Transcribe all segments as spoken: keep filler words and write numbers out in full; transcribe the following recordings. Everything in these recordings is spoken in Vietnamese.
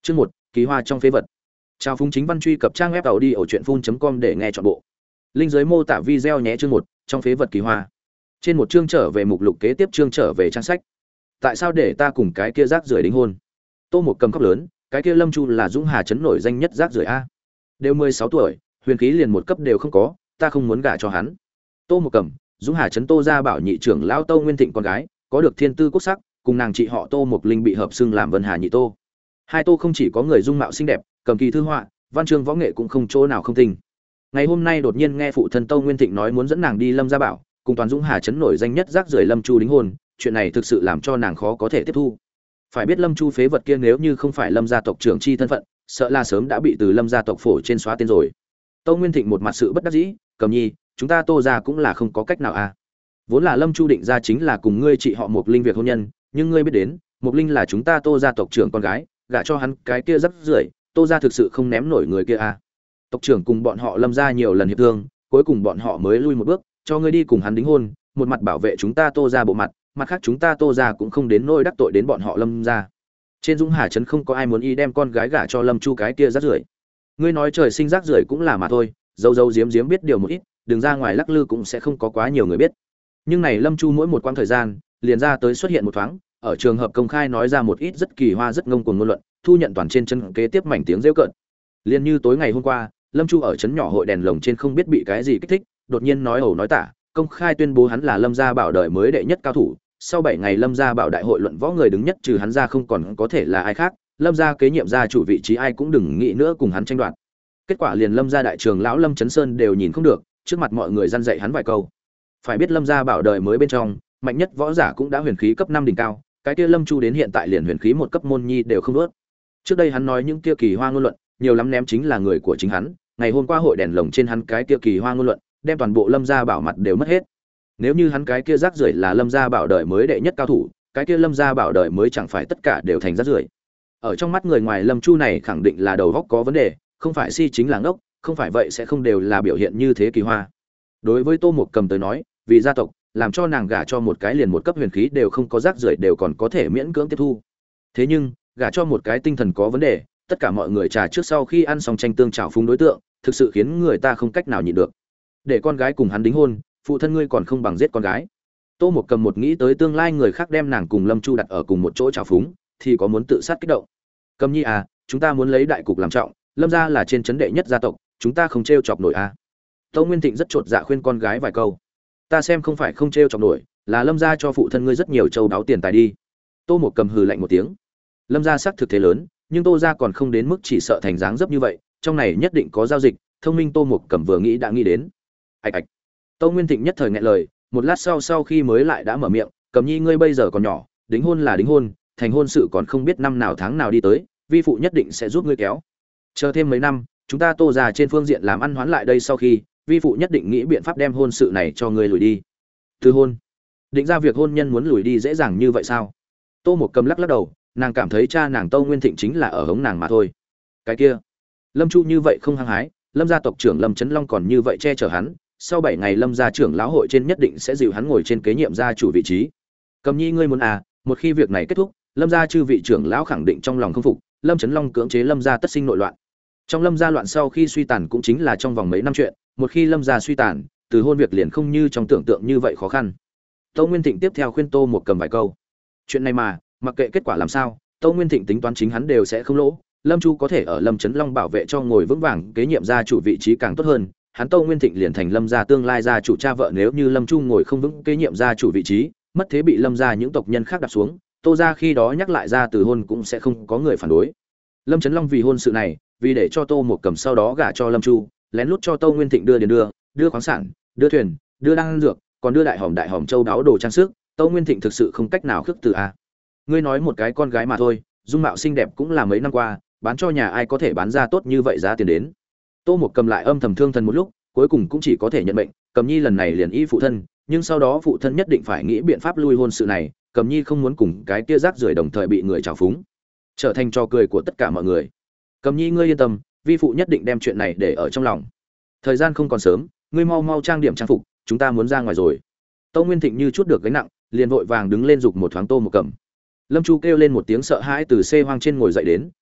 Chương một, kỳ hoa trong phế vật. Chào phúng chính văn truy cập trang web tàu đi ở truyện.phun.com để nghe trọn bộ. Linh dưới mô tả video nhé. Chương một, trong phế vật kỳ hoa. Trên một chương trở về mục lục kế tiếp chương trở về trang sách. Tại sao để ta cùng cái kia rác rưởi đính hôn? Tô Một cầm khóc lớn, cái kia Lâm Chu là Dũng Hà trấn nổi danh nhất rác rưởi a. Đều mười sáu tuổi, huyền khí liền một cấp đều không có, ta không muốn gả cho hắn. Tô Một cầm, Dũng Hà trấn Tô gia bảo nhị trưởng lão Tô Nguyên Thịnh con gái, có được thiên tư quốc sắc, cùng nàng chị họ Tô Mộc Linh bị hợp xưng làm Vân Hà nhị Tô. Hai Tô không chỉ có người dung mạo xinh đẹp, cầm kỳ thư họa, văn chương võ nghệ cũng không chỗ nào không tinh. Ngày hôm nay đột nhiên nghe phụ thân Tô Nguyên Thịnh nói muốn dẫn nàng đi Lâm gia bảo, cùng toàn Dũng Hà trấn nổi danh nhất rác rưởi Lâm Chu đính hôn, chuyện này thực sự làm cho nàng khó có thể tiếp thu. Phải biết Lâm Chu phế vật kia nếu như không phải Lâm gia tộc trưởng chi thân phận, sợ là sớm đã bị từ Lâm gia tộc phổ trên xóa tên rồi. Tô Nguyên Thịnh một mặt sự bất đắc dĩ, "Cầm Nhi, chúng ta Tô gia cũng là không có cách nào à. Vốn là Lâm Chu định ra chính là cùng ngươi chị họ Mộc Linh việc hôn nhân, nhưng ngươi biết đến, Mộc Linh là chúng ta Tô gia tộc trưởng con gái, gả cho hắn cái kia rất rưởi, Tô gia thực sự không ném nổi người kia à. Tộc trưởng cùng bọn họ Lâm gia nhiều lần hiệp thương, cuối cùng bọn họ mới lui một bước, cho ngươi đi cùng hắn đính hôn, một mặt bảo vệ chúng ta Tô gia bộ mặt, mặt khác chúng ta Tô gia cũng không đến nỗi đắc tội đến bọn họ Lâm gia. Trên Dũng Hà trấn không có ai muốn y đem con gái gả cho Lâm Chu cái kia rác rưởi. Ngươi nói trời sinh rác rưởi cũng là mà thôi, dâu dâu diếm diếm biết điều một ít, đừng ra ngoài lắc lư cũng sẽ không có quá nhiều người biết. Nhưng này Lâm Chu mỗi một quãng thời gian, liền ra tới xuất hiện một thoáng, ở trường hợp công khai nói ra một ít rất kỳ hoa rất ngông cuồng ngôn luận, thu nhận toàn trên chân kế tiếp mảnh tiếng rêu cợt. Liên như tối ngày hôm qua, Lâm Chu ở trấn nhỏ hội đèn lồng trên không biết bị cái gì kích thích, đột nhiên nói ẩu nói tả, công khai tuyên bố hắn là Lâm gia bảo đời mới đệ nhất cao thủ. Sau bảy ngày Lâm gia bảo đại hội luận võ người đứng nhất trừ hắn ra không còn có thể là ai khác, Lâm gia kế nhiệm gia chủ vị trí ai cũng đừng nghĩ nữa cùng hắn tranh đoạt. Kết quả liền Lâm gia đại trưởng lão Lâm Chấn Sơn đều nhìn không được, trước mặt mọi người răn dạy hắn vài câu. Phải biết Lâm gia bảo đời mới bên trong, mạnh nhất võ giả cũng đã huyền khí cấp năm đỉnh cao, cái kia Lâm Chu đến hiện tại liền huyền khí một cấp môn nhi đều không nuốt. Trước đây hắn nói những kia kỳ hoa ngôn luận, nhiều lắm ném chính là người của chính hắn, ngày hôm qua hội đèn lồng trên hắn cái kia kỳ hoa ngôn luận, đem toàn bộ Lâm gia bảo mặt đều mất hết. Nếu như hắn cái kia rác rưởi là Lâm gia bảo đời mới đệ nhất cao thủ, cái kia Lâm gia bảo đời mới chẳng phải tất cả đều thành rác rưởi. Ở trong mắt người ngoài Lâm Chu này khẳng định là đầu óc có vấn đề, không phải si chính là ngốc, không phải vậy sẽ không đều là biểu hiện như thế kỳ hoa. Đối với Tô Mộc cầm tới nói, vì gia tộc, làm cho nàng gả cho một cái liền một cấp huyền khí đều không có rác rưởi đều còn có thể miễn cưỡng tiếp thu. Thế nhưng, gả cho một cái tinh thần có vấn đề, tất cả mọi người trà trước sau khi ăn xong tranh tương trào phúng đối tượng, thực sự khiến người ta không cách nào nhịn được. Để con gái cùng hắn đính hôn, phụ thân ngươi còn không bằng giết con gái. Tô Mộc cầm một nghĩ tới tương lai người khác đem nàng cùng Lâm Chu đặt ở cùng một chỗ trào phúng, thì có muốn tự sát kích động. Cầm Nhi à, chúng ta muốn lấy đại cục làm trọng, Lâm gia là trên trấn đệ nhất gia tộc, chúng ta không trêu chọc nổi à. Tô Nguyên Thịnh rất chột dạ khuyên con gái vài câu. Ta xem không phải không trêu chọc nổi, là Lâm gia cho phụ thân ngươi rất nhiều châu đáo tiền tài đi. Tô Mộc cầm hừ lạnh một tiếng. Lâm gia xác thực thế lớn, nhưng Tô gia còn không đến mức chỉ sợ thành dáng dấp như vậy, trong này nhất định có giao dịch, thông minh Tô Mộc cầm vừa nghĩ đã nghĩ đến. Ạch ạch. Tô Nguyên Thịnh nhất thời nghẹn lời, một lát sau sau khi mới lại đã mở miệng, "Cầm Nhi ngươi bây giờ còn nhỏ, đính hôn là đính hôn, thành hôn sự còn không biết năm nào tháng nào đi tới, vi phụ nhất định sẽ giúp ngươi kéo. Chờ thêm mấy năm, chúng ta Tô gia trên phương diện làm ăn hoán lại đây sau khi, vi phụ nhất định nghĩ biện pháp đem hôn sự này cho ngươi lùi đi." Từ hôn? Định ra việc hôn nhân muốn lùi đi dễ dàng như vậy sao? Tô Mộc cầm lắc lắc đầu, nàng cảm thấy cha nàng Tô Nguyên Thịnh chính là ở hống nàng mà thôi. Cái kia, Lâm Chu như vậy không hăng hái, Lâm gia tộc trưởng Lâm Chấn Long còn như vậy che chở hắn, sau bảy ngày Lâm gia trưởng lão hội trên nhất định sẽ dìu hắn ngồi trên kế nhiệm gia chủ vị trí. Cầm Nhi ngươi muốn à, một khi việc này kết thúc, Lâm gia chư vị trưởng lão khẳng định trong lòng không phục, Lâm Chấn Long cưỡng chế Lâm gia tất sinh nội loạn. Trong Lâm gia loạn sau khi suy tàn cũng chính là trong vòng mấy năm chuyện, một khi Lâm gia suy tàn, từ hôn việc liền không như trong tưởng tượng như vậy khó khăn. Tô Nguyên Thịnh tiếp theo khuyên Tô Mộc cầm vài câu. Chuyện này mà, mặc kệ kết quả làm sao, Tô Nguyên Thịnh tính toán chính hắn đều sẽ không lỗ. Lâm Chu có thể ở Lâm Chấn Long bảo vệ cho ngồi vững vàng kế nhiệm gia chủ vị trí càng tốt hơn, hắn Tô Nguyên Thịnh liền thành Lâm gia tương lai gia chủ cha vợ, nếu như Lâm Chu ngồi không vững kế nhiệm gia chủ vị trí, mất thế bị Lâm gia những tộc nhân khác đặt xuống, Tô gia khi đó nhắc lại ra từ hôn cũng sẽ không có người phản đối. Lâm Chấn Long vì hôn sự này, vì để cho Tô Mộc cầm sau đó gả cho Lâm Chu, lén lút cho Tô Nguyên Thịnh đưa tiền đưa, đưa khoáng sản, đưa thuyền, đưa đan dược, còn đưa đại hòm đại hòm châu đáo đồ trang sức, Tô Nguyên Thịnh thực sự không cách nào khước từ a. Ngươi nói một cái con gái mà thôi, dung mạo xinh đẹp cũng là mấy năm qua, bán cho nhà ai có thể bán ra tốt như vậy giá tiền đến. Tô Mộc cầm lại âm thầm thương thần một lúc, cuối cùng cũng chỉ có thể nhận mệnh, Cầm Nhi lần này liền y phụ thân, nhưng sau đó phụ thân nhất định phải nghĩ biện pháp lui hôn sự này, Cầm Nhi không muốn cùng cái kia rác rưởi đồng thời bị người trào phúng, trở thành trò cười của tất cả mọi người. Cầm Nhi ngươi yên tâm, vi phụ nhất định đem chuyện này để ở trong lòng. Thời gian không còn sớm, ngươi mau mau trang điểm trang phục, chúng ta muốn ra ngoài rồi. Tô Nguyên Thịnh như chút được gánh nặng, liền vội vàng đứng lên giục một thoáng Tô Mộc cầm. Lâm Chu kêu lên một tiếng sợ hãi từ xê hoang trên ngồi dậy đến,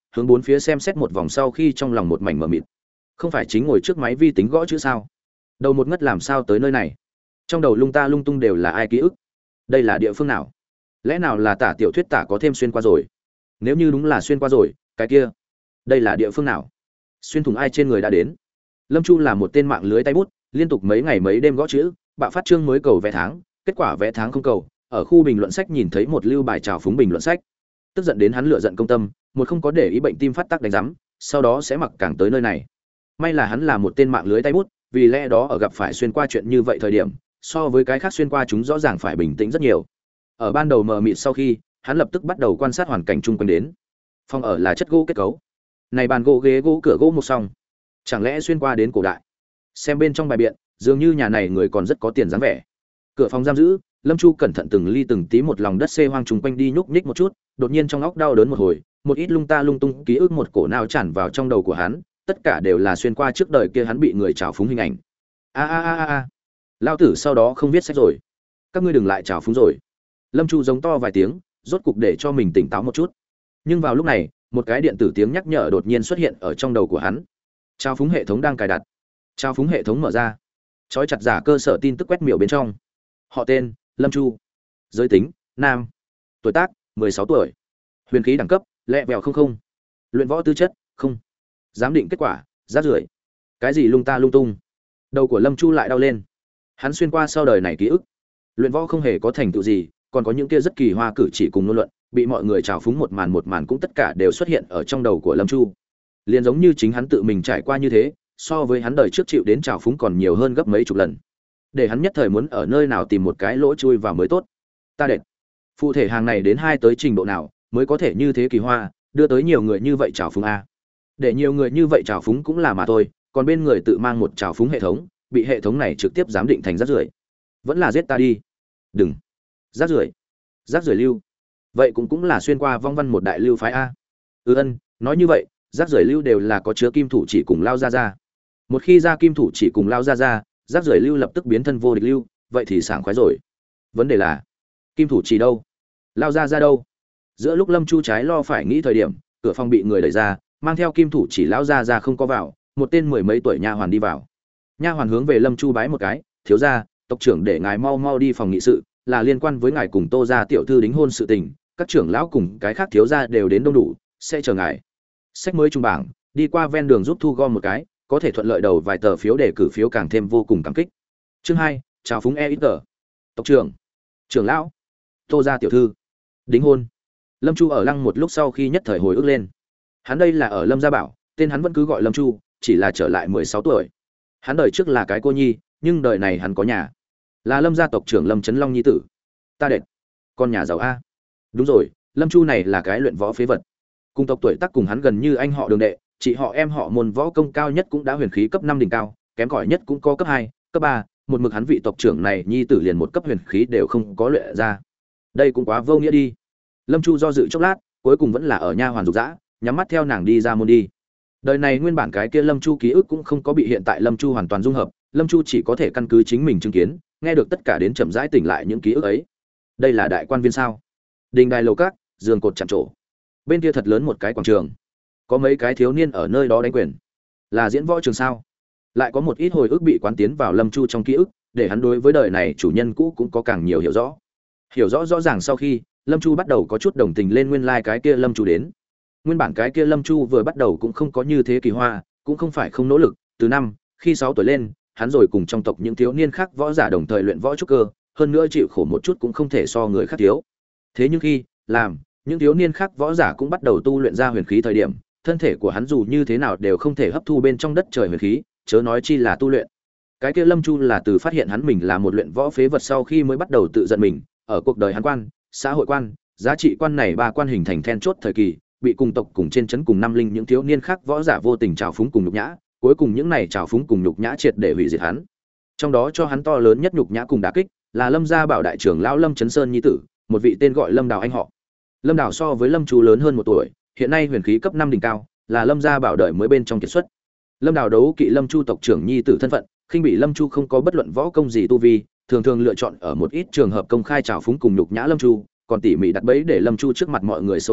hướng bốn phía xem xét một vòng sau khi trong lòng một mảnh mờ mịt. Không phải chính ngồi trước máy vi tính gõ chữ sao? Đầu một ngất làm sao tới nơi này? Trong đầu lung ta lung tung đều là ai ký ức? Đây là địa phương nào? Lẽ nào là tả tiểu thuyết tả có thêm xuyên qua rồi? Nếu như đúng là xuyên qua rồi, cái kia, đây là địa phương nào? Xuyên thủng ai trên người đã đến? Lâm Chu là một tên mạng lưới tay bút, liên tục mấy ngày mấy đêm gõ chữ, bạo phát chương mới cầu vẽ tháng, kết quả vẽ tháng không cầu, ở khu bình luận sách nhìn thấy một lưu bài chào phúng bình luận sách. Tức giận đến hắn lựa giận công tâm, một không có để ý bệnh tim phát tác đánh rắm, sau đó sẽ mặc càng tới nơi này. May là hắn là một tên mạng lưới tay bút, vì lẽ đó ở gặp phải xuyên qua chuyện như vậy thời điểm, so với cái khác xuyên qua chúng rõ ràng phải bình tĩnh rất nhiều. Ở ban đầu mờ mịt sau khi, hắn lập tức bắt đầu quan sát hoàn cảnh chung quanh đến. Phòng ở là chất gỗ kết cấu. Này bàn gỗ ghế gỗ cửa gỗ một song. Chẳng lẽ xuyên qua đến cổ đại? Xem bên trong bài biện, dường như nhà này người còn rất có tiền dáng vẻ. Cửa phòng giam giữ, Lâm Chu cẩn thận từng ly từng tí một lòng đất xê hoang chung quanh đi nhúc nhích một chút, đột nhiên trong óc đau đớn một hồi, một ít lung ta lung tung ký ức một cổ nào tràn vào trong đầu của hắn, tất cả đều là xuyên qua trước đời kia hắn bị người trào phúng hình ảnh. A a a a, lao tử sau đó không viết sách rồi, các ngươi đừng lại trào phúng rồi. Lâm Chu giống to vài tiếng, rốt cục để cho mình tỉnh táo một chút. Nhưng vào lúc này, một cái điện tử tiếng nhắc nhở đột nhiên xuất hiện ở trong đầu của hắn. Trào phúng hệ thống đang cài đặt. Trào phúng hệ thống mở ra. Chói chặt giả cơ sở tin tức quét miểu bên trong. Họ tên: Lâm Chu. Giới tính: nam. Tuổi tác: mười sáu tuổi. Huyền khí đẳng cấp: lẹ vèo không không. Luyện võ tư chất: không. Giám định kết quả: rác rưởi. Cái gì lung ta lung tung? Đầu của Lâm Chu lại đau lên. Hắn xuyên qua sau đời này ký ức. Luyện võ không hề có thành tựu gì, còn có những kia rất kỳ hoa cử chỉ cùng ngôn luận, bị mọi người trào phúng một màn một màn cũng tất cả đều xuất hiện ở trong đầu của Lâm Chu. Liền giống như chính hắn tự mình trải qua như thế, so với hắn đời trước chịu đến trào phúng còn nhiều hơn gấp mấy chục lần. Để hắn nhất thời muốn ở nơi nào tìm một cái lỗ chui vào mới tốt. Ta đệt. Phụ thể hàng này đến hai tới trình độ nào mới có thể như thế kỳ hoa, đưa tới nhiều người như vậy trào phúng a. Để nhiều người như vậy trào phúng cũng là mà thôi, còn bên người tự mang một trào phúng hệ thống, bị hệ thống này trực tiếp giám định thành rác rưởi. Vẫn là giết ta đi. Đừng. Rác rưởi. Rác rưởi lưu. Vậy cũng cũng là xuyên qua vong văn một đại lưu phái a. Ừ ân, nói như vậy, rác rưởi lưu đều là có chứa kim thủ chỉ cùng lao ra ra. Một khi ra kim thủ chỉ cùng lao ra ra, rác rưởi lưu lập tức biến thân vô địch lưu, vậy thì sảng khoái rồi. Vấn đề là, kim thủ chỉ đâu? Lao ra ra đâu? Giữa lúc Lâm Chu trái lo phải nghĩ thời điểm, cửa phòng bị người đẩy ra, mang theo kim thủ chỉ lão ra ra không có vào, một tên mười mấy tuổi nha hoàn đi vào. Nha hoàn hướng về Lâm Chu bái một cái, thiếu gia, tộc trưởng để ngài mau mau đi phòng nghị sự, là liên quan với ngài cùng Tô gia tiểu thư đính hôn sự tình, các trưởng lão cùng cái khác thiếu gia đều đến đông đủ, sẽ chờ ngài. Sách mới trung bảng, đi qua ven đường giúp thu gom một cái, có thể thuận lợi đầu vài tờ phiếu để cử phiếu càng thêm vô cùng cảm kích. Chương hai, chào phúng e ít tờ. Tộc trưởng, trưởng lão, Tô gia tiểu thư, đính hôn. Lâm Chu ở lăng một lúc sau khi nhất thời hồi ức lên. Hắn đây là ở Lâm gia bảo, tên hắn vẫn cứ gọi Lâm Chu, chỉ là trở lại mười sáu tuổi. Hắn đời trước là cái cô nhi, nhưng đời này hắn có nhà, là Lâm gia tộc trưởng Lâm Chấn Long nhi tử. Ta đệt, con nhà giàu a. Đúng rồi, Lâm Chu này là cái luyện võ phế vật. Cùng tộc tuổi tác cùng hắn gần như anh họ đường đệ, chị họ em họ môn võ công cao nhất cũng đã huyền khí cấp năm đỉnh cao, kém cỏi nhất cũng có cấp hai, cấp ba, một mực hắn vị tộc trưởng này nhi tử liền một cấp huyền khí đều không có luyện ra. Đây cũng quá vô nghĩa đi. Lâm Chu do dự chốc lát, cuối cùng vẫn là ở nha hoàn dục dã, nhắm mắt theo nàng đi ra môn đi. Đời này nguyên bản cái kia Lâm Chu ký ức cũng không có bị hiện tại Lâm Chu hoàn toàn dung hợp, Lâm Chu chỉ có thể căn cứ chính mình chứng kiến, nghe được tất cả đến chậm rãi tỉnh lại những ký ức ấy. Đây là đại quan viên sao? Đình đài lầu các, giường cột chạm trổ. Bên kia thật lớn một cái quảng trường, có mấy cái thiếu niên ở nơi đó đánh quyền. Là diễn võ trường sao? Lại có một ít hồi ức bị quán tiến vào Lâm Chu trong ký ức, để hắn đối với đời này chủ nhân cũ cũng có càng nhiều hiểu rõ. Hiểu rõ rõ ràng sau khi, Lâm Chu bắt đầu có chút đồng tình lên nguyên lai like cái kia Lâm Chu đến. Nguyên bản cái kia Lâm Chu vừa bắt đầu cũng không có như thế kỳ hoa, cũng không phải không nỗ lực, từ năm khi sáu tuổi lên, hắn rồi cùng trong tộc những thiếu niên khác võ giả đồng thời luyện võ trúc cơ, hơn nữa chịu khổ một chút cũng không thể so người khác thiếu. Thế nhưng khi làm, những thiếu niên khác võ giả cũng bắt đầu tu luyện ra huyền khí thời điểm, thân thể của hắn dù như thế nào đều không thể hấp thu bên trong đất trời huyền khí, chớ nói chi là tu luyện. Cái kia Lâm Chu là từ phát hiện hắn mình là một luyện võ phế vật sau khi mới bắt đầu tự giận mình, ở cuộc đời hắn quan, xã hội quan, giá trị quan này ba quan hình thành then chốt thời kỳ, bị cùng tộc cùng trên trấn cùng năm linh những thiếu niên khác võ giả vô tình trào phúng cùng nhục nhã, cuối cùng những này trào phúng cùng nhục nhã triệt để hủy diệt hắn. Trong đó cho hắn to lớn nhất nhục nhã cùng đả kích, là Lâm gia bảo đại trưởng lão Lâm Chấn Sơn nhi tử, một vị tên gọi Lâm Đào anh họ. Lâm Đào so với Lâm Chu lớn hơn một tuổi, hiện nay huyền khí cấp năm đỉnh cao, là Lâm gia bảo đời mới bên trong kiệt xuất. Lâm Đào đấu kỵ Lâm Chu tộc trưởng nhi tử thân phận, khinh bị Lâm Chu không có bất luận võ công gì tu vi, thường thường lựa chọn ở một ít trường hợp công khai trào phúng cùng nhục nhã Lâm Chu, còn tỉ mỉ đặt bẫy để Lâm Chu trước mặt mọi người xấu mặt,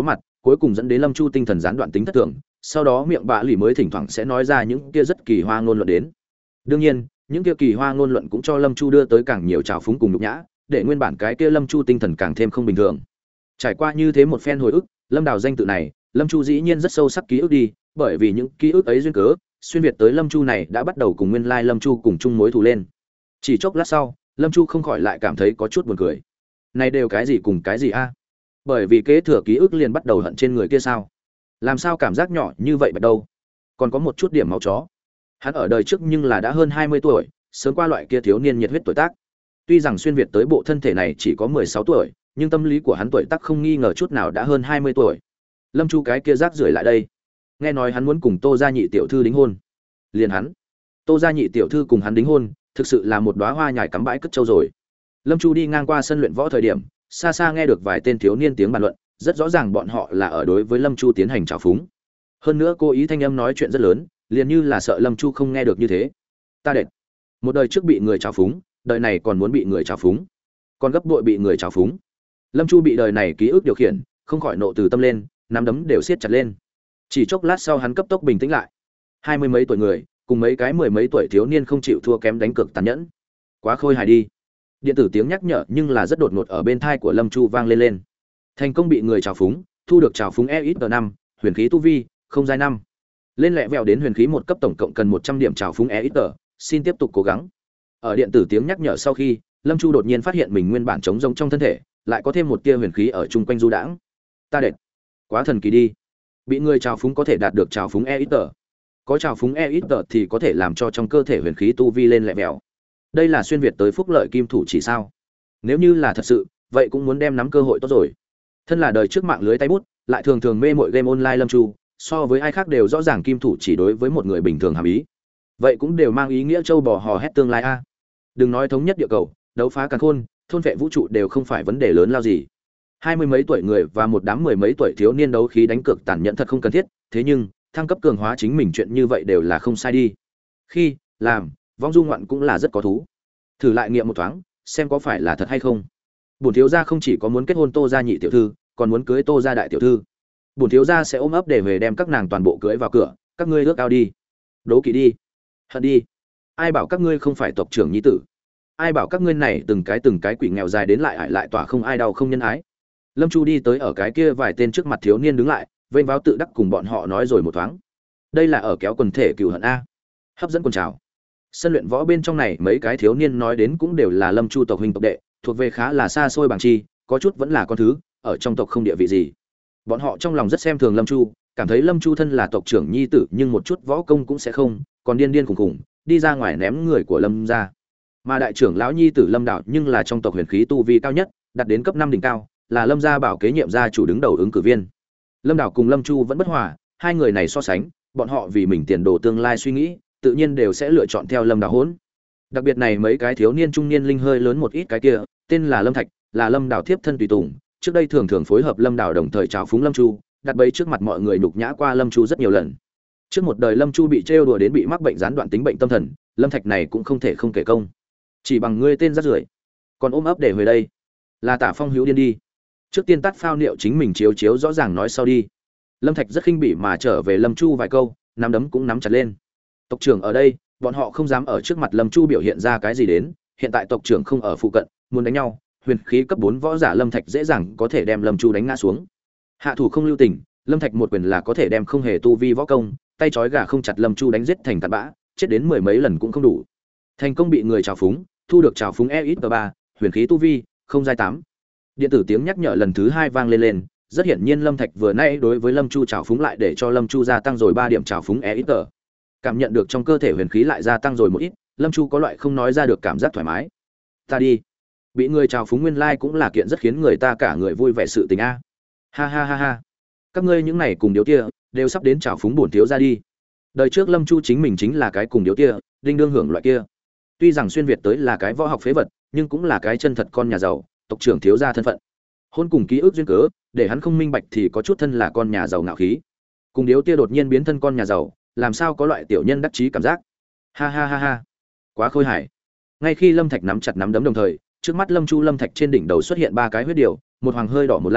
cuối cùng dẫn đến Lâm Chu tinh thần gián đoạn tính thất thường, sau đó miệng bạ lì mới thỉnh thoảng sẽ nói ra những kia rất kỳ hoa ngôn luận đến. Đương nhiên, những kia kỳ hoa ngôn luận cũng cho Lâm Chu đưa tới càng nhiều trào phúng cùng nhục nhã, để nguyên bản cái kia Lâm Chu tinh thần càng thêm không bình thường. Trải qua như thế một phen hồi ức, Lâm Đào danh tự này, Lâm Chu dĩ nhiên rất sâu sắc ký ức đi, bởi vì những ký ức ấy duyên cớ, xuyên việt tới Lâm Chu này đã bắt đầu cùng nguyên lai Lâm Chu cùng chung mối thù lên. Chỉ chốc lát sau, Lâm Chu không khỏi lại cảm thấy có chút buồn cười. Này đều cái gì cùng cái gì a? Bởi vì kế thừa ký ức liền bắt đầu hận trên người kia sao? Làm sao cảm giác nhỏ như vậy bắt đầu? Còn có một chút điểm máu chó. Hắn ở đời trước nhưng là đã hơn hai mươi tuổi, sớm qua loại kia thiếu niên nhiệt huyết tuổi tác. Tuy rằng xuyên việt tới bộ thân thể này chỉ có mười sáu tuổi, nhưng tâm lý của hắn tuổi tác không nghi ngờ chút nào đã hơn hai mươi tuổi. Lâm Chu cái kia rác rưởi lại đây. Nghe nói hắn muốn cùng Tô gia nhị tiểu thư đính hôn. Liền hắn, Tô gia nhị tiểu thư cùng hắn đính hôn, thực sự là một đóa hoa nhài cắm bãi cất trâu rồi. Lâm Chu đi ngang qua sân luyện võ thời điểm, xa xa nghe được vài tên thiếu niên tiếng bàn luận, rất rõ ràng bọn họ là ở đối với Lâm Chu tiến hành trào phúng. Hơn nữa cố ý thanh âm nói chuyện rất lớn, liền như là sợ Lâm Chu không nghe được như thế. Ta đệt, một đời trước bị người trào phúng, đời này còn muốn bị người trào phúng, còn gấp bội bị người trào phúng. Lâm Chu bị đời này ký ức điều khiển, không khỏi nộ từ tâm lên, nắm đấm đều siết chặt lên. Chỉ chốc lát sau hắn cấp tốc bình tĩnh lại. Hai mươi mấy tuổi người, cùng mấy cái mười mấy tuổi thiếu niên không chịu thua kém đánh cược tàn nhẫn. Quá khôi hài đi. Điện tử tiếng nhắc nhở nhưng là rất đột ngột ở bên tai của Lâm Chu vang lên lên. Thành công bị người trào phúng, thu được trào phúng e ít năm, huyền khí tu vi, không giai năm. Lên lẹ vẹo đến huyền khí một cấp tổng cộng cần một trăm điểm trào phúng e ít, xin tiếp tục cố gắng. Ở điện tử tiếng nhắc nhở sau khi, Lâm Chu đột nhiên phát hiện mình nguyên bản trống rỗng trong thân thể, lại có thêm một tia huyền khí ở chung quanh du đãng. Ta đệt, quá thần kỳ đi. Bị người trào phúng có thể đạt được trào phúng e ít, có trào phúng e ít thì có thể làm cho trong cơ thể huyền khí tu vi lên lẹ vẹo. Đây là xuyên việt tới phúc lợi kim thủ chỉ sao? Nếu như là thật sự, vậy cũng muốn đem nắm cơ hội tốt rồi. Thân là đời trước mạng lưới tay bút, lại thường thường mê mội game online Lâm Chu, so với ai khác đều rõ ràng kim thủ chỉ đối với một người bình thường hàm ý. Vậy cũng đều mang ý nghĩa châu bò hò hét tương lai a. Đừng nói thống nhất địa cầu, đấu phá càn khôn, thôn vệ vũ trụ đều không phải vấn đề lớn lao gì. Hai mươi mấy tuổi người và một đám mười mấy tuổi thiếu niên đấu khí đánh cược tàn nhẫn thật không cần thiết, thế nhưng thăng cấp cường hóa chính mình chuyện như vậy đều là không sai đi. Khi làm vong du ngoạn cũng là rất có thú. Thử lại nghiệm một thoáng, xem có phải là thật hay không. Bổn thiếu gia không chỉ có muốn kết hôn Tô gia nhị tiểu thư, còn muốn cưới Tô gia đại tiểu thư. Bổn thiếu gia sẽ ôm ấp để về đem các nàng toàn bộ cưới vào cửa, các ngươi ước ao đi, đố kỵ đi, hận đi. Ai bảo các ngươi không phải tộc trưởng nhi tử? Ai bảo các ngươi này từng cái từng cái quỷ nghèo dài đến lại ải lại tỏa không ai đau không nhân ái. Lâm Chu đi tới ở cái kia vài tên trước mặt thiếu niên đứng lại, vênh váo tự đắc cùng bọn họ nói rồi một thoáng. Đây là ở kéo quần thể cừu hận a. Hấp dẫn quần trào. Sân luyện võ bên trong này mấy cái thiếu niên nói đến cũng đều là Lâm Chu tộc huynh tộc đệ, thuộc về khá là xa xôi bằng chi, có chút vẫn là con thứ, ở trong tộc không địa vị gì. Bọn họ trong lòng rất xem thường Lâm Chu, cảm thấy Lâm Chu thân là tộc trưởng nhi tử nhưng một chút võ công cũng sẽ không, còn điên điên khủng khủng, đi ra ngoài ném người của Lâm gia. Mà đại trưởng lão nhi tử Lâm Đạo nhưng là trong tộc huyền khí tu vi cao nhất, đạt đến cấp năm đỉnh cao, là Lâm gia bảo kế nhiệm gia chủ đứng đầu ứng cử viên. Lâm Đạo cùng Lâm Chu vẫn bất hòa, hai người này so sánh, bọn họ vì mình tiền đồ tương lai suy nghĩ, tự nhiên đều sẽ lựa chọn theo Lâm Đạo hỗn. Đặc biệt này mấy cái thiếu niên trung niên linh hơi lớn một ít cái kia, tên là Lâm Thạch, là Lâm Đạo thiếp thân tùy tùng, trước đây thường thường phối hợp Lâm Đạo đồng thời trào phúng Lâm Chu, đặt bẫy trước mặt mọi người nhục nhã qua Lâm Chu rất nhiều lần. Trước một đời Lâm Chu bị trêu đùa đến bị mắc bệnh gián đoạn tính bệnh tâm thần, Lâm Thạch này cũng không thể không kể công. Chỉ bằng ngươi tên rác rưởi, còn ôm ấp để về đây, là Tả Phong hữu điên đi. Trước tiên tắt phao niệu chính mình chiếu chiếu rõ ràng nói sau đi. Lâm Thạch rất khinh bỉ mà trở về Lâm Chu vài câu, nắm đấm cũng nắm chặt lên. Tộc trưởng ở đây, bọn họ không dám ở trước mặt Lâm Chu biểu hiện ra cái gì đến, hiện tại tộc trưởng không ở phụ cận, muốn đánh nhau, huyền khí cấp bốn võ giả Lâm Thạch dễ dàng có thể đem Lâm Chu đánh ngã xuống. Hạ thủ không lưu tình, Lâm Thạch một quyền là có thể đem không hề tu vi võ công, tay trói gà không chặt Lâm Chu đánh giết thành tạt bã, chết đến mười mấy lần cũng không đủ. Thành công bị người trào phúng, thu được trào phúng e ít ba, huyền khí tu vi, không giai tám. Điện tử tiếng nhắc nhở lần thứ hai vang lên lên, rất hiển nhiên Lâm Thạch vừa nãy đối với Lâm Chu trào phúng lại để cho Lâm Chu gia tăng rồi ba điểm trào phúng e ít. Cảm nhận được trong cơ thể huyền khí lại gia tăng rồi một ít, Lâm Chu có loại không nói ra được cảm giác thoải mái. Ta đi, bị người trào phúng nguyên lai like cũng là kiện rất khiến người ta cả người vui vẻ sự tình a. Ha ha ha ha. Các ngươi những này cùng điếu tia, đều sắp đến trào phúng bổn thiếu gia đi. Đời trước Lâm Chu chính mình chính là cái cùng điếu tia, đinh đương hưởng loại kia. Tuy rằng xuyên việt tới là cái võ học phế vật, nhưng cũng là cái chân thật con nhà giàu, tộc trưởng thiếu gia thân phận. Hôn cùng ký ức duyên cớ, để hắn không minh bạch thì có chút thân là con nhà giàu ngạo khí. Cùng điếu tia đột nhiên biến thân con nhà giàu, làm sao có loại tiểu nhân đắc chí cảm giác. Ha ha ha ha. Quá khôi hài. Ngay khi Lâm Thạch nắm chặt nắm đấm đồng thời, trước mắt Lâm Chu Lâm Thạch trên đỉnh đầu xuất hiện ba cái huyết điều, một hoàng hơi đỏ một lam,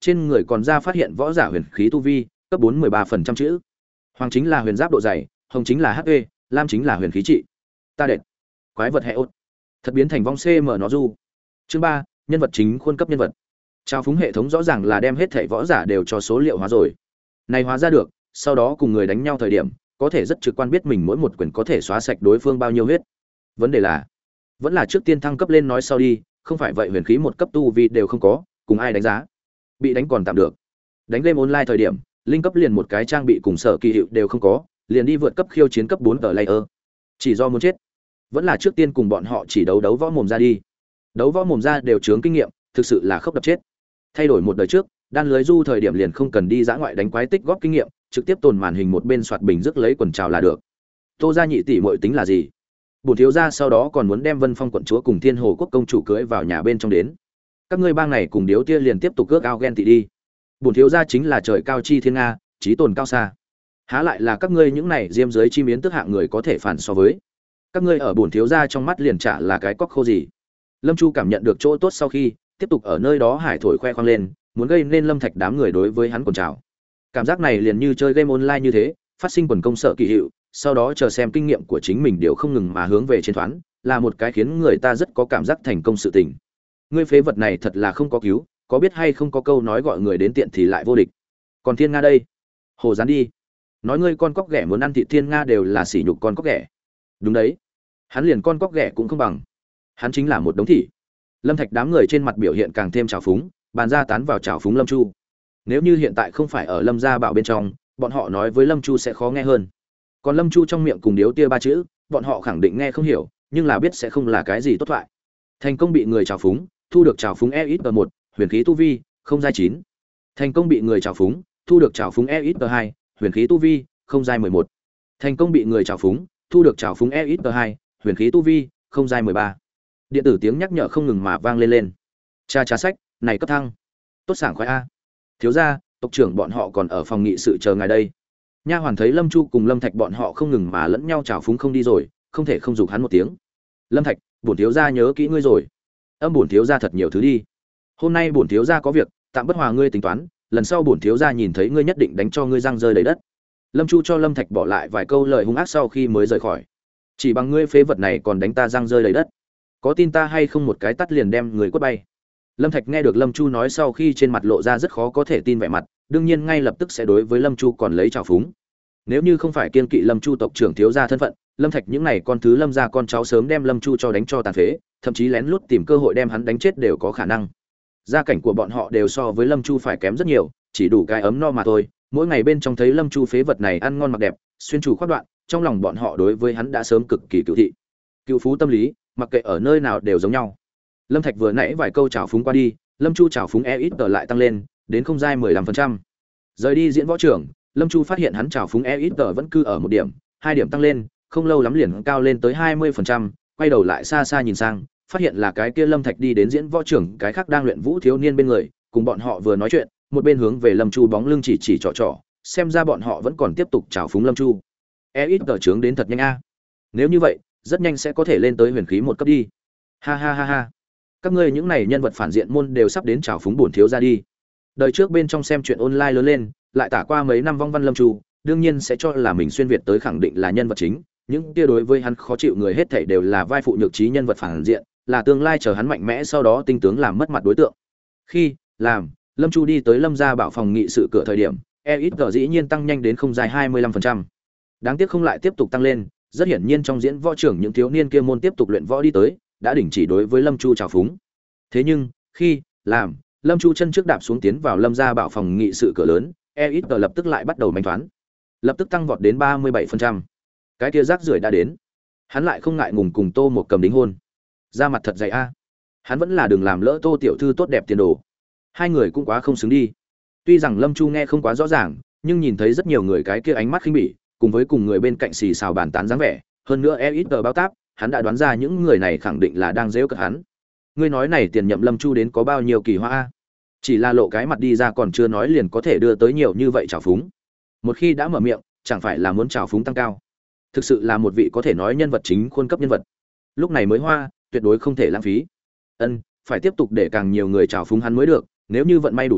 trên người còn ra phát hiện võ giả huyền khí tu vi cấp bốn mười ba phần trăm chữ. Hoàng chính là huyền giáp độ dày, hồng chính là hp, lam chính là huyền khí trị. Ta đệt, quái vật hệ ốt thật biến thành vong cm nó du. Chương ba, nhân vật chính khuôn cấp nhân vật. Trao phúng hệ thống rõ ràng là đem hết thảy võ giả đều cho số liệu hóa rồi. Này hóa ra được, sau đó cùng người đánh nhau thời điểm, có thể rất trực quan biết mình mỗi một quyền có thể xóa sạch đối phương bao nhiêu huyết. Vấn đề là, vẫn là trước tiên thăng cấp lên nói sau đi, không phải vậy huyền khí một cấp tu vi đều không có, cùng ai đánh giá. Bị đánh còn tạm được. Đánh game online thời điểm, linh cấp liền một cái trang bị cùng sở kỳ hiệu đều không có, liền đi vượt cấp khiêu chiến cấp bốn tờ layer. Chỉ do muốn chết. Vẫn là trước tiên cùng bọn họ chỉ đấu đấu võ mồm ra đi. Đấu võ mồm ra đều chướng kinh nghiệm, thực sự là khốc đập chết. Thay đổi một đời trước, đan lưới du thời điểm liền không cần đi dã ngoại đánh quái tích góp kinh nghiệm, trực tiếp tồn màn hình một bên soạt bình rước lấy quần trào là được. Tô gia nhị tỷ muội tính là gì? Bổn thiếu gia sau đó còn muốn đem Vân Phong quận chúa cùng Thiên Hồ quốc công chủ cưới vào nhà bên trong đến. Các ngươi bang này cùng điếu tia liền tiếp tục cước ao ghen tị đi. Bổn thiếu gia chính là trời cao chi thiên nga, chí tồn cao xa. Há lại là các ngươi những này diêm dưới chi miến tức hạng người có thể phản so với. Các ngươi ở bổn thiếu gia trong mắt liền trả là cái cóc khô gì? Lâm Chu cảm nhận được chỗ tốt sau khi, tiếp tục ở nơi đó hải thổi khoe khoang lên, muốn gây nên Lâm Thạch đám người đối với hắn quần trào. Cảm giác này liền như chơi game online như thế, phát sinh quần công sợ kỳ hiệu, sau đó chờ xem kinh nghiệm của chính mình đều không ngừng mà hướng về trên thoán, là một cái khiến người ta rất có cảm giác thành công sự tình. Ngươi phế vật này thật là không có cứu, có biết hay không có câu nói gọi người đến tiện thì lại vô địch. Còn Thiên Nga đây, hồ dán đi. Nói ngươi con cóc ghẻ muốn ăn thịt Thiên Nga đều là sỉ nhục con cóc ghẻ. Đúng đấy, hắn liền con cóc ghẻ cũng không bằng, hắn chính là một đống thị. Lâm Thạch đám người trên mặt biểu hiện càng thêm trào phúng, bàn ra tán vào trào phúng Lâm Chu. Nếu như hiện tại không phải ở Lâm gia bảo bên trong, bọn họ nói với Lâm Chu sẽ khó nghe hơn. Còn Lâm Chu trong miệng cùng điếu tia ba chữ, bọn họ khẳng định nghe không hiểu, nhưng là biết sẽ không là cái gì tốt thoại. Thành công bị người trào phúng, thu được trào phúng e ít một, huyền khí tu vi, không giai chín. Thành công bị người trào phúng, thu được trào phúng e ít hai, huyền khí tu vi, không giai mười một. Thành công bị người trào phúng, thu được trào phúng e ít hai, huyền khí tu vi, không giai mười ba. Điện tử tiếng nhắc nhở không ngừng mà vang lên lên. Cha cha sách, này cấp thăng. Tốt sảng khoái a. Thiếu gia, tộc trưởng bọn họ còn ở phòng nghị sự chờ ngài đây. Nha hoàn thấy Lâm Chu cùng Lâm Thạch bọn họ không ngừng mà lẫn nhau chào phúng không đi rồi, không thể không giục hắn một tiếng. Lâm Thạch, bổn thiếu gia nhớ kỹ ngươi rồi. Âm bổn thiếu gia thật nhiều thứ đi. Hôm nay bổn thiếu gia có việc, tạm bất hòa ngươi tính toán, lần sau bổn thiếu gia nhìn thấy ngươi nhất định đánh cho ngươi răng rơi đầy đất. Lâm Chu cho Lâm Thạch bỏ lại vài câu lời hung ác sau khi mới rời khỏi. Chỉ bằng ngươi phế vật này còn đánh ta răng rơi đầy đất. Có tin ta hay không một cái tắt liền đem người quất bay. Lâm Thạch nghe được Lâm Chu nói sau khi trên mặt lộ ra rất khó có thể tin vẻ mặt, đương nhiên ngay lập tức sẽ đối với Lâm Chu còn lấy trào phúng. Nếu như không phải kiên kỵ Lâm Chu tộc trưởng thiếu gia thân phận, Lâm Thạch những này con thứ Lâm gia con cháu sớm đem Lâm Chu cho đánh cho tàn phế, thậm chí lén lút tìm cơ hội đem hắn đánh chết đều có khả năng. Gia cảnh của bọn họ đều so với Lâm Chu phải kém rất nhiều, chỉ đủ cái ấm no mà thôi, mỗi ngày bên trong thấy Lâm Chu phế vật này ăn ngon mặc đẹp, xuyên chủ khoác đoạn, trong lòng bọn họ đối với hắn đã sớm cực kỳ cựu thị. Cựu phú tâm lý, mặc kệ ở nơi nào đều giống nhau. Lâm Thạch vừa nãy vài câu chào phúng qua đi, Lâm Chu chào phúng e ít tờ lại tăng lên, đến không giai mười lăm phần trăm. Rời đi diễn võ trưởng, Lâm Chu phát hiện hắn chào phúng e ít tờ vẫn cứ ở một điểm, hai điểm tăng lên, không lâu lắm liền cao lên tới hai mươi phần trăm, quay đầu lại xa xa nhìn sang, phát hiện là cái kia Lâm Thạch đi đến diễn võ trưởng, cái khác đang luyện vũ thiếu niên bên người, cùng bọn họ vừa nói chuyện, một bên hướng về Lâm Chu bóng lưng chỉ chỉ trò trò, xem ra bọn họ vẫn còn tiếp tục chào phúng Lâm Chu. E ít tờ trướng đến thật nhanh a. Nếu như vậy, rất nhanh sẽ có thể lên tới huyền khí một cấp đi. Ha ha ha ha. Các ngươi những này nhân vật phản diện môn đều sắp đến chào phúng bổn thiếu gia đi. Đời trước bên trong xem chuyện online lớn lên, lại tả qua mấy năm vong văn Lâm Chu, đương nhiên sẽ cho là mình xuyên việt tới khẳng định là nhân vật chính, những kia đối với hắn khó chịu người hết thảy đều là vai phụ nhược trí nhân vật phản diện, là tương lai chờ hắn mạnh mẽ sau đó tinh tướng làm mất mặt đối tượng. Khi làm Lâm Chu đi tới Lâm gia bảo phòng nghị sự cửa thời điểm, e ít tờ dĩ nhiên tăng nhanh đến không dài hai mươi lăm phần trăm. Đáng tiếc không lại tiếp tục tăng lên, rất hiển nhiên trong diễn võ trưởng những thiếu niên kia môn tiếp tục luyện võ đi tới, đã đình chỉ đối với Lâm Chu chào phúng. Thế nhưng, khi làm Lâm Chu chân trước đạp xuống tiến vào Lâm gia bảo phòng nghị sự cửa lớn, e ít tờ lập tức lại bắt đầu manh thoán, lập tức tăng vọt đến ba mươi bảy phần trăm. Cái kia rác rưởi đã đến, hắn lại không ngại ngùng cùng Tô một cầm đính hôn, ra mặt thật dày a. Hắn vẫn là đừng làm lỡ Tô tiểu thư tốt đẹp tiền đồ, hai người cũng quá không xứng đi. Tuy rằng Lâm Chu nghe không quá rõ ràng, nhưng nhìn thấy rất nhiều người cái kia ánh mắt khinh bỉ, cùng với cùng người bên cạnh xì xào bàn tán dáng vẻ, hơn nữa e ít tờ báo táp, hắn đã đoán ra những người này khẳng định là đang giễu cợt hắn. Ngươi nói này tiền nhậm Lâm Chu đến có bao nhiêu kỳ hoa a? Chỉ là lộ cái mặt đi ra còn chưa nói liền có thể đưa tới nhiều như vậy trào phúng. Một khi đã mở miệng, chẳng phải là muốn trào phúng tăng cao. Thực sự là một vị có thể nói nhân vật chính khuôn cấp nhân vật. Lúc này mới hoa, tuyệt đối không thể lãng phí. Ân, phải tiếp tục để càng nhiều người trào phúng hắn mới được, nếu như vận may đủ tốt,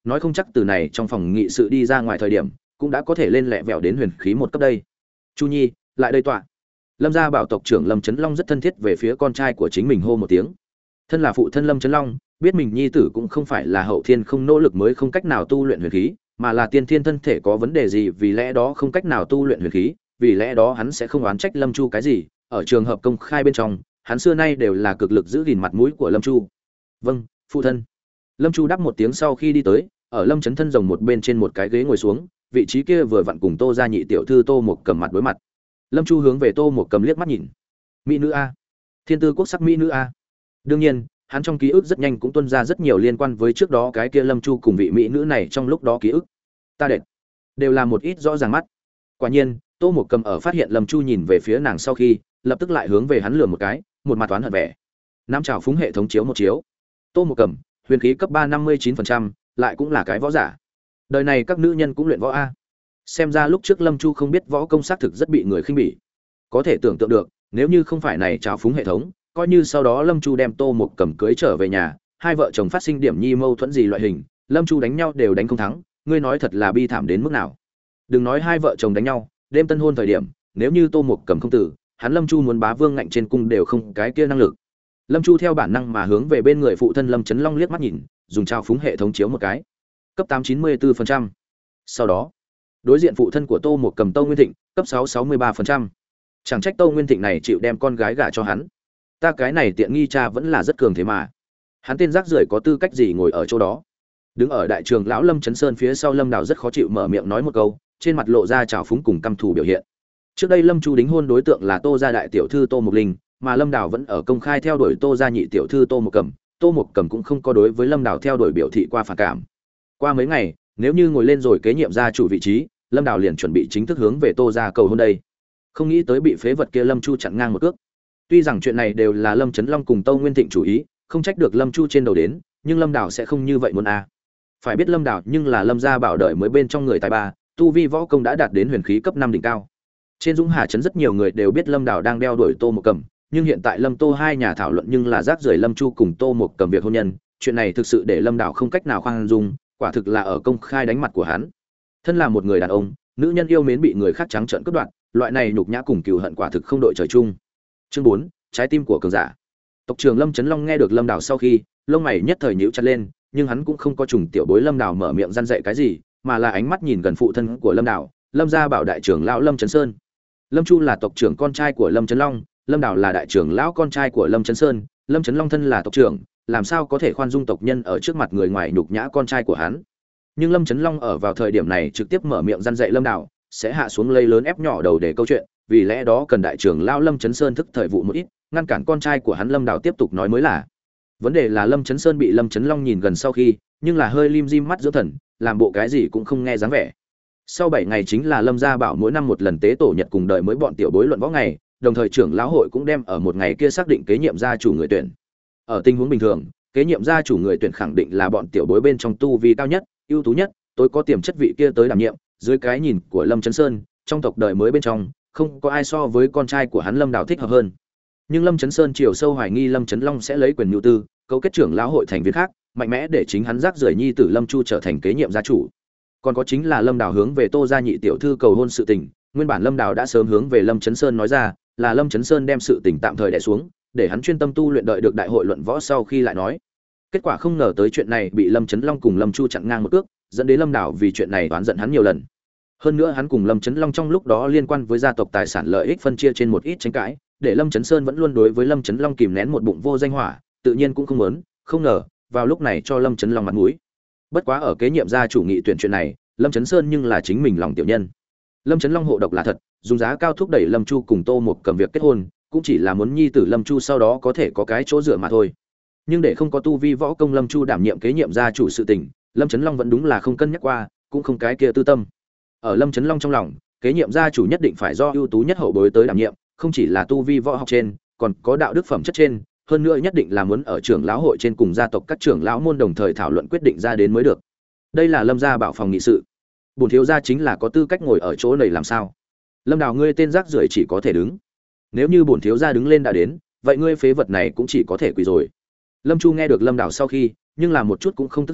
nói không chắc từ này trong phòng nghị sự đi ra ngoài thời điểm cũng đã có thể lên lẹ vẹo đến huyền khí một cấp đây. Chu Nhi, lại đây tọa. Lâm gia bảo tộc trưởng Lâm Chấn Long rất thân thiết về phía con trai của chính mình hô một tiếng. Thân là phụ thân Lâm Chấn Long, biết mình nhi tử cũng không phải là hậu thiên không nỗ lực mới không cách nào tu luyện huyền khí, mà là tiên thiên thân thể có vấn đề gì, vì lẽ đó không cách nào tu luyện huyền khí, vì lẽ đó hắn sẽ không oán trách Lâm Chu cái gì, ở trường hợp công khai bên trong, hắn xưa nay đều là cực lực giữ gìn mặt mũi của Lâm Chu. Vâng, phụ thân. Lâm Chu đáp một tiếng sau khi đi tới, ở Lâm Chấn thân rồng một bên trên một cái ghế ngồi xuống, vị trí kia vừa vặn cùng Tô gia nhị tiểu thư Tô Mục Cầm mặt đối mặt. Lâm Chu hướng về Tô Mục Cầm liếc mắt nhìn. Mỹ nữ a, thiên tư quốc sắc mỹ nữ a. Đương nhiên, hắn trong ký ức rất nhanh cũng tuôn ra rất nhiều liên quan với trước đó cái kia Lâm Chu cùng vị mỹ nữ này trong lúc đó ký ức. Ta đệt, đều là một ít rõ ràng mắt. Quả nhiên, Tô Mục Cầm ở phát hiện Lâm Chu nhìn về phía nàng sau khi, lập tức lại hướng về hắn lườm một cái, một mặt toán hận vẻ. Nam trào phúng hệ thống chiếu một chiếu. Tô Mục Cầm, huyền khí cấp ba năm mươi chín phần trăm, lại cũng là cái võ giả. Đời này các nữ nhân cũng luyện võ a. Xem ra lúc trước Lâm Chu không biết võ công xác thực rất bị người khinh bỉ. Có thể tưởng tượng được, nếu như không phải này trào phúng hệ thống, coi như sau đó Lâm Chu đem Tô Mục Cầm cưới trở về nhà, hai vợ chồng phát sinh điểm nhi mâu thuẫn gì loại hình, Lâm Chu đánh nhau đều đánh không thắng, ngươi nói thật là bi thảm đến mức nào. Đừng nói hai vợ chồng đánh nhau, đêm tân hôn thời điểm, nếu như Tô Mục Cầm không tử, hắn Lâm Chu muốn bá vương ngạnh trên cung đều không cái kia năng lực. Lâm Chu theo bản năng mà hướng về bên người phụ thân Lâm Chấn Long liếc mắt nhìn, dùng trào phúng hệ thống chiếu một cái. Cấp tám chín mươi tư phần trăm. Sau đó, đối diện phụ thân của Tô Mục Cầm Tô Nguyên Thịnh, cấp sáu sáu mươi ba phần trăm. Chẳng trách Tô Nguyên Thịnh này chịu đem con gái gả cho hắn. Ta cái này tiện nghi cha vẫn là rất cường thế mà. Hắn tên rác rưởi có tư cách gì ngồi ở chỗ đó. Đứng ở đại trường lão Lâm Chấn Sơn phía sau Lâm Đào rất khó chịu mở miệng nói một câu, trên mặt lộ ra trào phúng cùng căm thù biểu hiện. Trước đây Lâm Chu đính hôn đối tượng là Tô gia đại tiểu thư Tô Mục Linh, mà Lâm Đào vẫn ở công khai theo đuổi Tô gia nhị tiểu thư Tô Mục Cầm, Tô Mục Cầm cũng không có đối với Lâm Đào theo đuổi biểu thị qua phản cảm. Qua mấy ngày, nếu như ngồi lên rồi kế nhiệm gia chủ vị trí, Lâm Đào liền chuẩn bị chính thức hướng về Tô gia cầu hôn đây. Không nghĩ tới bị phế vật kia Lâm Chu chặn ngang một cước. Tuy rằng chuyện này đều là Lâm Chấn Long cùng Tô Nguyên Thịnh chủ ý, không trách được Lâm Chu trên đầu đến, nhưng Lâm Đào sẽ không như vậy muốn a. À. Phải biết Lâm Đào nhưng là Lâm gia bảo đời mới bên trong người tài ba, tu vi võ công đã đạt đến huyền khí cấp năm đỉnh cao. Trên Dũng Hà trấn rất nhiều người đều biết Lâm Đào đang đeo đuổi Tô Mục Cầm, nhưng hiện tại Lâm Tô hai nhà thảo luận nhưng là rác rưởi Lâm Chu cùng Tô Mục Cầm việc hôn nhân, chuyện này thực sự để Lâm Đào không cách nào khoan dung, quả thực là ở công khai đánh mặt của hắn. Thân là một người đàn ông, nữ nhân yêu mến bị người khác trắng trợn cướp đoạt, loại này nhục nhã cùng cừu hận quả thực không đội trời chung. Chương bốn, trái tim của cường giả. Tộc trưởng Lâm Chấn Long nghe được Lâm Đào sau khi, lông mày nhất thời nhíu chặt lên, nhưng hắn cũng không có trùng tiểu bối Lâm Đào mở miệng răn dạy cái gì, mà là ánh mắt nhìn gần phụ thân của Lâm Đào, Lâm gia bảo đại trưởng lão Lâm Chấn Sơn. Lâm Chu là tộc trưởng con trai của Lâm Chấn Long, Lâm Đào là đại trưởng lão con trai của Lâm Chấn Sơn, Lâm Chấn Long thân là tộc trưởng, làm sao có thể khoan dung tộc nhân ở trước mặt người ngoài nhục nhã con trai của hắn. Nhưng Lâm Chấn Long ở vào thời điểm này trực tiếp mở miệng răn dạy Lâm Đào, sẽ hạ xuống lây lớn ép nhỏ đầu để câu chuyện, vì lẽ đó cần đại trưởng lão Lâm Chấn Sơn thức thời vụ một ít, ngăn cản con trai của hắn Lâm Đào tiếp tục nói mới là. Vấn đề là Lâm Chấn Sơn bị Lâm Chấn Long nhìn gần sau khi, nhưng là hơi lim dim mắt giữa thần, làm bộ cái gì cũng không nghe dáng vẻ. Sau bảy ngày chính là Lâm gia bảo mỗi năm một lần tế tổ nhật cùng đợi mới bọn tiểu bối luận võ ngày, đồng thời trưởng lão hội cũng đem ở một ngày kia xác định kế nhiệm gia chủ người tuyển. Ở tình huống bình thường, kế nhiệm gia chủ người tuyển khẳng định là bọn tiểu bối bên trong tu vi cao nhất, ưu tú nhất, tối có tiềm chất vị kia tới đảm nhiệm, dưới cái nhìn của Lâm Chấn Sơn, trong tộc đời mới bên trong, không có ai so với con trai của hắn Lâm Đào thích hợp hơn. Nhưng Lâm Chấn Sơn chiều sâu hoài nghi Lâm Chấn Long sẽ lấy quyền nhu tư, cấu kết trưởng lão hội thành viên khác, mạnh mẽ để chính hắn rác rưởi nhi tử Lâm Chu trở thành kế nhiệm gia chủ. Còn có chính là Lâm Đào hướng về Tô gia nhị tiểu thư cầu hôn sự tình, nguyên bản Lâm Đào đã sớm hướng về Lâm Chấn Sơn nói ra, là Lâm Chấn Sơn đem sự tình tạm thời đè xuống, để hắn chuyên tâm tu luyện đợi được đại hội luận võ sau khi lại nói. Kết quả không ngờ tới chuyện này bị Lâm Chấn Long cùng Lâm Chu chặn ngang một cước, dẫn đến Lâm Đào vì chuyện này oán giận hắn nhiều lần. Hơn nữa hắn cùng Lâm Chấn Long trong lúc đó liên quan với gia tộc tài sản lợi ích phân chia trên một ít tranh cãi, để Lâm Chấn Sơn vẫn luôn đối với Lâm Chấn Long kìm nén một bụng vô danh hỏa, tự nhiên cũng không muốn, không ngờ, vào lúc này cho Lâm Chấn Long mặt mũi. Bất quá ở kế nhiệm gia chủ nghị tuyển chuyện này, Lâm Chấn Sơn nhưng là chính mình lòng tiểu nhân. Lâm Chấn Long hộ độc là thật, dùng giá cao thúc đẩy Lâm Chu cùng Tô Mục Cầm việc kết hôn, cũng chỉ là muốn nhi tử Lâm Chu sau đó có thể có cái chỗ dựa mà thôi. Nhưng để không có tu vi võ công Lâm Chu đảm nhiệm kế nhiệm gia chủ sự tình, Lâm Chấn Long vẫn đúng là không cân nhắc qua, cũng không cái kia tư tâm. Ở Lâm Chấn Long trong lòng, kế nhiệm gia chủ nhất định phải do ưu tú nhất hậu bối tới đảm nhiệm, không chỉ là tu vi võ học trên, còn có đạo đức phẩm chất trên, hơn nữa nhất định là muốn ở trưởng lão hội trên cùng gia tộc các trưởng lão môn đồng thời thảo luận quyết định ra đến mới được. Đây là Lâm gia bảo phòng nghị sự. Bổn thiếu gia chính là có tư cách ngồi ở chỗ này làm sao? Lâm Đào ngươi tên rác rưởi chỉ có thể đứng. Nếu như bổn thiếu gia đứng lên đã đến, vậy ngươi phế vật này cũng chỉ có thể quỳ rồi. Lâm Chu nghe được Lâm Đào sau khi, nhưng là một chút cũng không tức giận,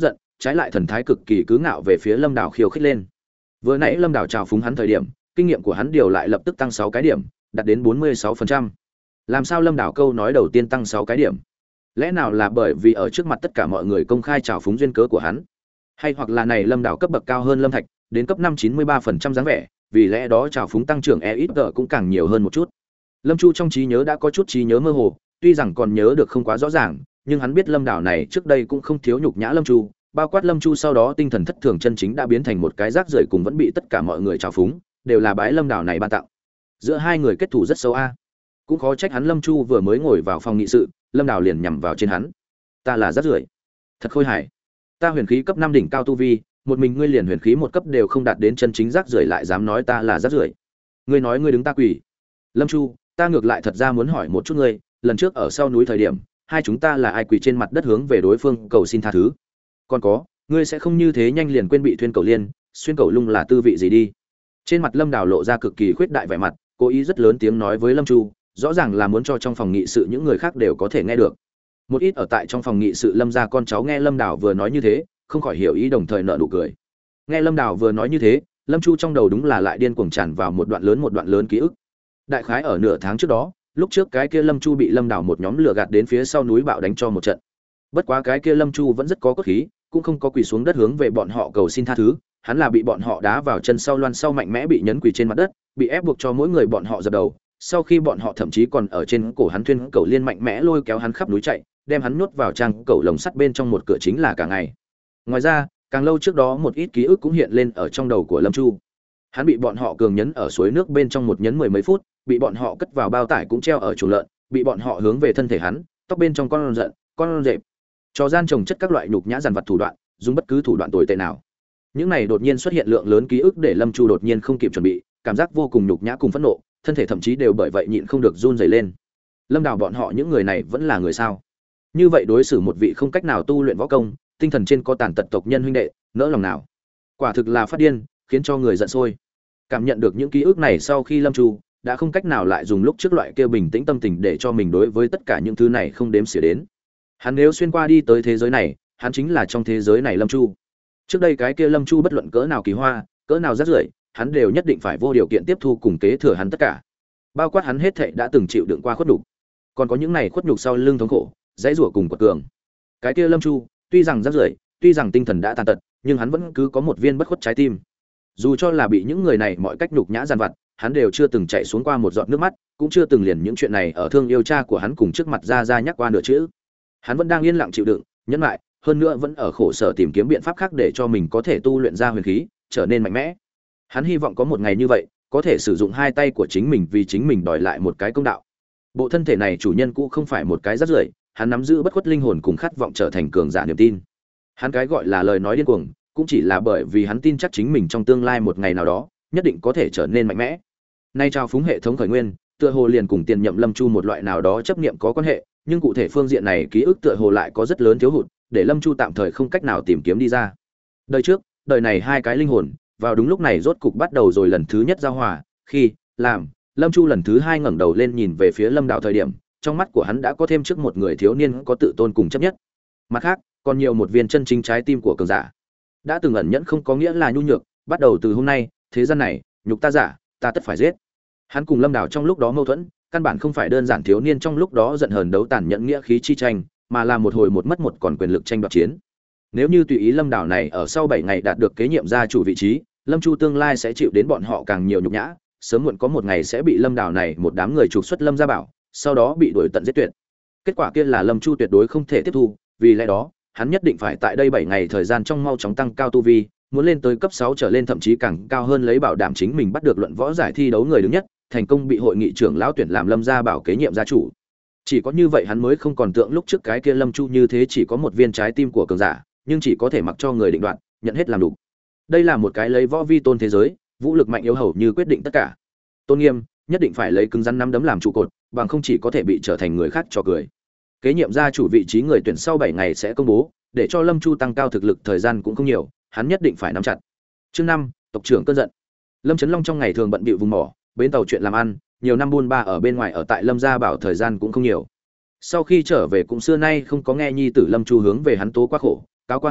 trái lại thần thái cực kỳ cứ ngạo về phía Lâm Đào khiêu khích lên. Vừa nãy Lâm Đào chào phúng hắn thời điểm, kinh nghiệm của hắn điều lại lập tức tăng sáu cái điểm, đạt đến bốn mươi sáu phần trăm. Làm sao Lâm Đào câu nói đầu tiên tăng sáu cái điểm? Lẽ nào là bởi vì ở trước mặt tất cả mọi người công khai chào phúng duyên cớ của hắn? Hay hoặc là này Lâm Đào cấp bậc cao hơn Lâm Thạch, đến cấp năm chín mươi ba phần trăm dáng vẻ, vì lẽ đó chào phúng tăng trưởng e ít g cũng càng nhiều hơn một chút. Lâm Chu trong trí nhớ đã có chút trí nhớ mơ hồ, tuy rằng còn nhớ được không quá rõ ràng, nhưng hắn biết Lâm Đào này trước đây cũng không thiếu nhục nhã Lâm Chu, bao quát Lâm Chu sau đó tinh thần thất thường chân chính đã biến thành một cái rác rưởi cùng vẫn bị tất cả mọi người chào phúng, đều là bái Lâm Đào này ban tặng. Giữa hai người kết thù rất sâu a. Cũng khó trách hắn Lâm Chu vừa mới ngồi vào phòng nghị sự, Lâm Đào liền nhằm vào trên hắn. Ta là rác rưởi. Thật khôi hài. Ta huyền khí cấp năm đỉnh cao tu vi, một mình ngươi liền huyền khí một cấp đều không đạt đến chân chính rác rưởi lại dám nói ta là rác rưởi. Ngươi nói ngươi đứng ta quỷ. Lâm Chu, ta ngược lại thật ra muốn hỏi một chút ngươi, lần trước ở sau núi thời điểm, hai chúng ta là ai quỳ trên mặt đất hướng về đối phương cầu xin tha thứ? Còn có, ngươi sẽ không như thế nhanh liền quên bị thuyên cầu liên, xuyên cầu lung là tư vị gì đi? Trên mặt Lâm Đào lộ ra cực kỳ khuyết đại vẻ mặt, cố ý rất lớn tiếng nói với Lâm Chu, rõ ràng là muốn cho trong phòng nghị sự những người khác đều có thể nghe được. Một ít ở tại trong phòng nghị sự Lâm gia con cháu nghe Lâm Đào vừa nói như thế, không khỏi hiểu ý đồng thời nở nụ cười. Nghe Lâm Đào vừa nói như thế, Lâm Chu trong đầu đúng là lại điên cuồng tràn vào một đoạn lớn một đoạn lớn ký ức. Đại khái ở nửa tháng trước đó, lúc trước cái kia Lâm Chu bị Lâm Đào một nhóm lừa gạt đến phía sau núi bạo đánh cho một trận. Bất quá cái kia Lâm Chu vẫn rất có cốt khí, cũng không có quỳ xuống đất hướng về bọn họ cầu xin tha thứ, hắn là bị bọn họ đá vào chân sau loan sau mạnh mẽ bị nhấn quỳ trên mặt đất, bị ép buộc cho mỗi người bọn họ dập đầu. Sau khi bọn họ thậm chí còn ở trên cổ hắn thuyên cầu liên mạnh mẽ lôi kéo hắn khắp núi chạy, đem hắn nhốt vào trang cầu lồng sắt bên trong một cửa chính là cả ngày. Ngoài ra, càng lâu trước đó một ít ký ức cũng hiện lên ở trong đầu của Lâm Chu. Hắn bị bọn họ cường nhấn ở suối nước bên trong một nhấn mười mấy phút, bị bọn họ cất vào bao tải cũng treo ở chuồng lợn, bị bọn họ hướng về thân thể hắn, tóc bên trong con giận, con rệp, cho gian trồng chất các loại nhục nhã dằn vặt thủ đoạn, dùng bất cứ thủ đoạn tồi tệ nào. Những này đột nhiên xuất hiện lượng lớn ký ức để Lâm Chu đột nhiên không kịp chuẩn bị, cảm giác vô cùng nhục nhã cùng phẫn nộ, thân thể thậm chí đều bởi vậy nhịn không được run rẩy lên. Lâm Đào bọn họ những người này vẫn là người sao? Như vậy đối xử một vị không cách nào tu luyện võ công, tinh thần trên có tàn tật tộc nhân huynh đệ, nỡ lòng nào? Quả thực là phát điên, khiến cho người giận sôi. Cảm nhận được những ký ức này sau khi Lâm Chu đã không cách nào lại dùng lúc trước loại kia bình tĩnh tâm tình để cho mình đối với tất cả những thứ này không đếm xỉa đến. Hắn nếu xuyên qua đi tới thế giới này, hắn chính là trong thế giới này Lâm Chu. Trước đây cái kia Lâm Chu bất luận cỡ nào kỳ hoa, cỡ nào rác rưởi, hắn đều nhất định phải vô điều kiện tiếp thu cùng kế thừa hắn tất cả. Bao quát hắn hết thảy đã từng chịu đựng qua khuất nhục, còn có những này khuất nhục sau lưng thống khổ, dãy rủa cùng quật cường. Cái kia Lâm Chu, tuy rằng rác rưởi, tuy rằng tinh thần đã tàn tật, nhưng hắn vẫn cứ có một viên bất khuất trái tim. Dù cho là bị những người này mọi cách nhục nhã giàn vặt, hắn đều chưa từng chạy xuống qua một giọt nước mắt, cũng chưa từng liền những chuyện này ở thương yêu cha của hắn cùng trước mặt ra ra nhắc qua nửa chữ. Hắn vẫn đang yên lặng chịu đựng, nhẫn lại, hơn nữa vẫn ở khổ sở tìm kiếm biện pháp khác để cho mình có thể tu luyện ra huyền khí, trở nên mạnh mẽ. Hắn hy vọng có một ngày như vậy, có thể sử dụng hai tay của chính mình vì chính mình đòi lại một cái công đạo. Bộ thân thể này chủ nhân cũ không phải một cái rác rưởi, hắn nắm giữ bất khuất linh hồn cùng khát vọng trở thành cường giả niềm tin. Hắn cái gọi là lời nói điên cuồng, cũng chỉ là bởi vì hắn tin chắc chính mình trong tương lai một ngày nào đó, nhất định có thể trở nên mạnh mẽ. Nay trao phúng hệ thống khởi nguyên, tựa hồ liền cùng tiền nhậm Lâm Chu một loại nào đó chấp niệm có quan hệ, nhưng cụ thể phương diện này ký ức tựa hồ lại có rất lớn thiếu hụt, để Lâm Chu tạm thời không cách nào tìm kiếm đi ra. Đời trước, đời này hai cái linh hồn, vào đúng lúc này rốt cục bắt đầu rồi lần thứ nhất giao hòa, khi làm Lâm Chu lần thứ hai ngẩng đầu lên nhìn về phía Lâm Đào thời điểm, trong mắt của hắn đã có thêm trước một người thiếu niên có tự tôn cùng chấp nhất. Mặt khác, còn nhiều một viên chân chính trái tim của cường giả. Đã từng ẩn nhẫn không có nghĩa là nhu nhược, bắt đầu từ hôm nay, thế gian này, nhục ta giả, ta tất phải giết. Hắn cùng Lâm Đào trong lúc đó mâu thuẫn, căn bản không phải đơn giản thiếu niên trong lúc đó giận hờn đấu tàn nhẫn nghĩa khí chi tranh, mà là một hồi một mất một còn quyền lực tranh đoạt chiến. Nếu như tùy ý Lâm Đào này ở sau bảy ngày đạt được kế nhiệm gia chủ vị trí, Lâm Chu tương lai sẽ chịu đến bọn họ càng nhiều nhục nhã, sớm muộn có một ngày sẽ bị Lâm Đào này một đám người trục xuất Lâm gia bảo, sau đó bị đuổi tận giết tuyệt. Kết quả kia là Lâm Chu tuyệt đối không thể tiếp thu, vì lẽ đó, hắn nhất định phải tại đây bảy ngày thời gian trong mau chóng tăng cao tu vi, muốn lên tới cấp sáu trở lên thậm chí càng cao hơn lấy bảo đảm chính mình bắt được luận võ giải thi đấu người đứng nhất, thành công bị hội nghị trưởng lão tuyển làm Lâm gia bảo kế nhiệm gia chủ. Chỉ có như vậy hắn mới không còn tượng lúc trước cái kia Lâm Chu như thế chỉ có một viên trái tim của cường giả, nhưng chỉ có thể mặc cho người định đoạt, nhận hết làm đủ. Đây là một cái lấy võ vi tôn thế giới, vũ lực mạnh yếu hầu như quyết định tất cả. Tôn nghiêm, nhất định phải lấy cứng rắn nắm đấm làm trụ cột, bằng không chỉ có thể bị trở thành người khác trò cười. Kế nhiệm gia chủ vị trí người tuyển sau bảy ngày sẽ công bố, để cho Lâm Chu tăng cao thực lực thời gian cũng không nhiều, hắn nhất định phải nắm chặt. Chương năm, tộc trưởng cơn giận. Lâm Trấn Long trong ngày thường bận bịu vùng mỏ, bến tàu chuyện làm ăn, nhiều năm buôn ba ở bên ngoài ở tại Lâm gia bảo thời gian cũng không nhiều. Sau khi trở về cũng xưa nay không có nghe nhi tử Lâm Chu hướng về hắn tố quá khổ, cáo qua hình,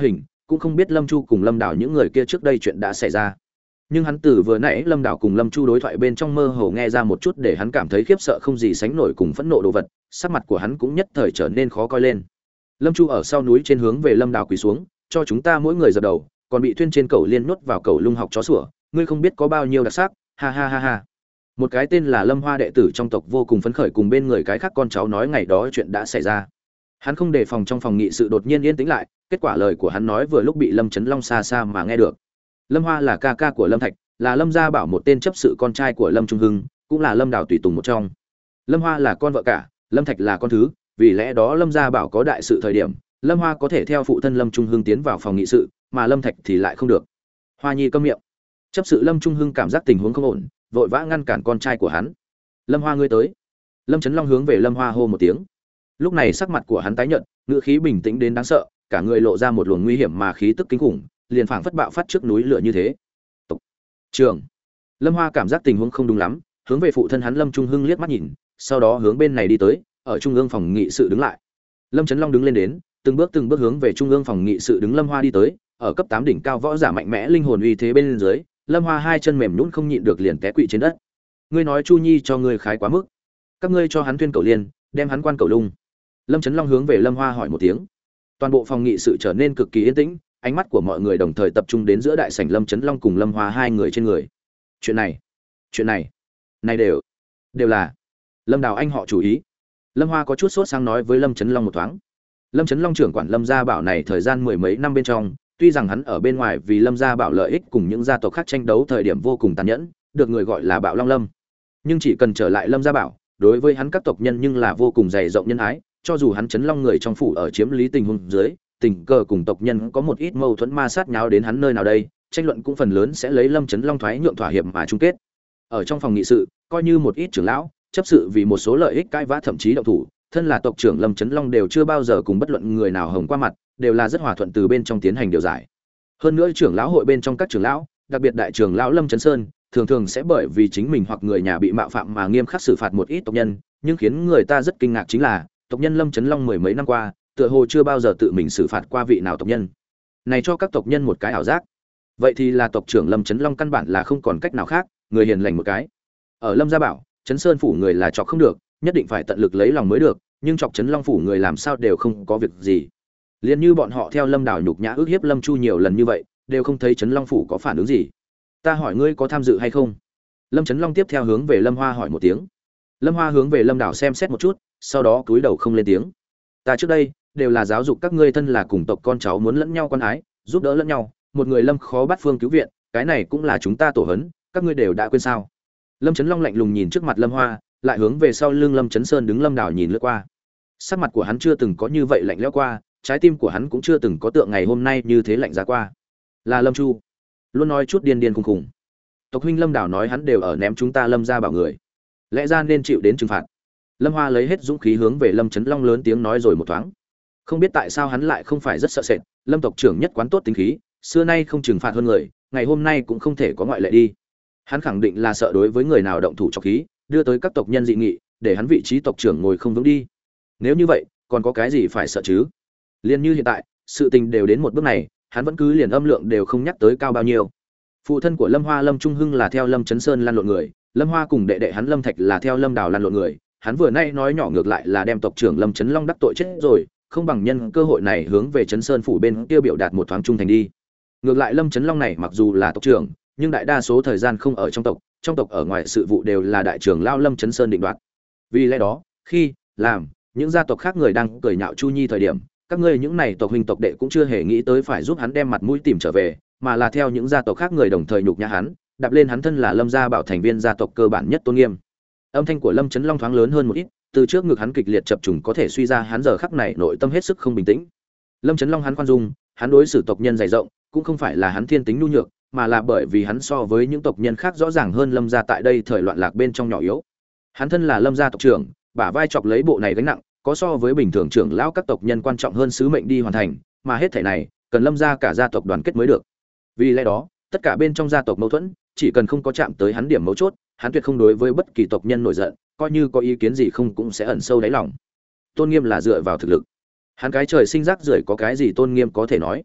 cũng không biết Lâm Chu cùng Lâm Đào những người kia trước đây chuyện đã xảy ra. Nhưng hắn từ vừa nãy Lâm Đào cùng Lâm Chu đối thoại bên trong mơ hồ nghe ra một chút để hắn cảm thấy khiếp sợ không gì sánh nổi cùng phẫn nộ đồ vật, sắc mặt của hắn cũng nhất thời trở nên khó coi lên. Lâm Chu ở sau núi trên hướng về Lâm Đào quỳ xuống, cho chúng ta mỗi người dập đầu, còn bị Thuyên trên cầu liên nuốt vào cầu lung học chó sủa, ngươi không biết có bao nhiêu đặc sắc, ha ha ha ha. Một cái tên là Lâm Hoa đệ tử trong tộc vô cùng phấn khởi cùng bên người cái khác con cháu nói ngày đó chuyện đã xảy ra. Hắn không đề phòng trong phòng nghị sự đột nhiên yên tĩnh lại, kết quả lời của hắn nói vừa lúc bị Lâm Chấn Long xa xa mà nghe được. Lâm Hoa là ca ca của Lâm Thạch, là Lâm Gia Bảo một tên chấp sự con trai của Lâm Trung Hưng, cũng là Lâm Đào tùy tùng một trong. Lâm Hoa là con vợ cả, Lâm Thạch là con thứ, vì lẽ đó Lâm Gia Bảo có đại sự thời điểm, Lâm Hoa có thể theo phụ thân Lâm Trung Hưng tiến vào phòng nghị sự, mà Lâm Thạch thì lại không được. Hoa Nhi câm miệng. Chấp sự Lâm Trung Hưng cảm giác tình huống không ổn, vội vã ngăn cản con trai của hắn. Lâm Hoa ngươi tới. Lâm Chấn Long hướng về Lâm Hoa hô một tiếng. Lúc này sắc mặt của hắn tái nhợt, ngữ khí bình tĩnh đến đáng sợ, cả người lộ ra một luồng nguy hiểm mà khí tức kinh khủng, liền phảng phất bạo phát trước núi lửa như thế. Tộc trưởng. Lâm Hoa cảm giác tình huống không đúng lắm, hướng về phụ thân hắn Lâm Trung Hưng liếc mắt nhìn, sau đó hướng bên này đi tới, ở trung ương phòng nghị sự đứng lại. Lâm Chấn Long đứng lên đến, từng bước từng bước hướng về trung ương phòng nghị sự đứng Lâm Hoa đi tới, ở cấp tám đỉnh cao võ giả mạnh mẽ linh hồn uy thế bên dưới, Lâm Hoa hai chân mềm nhũn không nhịn được liền té quỵ trên đất. Ngươi nói Chu Nhi cho ngươi khái quá mức, các ngươi cho hắn tuyên cầu liên, đem hắn quan cầu lung. Lâm Chấn Long hướng về Lâm Hoa hỏi một tiếng. Toàn bộ phòng nghị sự trở nên cực kỳ yên tĩnh, ánh mắt của mọi người đồng thời tập trung đến giữa đại sảnh Lâm Chấn Long cùng Lâm Hoa hai người trên người. Chuyện này, chuyện này, này đều, đều là Lâm Đào anh họ chủ ý. Lâm Hoa có chút sốt sáng nói với Lâm Chấn Long một thoáng. Lâm Chấn Long trưởng quản Lâm Gia Bảo này thời gian mười mấy năm bên trong, tuy rằng hắn ở bên ngoài vì Lâm Gia Bảo lợi ích cùng những gia tộc khác tranh đấu thời điểm vô cùng tàn nhẫn, được người gọi là Bạo Long Lâm. Nhưng chỉ cần trở lại Lâm Gia Bảo, đối với hắn các tộc nhân nhưng là vô cùng dày rộng nhân ái, cho dù hắn Chấn Long người trong phủ ở chiếm lý tình huống dưới, tình cờ cùng tộc nhân có một ít mâu thuẫn ma sát nháo đến hắn nơi nào đây, tranh luận cũng phần lớn sẽ lấy Lâm Chấn Long thoái nhượng thỏa hiệp mà chung kết. Ở trong phòng nghị sự, coi như một ít trưởng lão, chấp sự vì một số lợi ích cãi vã thậm chí động thủ, thân là tộc trưởng Lâm Chấn Long đều chưa bao giờ cùng bất luận người nào hồng qua mặt, đều là rất hòa thuận từ bên trong tiến hành điều giải. Hơn nữa trưởng lão hội bên trong các trưởng lão, đặc biệt đại trưởng lão Lâm Chấn Sơn, thường thường sẽ bởi vì chính mình hoặc người nhà bị mạo phạm mà nghiêm khắc xử phạt một ít tộc nhân, nhưng khiến người ta rất kinh ngạc chính là, tộc nhân Lâm Chấn Long mười mấy năm qua, tựa hồ chưa bao giờ tự mình xử phạt qua vị nào tộc nhân. Này cho các tộc nhân một cái ảo giác. Vậy thì là tộc trưởng Lâm Chấn Long căn bản là không còn cách nào khác, người hiền lành một cái. Ở Lâm Gia Bảo, Chấn Sơn phủ người là chọc không được, nhất định phải tận lực lấy lòng mới được, nhưng chọc Chấn Long phủ người làm sao đều không có việc gì. Liên như bọn họ theo Lâm Đào nhục nhã ức hiếp Lâm Chu nhiều lần như vậy, đều không thấy Chấn Long phủ có phản ứng gì. Ta hỏi ngươi có tham dự hay không? Lâm Chấn Long tiếp theo hướng về Lâm Hoa hỏi một tiếng. Lâm Hoa hướng về Lâm Đào xem xét một chút, sau đó cúi đầu không lên tiếng. Ta trước đây đều là giáo dục các ngươi thân là cùng tộc con cháu muốn lẫn nhau quan ái, giúp đỡ lẫn nhau, một người Lâm khó bắt phương cứu viện, cái này cũng là chúng ta tổ hấn, các ngươi đều đã quên sao? Lâm Chấn Long lạnh lùng nhìn trước mặt Lâm Hoa, lại hướng về sau lưng Lâm Chấn Sơn đứng Lâm Đào nhìn lướt qua. Sắc mặt của hắn chưa từng có như vậy lạnh lẽo qua, trái tim của hắn cũng chưa từng có tượng ngày hôm nay như thế lạnh giá qua. Là Lâm Chu, luôn nói chút điên điên khùng khùng. Tộc huynh Lâm Đào nói hắn đều ở ném chúng ta Lâm Gia Bảo người, lẽ ra nên chịu đến trừng phạt. Lâm Hoa lấy hết dũng khí hướng về Lâm Chấn Long lớn tiếng nói rồi một thoáng. Không biết tại sao hắn lại không phải rất sợ sệt, Lâm tộc trưởng nhất quán tốt tính khí, xưa nay không trừng phạt hơn người, ngày hôm nay cũng không thể có ngoại lệ đi. Hắn khẳng định là sợ đối với người nào động thủ trọc khí, đưa tới các tộc nhân dị nghị, để hắn vị trí tộc trưởng ngồi không vững đi. Nếu như vậy, còn có cái gì phải sợ chứ? Liên như hiện tại, sự tình đều đến một bước này, hắn vẫn cứ liền âm lượng đều không nhắc tới cao bao nhiêu. Phụ thân của Lâm Hoa Lâm Trung Hưng là theo Lâm Chấn Sơn lăn lộn người, Lâm Hoa cùng đệ đệ hắn Lâm Thạch là theo Lâm Đào lăn lộn người, hắn vừa nay nói nhỏ ngược lại là đem tộc trưởng Lâm Chấn Long đắc tội chết rồi, không bằng nhân cơ hội này hướng về Chấn Sơn phủ bên kia biểu đạt một thoáng trung thành đi. Ngược lại Lâm Chấn Long này mặc dù là tộc trưởng, nhưng đại đa số thời gian không ở trong tộc, trong tộc ở ngoài sự vụ đều là đại trưởng lão Lâm Chấn Sơn định đoạt. Vì lẽ đó, khi làm những gia tộc khác người đang cười nhạo Chu Nhi thời điểm, các ngươi những này tộc huynh tộc đệ cũng chưa hề nghĩ tới phải giúp hắn đem mặt mũi tìm trở về, mà là theo những gia tộc khác người đồng thời nhục nhã hắn, đạp lên hắn thân là Lâm gia Bảo thành viên gia tộc cơ bản nhất tôn nghiêm. Âm thanh của Lâm Chấn Long thoáng lớn hơn một ít, từ trước ngực hắn kịch liệt chập trùng có thể suy ra hắn giờ khắc này nội tâm hết sức không bình tĩnh. Lâm Chấn Long hắn khoan dung, hắn đối xử tộc nhân dày rộng, cũng không phải là hắn thiên tính nhu nhược, mà là bởi vì hắn so với những tộc nhân khác rõ ràng hơn Lâm gia tại đây thời loạn lạc bên trong nhỏ yếu. Hắn thân là Lâm gia tộc trưởng, bả vai chọc lấy bộ này gánh nặng, có so với bình thường trưởng lão các tộc nhân quan trọng hơn sứ mệnh đi hoàn thành, mà hết thảy này, cần Lâm gia cả gia tộc đoàn kết mới được. Vì lẽ đó, tất cả bên trong gia tộc mâu thuẫn, chỉ cần không có chạm tới hắn điểm mấu chốt, hắn tuyệt không đối với bất kỳ tộc nhân nổi giận, coi như có ý kiến gì không cũng sẽ ẩn sâu đáy lòng. Tôn nghiêm là dựa vào thực lực. Hắn cái trời sinh rác rưởi có cái gì tôn nghiêm có thể nói?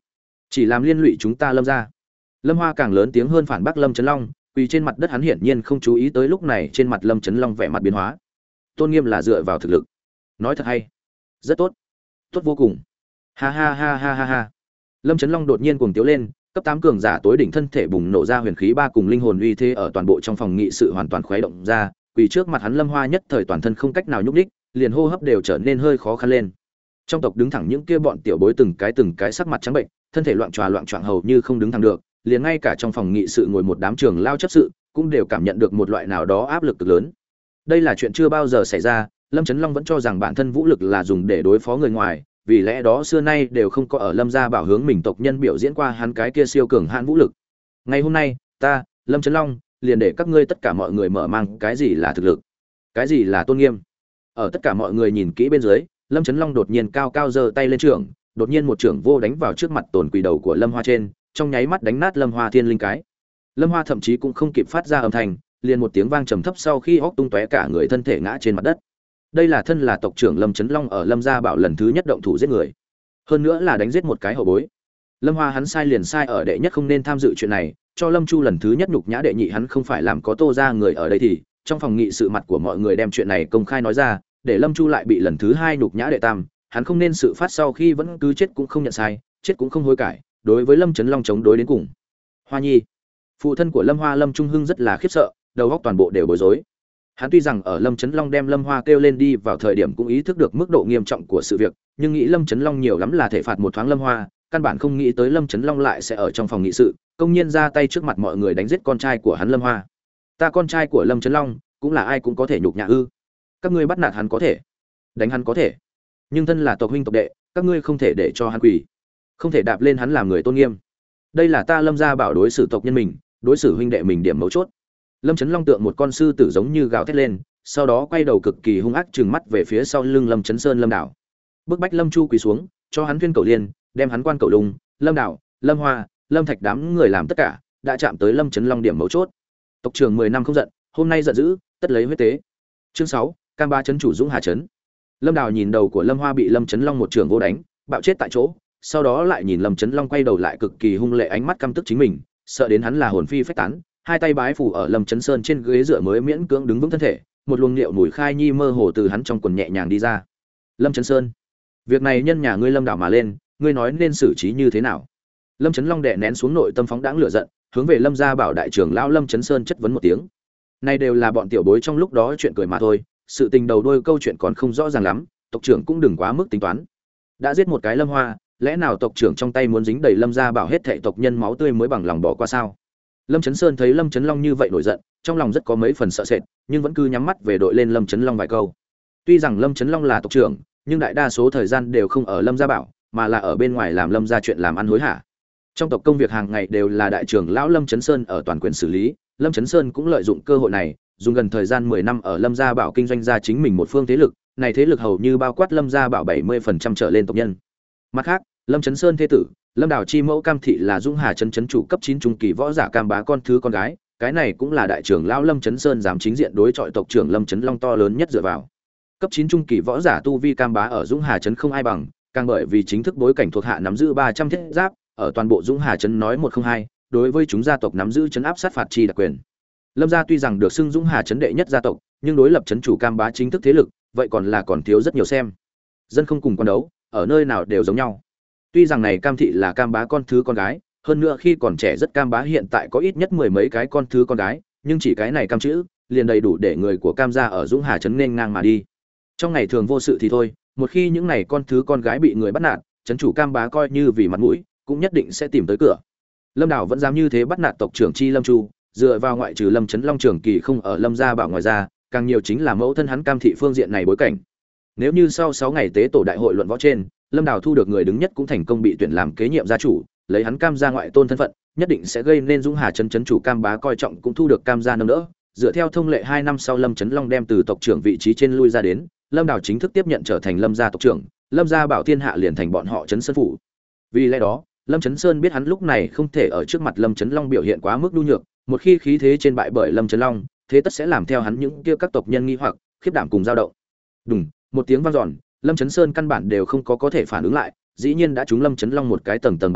chỉ làm liên lụy chúng ta Lâm gia. Lâm Hoa càng lớn tiếng hơn phản bác Lâm Chấn Long, quỳ trên mặt đất hắn hiển nhiên không chú ý tới lúc này trên mặt Lâm Chấn Long vẻ mặt biến hóa. Tôn nghiêm là dựa vào thực lực. Nói thật hay, rất tốt, tốt vô cùng. Ha ha ha ha ha ha. Lâm Chấn Long đột nhiên cuồng tiếu lên, cấp tám cường giả tối đỉnh thân thể bùng nổ ra huyền khí ba cùng linh hồn uy thế ở toàn bộ trong phòng nghị sự hoàn toàn khuấy động ra, quỳ trước mặt hắn Lâm Hoa nhất thời toàn thân không cách nào nhúc nhích, liền hô hấp đều trở nên hơi khó khăn lên. Trong tộc đứng thẳng những kia bọn tiểu bối từng cái từng cái sắc mặt trắng bệnh, thân thể loạn tròa loạn choạng hầu như không đứng thẳng được, liền ngay cả trong phòng nghị sự ngồi một đám trưởng lao chấp sự, cũng đều cảm nhận được một loại nào đó áp lực cực lớn. Đây là chuyện chưa bao giờ xảy ra, Lâm Chấn Long vẫn cho rằng bản thân vũ lực là dùng để đối phó người ngoài, vì lẽ đó xưa nay đều không có ở Lâm gia bảo hướng mình tộc nhân biểu diễn qua hắn cái kia siêu cường hãn vũ lực. Ngày hôm nay, ta, Lâm Chấn Long, liền để các ngươi tất cả mọi người mở mang cái gì là thực lực, cái gì là tôn nghiêm. Ở tất cả mọi người nhìn kỹ bên dưới, Lâm Chấn Long đột nhiên cao cao giơ tay lên trưởng, đột nhiên một trưởng vô đánh vào trước mặt tồn quỳ đầu của Lâm Hoa trên, trong nháy mắt đánh nát Lâm Hoa thiên linh cái. Lâm Hoa thậm chí cũng không kịp phát ra âm thanh, liền một tiếng vang trầm thấp sau khi hốc tung tóe cả người thân thể ngã trên mặt đất. Đây là thân là tộc trưởng Lâm Chấn Long ở Lâm gia bảo lần thứ nhất động thủ giết người, hơn nữa là đánh giết một cái hậu bối. Lâm Hoa hắn sai liền sai ở đệ nhất không nên tham dự chuyện này, cho Lâm Chu lần thứ nhất nhục nhã đệ nhị hắn không phải làm có Tô gia người ở đây thì trong phòng nghị sự mặt của mọi người đem chuyện này công khai nói ra, để Lâm Chu lại bị lần thứ hai nhục nhã đệ tam, hắn không nên sự phát sau khi vẫn cứ chết cũng không nhận sai, chết cũng không hối cải, đối với Lâm Chấn Long chống đối đến cùng. Hoa Nhi, phụ thân của Lâm Hoa Lâm Trung Hưng rất là khiếp sợ, đầu óc toàn bộ đều bối rối. Hắn tuy rằng ở Lâm Chấn Long đem Lâm Hoa kêu lên đi vào thời điểm cũng ý thức được mức độ nghiêm trọng của sự việc, nhưng nghĩ Lâm Chấn Long nhiều lắm là thể phạt một thoáng Lâm Hoa, căn bản không nghĩ tới Lâm Chấn Long lại sẽ ở trong phòng nghị sự, công nhiên ra tay trước mặt mọi người đánh giết con trai của hắn Lâm Hoa. Ta con trai của Lâm Chấn Long, cũng là ai cũng có thể nhục nhã ư? Các ngươi bắt nạt hắn có thể, đánh hắn có thể, nhưng thân là tộc huynh tộc đệ, các ngươi không thể để cho hắn quỳ, không thể đạp lên hắn làm người tôn nghiêm. Đây là ta Lâm gia bảo đối xử tộc nhân mình, đối xử huynh đệ mình điểm mấu chốt. Lâm Chấn Long tượng một con sư tử giống như gào thét lên, sau đó quay đầu cực kỳ hung ác trừng mắt về phía sau lưng Lâm Chấn Sơn Lâm Đảo. Bức bách Lâm Chu quỳ xuống, cho hắn tuyên cầu liên, đem hắn quan cầu lùng, Lâm Đảo, Lâm Hoa, Lâm Thạch đám người làm tất cả, đã chạm tới Lâm Chấn Long điểm mấu chốt. Tộc trưởng mười năm không giận, hôm nay giận dữ, tất lấy huyết tế. Chương sáu, Cam Ba trấn chủ Dũng Hà trấn. Lâm Đào nhìn đầu của Lâm Hoa bị Lâm Chấn Long một trường vô đánh, bạo chết tại chỗ, sau đó lại nhìn Lâm Chấn Long quay đầu lại cực kỳ hung lệ ánh mắt căm tức chính mình, sợ đến hắn là hồn phi phách tán, hai tay bái phủ ở Lâm Chấn Sơn trên ghế dựa mới miễn cưỡng đứng vững thân thể, một luồng niệu mùi khai nhi mơ hồ từ hắn trong quần nhẹ nhàng đi ra. Lâm Chấn Sơn, việc này nhân nhà ngươi Lâm Đào mà lên, ngươi nói nên xử trí như thế nào? Lâm Chấn Long đè nén xuống nội tâm phóng đãng lửa giận, hướng về Lâm gia bảo đại trưởng lão Lâm Chấn Sơn chất vấn một tiếng. Này đều là bọn tiểu bối trong lúc đó chuyện cười mà thôi, sự tình đầu đuôi câu chuyện còn không rõ ràng lắm, tộc trưởng cũng đừng quá mức tính toán. Đã giết một cái Lâm Hoa, lẽ nào tộc trưởng trong tay muốn dính đầy Lâm gia bảo hết thảy tộc nhân máu tươi mới bằng lòng bỏ qua sao? Lâm Chấn Sơn thấy Lâm Chấn Long như vậy nổi giận, trong lòng rất có mấy phần sợ sệt, nhưng vẫn cứ nhắm mắt về đội lên Lâm Chấn Long vài câu. Tuy rằng Lâm Chấn Long là tộc trưởng, nhưng đại đa số thời gian đều không ở Lâm gia bảo, mà là ở bên ngoài làm Lâm gia chuyện làm ăn hối hả. Trong tộc công việc hàng ngày đều là đại trưởng lão Lâm Chấn Sơn ở toàn quyền xử lý, Lâm Chấn Sơn cũng lợi dụng cơ hội này, dùng gần thời gian mười năm ở Lâm gia bảo kinh doanh ra chính mình một phương thế lực, này thế lực hầu như bao quát Lâm gia bảo bảy mươi phần trăm trở lên tộc nhân. Mặt khác, Lâm Chấn Sơn thế tử, Lâm Đào chi mẫu Cam thị là Dũng Hà trấn trấn chủ cấp chín trung kỳ võ giả Cam Bá con thứ con gái, cái này cũng là đại trưởng lão Lâm Chấn Sơn dám chính diện đối chọi tộc trưởng Lâm Chấn Long to lớn nhất dựa vào. Cấp chín trung kỳ võ giả tu vi Cam Bá ở Dũng Hà trấn không ai bằng, càng bởi vì chính thức bối cảnh thuộc hạ nắm giữ ba trăm thiết giáp, ở toàn bộ Dũng Hà trấn nói một không hai, đối với chúng gia tộc nắm giữ trấn áp sát phạt chi đặc quyền. Lâm gia tuy rằng được xưng Dũng Hà trấn đệ nhất gia tộc, nhưng đối lập trấn chủ Cam Bá chính thức thế lực, vậy còn là còn thiếu rất nhiều xem. Dân không cùng quan đấu, ở nơi nào đều giống nhau. Tuy rằng này Cam thị là Cam Bá con thứ con gái, hơn nữa khi còn trẻ rất Cam Bá hiện tại có ít nhất mười mấy cái con thứ con gái, nhưng chỉ cái này Cam chữ, liền đầy đủ để người của Cam gia ở Dũng Hà trấn nên ngang mà đi. Trong ngày thường vô sự thì thôi, một khi những này con thứ con gái bị người bắt nạt, trấn chủ Cam Bá coi như vì mặt mũi, cũng nhất định sẽ tìm tới cửa. Lâm Đào vẫn dám như thế bắt nạt tộc trưởng chi Lâm Chu, dựa vào ngoại trừ Lâm Chấn Long trưởng kỳ không ở Lâm gia bảo ngoài ra, càng nhiều chính là mẫu thân hắn Cam thị phương diện này bối cảnh. Nếu như sau sáu ngày tế tổ đại hội luận võ trên, Lâm Đào thu được người đứng nhất cũng thành công bị tuyển làm kế nhiệm gia chủ, lấy hắn Cam gia ngoại tôn thân phận, nhất định sẽ gây nên Dũng Hà trấn trấn chủ Cam Bá coi trọng cũng thu được Cam gia nâng đỡ. Dựa theo thông lệ hai năm sau Lâm Chấn Long đem từ tộc trưởng vị trí trên lui ra đến, Lâm Đào chính thức tiếp nhận trở thành Lâm gia tộc trưởng, Lâm gia bảo thiên hạ liền thành bọn họ trấn sơn phủ. Vì lẽ đó, Lâm Chấn Sơn biết hắn lúc này không thể ở trước mặt Lâm Chấn Long biểu hiện quá mức nhu nhược, một khi khí thế trên bại bởi Lâm Chấn Long, thế tất sẽ làm theo hắn những kia các tộc nhân nghi hoặc, khiếp đảm cùng dao động. Đùng, một tiếng vang dọn, Lâm Chấn Sơn căn bản đều không có có thể phản ứng lại, dĩ nhiên đã trúng Lâm Chấn Long một cái tầng tầng bạt hai,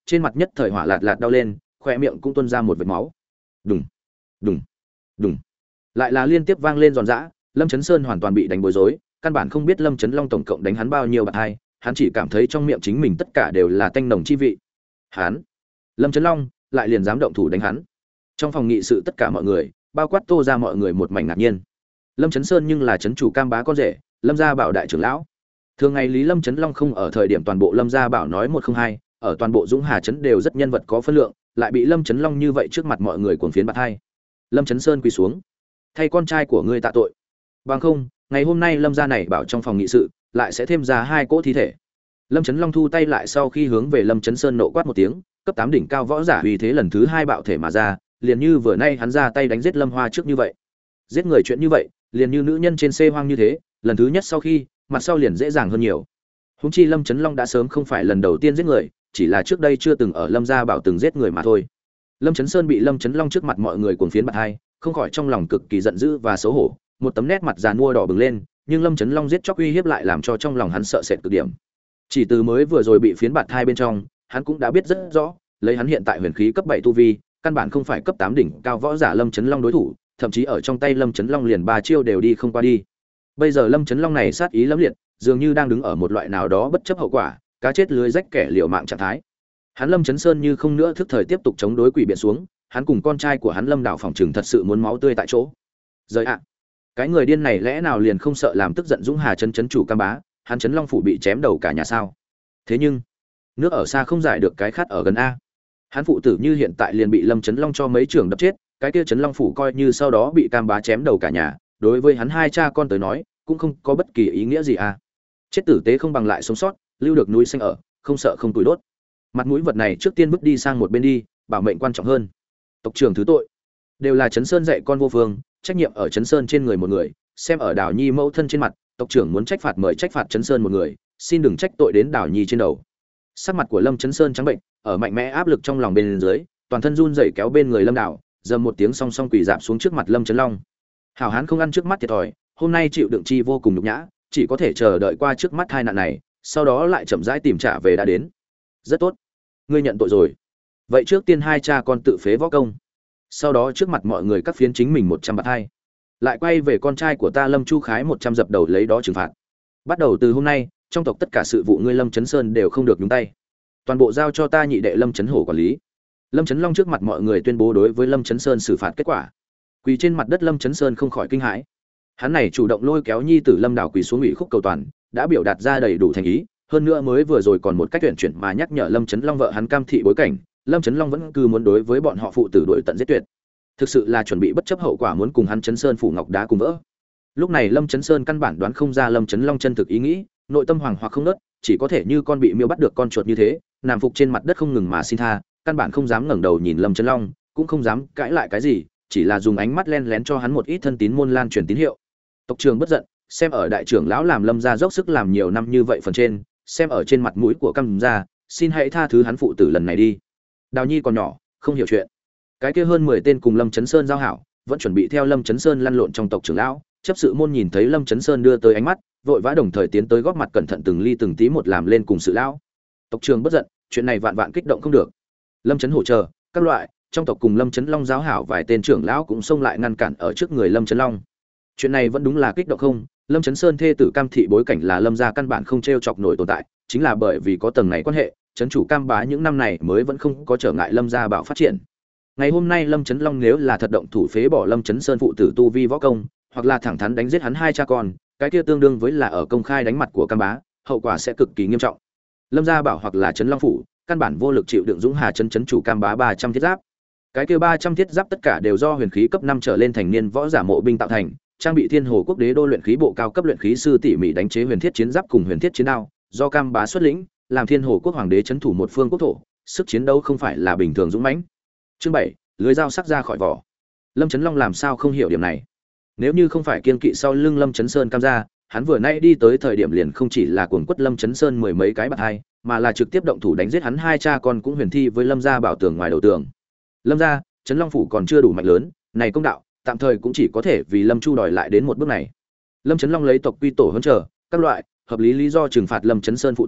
trên mặt nhất thời hỏa lạt lạt đau lên, khoe miệng cũng tuôn ra một vệt máu. Đùng, đùng, đùng, lại là liên tiếp vang lên giòn giã. Lâm Chấn Sơn hoàn toàn bị đánh bối rối, căn bản không biết Lâm Chấn Long tổng cộng đánh hắn bao nhiêu bạt hai, hắn chỉ cảm thấy trong miệng chính mình tất cả đều là tanh nồng chi vị. Hắn, Lâm Chấn Long, lại liền dám động thủ đánh hắn. Trong phòng nghị sự tất cả mọi người, bao quát Tô ra mọi người một mảnh ngạc nhiên. Lâm Chấn Sơn nhưng là trấn chủ Cam Bá con rể, Lâm gia bảo đại trưởng lão. Thường ngày Lý Lâm Chấn Long không ở thời điểm toàn bộ Lâm gia bảo nói một không hai, ở toàn bộ Dũng Hà trấn đều rất nhân vật có phân lượng, lại bị Lâm Chấn Long như vậy trước mặt mọi người cuồng phiến bạt hai. Lâm Chấn Sơn quỳ xuống, thay con trai của ngươi tạ tội. Bằng không, ngày hôm nay Lâm gia này bảo trong phòng nghị sự lại sẽ thêm ra hai cỗ thi thể. Lâm Chấn Long thu tay lại sau khi hướng về Lâm Chấn Sơn nộ quát một tiếng, cấp tám đỉnh cao võ giả uy thế lần thứ hai bạo thể mà ra, liền như vừa nay hắn ra tay đánh giết Lâm Hoa trước như vậy. Giết người chuyện như vậy, liền như nữ nhân trên xê hoang như thế, lần thứ nhất sau khi, mặt sau liền dễ dàng hơn nhiều. Huống chi Lâm Chấn Long đã sớm không phải lần đầu tiên giết người, chỉ là trước đây chưa từng ở Lâm gia bảo từng giết người mà thôi. Lâm Chấn Sơn bị Lâm Chấn Long trước mặt mọi người cuồng phiến bạt hai, không khỏi trong lòng cực kỳ giận dữ và xấu hổ, một tấm nét mặt già nua đỏ bừng lên, nhưng Lâm Chấn Long giết chóc uy hiếp lại làm cho trong lòng hắn sợ sệt cực điểm. Chỉ từ mới vừa rồi bị phiến bạt hai bên trong, hắn cũng đã biết rất rõ, lấy hắn hiện tại huyền khí cấp bảy tu vi, căn bản không phải cấp tám đỉnh cao võ giả Lâm Chấn Long đối thủ, thậm chí ở trong tay Lâm Chấn Long liền ba chiêu đều đi không qua đi. Bây giờ Lâm Chấn Long này sát ý lẫm liệt, dường như đang đứng ở một loại nào đó bất chấp hậu quả, cá chết lưới rách kẻ liều mạng trạng thái. Hắn Lâm Chấn Sơn như không nữa thức thời tiếp tục chống đối quỷ biện xuống, hắn cùng con trai của hắn Lâm Đảo phòng trừng thật sự muốn máu tươi tại chỗ. Rời ạ, cái người điên này lẽ nào liền không sợ làm tức giận Dũng Hà trấn trấn chủ Cam Bá, hắn Chấn Long phủ bị chém đầu cả nhà sao? Thế nhưng, nước ở xa không giải được cái khát ở gần a. Hắn phụ tử như hiện tại liền bị Lâm Chấn Long cho mấy trưởng đập chết, cái kia Chấn Long phủ coi như sau đó bị Cam Bá chém đầu cả nhà, đối với hắn hai cha con tới nói, cũng không có bất kỳ ý nghĩa gì a. Chết tử tế không bằng lại sống sót, lưu được núi xanh ở, không sợ không tuổi đốt. Mặt mũi vật này trước tiên bước đi sang một bên đi, bảo mệnh quan trọng hơn. Tộc trưởng thứ tội, đều là Chấn Sơn dạy con vô phương, trách nhiệm ở Chấn Sơn trên người một người, xem ở Đào Nhi mẫu thân trên mặt, tộc trưởng muốn trách phạt mời trách phạt Chấn Sơn một người, xin đừng trách tội đến Đào Nhi trên đầu. Sắc mặt của Lâm Chấn Sơn trắng bệnh, ở mạnh mẽ áp lực trong lòng bên dưới, toàn thân run rẩy kéo bên người Lâm Đào, dầm một tiếng song song quỳ rạp xuống trước mặt Lâm Chấn Long. Hảo hán không ăn trước mắt thiệt thòi, hôm nay chịu đựng chi vô cùng nhục nhã, chỉ có thể chờ đợi qua trước mắt hai nạn này, sau đó lại chậm rãi tìm trả về đã đến. Rất tốt, ngươi nhận tội rồi. Vậy trước tiên hai cha con tự phế võ công, sau đó trước mặt mọi người cắt phiến chính mình một trăm bạt hai, lại quay về con trai của ta Lâm Chu Khái một trăm dập đầu lấy đó trừng phạt. Bắt đầu từ hôm nay, trong tộc tất cả sự vụ ngươi Lâm Chấn Sơn đều không được nhúng tay, toàn bộ giao cho ta nhị đệ Lâm Chấn Hổ quản lý. Lâm Chấn Long trước mặt mọi người tuyên bố đối với Lâm Chấn Sơn xử phạt kết quả. Quỳ trên mặt đất Lâm Chấn Sơn không khỏi kinh hãi. Hắn này chủ động lôi kéo nhi tử Lâm Đào quỳ xuống ủy khúc cầu toàn, đã biểu đạt ra đầy đủ thành ý, hơn nữa mới vừa rồi còn một cách tuyển chuyển mà nhắc nhở Lâm Chấn Long vợ hắn cam thị bối cảnh, Lâm Chấn Long vẫn cứ muốn đối với bọn họ phụ tử đuổi tận giết tuyệt. Thực sự là chuẩn bị bất chấp hậu quả muốn cùng hắn Chấn Sơn phủ ngọc đá cùng vỡ. Lúc này Lâm Chấn Sơn căn bản đoán không ra Lâm Chấn Long chân thực ý nghĩ, nội tâm hoàng hoặc không nớt, chỉ có thể như con bị miêu bắt được con chuột như thế, nằm phục trên mặt đất không ngừng mà xin tha, căn bản không dám ngẩng đầu nhìn Lâm Chấn Long, cũng không dám cãi lại cái gì, chỉ là dùng ánh mắt len lén cho hắn một ít thân tín môn lan truyền tín hiệu. Tộc trưởng bất giận, xem ở đại trưởng lão làm Lâm gia dốc sức làm nhiều năm như vậy phần trên, xem ở trên mặt mũi của Cam gia, xin hãy tha thứ hắn phụ tử lần này đi. Đào Nhi còn nhỏ, không hiểu chuyện. Cái kia hơn mười tên cùng Lâm Chấn Sơn giao hảo, vẫn chuẩn bị theo Lâm Chấn Sơn lăn lộn trong tộc trưởng lão, chấp sự môn nhìn thấy Lâm Chấn Sơn đưa tới ánh mắt, vội vã đồng thời tiến tới góp mặt cẩn thận từng ly từng tí một làm lên cùng sự lão. Tộc trưởng bất giận, chuyện này vạn vạn kích động không được. Lâm Chấn hỗ trợ, các loại, trong tộc cùng Lâm Chấn Long giáo hảo vài tên trưởng lão cũng xông lại ngăn cản ở trước người Lâm Chấn Long. Chuyện này vẫn đúng là kích động không? Lâm Chấn Sơn thê tử Cam thị bối cảnh là Lâm gia căn bản không trêu chọc nổi tồn tại, chính là bởi vì có tầng này quan hệ, trấn chủ Cam Bá những năm này mới vẫn không có trở ngại Lâm gia bảo phát triển. Ngày hôm nay Lâm Chấn Long nếu là thật động thủ phế bỏ Lâm Chấn Sơn phụ tử tu vi võ công, hoặc là thẳng thắn đánh giết hắn hai cha con, cái kia tương đương với là ở công khai đánh mặt của Cam Bá, hậu quả sẽ cực kỳ nghiêm trọng. Lâm gia bảo hoặc là Trấn Long phủ, căn bản vô lực chịu đựng Dũng Hà trấn trấn chủ Cam Bá ba trăm thiết giáp. Cái kia ba trăm thiết giáp tất cả đều do huyền khí cấp năm trở lên thành niên võ giả mộ binh tạo thành, trang bị Thiên Hồ Quốc Đế đô luyện khí bộ cao cấp luyện khí sư tỉ mỉ đánh chế huyền thiết chiến giáp cùng huyền thiết chiến đao, do Cam Bá xuất lĩnh, làm Thiên Hồ Quốc hoàng đế trấn thủ một phương quốc thổ, sức chiến đấu không phải là bình thường dũng mãnh. Chương bảy, lưới dao sắc ra khỏi vỏ. Lâm Chấn Long làm sao không hiểu điểm này? Nếu như không phải kiên kỵ sau lưng Lâm Chấn Sơn Cam gia, hắn vừa nay đi tới thời điểm liền không chỉ là cuồng quất Lâm Chấn Sơn mười mấy cái bạt hai, mà là trực tiếp động thủ đánh giết hắn hai cha con cũng huyền thi với Lâm gia bảo tường ngoài đầu tường. Lâm gia, Trấn Long phủ còn chưa đủ mạnh lớn, này công đạo, tạm thời cũng chỉ có thể vì Lâm Chu đòi lại đến một bước này. Lâm Chấn Long lấy tộc quy tổ hơn chờ, các loại hợp lý lý do trừng phạt Lâm Chấn Sơn phụ tử,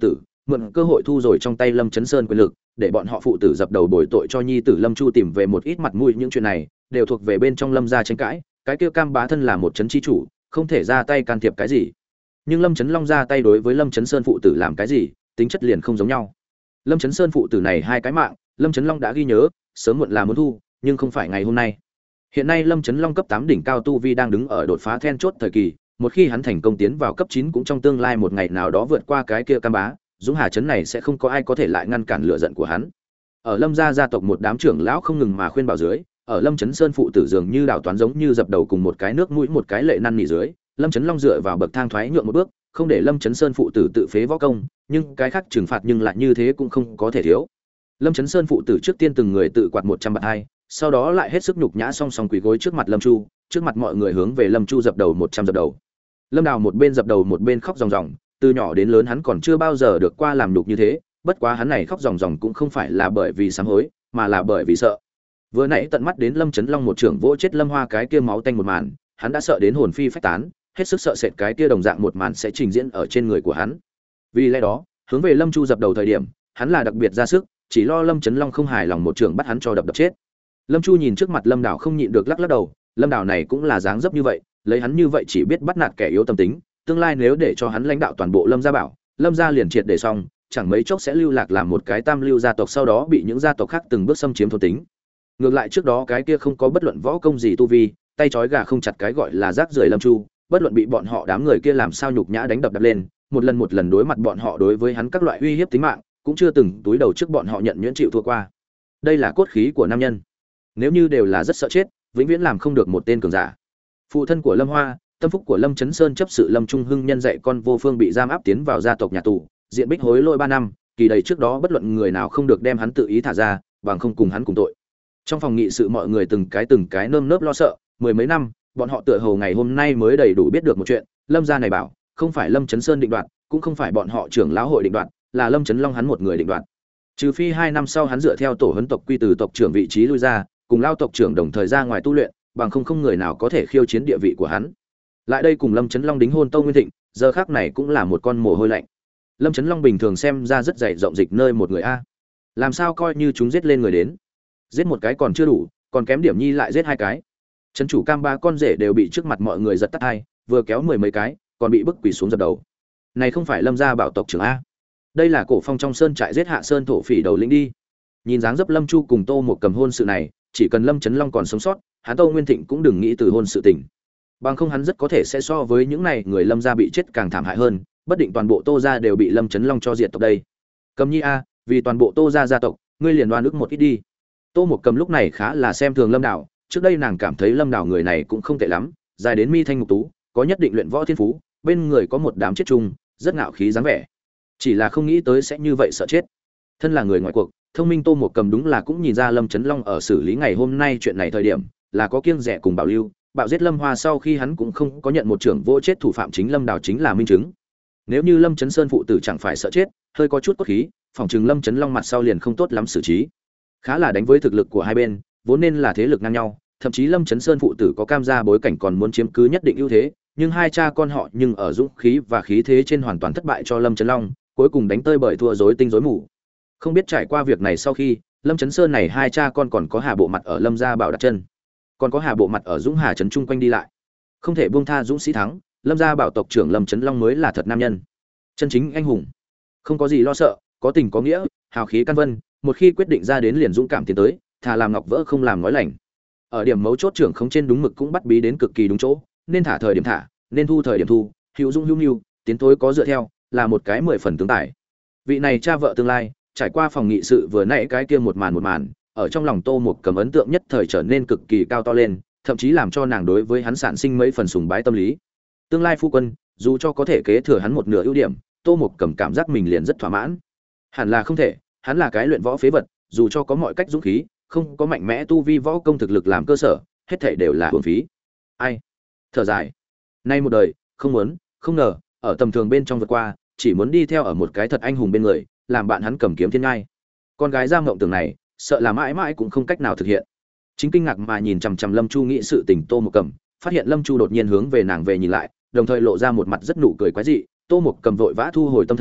mượn cơ hội thu rồi trong tay Lâm Chấn Sơn quyền lực, để bọn họ phụ tử dập đầu bồi tội cho nhi tử Lâm Chu tìm về một ít mặt mũi. Những chuyện này đều thuộc về bên trong Lâm gia tranh cãi, cái kia Cam Bá thân là một trấn chi chủ, không thể ra tay can thiệp cái gì. Nhưng Lâm Chấn Long ra tay đối với Lâm Chấn Sơn phụ tử làm cái gì, tính chất liền không giống nhau. Lâm Chấn Sơn phụ tử này hai cái mạng, Lâm Chấn Long đã ghi nhớ, sớm muộn là muốn thu, nhưng không phải ngày hôm nay. Hiện nay Lâm Chấn Long cấp tám đỉnh cao tu vi đang đứng ở đột phá then chốt thời kỳ, một khi hắn thành công tiến vào cấp chín cũng trong tương lai một ngày nào đó vượt qua cái kia Cam Bá, Dũng Hà trấn này sẽ không có ai có thể lại ngăn cản lửa giận của hắn. Ở Lâm gia gia tộc một đám trưởng lão không ngừng mà khuyên bảo dưới, ở Lâm Chấn Sơn phụ tử dường như đảo toán giống như dập đầu cùng một cái nước mũi một cái lệ năn nỉ dưới, Lâm Chấn Long dựa vào bậc thang thoái nhượng một bước, không để Lâm Chấn Sơn phụ tử tự phế võ công, nhưng cái khác trừng phạt nhưng lại như thế cũng không có thể thiếu. Lâm Chấn Sơn phụ tử trước tiên từng người tự quạt một trăm bạt hai, sau đó lại hết sức nhục nhã song song quỳ gối trước mặt Lâm Chu, trước mặt mọi người hướng về Lâm Chu dập đầu một trăm dập đầu. Lâm Đào một bên dập đầu một bên khóc ròng ròng, từ nhỏ đến lớn hắn còn chưa bao giờ được qua làm nhục như thế, bất quá hắn này khóc ròng ròng cũng không phải là bởi vì sám hối, mà là bởi vì sợ. Vừa nãy tận mắt đến Lâm Chấn Long một trưởng vỗ chết Lâm Hoa cái kia máu tanh một màn, hắn đã sợ đến hồn phi phách tán, hết sức sợ sệt cái kia đồng dạng một màn sẽ trình diễn ở trên người của hắn. Vì lẽ đó, hướng về Lâm Chu dập đầu thời điểm, hắn là đặc biệt ra sức, chỉ lo Lâm Chấn Long không hài lòng một trưởng bắt hắn cho đập đập chết. Lâm Chu nhìn trước mặt Lâm Đào không nhịn được lắc lắc đầu, Lâm Đào này cũng là dáng dấp như vậy, lấy hắn như vậy chỉ biết bắt nạt kẻ yếu tâm tính, tương lai nếu để cho hắn lãnh đạo toàn bộ Lâm gia bảo, Lâm gia liền triệt để xong, chẳng mấy chốc sẽ lưu lạc làm một cái tam lưu gia tộc, sau đó bị những gia tộc khác từng bước xâm chiếm thôn tính. Ngược lại trước đó cái kia không có bất luận võ công gì tu vi, tay trói gà không chặt cái gọi là rác rưởi Lâm Chu, bất luận bị bọn họ đám người kia làm sao nhục nhã đánh đập đập lên, một lần một lần đối mặt bọn họ đối với hắn các loại uy hiếp tính mạng, cũng chưa từng túi đầu trước bọn họ nhận nhuyễn chịu thua qua. Đây là cốt khí của nam nhân. Nếu như đều là rất sợ chết, vĩnh viễn làm không được một tên cường giả. Phụ thân của Lâm Hoa, tâm phúc của Lâm Chấn Sơn chấp sự Lâm Trung Hưng nhân dạy con vô phương bị giam áp tiến vào gia tộc nhà tù, diện bích hối lỗi ba năm, kỳ đầy trước đó bất luận người nào không được đem hắn tự ý thả ra, bằng không cùng hắn cùng tội. Trong phòng nghị sự mọi người từng cái từng cái nơm nớp lo sợ, mười mấy năm, bọn họ tựa hồ ngày hôm nay mới đầy đủ biết được một chuyện, Lâm gia này bảo, không phải Lâm Chấn Sơn định đoạt, cũng không phải bọn họ trưởng lão hội định đoạt, là Lâm Chấn Long hắn một người định đoạt. Trừ phi hai năm sau hắn dựa theo tổ huấn tộc quy từ tộc trưởng vị trí lui ra, cùng lao tộc trưởng đồng thời ra ngoài tu luyện, bằng không không người nào có thể khiêu chiến địa vị của hắn. Lại đây cùng Lâm Chấn Long đính hôn Tâu Nguyên Thịnh, giờ khắc này cũng là một con mồ hôi lạnh. Lâm Chấn Long bình thường xem ra rất dày rộng dịch nơi một người a, làm sao coi như chúng giết lên người đến, giết một cái còn chưa đủ, còn kém điểm nhi lại giết hai cái. Trấn chủ Cam Ba con rể đều bị trước mặt mọi người giật tắt hai, vừa kéo mười mấy cái, còn bị bức quỳ xuống dập đầu. Này không phải Lâm gia bảo tộc trưởng a, đây là Cổ Phong trong sơn trại giết hạ sơn thổ phỉ đầu lĩnh đi. Nhìn dáng dấp Lâm Chu cùng Tô một cầm hôn sự này, chỉ cần Lâm Chấn Long còn sống sót, hắn Tô Nguyên Thịnh cũng đừng nghĩ từ hôn sự tình. Bằng không hắn rất có thể sẽ so với những này người Lâm gia bị chết càng thảm hại hơn, bất định toàn bộ Tô gia đều bị Lâm Chấn Long cho diệt tộc đây. Cầm Nhi a, vì toàn bộ Tô gia gia tộc, ngươi liền đoan ức một ít đi. Tô một cầm lúc này khá là xem thường Lâm Đào, trước đây nàng cảm thấy Lâm Đào người này cũng không tệ lắm, dài đến mi thanh mục tú, có nhất định luyện võ thiên phú, bên người có một đám chết chung, rất ngạo khí dáng vẻ. Chỉ là không nghĩ tới sẽ như vậy sợ chết. Thân là người ngoại cuộc, thông minh Tô một cầm đúng là cũng nhìn ra Lâm Chấn Long ở xử lý ngày hôm nay chuyện này thời điểm, là có kiêng dè cùng bảo lưu, bạo giết Lâm Hoa sau khi hắn cũng không có nhận một trưởng vô chết thủ phạm chính Lâm Đào chính là minh chứng. Nếu như Lâm Chấn Sơn phụ tử chẳng phải sợ chết, hơi có chút cốt khí, phòng trường Lâm Chấn Long mặt sau liền không tốt lắm xử trí. Khá là đánh với thực lực của hai bên, vốn nên là thế lực ngang nhau, thậm chí Lâm Chấn Sơn phụ tử có cam gia bối cảnh còn muốn chiếm cứ nhất định ưu thế, nhưng hai cha con họ nhưng ở dũng khí và khí thế trên hoàn toàn thất bại cho Lâm Chấn Long, cuối cùng đánh tơi bởi thua rối tinh rối mù. Không biết trải qua việc này sau khi, Lâm Chấn Sơn này hai cha con còn có Hà Bộ mặt ở Lâm gia bảo đặt chân, còn có Hà Bộ mặt ở Dũng Hà trấn chung quanh đi lại. Không thể buông tha dũng sĩ thắng, Lâm gia bảo tộc trưởng Lâm Chấn Long mới là thật nam nhân, chân chính anh hùng. Không có gì lo sợ, có tình có nghĩa, hào khí căn vân, một khi quyết định ra đến liền dũng cảm tiến tới, thà làm ngọc vỡ không làm nói lành. Ở điểm mấu chốt trưởng không trên đúng mực cũng bắt bí đến cực kỳ đúng chỗ, nên thả thời điểm thả, nên thu thời điểm thu, hữu dũng hữu nhu, tiến tối có dựa theo, là một cái mười phần tướng tài. Vị này cha vợ tương lai, trải qua phòng nghị sự vừa nãy cái kia một màn một màn, ở trong lòng Tô một cầm ấn tượng nhất thời trở nên cực kỳ cao to lên, thậm chí làm cho nàng đối với hắn sản sinh mấy phần sùng bái tâm lý. Tương lai phu quân, dù cho có thể kế thừa hắn một nửa ưu điểm, Tô một cầm cảm giác mình liền rất thỏa mãn. Hẳn là không thể, hắn là cái luyện võ phế vật, dù cho có mọi cách dũng khí, không có mạnh mẽ tu vi võ công thực lực làm cơ sở, hết thảy đều là uổng phí. Ai? Thở dài. Nay một đời, không muốn, không ngờ, ở tầm thường bên trong vượt qua, chỉ muốn đi theo ở một cái thật anh hùng bên người, làm bạn hắn cầm kiếm thiên ngai. Con gái ra mộng tưởng này, sợ là mãi mãi cũng không cách nào thực hiện. Chính kinh ngạc mà nhìn chằm chằm Lâm Chu nghĩ sự tình Tô một cầm, phát hiện Lâm Chu đột nhiên hướng về nàng về nhìn lại, đồng thời lộ ra một mặt rất nụ cười quái dị. Tô một cầm vội vã thu hồi tâm thần,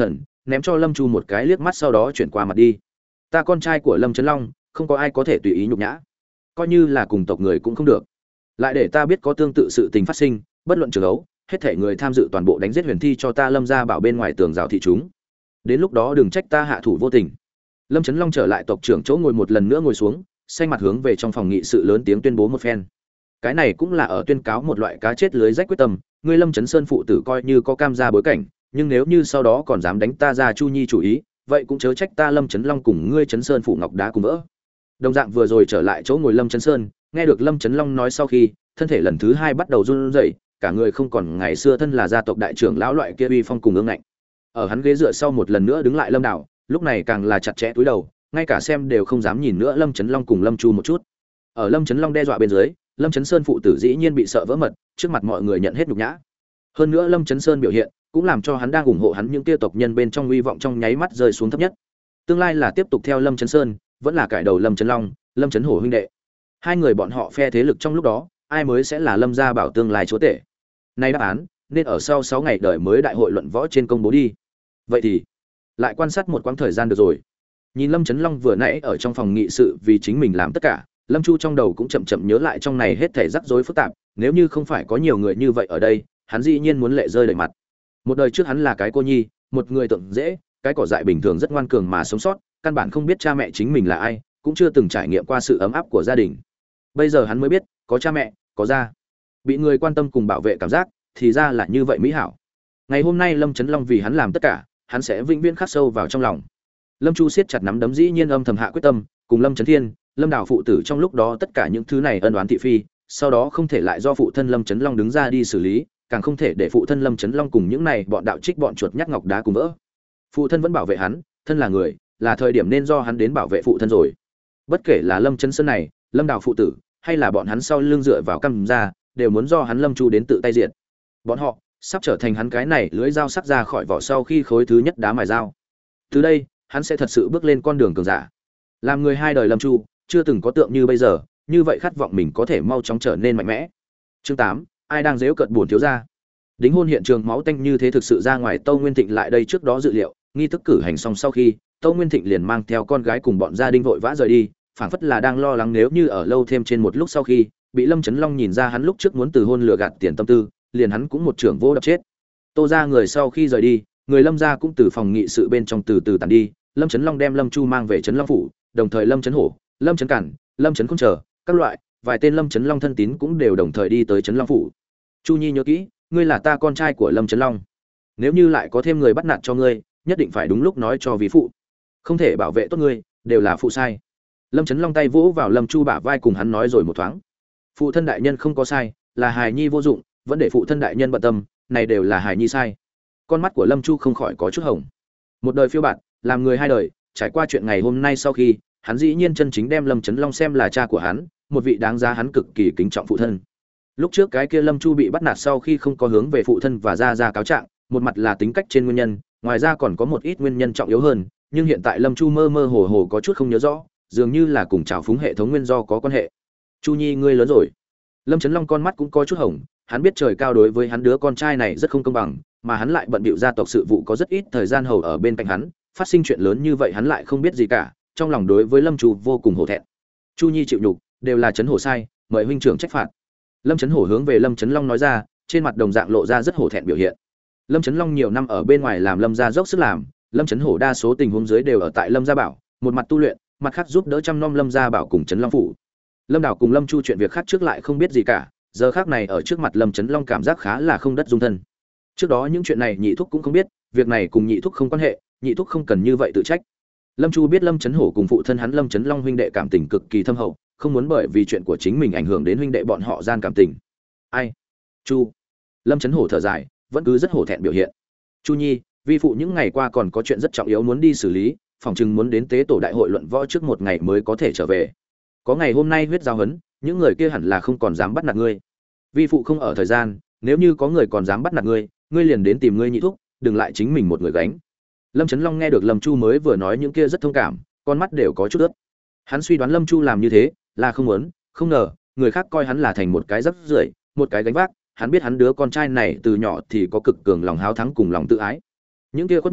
ném cho Lâm Chu một cái liếc mắt sau đó chuyển qua mặt đi. Ta con trai của Lâm Trấn Long, không có ai có thể tùy ý nhục nhã, coi như là cùng tộc người cũng không được. Lại để ta biết có tương tự sự tình phát sinh, bất luận trường ấu, hết thể người tham dự toàn bộ đánh giết Huyền Thi cho ta Lâm gia bảo bên ngoài tường rào thị chúng. Đến lúc đó đừng trách ta hạ thủ vô tình. Lâm Trấn Long trở lại tộc trưởng chỗ ngồi một lần nữa ngồi xuống, xanh mặt hướng về trong phòng nghị sự lớn tiếng tuyên bố một phen. Cái này cũng là ở tuyên cáo một loại cá chết lưới rách quyết tâm, ngươi Lâm Trấn Sơn phụ tử coi như có cam gia bối cảnh, nhưng nếu như sau đó còn dám đánh ta ra Chu Nhi chủ ý, vậy cũng chớ trách ta Lâm Trấn Long cùng ngươi Trấn Sơn phụ ngọc đá cùng vỡ. Đồng dạng vừa rồi trở lại chỗ ngồi Lâm Trấn Sơn, nghe được Lâm Trấn Long nói sau khi, thân thể lần thứ hai bắt đầu run rẩy, cả người không còn ngày xưa thân là gia tộc đại trưởng lão loại kia uy phong cùng ương ngạnh. Ở hắn ghế dựa sau một lần nữa đứng lại Lâm Đảo, lúc này càng là chặt chẽ cúi đầu, ngay cả xem đều không dám nhìn nữa Lâm Trấn Long cùng Lâm Chu một chút. Ở Lâm Trấn Long đe dọa bên dưới, Lâm Trấn Sơn phụ tử dĩ nhiên bị sợ vỡ mật, trước mặt mọi người nhận hết nhục nhã. Hơn nữa Lâm Trấn Sơn biểu hiện cũng làm cho hắn đang ủng hộ hắn những kia tộc nhân bên trong uy vọng trong nháy mắt rơi xuống thấp nhất. Tương lai là tiếp tục theo Lâm Trấn Sơn, vẫn là cải đầu Lâm Trấn Long, Lâm Trấn Hổ huynh đệ. Hai người bọn họ phe thế lực trong lúc đó, ai mới sẽ là Lâm gia bảo tương lai chúa tể. Nay đáp án nên ở sau sáu ngày đợi mới đại hội luận võ trên công bố đi. Vậy thì lại quan sát một quãng thời gian được rồi. Nhìn Lâm Trấn Long vừa nãy ở trong phòng nghị sự vì chính mình làm tất cả, Lâm Chu trong đầu cũng chậm chậm nhớ lại trong này hết thảy rắc rối phức tạp, nếu như không phải có nhiều người như vậy ở đây, hắn dĩ nhiên muốn lệ rơi đầy mặt. Một đời trước hắn là cái cô nhi, một người tượng dễ, cái cỏ dại bình thường rất ngoan cường mà sống sót, căn bản không biết cha mẹ chính mình là ai, cũng chưa từng trải nghiệm qua sự ấm áp của gia đình. Bây giờ hắn mới biết, có cha mẹ, có gia, bị người quan tâm cùng bảo vệ cảm giác, thì ra là như vậy mỹ hảo. Ngày hôm nay Lâm Trấn Long vì hắn làm tất cả, hắn sẽ vĩnh viễn khắc sâu vào trong lòng. Lâm Chu siết chặt nắm đấm dĩ nhiên âm thầm hạ quyết tâm, cùng Lâm Trấn Thiên, Lâm Đào phụ tử trong lúc đó tất cả những thứ này ân oán thị phi, sau đó không thể lại do phụ thân Lâm Trấn Long đứng ra đi xử lý, càng không thể để phụ thân Lâm Trấn Long cùng những này bọn đạo trích bọn chuột nhắt ngọc đá cùng vỡ. Phụ thân vẫn bảo vệ hắn, thân là người, là thời điểm nên do hắn đến bảo vệ phụ thân rồi. Bất kể là Lâm Trấn Sơn này, Lâm Đào phụ tử, hay là bọn hắn sau lưng dựa vào căm ra, đều muốn do hắn Lâm Chu đến tự tay diệt. Bọn họ sắp trở thành hắn cái này lưỡi dao sắc ra khỏi vỏ sau khi khối thứ nhất đá mài dao. Từ đây, hắn sẽ thật sự bước lên con đường cường giả. Làm người hai đời Lâm Chu, chưa từng có tượng như bây giờ, như vậy khát vọng mình có thể mau chóng trở nên mạnh mẽ. Chương tám, ai đang giễu cợt buồn thiếu gia. Đính hôn hiện trường máu tanh như thế thực sự ra ngoài Tâu Nguyên Thịnh lại đây trước đó dự liệu, nghi thức cử hành xong sau khi, Tâu Nguyên Thịnh liền mang theo con gái cùng bọn gia đình vội vã rời đi, phảng phất là đang lo lắng nếu như ở lâu thêm trên một lúc sau khi, bị Lâm Trấn Long nhìn ra hắn lúc trước muốn từ hôn lừa gạt tiền tâm tư, liền hắn cũng một trưởng vô đập chết. Tô gia người sau khi rời đi, người Lâm gia cũng từ phòng nghị sự bên trong từ từ tản đi, Lâm Trấn Long đem Lâm Chu mang về Trấn Long phủ, đồng thời Lâm Trấn Hổ, Lâm Trấn Cản, Lâm Trấn Khôn chờ các loại vài tên Lâm Trấn Long thân tín cũng đều đồng thời đi tới Trấn Long phủ. Chu Nhi nhớ kỹ, ngươi là ta con trai của Lâm Trấn Long, nếu như lại có thêm người bắt nạt cho ngươi, nhất định phải đúng lúc nói cho ví phụ, không thể bảo vệ tốt ngươi, đều là phụ sai. Lâm Trấn Long tay vỗ vào Lâm Chu bả vai cùng hắn nói rồi một thoáng. Phụ thân đại nhân không có sai, là hài nhi vô dụng, vẫn để phụ thân đại nhân bận tâm, này đều là hài nhi sai. Con mắt của Lâm Chu không khỏi có chút hồng. Một đời phiêu bạt, làm người hai đời, trải qua chuyện ngày hôm nay sau khi, hắn dĩ nhiên chân chính đem Lâm Trấn Long xem là cha của hắn, một vị đáng giá hắn cực kỳ kính trọng phụ thân. Lúc trước cái kia Lâm Chu bị bắt nạt sau khi không có hướng về phụ thân và ra ra cáo trạng, một mặt là tính cách trên nguyên nhân, ngoài ra còn có một ít nguyên nhân trọng yếu hơn, nhưng hiện tại Lâm Chu mơ mơ hồ hồ có chút không nhớ rõ, dường như là cùng trào phúng hệ thống nguyên do có quan hệ. Chu Nhi ngươi lớn rồi. Lâm Trấn Long con mắt cũng có chút hồng, hắn biết trời cao đối với hắn đứa con trai này rất không công bằng, mà hắn lại bận bịu gia tộc sự vụ có rất ít thời gian hầu ở bên cạnh hắn, phát sinh chuyện lớn như vậy hắn lại không biết gì cả, trong lòng đối với Lâm Chu vô cùng hổ thẹn. Chu Nhi chịu nhục, đều là Trấn Hổ sai, mời huynh trưởng trách phạt. Lâm Trấn Hổ hướng về Lâm Trấn Long nói ra, trên mặt đồng dạng lộ ra rất hổ thẹn biểu hiện. Lâm Trấn Long nhiều năm ở bên ngoài làm Lâm gia dốc sức làm, Lâm Trấn Hổ đa số tình huống dưới đều ở tại Lâm gia bảo, một mặt tu luyện, mặt khác giúp đỡ chăm nom Lâm gia bảo cùng Trấn Long phủ. Lâm Đào cùng Lâm Chu chuyện việc khác trước lại không biết gì cả, giờ khác này ở trước mặt Lâm Trấn Long cảm giác khá là không đất dung thân. Trước đó những chuyện này nhị thúc cũng không biết, việc này cùng nhị thúc không quan hệ, nhị thúc không cần như vậy tự trách. Lâm Chu biết Lâm Trấn Hổ cùng phụ thân hắn Lâm Trấn Long huynh đệ cảm tình cực kỳ thâm hậu, không muốn bởi vì chuyện của chính mình ảnh hưởng đến huynh đệ bọn họ gian cảm tình. Ai? Chu. Lâm Trấn Hổ thở dài, vẫn cứ rất hổ thẹn biểu hiện. Chu Nhi, vi phụ những ngày qua còn có chuyện rất trọng yếu muốn đi xử lý, phòng chừng muốn đến tế tổ đại hội luận võ trước một ngày mới có thể trở về. Có ngày hôm nay huyết giao hấn, những người kia hẳn là không còn dám bắt nạt ngươi. Vi phụ không ở thời gian, nếu như có người còn dám bắt nạt ngươi, ngươi liền đến tìm ngươi nhị thúc, đừng lại chính mình một người gánh. Lâm Trấn Long nghe được Lâm Chu mới vừa nói những kia rất thông cảm, con mắt đều có chút ướt. Hắn suy đoán Lâm Chu làm như thế là không muốn, không ngờ người khác coi hắn là thành một cái rắc rưởi, một cái gánh vác. Hắn biết hắn đứa con trai này từ nhỏ thì có cực cường lòng háo thắng cùng lòng tự ái. Những kia khuất nhục,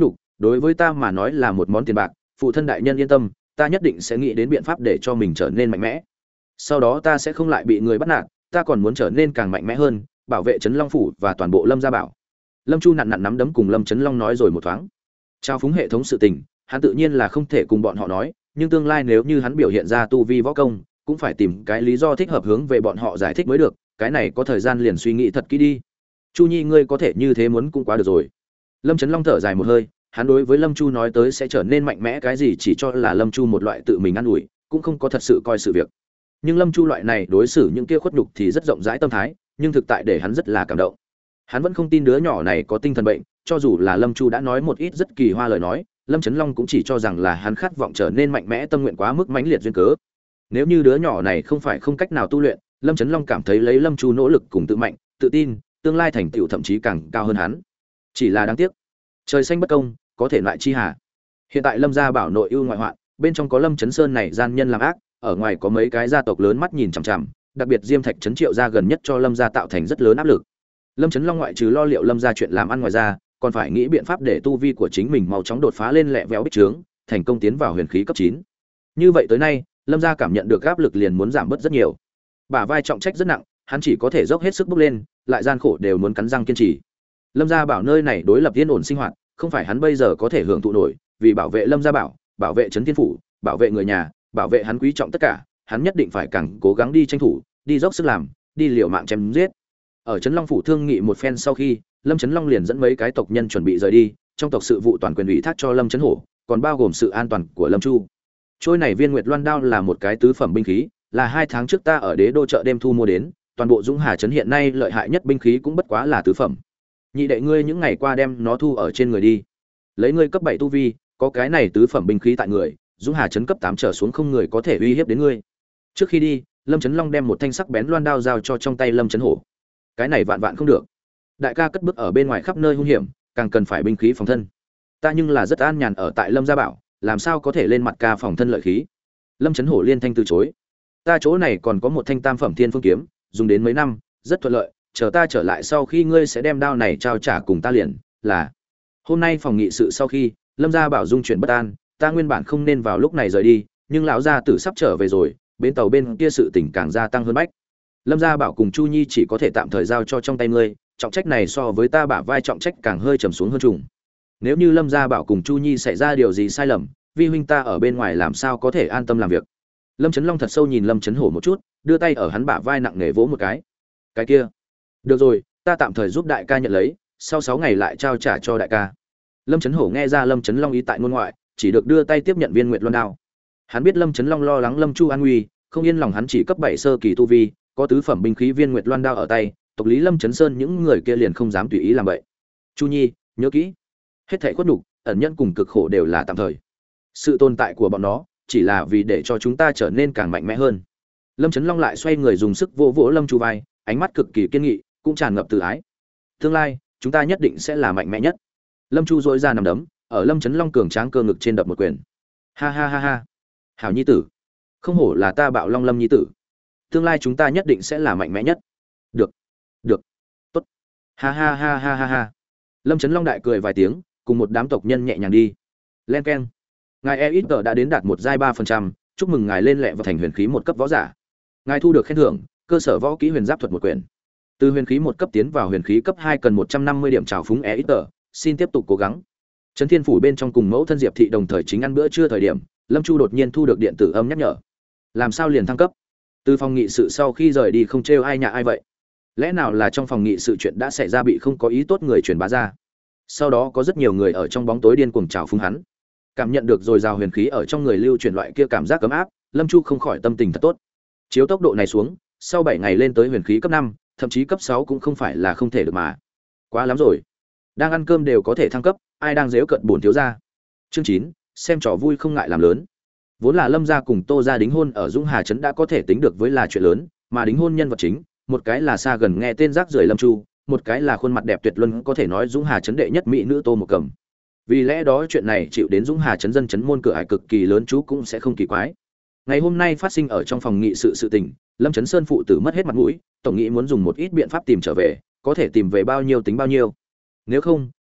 đối với ta mà nói là một món tiền bạc, phụ thân đại nhân yên tâm, ta nhất định sẽ nghĩ đến biện pháp để cho mình trở nên mạnh mẽ. Sau đó ta sẽ không lại bị người bắt nạt, ta còn muốn trở nên càng mạnh mẽ hơn, bảo vệ Trấn Long phủ và toàn bộ Lâm gia bảo. Lâm Chu nặn nặn nắm đấm cùng Lâm Trấn Long nói rồi một thoáng. Trao phúng hệ thống sự tình, hắn tự nhiên là không thể cùng bọn họ nói, nhưng tương lai nếu như hắn biểu hiện ra tu vi võ công, cũng phải tìm cái lý do thích hợp hướng về bọn họ giải thích mới được, cái này có thời gian liền suy nghĩ thật kỹ đi. Chu Nhi ngươi có thể như thế muốn cũng quá được rồi. Lâm Trấn Long thở dài một hơi, hắn đối với Lâm Chu nói tới sẽ trở nên mạnh mẽ cái gì chỉ cho là Lâm Chu một loại tự mình ăn ủi, cũng không có thật sự coi sự việc. Nhưng Lâm Chu loại này đối xử những kia khuất nhục thì rất rộng rãi tâm thái, nhưng thực tại để hắn rất là cảm động. Hắn vẫn không tin đứa nhỏ này có tinh thần bệnh, cho dù là Lâm Chu đã nói một ít rất kỳ hoa lời nói, Lâm Trấn Long cũng chỉ cho rằng là hắn khát vọng trở nên mạnh mẽ tâm nguyện quá mức mãnh liệt duyên cớ. Nếu như đứa nhỏ này không phải không cách nào tu luyện, Lâm Trấn Long cảm thấy lấy Lâm Chu nỗ lực cùng tự mạnh, tự tin, tương lai thành tựu thậm chí càng cao hơn hắn. Chỉ là đáng tiếc, trời xanh bất công, có thể loại chi hà. Hiện tại Lâm gia bảo nội ưu ngoại hoạn, bên trong có Lâm Trấn Sơn này gian nhân làm ác, ở ngoài có mấy cái gia tộc lớn mắt nhìn chằm chằm, đặc biệt Diêm Thạch trấn Triệu gia gần nhất cho Lâm gia tạo thành rất lớn áp lực. Lâm Trấn Long ngoại trừ lo liệu Lâm gia chuyện làm ăn ngoài ra, còn phải nghĩ biện pháp để tu vi của chính mình mau chóng đột phá lên lẹ véo bích trướng, thành công tiến vào huyền khí cấp chín. Như vậy tới nay, Lâm gia cảm nhận được áp lực liền muốn giảm bớt rất nhiều. Bả vai trọng trách rất nặng, hắn chỉ có thể dốc hết sức bước lên, lại gian khổ đều muốn cắn răng kiên trì. Lâm gia bảo nơi này đối lập yên ổn sinh hoạt, không phải hắn bây giờ có thể hưởng thụ nổi, vì bảo vệ Lâm gia bảo, bảo vệ trấn Thiên phủ, bảo vệ người nhà, bảo vệ hắn quý trọng tất cả, hắn nhất định phải càng cố gắng đi tranh thủ, đi dốc sức làm, đi liều mạng chém giết. Ở trấn Long phủ thương nghị một phen sau khi, Lâm Trấn Long liền dẫn mấy cái tộc nhân chuẩn bị rời đi, trong tộc sự vụ toàn quyền ủy thác cho Lâm Trấn Hổ, còn bao gồm sự an toàn của Lâm Chu. Trôi này Viên Nguyệt Loan đao là một cái tứ phẩm binh khí, là hai tháng trước ta ở Đế Đô chợ đêm thu mua đến, toàn bộ Dũng Hà trấn hiện nay lợi hại nhất binh khí cũng bất quá là tứ phẩm. Nhị đệ ngươi những ngày qua đem nó thu ở trên người đi. Lấy ngươi cấp bảy tu vi, có cái này tứ phẩm binh khí tại người, Dũng Hà trấn cấp tám trở xuống không người có thể uy hiếp đến ngươi. Trước khi đi, Lâm Trấn Long đem một thanh sắc bén loan đao giao cho trong tay Lâm Trấn Hổ. Cái này vạn vạn không được. Đại ca cất bước ở bên ngoài khắp nơi hung hiểm, càng cần phải binh khí phòng thân. Ta nhưng là rất an nhàn ở tại Lâm gia bảo, làm sao có thể lên mặt ca phòng thân lợi khí. Lâm Trấn Hổ liên thanh từ chối. Ta chỗ này còn có một thanh tam phẩm thiên phương kiếm, dùng đến mấy năm, rất thuận lợi, chờ ta trở lại sau khi ngươi sẽ đem đao này trao trả cùng ta liền, là. Hôm nay phòng nghị sự sau khi, Lâm gia bảo dung chuyển bất an, ta nguyên bản không nên vào lúc này rời đi, nhưng lão gia tử sắp trở về rồi, bến tàu bên kia sự tình càng gia tăng hơn bách. Lâm gia bảo cùng Chu Nhi chỉ có thể tạm thời giao cho trong tay ngươi, trọng trách này so với ta bả vai trọng trách càng hơi trầm xuống hơn trùng. Nếu như Lâm gia bảo cùng Chu Nhi xảy ra điều gì sai lầm, vi huynh ta ở bên ngoài làm sao có thể an tâm làm việc. Lâm Trấn Long thật sâu nhìn Lâm Trấn Hổ một chút, đưa tay ở hắn bả vai nặng nề vỗ một cái. Cái kia, được rồi, ta tạm thời giúp đại ca nhận lấy, sau sáu ngày lại trao trả cho đại ca. Lâm Trấn Hổ nghe ra Lâm Trấn Long ý tại ngôn ngoại, chỉ được đưa tay tiếp nhận Viên Nguyệt Loan đao. Hắn biết Lâm Trấn Long lo lắng Lâm Chu an nguy, không yên lòng hắn chỉ cấp bảy sơ kỳ tu vi, có tứ phẩm binh khí Viên Nguyệt Loan đao ở tay, tộc lý Lâm Trấn Sơn những người kia liền không dám tùy ý làm vậy. Chu Nhi, nhớ kỹ, hết thảy khuất nhục, ẩn nhẫn cùng cực khổ đều là tạm thời. Sự tồn tại của bọn nó chỉ là vì để cho chúng ta trở nên càng mạnh mẽ hơn. Lâm Trấn Long lại xoay người dùng sức vỗ vỗ Lâm Chu vai, ánh mắt cực kỳ kiên nghị, cũng tràn ngập từ ái. Tương lai, chúng ta nhất định sẽ là mạnh mẽ nhất. Lâm Chu dỗi ra nằm đấm, ở Lâm Trấn Long cường tráng cơ ngực trên đập một quyền. Ha ha ha ha, hảo nhi tử, không hổ là ta Bạo Long Lâm nhi tử. Tương lai chúng ta nhất định sẽ là mạnh mẽ nhất. Được, được, tốt. Ha ha ha ha ha ha. Lâm Trấn Long đại cười vài tiếng, cùng một đám tộc nhân nhẹ nhàng đi. Len keng. Ngài e ít đã đến đạt một giai ba phần trăm, chúc mừng ngài lên lẹ vào thành huyền khí một cấp võ giả. Ngài thu được khen thưởng, cơ sở võ kỹ huyền giáp thuật một quyển. Từ huyền khí một cấp tiến vào huyền khí cấp hai cần một trăm năm mươi điểm trào phúng e ít, xin tiếp tục cố gắng. Trấn Thiên phủ bên trong cùng mẫu thân Diệp thị đồng thời chính ăn bữa trưa thời điểm, Lâm Chu đột nhiên thu được điện tử âm nhắc nhở. Làm sao liền thăng cấp? Từ phòng nghị sự sau khi rời đi không trêu ai nhà ai vậy? Lẽ nào là trong phòng nghị sự chuyện đã xảy ra bị không có ý tốt người truyền bá ra? Sau đó có rất nhiều người ở trong bóng tối điên cuồng trào phúng hắn. Cảm nhận được rồi rào huyền khí ở trong người lưu truyền loại kia cảm giác ấm áp, Lâm Chu không khỏi tâm tình thật tốt. Chiếu tốc độ này xuống, sau bảy ngày lên tới huyền khí cấp năm, thậm chí cấp sáu cũng không phải là không thể được mà. Quá lắm rồi. Đang ăn cơm đều có thể thăng cấp, ai đang giễu cận bổn thiếu gia. Chương chín, xem trò vui không ngại làm lớn. Vốn là Lâm gia cùng Tô gia đính hôn ở Dũng Hà trấn đã có thể tính được với là chuyện lớn, mà đính hôn nhân vật chính, một cái là xa gần nghe tên rác rưởi Lâm Chu, một cái là khuôn mặt đẹp tuyệt luân có thể nói Dũng Hà trấn đệ nhất mỹ nữ Tô Một Cầm. Vì lẽ đó chuyện này chịu đến Dũng Hà trấn dân trấn môn cửa ải cực kỳ lớn chú cũng sẽ không kỳ quái. Ngày hôm nay phát sinh ở trong phòng nghị sự sự tình, Lâm Trấn Sơn phụ tử mất hết mặt mũi, tổng nghĩ muốn dùng một ít biện pháp tìm trở về, có thể tìm về bao nhiêu tính bao nhiêu. Nếu không,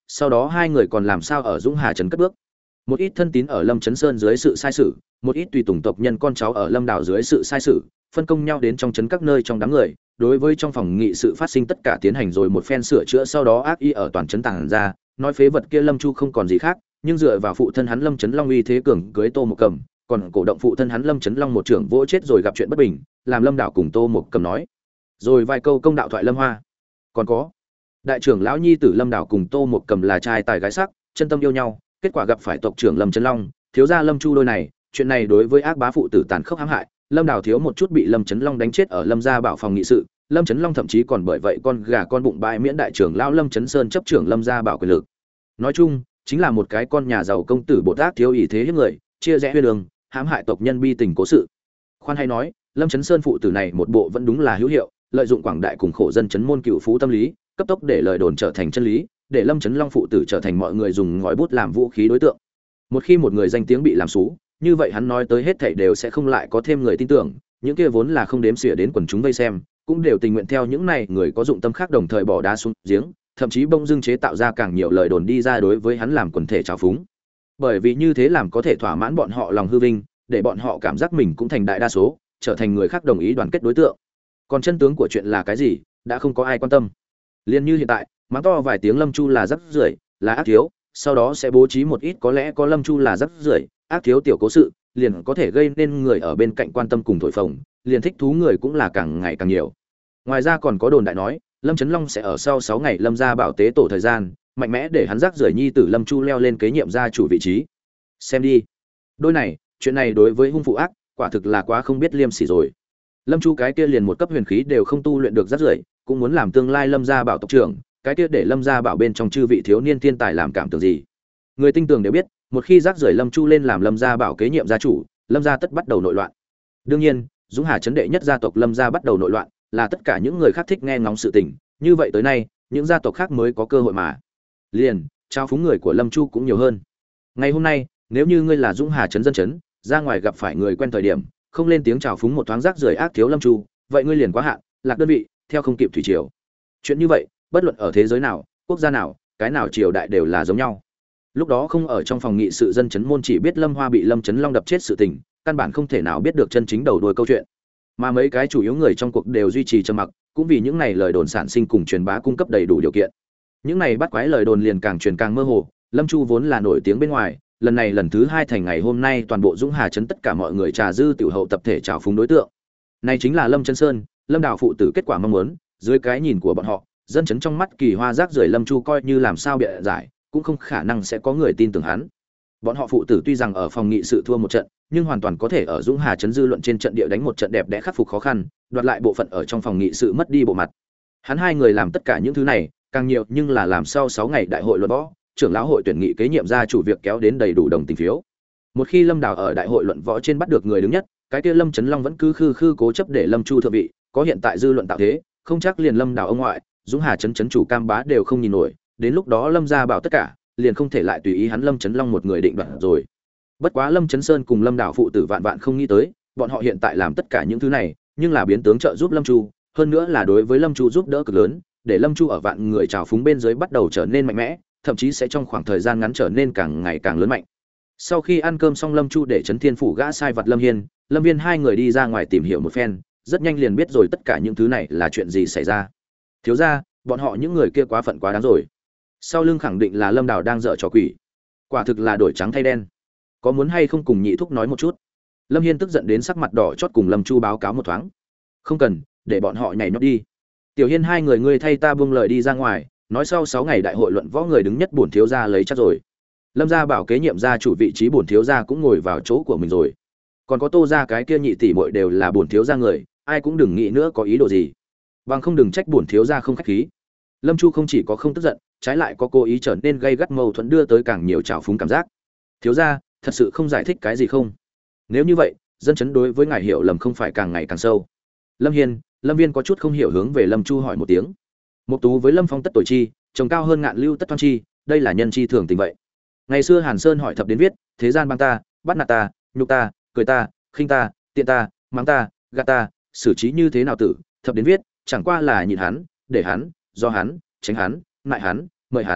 sau đó hai người còn làm sao ở Dũng Hà trấn cất bước. Một ít thân tín ở Lâm Chấn Sơn dưới sự sai sử, một ít tùy tùng tộc nhân con cháu ở Lâm Đảo dưới sự sai sử, phân công nhau đến trong trấn các nơi trong đám người, đối với trong phòng nghị sự phát sinh tất cả tiến hành rồi một phen sửa chữa, sau đó ác y ở toàn trấn tàng ra, nói phế vật kia Lâm Chu không còn gì khác, nhưng dựa vào phụ thân hắn Lâm Chấn Long uy thế cường cưới Tô Mộc Cầm, còn cổ động phụ thân hắn Lâm Chấn Long một trưởng vỗ chết rồi gặp chuyện bất bình, làm Lâm Đảo cùng Tô Mộc Cầm nói rồi vài câu công đạo thoại Lâm Hoa. Còn có đại trưởng lão nhi tử Lâm Đảo cùng Tô Mộc Cầm là trai tài gái sắc, chân tâm yêu nhau, kết quả gặp phải tộc trưởng Lâm Chấn Long, thiếu gia Lâm Chu đôi này, chuyện này đối với ác bá phụ tử tàn khốc hãm hại, Lâm Đảo thiếu một chút bị Lâm Chấn Long đánh chết ở Lâm gia bảo phòng nghị sự, Lâm Chấn Long thậm chí còn bởi vậy con gà con bụng bãi miễn đại trưởng lão Lâm Chấn Sơn chấp trưởng Lâm gia bảo quyền lực. Nói chung, chính là một cái con nhà giàu công tử bột ác thiếu ý thế hiếp người, chia rẽ huyên đường, hãm hại tộc nhân bi tình cố sự. Khoan hay nói, Lâm Chấn Sơn phụ tử này một bộ vẫn đúng là hữu hiệu, lợi dụng quảng đại cùng khổ dân chấn môn cựu phú tâm lý, cấp tốc để lời đồn trở thành chân lý, để Lâm Chấn Long phụ tử trở thành mọi người dùng ngòi bút làm vũ khí đối tượng. Một khi một người danh tiếng bị làm xú, như vậy hắn nói tới hết thảy đều sẽ không lại có thêm người tin tưởng, những kia vốn là không đếm xỉa đến quần chúng vây xem, cũng đều tình nguyện theo những này người có dụng tâm khác đồng thời bỏ đá xuống giếng, thậm chí bông dưng chế tạo ra càng nhiều lời đồn đi ra đối với hắn làm quần thể trào phúng. Bởi vì như thế làm có thể thỏa mãn bọn họ lòng hư vinh, để bọn họ cảm giác mình cũng thành đại đa số, trở thành người khác đồng ý đoàn kết đối tượng. Còn chân tướng của chuyện là cái gì, đã không có ai quan tâm. Liên như hiện tại, mắng to vài tiếng Lâm Chu là rắc rưởi, là ác thiếu, sau đó sẽ bố trí một ít có lẽ có Lâm Chu là rắc rưởi, ác thiếu tiểu cố sự, liền có thể gây nên người ở bên cạnh quan tâm cùng thổi phồng, liền thích thú người cũng là càng ngày càng nhiều. Ngoài ra còn có đồn đại nói, Lâm Chấn Long sẽ ở sau sáu ngày Lâm gia bảo tế tổ thời gian, mạnh mẽ để hắn rắc rưởi nhi tử Lâm Chu leo lên kế nhiệm gia chủ vị trí. Xem đi. Đôi này, chuyện này đối với hung phụ ác, quả thực là quá không biết liêm sỉ rồi. Lâm Chu cái kia liền một cấp huyền khí đều không tu luyện được rắc rưởi, cũng muốn làm tương lai Lâm gia bảo tộc trưởng, cái kia để Lâm gia bảo bên trong chư vị thiếu niên thiên tài làm cảm tưởng gì. Người tinh tường đều biết, một khi rắc rưởi Lâm Chu lên làm Lâm gia bảo kế nhiệm gia chủ, Lâm gia tất bắt đầu nội loạn. Đương nhiên, Dũng Hà trấn đệ nhất gia tộc Lâm gia bắt đầu nội loạn, là tất cả những người khác thích nghe ngóng sự tình, như vậy tới nay, những gia tộc khác mới có cơ hội mà. Liền, trao phúng người của Lâm Chu cũng nhiều hơn. Ngày hôm nay, nếu như ngươi là Dũng Hà trấn dân trấn, ra ngoài gặp phải người quen thời điểm, không lên tiếng chào phúng một thoáng rác rưởi ác thiếu Lâm Chu, vậy ngươi liền quá hạn, lạc đơn vị, theo không kịp thủy triều. Chuyện như vậy, bất luận ở thế giới nào, quốc gia nào, cái nào triều đại đều là giống nhau. Lúc đó không ở trong phòng nghị sự dân chấn môn chỉ biết Lâm Hoa bị Lâm Chấn Long đập chết sự tình, căn bản không thể nào biết được chân chính đầu đuôi câu chuyện. Mà mấy cái chủ yếu người trong cuộc đều duy trì trầm mặc, cũng vì những này lời đồn sản sinh cùng truyền bá cung cấp đầy đủ điều kiện. Những này bắt quái lời đồn liền càng truyền càng mơ hồ, Lâm Chu vốn là nổi tiếng bên ngoài, lần này lần thứ hai thành ngày hôm nay toàn bộ Dũng Hà trấn tất cả mọi người trà dư tiểu hậu tập thể chào phúng đối tượng. Này chính là Lâm Chấn Sơn, Lâm Đào phụ tử kết quả mong muốn, dưới cái nhìn của bọn họ, dân chấn trong mắt kỳ hoa rác rưởi Lâm Chu coi như làm sao bịa giải, cũng không khả năng sẽ có người tin tưởng hắn. Bọn họ phụ tử tuy rằng ở phòng nghị sự thua một trận, nhưng hoàn toàn có thể ở Dũng Hà trấn dư luận trên trận địa đánh một trận đẹp đẽ khắc phục khó khăn, đoạt lại bộ phận ở trong phòng nghị sự mất đi bộ mặt. Hắn hai người làm tất cả những thứ này, càng nhiều nhưng là làm sau sáu ngày đại hội luận võ, trưởng lão hội tuyển nghị kế nhiệm gia chủ việc kéo đến đầy đủ đồng tình phiếu. Một khi Lâm Đào ở đại hội luận võ trên bắt được người đứng nhất, cái kia Lâm Chấn Long vẫn cứ khư khư cố chấp để Lâm Chu thượng vị, có hiện tại dư luận tạo thế, không chắc liền Lâm Đào ông ngoại, Dũng Hà trấn trấn chủ Cam Bá đều không nhìn nổi, đến lúc đó Lâm gia bảo tất cả, liền không thể lại tùy ý hắn Lâm Chấn Long một người định đoạt rồi. Bất quá Lâm Chấn Sơn cùng Lâm Đào phụ tử vạn vạn không nghĩ tới, bọn họ hiện tại làm tất cả những thứ này, nhưng là biến tướng trợ giúp Lâm Chu, hơn nữa là đối với Lâm Chu giúp đỡ cực lớn, để Lâm Chu ở vạn người trào phúng bên dưới bắt đầu trở nên mạnh mẽ, thậm chí sẽ trong khoảng thời gian ngắn trở nên càng ngày càng lớn mạnh. Sau khi ăn cơm xong, Lâm Chu để Trấn Thiên phủ gã sai vặt Lâm Hiên, Lâm Viên hai người đi ra ngoài tìm hiểu một phen, rất nhanh liền biết rồi tất cả những thứ này là chuyện gì xảy ra. Thiếu gia, bọn họ những người kia quá phận quá đáng rồi. Sau lưng khẳng định là Lâm Đào đang dở trò quỷ. Quả thực là đổi trắng thay đen. Có muốn hay không cùng nhị thúc nói một chút? Lâm Hiên tức giận đến sắc mặt đỏ chót cùng Lâm Chu báo cáo một thoáng. Không cần, để bọn họ nhảy nhót đi. Tiểu Hiên hai người ngươi thay ta buông lời đi ra ngoài, nói sau sáu ngày đại hội luận võ người đứng nhất bổn thiếu gia lấy chắc rồi. Lâm gia bảo kế nhiệm gia chủ vị trí bổn thiếu gia cũng ngồi vào chỗ của mình rồi. Còn có Tô gia cái kia nhị tỷ muội đều là bổn thiếu gia người, ai cũng đừng nghĩ nữa có ý đồ gì. Bằng không đừng trách bổn thiếu gia không khách khí. Lâm Chu không chỉ có không tức giận, trái lại có cố ý trở nên gây gắt mâu thuẫn đưa tới càng nhiều trào phúng cảm giác. Thiếu gia, thật sự không giải thích cái gì không? Nếu như vậy, dân chấn đối với ngài hiểu lầm không phải càng ngày càng sâu. Lâm Hiên, Lâm Viên có chút không hiểu hướng về Lâm Chu hỏi một tiếng. Mục Tú với Lâm Phong tất tuổi chi, trồng cao hơn ngạn lưu tất toan chi, đây là nhân chi thường tình vậy. Ngày xưa Hàn Sơn hỏi thập đến viết, thế gian băng ta, bắt nạt ta, nhục ta, cười ta, khinh ta, tiện ta, mắng ta, gạt ta, xử trí như thế nào tử, thập đến viết, chẳng qua là nhịn hắn, để hắn, do hắn, tránh hắn, ngại hắn, mời hắn,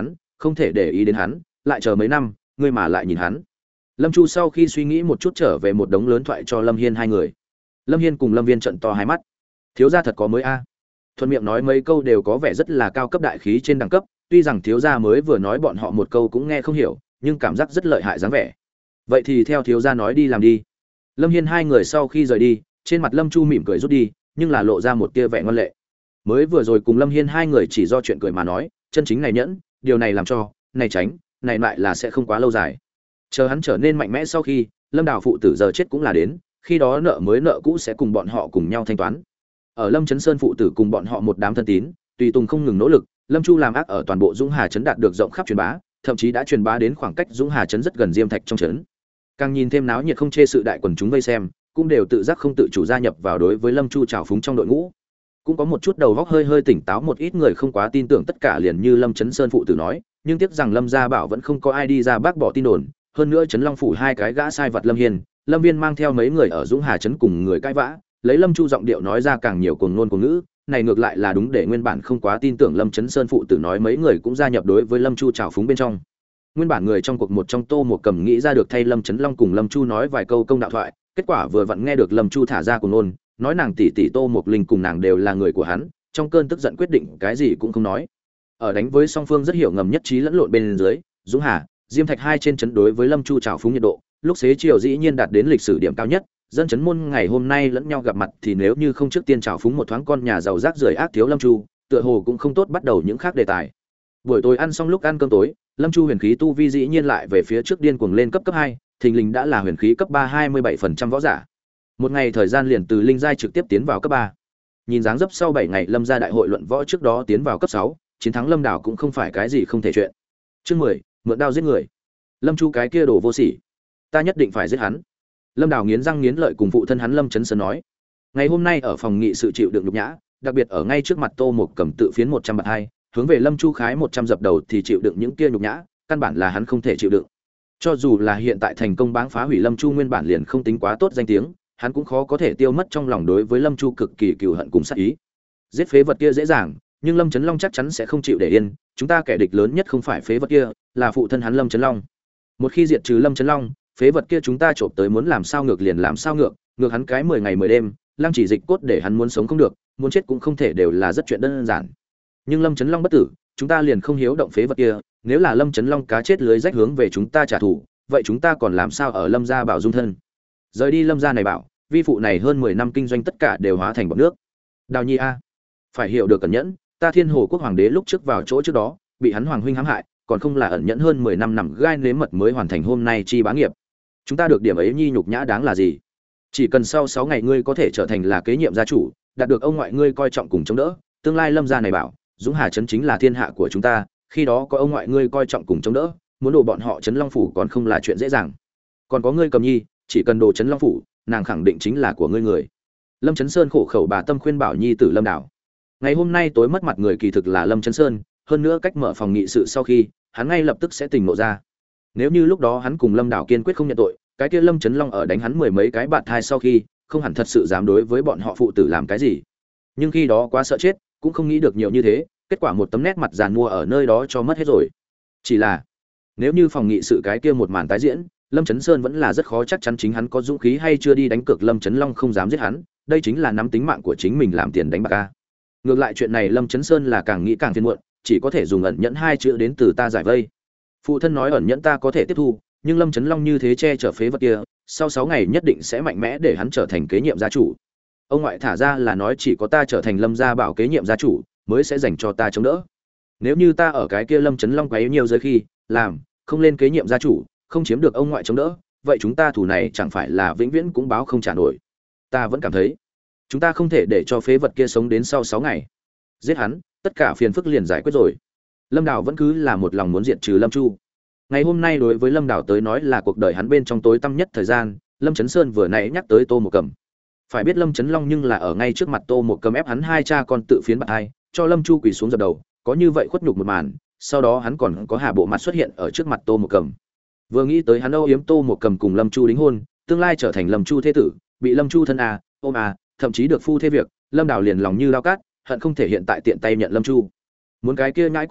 không thể để ý đến hắn, lại chờ mấy năm, ngươi mà lại nhìn hắn. Lâm Chu sau khi suy nghĩ một chút trở về một đống lớn thoại cho Lâm Hiên hai người. Lâm Hiên cùng Lâm Viên trợn to hai mắt. Thiếu gia thật có mới a. Thuận miệng nói mấy câu đều có vẻ rất là cao cấp đại khí trên đẳng cấp, tuy rằng thiếu gia mới vừa nói bọn họ một câu cũng nghe không hiểu, nhưng cảm giác rất lợi hại dáng vẻ. Vậy thì theo thiếu gia nói đi làm đi. Lâm Hiên hai người sau khi rời đi, trên mặt Lâm Chu mỉm cười rút đi, nhưng là lộ ra một tia vẻ ngoan lệ. Mới vừa rồi cùng Lâm Hiên hai người chỉ do chuyện cười mà nói, chân chính này nhẫn, điều này làm cho, này tránh, này lại là sẽ không quá lâu dài. Chờ hắn trở nên mạnh mẽ sau khi, Lâm Đào phụ tử giờ chết cũng là đến, khi đó nợ mới nợ cũ sẽ cùng bọn họ cùng nhau thanh toán. Ở Lâm Chấn Sơn phụ tử cùng bọn họ một đám thân tín, tùy tùng không ngừng nỗ lực, Lâm Chu làm ác ở toàn bộ Dũng Hà trấn đạt được rộng khắp truyền bá, thậm chí đã truyền bá đến khoảng cách Dũng Hà trấn rất gần Diêm Thạch trong trấn. Càng nhìn thêm náo nhiệt không chê sự đại quần chúng vây xem, cũng đều tự giác không tự chủ gia nhập vào đối với Lâm Chu trào phúng trong đội ngũ. Cũng có một chút đầu óc hơi hơi tỉnh táo một ít người không quá tin tưởng tất cả liền như Lâm Chấn Sơn phụ tử nói, nhưng tiếc rằng Lâm gia bảo vẫn không có ai đi ra bác bỏ tin đồn, hơn nữa trấn Long phủ hai cái gã sai vật Lâm Hiên, Lâm Viên mang theo mấy người ở Dũng Hà trấn cùng người cãi vã, lấy Lâm Chu giọng điệu nói ra càng nhiều cuồng ngôn cuồng ngữ, này ngược lại là đúng để nguyên bản không quá tin tưởng Lâm Chấn Sơn phụ tử nói mấy người cũng gia nhập đối với Lâm Chu trào phúng bên trong. Nguyên bản người trong cuộc một trong Tô một Cầm nghĩ ra được thay Lâm Chấn Long cùng Lâm Chu nói vài câu công đạo thoại, kết quả vừa vặn nghe được Lâm Chu thả ra cuồng ngôn, nói nàng tỷ tỷ Tô Mộc Linh cùng nàng đều là người của hắn, trong cơn tức giận quyết định cái gì cũng không nói. Ở đánh với song phương rất hiểu ngầm nhất trí lẫn lộn bên dưới, Dũng Hà, Diêm Thạch hai trên trấn đối với Lâm Chu trào phúng nhiệt độ, lúc xế chiều dĩ nhiên đạt đến lịch sử điểm cao nhất, dân chấn môn ngày hôm nay lẫn nhau gặp mặt thì nếu như không trước tiên trào phúng một thoáng con nhà giàu rác rưởi ác thiếu Lâm Chu, tựa hồ cũng không tốt bắt đầu những khác đề tài. Buổi tối ăn xong lúc ăn cơm tối, Lâm Chu huyền khí tu vi dĩ nhiên lại về phía trước điên cuồng lên cấp cấp hai, thình lình đã là huyền khí cấp ba hai mươi bảy phần trăm võ giả. Một ngày thời gian liền từ linh giai trực tiếp tiến vào cấp ba. Nhìn dáng dấp sau bảy ngày Lâm gia đại hội luận võ trước đó tiến vào cấp sáu, chiến thắng Lâm Đảo cũng không phải cái gì không thể chuyện. Chương mười, mượn đao giết người. Lâm Chu cái kia đồ vô sỉ, ta nhất định phải giết hắn. Lâm Đào nghiến răng nghiến lợi cùng phụ thân hắn Lâm Chấn Sơn nói. Ngày hôm nay ở phòng nghị sự chịu đựng nhục nhã, đặc biệt ở ngay trước mặt Tô Mộc Cầm tự phiến một trăm bạt hai, hướng về Lâm Chu khái một trăm dập đầu thì chịu đựng những kia nhục nhã, căn bản là hắn không thể chịu đựng. Cho dù là hiện tại thành công báng phá hủy Lâm Chu nguyên bản liền không tính quá tốt danh tiếng, hắn cũng khó có thể tiêu mất trong lòng đối với Lâm Chu cực kỳ cừu hận cùng sát ý. Giết phế vật kia dễ dàng, nhưng Lâm Chấn Long chắc chắn sẽ không chịu để yên, chúng ta kẻ địch lớn nhất không phải phế vật kia, là phụ thân hắn Lâm Chấn Long. Một khi diệt trừ Lâm Chấn Long, phế vật kia chúng ta trộm tới muốn làm sao ngược liền làm sao ngược, ngược hắn cái mười ngày mười đêm, lăng chỉ dịch cốt để hắn muốn sống không được, muốn chết cũng không thể đều là rất chuyện đơn giản. Nhưng Lâm Chấn Long bất tử, chúng ta liền không hiếu động phế vật kia, nếu là Lâm Chấn Long cá chết lưới rách hướng về chúng ta trả thù, vậy chúng ta còn làm sao ở Lâm gia bảo dung thân. Rời đi Lâm gia này bảo, vi phụ này hơn mười năm kinh doanh tất cả đều hóa thành bọt nước. Đào Nhi a, phải hiểu được cẩn nhẫn, ta Thiên Hồ quốc hoàng đế lúc trước vào chỗ trước đó, bị hắn hoàng huynh hãm hại, còn không là ẩn nhẫn hơn mười năm nằm gai nếm mật mới hoàn thành hôm nay chi bá nghiệp. Chúng ta được điểm ấy nhi nhục nhã đáng là gì? Chỉ cần sau sáu ngày ngươi có thể trở thành là kế nhiệm gia chủ, đạt được ông ngoại ngươi coi trọng cùng chống đỡ, tương lai Lâm gia này bảo, Dũng Hà trấn chính là thiên hạ của chúng ta, khi đó có ông ngoại ngươi coi trọng cùng chống đỡ, muốn đổ bọn họ trấn Long phủ còn không là chuyện dễ dàng. Còn có ngươi Cầm Nhi, chỉ cần đồ trấn Long phủ, nàng khẳng định chính là của ngươi người. Lâm Chấn Sơn khổ khẩu bà tâm khuyên bảo nhi tử Lâm Đảo. Ngày hôm nay tối mất mặt người kỳ thực là Lâm Chấn Sơn, hơn nữa cách mở phòng nghị sự sau khi, hắn ngay lập tức sẽ tỉnh ngộ ra. Nếu như lúc đó hắn cùng Lâm Đảo kiên quyết không nhận tội, cái kia Lâm Chấn Long ở đánh hắn mười mấy cái bạt thai sau khi, không hẳn thật sự dám đối với bọn họ phụ tử làm cái gì. Nhưng khi đó quá sợ chết, cũng không nghĩ được nhiều như thế, kết quả một tấm nét mặt giàn mua ở nơi đó cho mất hết rồi. Chỉ là, nếu như phòng nghị sự cái kia một màn tái diễn, Lâm Chấn Sơn vẫn là rất khó chắc chắn chính hắn có dũng khí hay chưa đi đánh cược Lâm Chấn Long không dám giết hắn, đây chính là nắm tính mạng của chính mình làm tiền đánh bạc a. Ngược lại chuyện này Lâm Chấn Sơn là càng nghĩ càng phiền muộn, chỉ có thể dùng ẩn nhẫn hai chữ đến từ ta giải vây. Phụ thân nói ẩn nhẫn ta có thể tiếp thu, nhưng Lâm Chấn Long như thế che chở phế vật kia, sau sáu ngày nhất định sẽ mạnh mẽ để hắn trở thành kế nhiệm gia chủ. Ông ngoại thả ra là nói chỉ có ta trở thành Lâm gia bảo kế nhiệm gia chủ, mới sẽ dành cho ta chống đỡ. Nếu như ta ở cái kia Lâm Chấn Long quấy nhiều giới khi, làm, không lên kế nhiệm gia chủ, không chiếm được ông ngoại chống đỡ, vậy chúng ta thủ này chẳng phải là vĩnh viễn cũng báo không trả nổi. Ta vẫn cảm thấy, chúng ta không thể để cho phế vật kia sống đến sau sáu ngày. Giết hắn, tất cả phiền phức liền giải quyết rồi. Lâm Đào vẫn cứ là một lòng muốn diệt trừ Lâm Chu. Ngày hôm nay đối với Lâm Đào tới nói là cuộc đời hắn bên trong tối tăm nhất thời gian, Lâm Chấn Sơn vừa nãy nhắc tới Tô Một Cầm. Phải biết Lâm Chấn Long nhưng là ở ngay trước mặt Tô Một Cầm ép hắn hai cha con tự phiến bạt hai, cho Lâm Chu quỳ xuống dập đầu, có như vậy khuất nhục một màn, sau đó hắn còn có hạ bộ mặt xuất hiện ở trước mặt Tô Một Cầm. Vừa nghĩ tới hắn âu yếm Tô Một Cầm cùng Lâm Chu đính hôn, tương lai trở thành Lâm Chu thế tử, bị Lâm Chu thân à, ôm à, thậm chí được phu thế việc, Lâm Đào liền lòng như lao cát, hận không thể hiện tại tiện tay nhận Lâm Chu. Muốn cái kia nhãi con chết,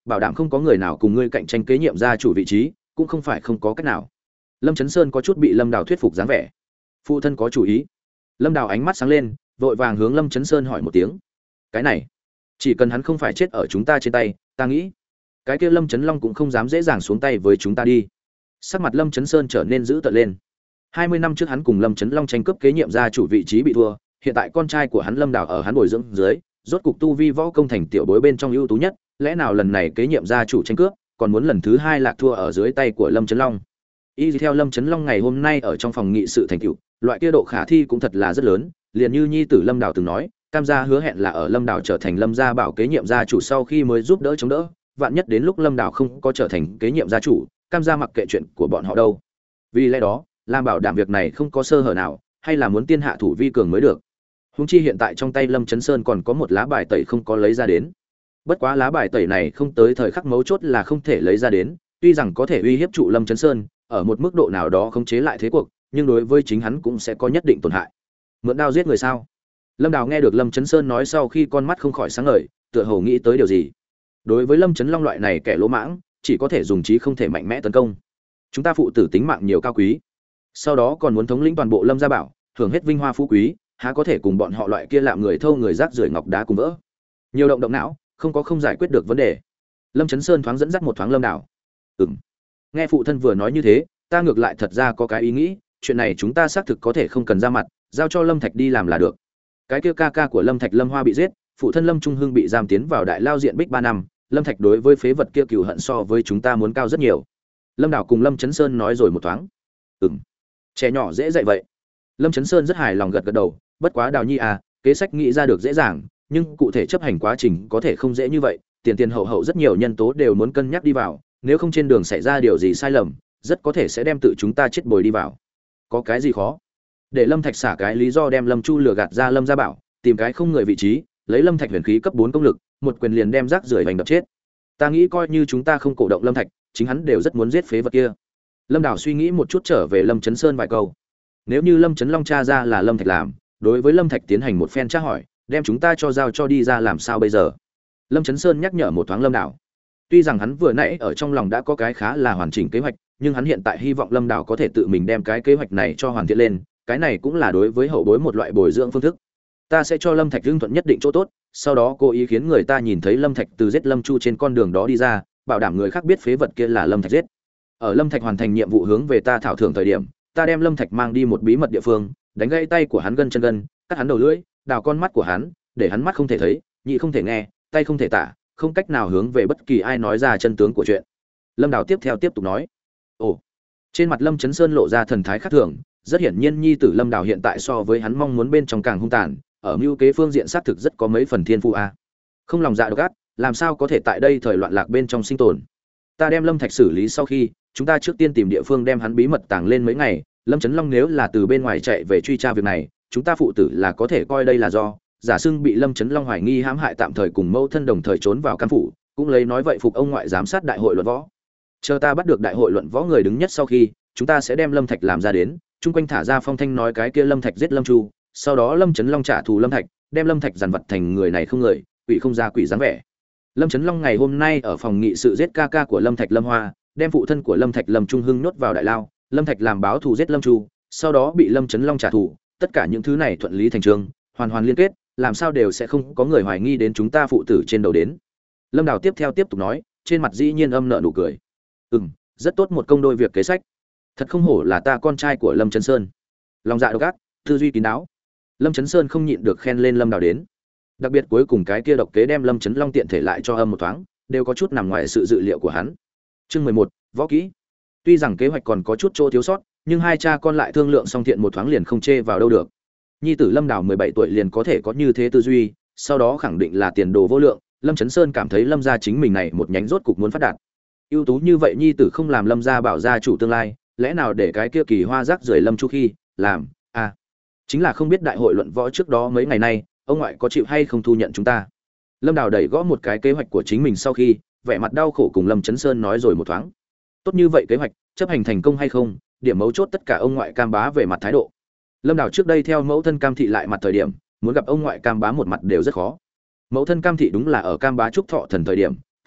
bảo đảm không có người nào cùng ngươi cạnh tranh kế nhiệm gia chủ vị trí, cũng không phải không có cách nào. Lâm Chấn Sơn có chút bị Lâm Đào thuyết phục dáng vẻ. Phụ thân có chủ ý. Lâm Đào ánh mắt sáng lên, vội vàng hướng Lâm Chấn Sơn hỏi một tiếng. Cái này, chỉ cần hắn không phải chết ở chúng ta trên tay, ta nghĩ, cái kia Lâm Chấn Long cũng không dám dễ dàng xuống tay với chúng ta đi. Sắc mặt Lâm Chấn Sơn trở nên dữ tợn lên. hai mươi năm trước hắn cùng Lâm Chấn Long tranh cướp kế nhiệm gia chủ vị trí bị thua, hiện tại con trai của hắn Lâm Đào ở hắn bồi dưỡng dưới, rốt cục tu vi võ công thành tiểu bối bên trong ưu tú nhất, lẽ nào lần này kế nhiệm gia chủ tranh cướp, còn muốn lần thứ hai lạc thua ở dưới tay của Lâm Chấn Long. Y theo Lâm Chấn Long ngày hôm nay ở trong phòng nghị sự thành tựu, loại kia độ khả thi cũng thật là rất lớn, liền như nhi tử Lâm Đào từng nói, Cam gia hứa hẹn là ở Lâm Đào trở thành Lâm gia bảo kế nhiệm gia chủ sau khi mới giúp đỡ chống đỡ, vạn nhất đến lúc Lâm Đào không có trở thành kế nhiệm gia chủ, Cam gia mặc kệ chuyện của bọn họ đâu. Vì lẽ đó, làm bảo đảm việc này không có sơ hở nào, hay là muốn tiên hạ thủ vi cường mới được. Huống chi hiện tại trong tay Lâm Chấn Sơn còn có một lá bài tẩy không có lấy ra đến. Bất quá lá bài tẩy này không tới thời khắc mấu chốt là không thể lấy ra đến, tuy rằng có thể uy hiếp trụ Lâm Chấn Sơn, ở một mức độ nào đó khống chế lại thế cuộc, nhưng đối với chính hắn cũng sẽ có nhất định tổn hại. Mượn đao giết người sao? Lâm Đào nghe được Lâm Chấn Sơn nói sau khi con mắt không khỏi sáng ngời, tựa hồ nghĩ tới điều gì. Đối với Lâm Chấn Long loại này kẻ lỗ mãng, chỉ có thể dùng trí không thể mạnh mẽ tấn công. Chúng ta phụ tử tính mạng nhiều cao quý, sau đó còn muốn thống lĩnh toàn bộ Lâm gia bảo, hưởng hết vinh hoa phú quý, há có thể cùng bọn họ loại kia lạm người thâu người rác rưởi ngọc đá cùng vỡ. Nhiều động động não, không có không giải quyết được vấn đề. Lâm Chấn Sơn thoáng dẫn dắt một thoáng Lâm Đào. Ừm. Nghe phụ thân vừa nói như thế, ta ngược lại thật ra có cái ý nghĩ, chuyện này chúng ta xác thực có thể không cần ra mặt, giao cho Lâm Thạch đi làm là được. Cái kia ca ca của Lâm Thạch Lâm Hoa bị giết, phụ thân Lâm Trung Hưng bị giam tiến vào đại lao diện bích ba năm, Lâm Thạch đối với phế vật kia cừu hận so với chúng ta muốn cao rất nhiều. Lâm Đào cùng Lâm Chấn Sơn nói rồi một thoáng. Ừm. Trẻ nhỏ dễ dạy vậy. Lâm Chấn Sơn rất hài lòng gật gật đầu, bất quá Đào Nhi à, kế sách nghĩ ra được dễ dàng, nhưng cụ thể chấp hành quá trình có thể không dễ như vậy, tiền tiền hậu hậu rất nhiều nhân tố đều muốn cân nhắc đi vào, nếu không trên đường xảy ra điều gì sai lầm, rất có thể sẽ đem tự chúng ta chết bồi đi vào. Có cái gì khó? Để Lâm Thạch xả cái lý do đem Lâm Chu lừa gạt ra Lâm gia bảo, tìm cái không người vị trí, lấy Lâm Thạch huyền khí cấp bốn công lực, một quyền liền đem rác rưởi hành đập chết. Ta nghĩ coi như chúng ta không cổ động Lâm Thạch, chính hắn đều rất muốn giết phế vật kia. Lâm Đào suy nghĩ một chút trở về Lâm Chấn Sơn vài câu. Nếu như Lâm Chấn Long tra ra là Lâm Thạch làm, đối với Lâm Thạch tiến hành một phen tra hỏi, đem chúng ta cho giao cho đi ra làm sao bây giờ? Lâm Chấn Sơn nhắc nhở một thoáng Lâm Đào. Tuy rằng hắn vừa nãy ở trong lòng đã có cái khá là hoàn chỉnh kế hoạch, nhưng hắn hiện tại hy vọng Lâm Đào có thể tự mình đem cái kế hoạch này cho hoàn thiện lên, cái này cũng là đối với hậu bối một loại bồi dưỡng phương thức. Ta sẽ cho Lâm Thạch hưng thuận nhất định chỗ tốt, sau đó cố ý khiến người ta nhìn thấy Lâm Thạch từ giết Lâm Chu trên con đường đó đi ra, bảo đảm người khác biết phế vật kia là Lâm Thạch giết. Ở Lâm Thạch hoàn thành nhiệm vụ hướng về ta thảo thưởng thời điểm, ta đem Lâm Thạch mang đi một bí mật địa phương, đánh gãy tay của hắn gân chân gân, cắt hắn đầu lưỡi, đào con mắt của hắn, để hắn mắt không thể thấy, nhị không thể nghe, tay không thể tả, không cách nào hướng về bất kỳ ai nói ra chân tướng của chuyện. Lâm Đào tiếp theo tiếp tục nói. Ồ. Trên mặt Lâm Chấn Sơn lộ ra thần thái khác thường, rất hiển nhiên nhi tử Lâm Đào hiện tại so với hắn mong muốn bên trong càng hung tàn, ở mưu kế phương diện xác thực rất có mấy phần thiên phu a. Không lòng dạ độc ác, làm sao có thể tại đây thời loạn lạc bên trong sinh tồn. Ta đem Lâm Thạch xử lý sau khi, chúng ta trước tiên tìm địa phương đem hắn bí mật tàng lên mấy ngày, Lâm Chấn Long nếu là từ bên ngoài chạy về truy tra việc này, chúng ta phụ tử là có thể coi đây là do giả xưng bị Lâm Chấn Long hoài nghi hãm hại tạm thời cùng mẫu thân đồng thời trốn vào căn phủ, cũng lấy nói vậy phục ông ngoại giám sát đại hội luận võ. Chờ ta bắt được đại hội luận võ người đứng nhất sau khi, chúng ta sẽ đem Lâm Thạch làm ra đến, chung quanh thả ra phong thanh nói cái kia Lâm Thạch giết Lâm Chu, sau đó Lâm Chấn Long trả thù Lâm Thạch, đem Lâm Thạch dằn vặt thành người này không người, quỷ không ra quỷ dáng vẻ. Lâm Chấn Long ngày hôm nay ở phòng nghị sự giết ca ca của Lâm Thạch Lâm Hoa, đem phụ thân của Lâm Thạch Lâm Trung Hưng nhốt vào đại lao, Lâm Thạch làm báo thù giết Lâm Chu, sau đó bị Lâm Chấn Long trả thù, tất cả những thứ này thuận lý thành chương, hoàn hoàn liên kết, làm sao đều sẽ không có người hoài nghi đến chúng ta phụ tử trên đầu đến. Lâm Đào tiếp theo tiếp tục nói, trên mặt dĩ nhiên âm nợ nụ cười. Ừm, rất tốt một công đôi việc kế sách. Thật không hổ là ta con trai của Lâm Chấn Sơn. Lòng dạ độc ác, tư duy kín đáo. Lâm Chấn Sơn không nhịn được khen lên Lâm Đào đến. Đặc biệt cuối cùng cái kia độc kế đem Lâm Chấn Long tiện thể lại cho âm một thoáng, đều có chút nằm ngoài sự dự liệu của hắn. Chương mười một, võ kỹ. Tuy rằng kế hoạch còn có chút chỗ thiếu sót, nhưng hai cha con lại thương lượng xong thiện một thoáng liền không chê vào đâu được. Nhi tử Lâm Đào mười bảy tuổi liền có thể có như thế tư duy, sau đó khẳng định là tiền đồ vô lượng, Lâm Chấn Sơn cảm thấy Lâm gia chính mình này một nhánh rốt cục muốn phát đạt. Ưu tú như vậy nhi tử không làm Lâm gia bảo gia chủ tương lai, lẽ nào để cái kia kỳ hoa rác rưởi Lâm Chu khi làm, à, chính là không biết đại hội luận võ trước đó mấy ngày nay, ông ngoại có chịu hay không thu nhận chúng ta. Lâm Đào đẩy gõ một cái kế hoạch của chính mình sau khi, vẻ mặt đau khổ cùng Lâm Chấn Sơn nói rồi một thoáng. Tốt như vậy kế hoạch, chấp hành thành công hay không, điểm mấu chốt tất cả ông ngoại cam bá về mặt thái độ. Lâm Đào trước đây theo mẫu thân cam thị lại mặt thời điểm, muốn gặp ông ngoại cam bá một mặt đều rất khó. Mẫu thân cam thị đúng là ở cam bá trúc thọ thần thời điểm,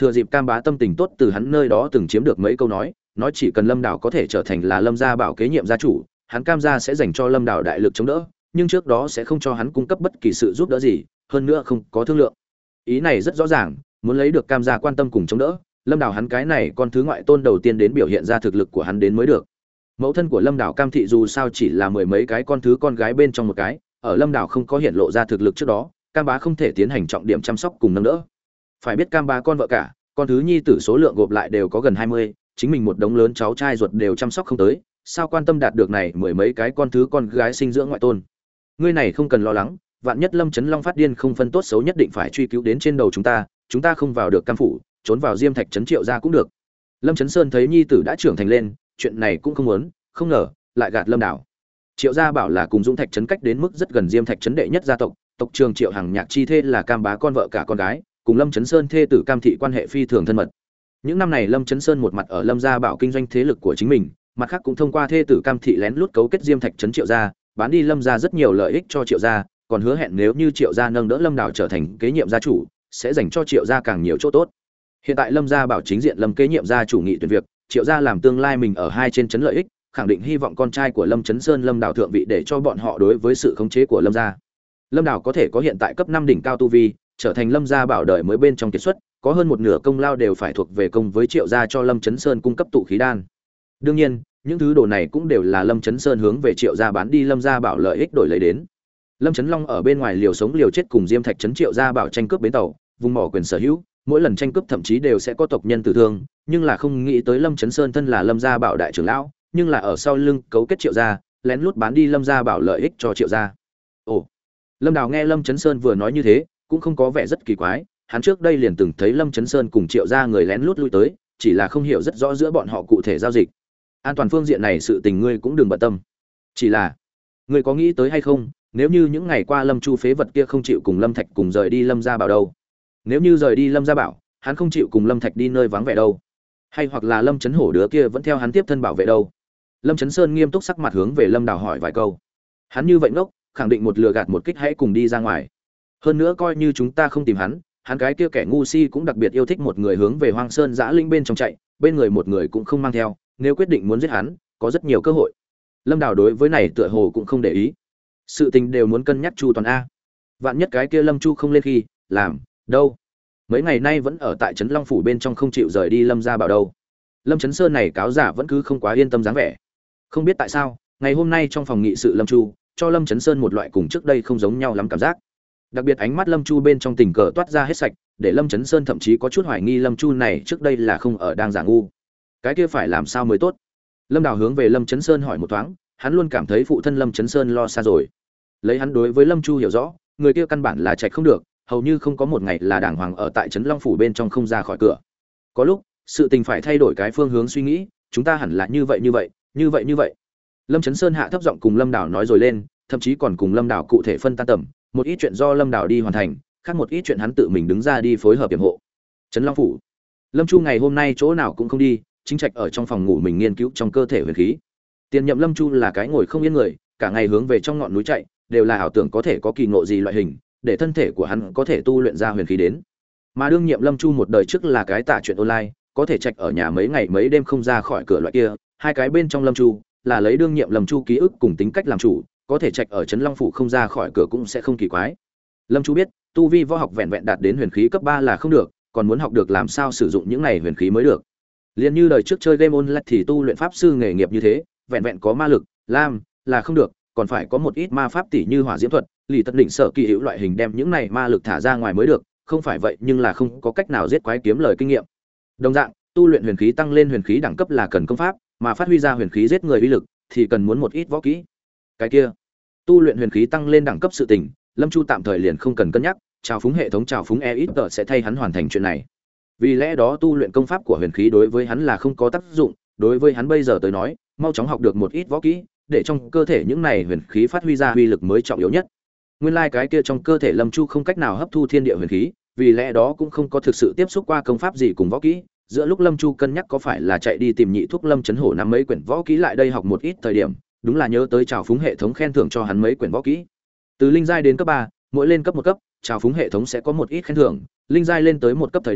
Thừa dịp Cam Bá tâm tình tốt từ hắn nơi đó từng chiếm được mấy câu nói, nói chỉ cần Lâm Đảo có thể trở thành là Lâm gia bảo kế nhiệm gia chủ, hắn Cam gia sẽ dành cho Lâm Đảo đại lực chống đỡ, nhưng trước đó sẽ không cho hắn cung cấp bất kỳ sự giúp đỡ gì, hơn nữa không có thương lượng. Ý này rất rõ ràng, muốn lấy được Cam gia quan tâm cùng chống đỡ, Lâm Đảo hắn cái này con thứ ngoại tôn đầu tiên đến biểu hiện ra thực lực của hắn đến mới được. Mẫu thân của Lâm Đảo Cam thị dù sao chỉ là mười mấy cái con thứ con gái bên trong một cái, ở Lâm Đảo không có hiện lộ ra thực lực trước đó, Cam Bá không thể tiến hành trọng điểm chăm sóc cùng nâng đỡ. Phải biết Cam Bá con vợ cả, con thứ nhi tử số lượng gộp lại đều có gần hai mươi, chính mình một đống lớn cháu trai ruột đều chăm sóc không tới, sao quan tâm đạt được này mười mấy cái con thứ con gái sinh dưỡng ngoại tôn. Ngươi này không cần lo lắng, vạn nhất Lâm Chấn Long phát điên không phân tốt xấu nhất định phải truy cứu đến trên đầu chúng ta, chúng ta không vào được Cam phủ, trốn vào Diêm Thạch trấn Triệu gia cũng được. Lâm Chấn Sơn thấy nhi tử đã trưởng thành lên, chuyện này cũng không muốn, không ngờ lại gạt Lâm Đảo. Triệu gia bảo là cùng Dũng Thạch trấn cách đến mức rất gần Diêm Thạch trấn đệ nhất gia tộc, tộc trưởng Triệu Hằng Nhạc chi thê là Cam Bá con vợ cả con gái, cùng Lâm Chấn Sơn thê tử Cam thị quan hệ phi thường thân mật. Những năm này Lâm Chấn Sơn một mặt ở Lâm gia bảo kinh doanh thế lực của chính mình, mặt khác cũng thông qua thê tử Cam thị lén lút cấu kết Diêm Thạch trấn Triệu gia, bán đi Lâm gia rất nhiều lợi ích cho Triệu gia, còn hứa hẹn nếu như Triệu gia nâng đỡ Lâm Đảo trở thành kế nhiệm gia chủ, sẽ dành cho Triệu gia càng nhiều chỗ tốt. Hiện tại Lâm gia bảo chính diện Lâm kế nhiệm gia chủ nghị tuyển việc, Triệu gia làm tương lai mình ở hai trên trấn lợi ích, khẳng định hy vọng con trai của Lâm Chấn Sơn Lâm Đảo thượng vị để cho bọn họ đối với sự khống chế của Lâm gia. Lâm Đảo có thể có hiện tại cấp năm đỉnh cao tu vi, trở thành Lâm gia bảo đời mới bên trong kiệt xuất, có hơn một nửa công lao đều phải thuộc về công với Triệu gia cho Lâm Chấn Sơn cung cấp tụ khí đan. Đương nhiên, những thứ đồ này cũng đều là Lâm Chấn Sơn hướng về Triệu gia bán đi Lâm gia bảo lợi ích đổi lấy đến. Lâm Chấn Long ở bên ngoài liều sống liều chết cùng Diêm Thạch trấn Triệu gia bảo tranh cướp bến tàu, vùng mỏ quyền sở hữu, mỗi lần tranh cướp thậm chí đều sẽ có tộc nhân tử thương, nhưng là không nghĩ tới Lâm Chấn Sơn thân là Lâm gia bảo đại trưởng lão, nhưng là ở sau lưng cấu kết Triệu gia, lén lút bán đi Lâm gia bảo lợi ích cho Triệu gia. Ồ. Lâm Đào nghe Lâm Chấn Sơn vừa nói như thế, cũng không có vẻ rất kỳ quái, hắn trước đây liền từng thấy Lâm Chấn Sơn cùng Triệu gia người lén lút lui tới, chỉ là không hiểu rất rõ giữa bọn họ cụ thể giao dịch. An toàn phương diện này sự tình ngươi cũng đừng bận tâm. Chỉ là, ngươi có nghĩ tới hay không, nếu như những ngày qua Lâm Chu phế vật kia không chịu cùng Lâm Thạch cùng rời đi Lâm gia bảo đâu? Nếu như rời đi Lâm gia bảo, hắn không chịu cùng Lâm Thạch đi nơi vắng vẻ đâu? Hay hoặc là Lâm Chấn Hổ đứa kia vẫn theo hắn tiếp thân bảo vệ đâu? Lâm Chấn Sơn nghiêm túc sắc mặt hướng về Lâm Đào hỏi vài câu. Hắn như vậy ngốc, khẳng định một lừa gạt một kích hãy cùng đi ra ngoài. Hơn nữa coi như chúng ta không tìm hắn, hắn cái kia kẻ ngu si cũng đặc biệt yêu thích một người hướng về Hoang Sơn Dã Linh bên trong chạy, bên người một người cũng không mang theo, nếu quyết định muốn giết hắn, có rất nhiều cơ hội. Lâm Đào đối với này tựa hồ cũng không để ý. Sự tình đều muốn cân nhắc chu toàn a. Vạn nhất cái kia Lâm Chu không lên khi, làm đâu? Mấy ngày nay vẫn ở tại trấn Long phủ bên trong không chịu rời đi Lâm gia bảo đâu. Lâm Chấn Sơn này cáo giả vẫn cứ không quá yên tâm dáng vẻ. Không biết tại sao, ngày hôm nay trong phòng nghị sự Lâm Chu, cho Lâm Chấn Sơn một loại cùng trước đây không giống nhau lắm cảm giác. Đặc biệt ánh mắt Lâm Chu bên trong tình cờ toát ra hết sạch, để Lâm Chấn Sơn thậm chí có chút hoài nghi Lâm Chu này trước đây là không ở đang giả ngu. Cái kia phải làm sao mới tốt? Lâm Đào hướng về Lâm Chấn Sơn hỏi một thoáng, hắn luôn cảm thấy phụ thân Lâm Chấn Sơn lo xa rồi. Lấy hắn đối với Lâm Chu hiểu rõ, người kia căn bản là chạy không được, hầu như không có một ngày là đàng hoàng ở tại trấn Long phủ bên trong không ra khỏi cửa. Có lúc, sự tình phải thay đổi cái phương hướng suy nghĩ, chúng ta hẳn là như vậy như vậy, như vậy như vậy. Lâm Chấn Sơn hạ thấp giọng cùng Lâm Đào nói rồi lên, thậm chí còn cùng Lâm Đào cụ thể phân tan tầm, một ít chuyện do Lâm Đào đi hoàn thành, khác một ít chuyện hắn tự mình đứng ra đi phối hợp yểm hộ. Trấn Long phủ. Lâm Chu ngày hôm nay chỗ nào cũng không đi, chính trạch ở trong phòng ngủ mình nghiên cứu trong cơ thể huyền khí. Tiền Nhậm Lâm Chu là cái ngồi không yên người, cả ngày hướng về trong ngọn núi chạy, đều là ảo tưởng có thể có kỳ ngộ gì loại hình, để thân thể của hắn có thể tu luyện ra huyền khí đến. Mà đương nhiệm Lâm Chu một đời trước là cái tả chuyện online, có thể trạch ở nhà mấy ngày mấy đêm không ra khỏi cửa loại kia, hai cái bên trong Lâm Chu là lấy đương nhiệm Lâm Chu ký ức cùng tính cách làm chủ, có thể trạch ở trấn Long phủ không ra khỏi cửa cũng sẽ không kỳ quái. Lâm Chu biết, tu vi võ học vẹn vẹn đạt đến huyền khí cấp ba là không được, còn muốn học được làm sao sử dụng những này huyền khí mới được. Liên như đời trước chơi game online thì tu luyện pháp sư nghề nghiệp như thế, vẹn vẹn có ma lực, lam là không được, còn phải có một ít ma pháp tỷ như hỏa diễm thuật, lì tật đỉnh sở kỳ hữu loại hình đem những này ma lực thả ra ngoài mới được, không phải vậy nhưng là không có cách nào giết quái kiếm lời kinh nghiệm. Đồng dạng, tu luyện huyền khí tăng lên huyền khí đẳng cấp là cần công pháp, mà phát huy ra huyền khí giết người uy lực thì cần muốn một ít võ kỹ. Cái kia, tu luyện huyền khí tăng lên đẳng cấp sự tình, Lâm Chu tạm thời liền không cần cân nhắc, trào phúng hệ thống trào phúng e ít tờ sẽ thay hắn hoàn thành chuyện này. Vì lẽ đó tu luyện công pháp của huyền khí đối với hắn là không có tác dụng, đối với hắn bây giờ tới nói, mau chóng học được một ít võ kỹ, để trong cơ thể những này huyền khí phát huy ra uy lực mới trọng yếu nhất. Nguyên lai like cái kia trong cơ thể Lâm Chu không cách nào hấp thu thiên địa huyền khí, vì lẽ đó cũng không có thực sự tiếp xúc qua công pháp gì cùng võ kỹ. Giữa lúc Lâm Chu cân nhắc có phải là chạy đi tìm nhị thuốc Lâm Chấn Hổ nắm mấy quyển võ kỹ lại đây học một ít thời điểm, đúng là nhớ tới trào phúng hệ thống khen thưởng cho hắn mấy quyển võ kỹ. Từ linh giai đến cấp ba, mỗi lên cấp một cấp, trào phúng hệ thống sẽ có một ít khen thưởng, linh giai lên tới một cấp thời điểm,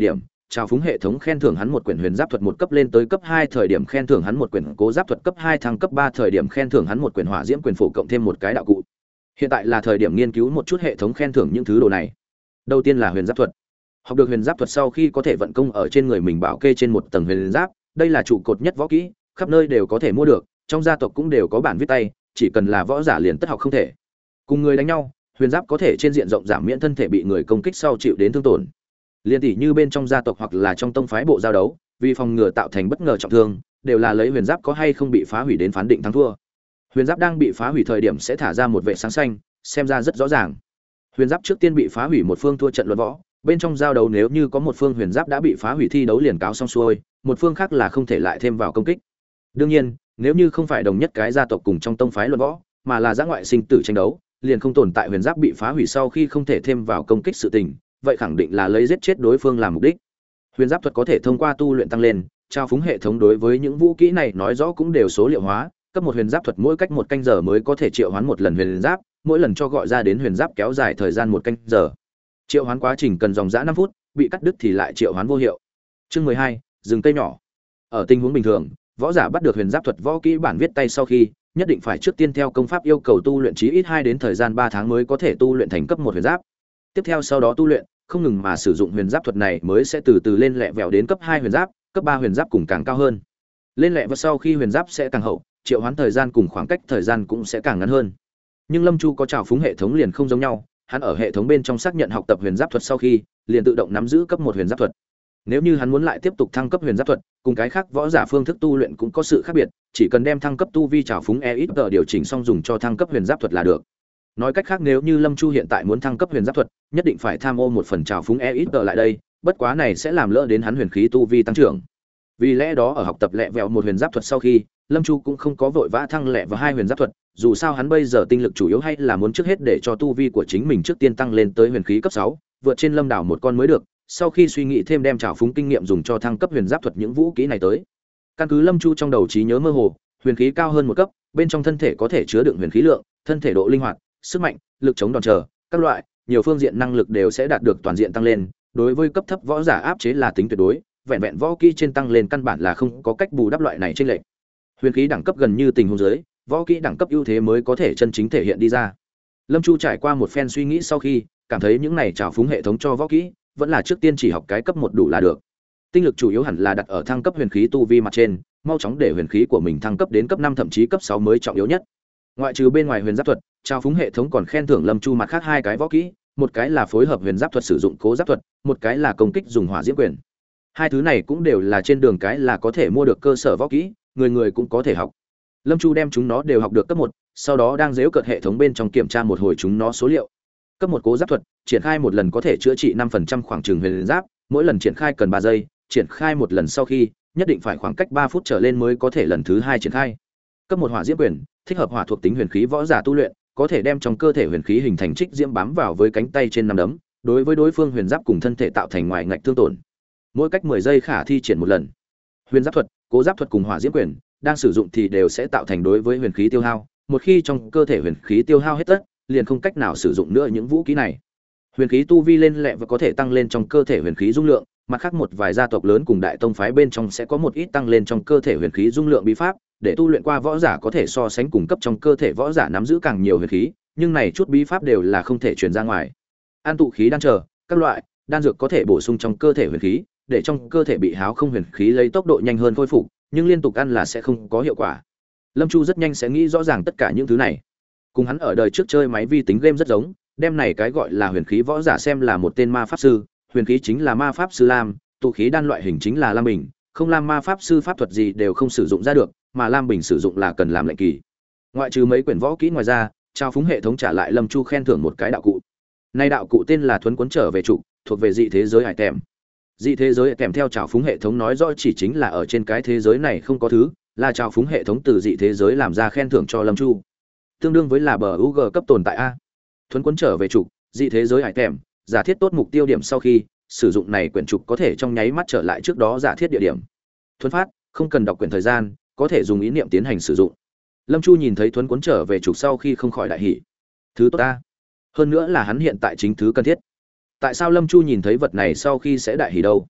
trao phúng hệ thống khen thưởng hắn một quyển huyền giáp thuật một cấp lên tới cấp hai thời điểm khen thưởng hắn một quyển cố giáp thuật cấp hai thăng cấp ba thời điểm khen thưởng hắn một quyển hỏa diễm quyền phổ cộng thêm một cái đạo cụ. Hiện tại là thời điểm nghiên cứu một chút hệ thống khen thưởng những thứ đồ này. Đầu tiên là huyền giáp thuật. Học được huyền giáp thuật sau khi có thể vận công ở trên người mình bảo kê trên một tầng huyền giáp, đây là trụ cột nhất võ kỹ, khắp nơi đều có thể mua được, trong gia tộc cũng đều có bản viết tay, chỉ cần là võ giả liền tất học không thể. Cùng người đánh nhau, huyền giáp có thể trên diện rộng giảm miễn thân thể bị người công kích sau chịu đến thương tổn. Liên tỷ như bên trong gia tộc hoặc là trong tông phái bộ giao đấu, vì phòng ngừa tạo thành bất ngờ trọng thương, đều là lấy huyền giáp có hay không bị phá hủy đến phán định thắng thua. Huyền giáp đang bị phá hủy thời điểm sẽ thả ra một vệ sáng xanh, xem ra rất rõ ràng. Huyền giáp trước tiên bị phá hủy một phương thua trận luận võ, bên trong giao đấu nếu như có một phương huyền giáp đã bị phá hủy thi đấu liền cáo xong xuôi, một phương khác là không thể lại thêm vào công kích. Đương nhiên, nếu như không phải đồng nhất cái gia tộc cùng trong tông phái luận võ, mà là giã ngoại sinh tử tranh đấu, liền không tồn tại huyền giáp bị phá hủy sau khi không thể thêm vào công kích sự tình, vậy khẳng định là lấy giết chết đối phương làm mục đích. Huyền giáp thuật có thể thông qua tu luyện tăng lên, trao phúng hệ thống đối với những vũ kỹ này nói rõ cũng đều số liệu hóa, cấp một huyền giáp thuật mỗi cách một canh giờ mới có thể triệu hoán một lần huyền giáp, mỗi lần cho gọi ra đến huyền giáp kéo dài thời gian một canh giờ. Triệu hoán quá trình cần dòng dã năm phút, bị cắt đứt thì lại triệu hoán vô hiệu. Chương mười hai, rừng cây nhỏ. Ở tình huống bình thường, võ giả bắt được huyền giáp thuật võ kỹ bản viết tay sau khi, nhất định phải trước tiên theo công pháp yêu cầu tu luyện chí ít hai đến thời gian ba tháng mới có thể tu luyện thành cấp một huyền giáp. Tiếp theo sau đó tu luyện, không ngừng mà sử dụng huyền giáp thuật này mới sẽ từ từ lên lẹ vẹo đến cấp hai huyền giáp, cấp ba huyền giáp cùng càng cao hơn. Lên lẹ và sau khi huyền giáp sẽ càng hậu, triệu hoán thời gian cùng khoảng cách thời gian cũng sẽ càng ngắn hơn. Nhưng Lâm Chu có trào phúng hệ thống liền không giống nhau, hắn ở hệ thống bên trong xác nhận học tập huyền giáp thuật sau khi, liền tự động nắm giữ cấp một huyền giáp thuật. Nếu như hắn muốn lại tiếp tục thăng cấp huyền giáp thuật, cùng cái khác võ giả phương thức tu luyện cũng có sự khác biệt, chỉ cần đem thăng cấp tu vi trào phúng e ít tờ điều chỉnh xong dùng cho thăng cấp huyền giáp thuật là được. Nói cách khác, nếu như Lâm Chu hiện tại muốn thăng cấp huyền giáp thuật, nhất định phải tham ô một phần trào phúng e ít tờ lại đây, bất quá này sẽ làm lỡ đến hắn huyền khí tu vi tăng trưởng. Vì lẽ đó ở học tập lẹ vẹo một huyền giáp thuật sau khi, Lâm Chu cũng không có vội vã thăng lẹ vào hai huyền giáp thuật, dù sao hắn bây giờ tinh lực chủ yếu hay là muốn trước hết để cho tu vi của chính mình trước tiên tăng lên tới huyền khí cấp sáu, vượt trên Lâm Đảo một con mới được, sau khi suy nghĩ thêm đem trào phúng kinh nghiệm dùng cho thăng cấp huyền giáp thuật những vũ kỹ này tới. Căn cứ Lâm Chu trong đầu trí nhớ mơ hồ, huyền khí cao hơn một cấp, bên trong thân thể có thể chứa đựng huyền khí lượng, thân thể độ linh hoạt, sức mạnh, lực chống đòn chờ, các loại, nhiều phương diện năng lực đều sẽ đạt được toàn diện tăng lên, đối với cấp thấp võ giả áp chế là tính tuyệt đối, vẹn vẹn võ kỹ trên tăng lên căn bản là không có cách bù đắp loại này chênh lệch. Huyền khí đẳng cấp gần như tình huống dưới, võ kỹ đẳng cấp ưu thế mới có thể chân chính thể hiện đi ra. Lâm Chu trải qua một phen suy nghĩ sau khi, cảm thấy những này trào phúng hệ thống cho võ kỹ, vẫn là trước tiên chỉ học cái cấp một đủ là được. Tinh lực chủ yếu hẳn là đặt ở thăng cấp huyền khí tu vi mặt trên, mau chóng để huyền khí của mình thăng cấp đến cấp năm thậm chí cấp sáu mới trọng yếu nhất. Ngoại trừ bên ngoài huyền giáp thuật, trào phúng hệ thống còn khen thưởng Lâm Chu mặt khác hai cái võ kỹ, một cái là phối hợp huyền giáp thuật sử dụng cố giáp thuật, một cái là công kích dùng hỏa diễm quyền. Hai thứ này cũng đều là trên đường cái là có thể mua được cơ sở võ kỹ, người người cũng có thể học. Lâm Chu đem chúng nó đều học được cấp một, sau đó đang giễu cợt hệ thống bên trong kiểm tra một hồi chúng nó số liệu. Cấp một cố giáp thuật, triển khai một lần có thể chữa trị năm phần trăm khoảng chừng huyền giáp, mỗi lần triển khai cần ba giây, triển khai một lần sau khi, nhất định phải khoảng cách ba phút trở lên mới có thể lần thứ hai triển khai. Cấp một hỏa diễm quyền, thích hợp hỏa thuộc tính huyền khí võ giả tu luyện, có thể đem trong cơ thể huyền khí hình thành trích diễm bám vào với cánh tay trên nắm đấm, đối với đối phương huyền giáp cùng thân thể tạo thành ngoài ngạch thương tổn. Mỗi cách mười giây khả thi triển một lần. Huyền giáp thuật, cố giáp thuật cùng hỏa diễm quyền, đang sử dụng thì đều sẽ tạo thành đối với huyền khí tiêu hao, một khi trong cơ thể huyền khí tiêu hao hết tất, liền không cách nào sử dụng nữa những vũ khí này. Huyền khí tu vi lên lẹ và có thể tăng lên trong cơ thể huyền khí dung lượng, mặt khác một vài gia tộc lớn cùng đại tông phái bên trong sẽ có một ít tăng lên trong cơ thể huyền khí dung lượng bí pháp, để tu luyện qua võ giả có thể so sánh cùng cấp trong cơ thể võ giả nắm giữ càng nhiều huyền khí, nhưng này chút bí pháp đều là không thể truyền ra ngoài. An tụ khí đan chờ, các loại đan dược có thể bổ sung trong cơ thể huyền khí, để trong cơ thể bị háo không huyền khí lấy tốc độ nhanh hơn khôi phục, nhưng liên tục ăn là sẽ không có hiệu quả. Lâm Chu rất nhanh sẽ nghĩ rõ ràng tất cả những thứ này. Cùng hắn ở đời trước chơi máy vi tính game rất giống, đem này cái gọi là huyền khí võ giả xem là một tên ma pháp sư, huyền khí chính là ma pháp sư lam, tụ khí đan loại hình chính là lam bình, không lam ma pháp sư pháp thuật gì đều không sử dụng ra được, mà lam bình sử dụng là cần làm lệnh kỳ. Ngoại trừ mấy quyển võ kỹ ngoài ra, trao phúng hệ thống trả lại Lâm Chu khen thưởng một cái đạo cụ. Nay đạo cụ tên là thuấn cuốn trở về trụ, thuộc về dị thế giới hải tèm. Dị thế giới kèm theo trào phúng hệ thống nói rõ chỉ chính là ở trên cái thế giới này không có thứ, là trào phúng hệ thống từ dị thế giới làm ra khen thưởng cho Lâm Chu, tương đương với là bờ u g cấp tồn tại a. Thuấn cuốn trở về trục, dị thế giới hải tèm, giả thiết tốt mục tiêu điểm sau khi sử dụng này quyển trục có thể trong nháy mắt trở lại trước đó giả thiết địa điểm. Thuấn phát, không cần đọc quyển thời gian, có thể dùng ý niệm tiến hành sử dụng. Lâm Chu nhìn thấy thuấn cuốn trở về trục sau khi không khỏi đại hỉ. Thứ tốt ta, hơn nữa là hắn hiện tại chính thứ cần thiết. Tại sao Lâm Chu nhìn thấy vật này sau khi sẽ đại hỉ đâu?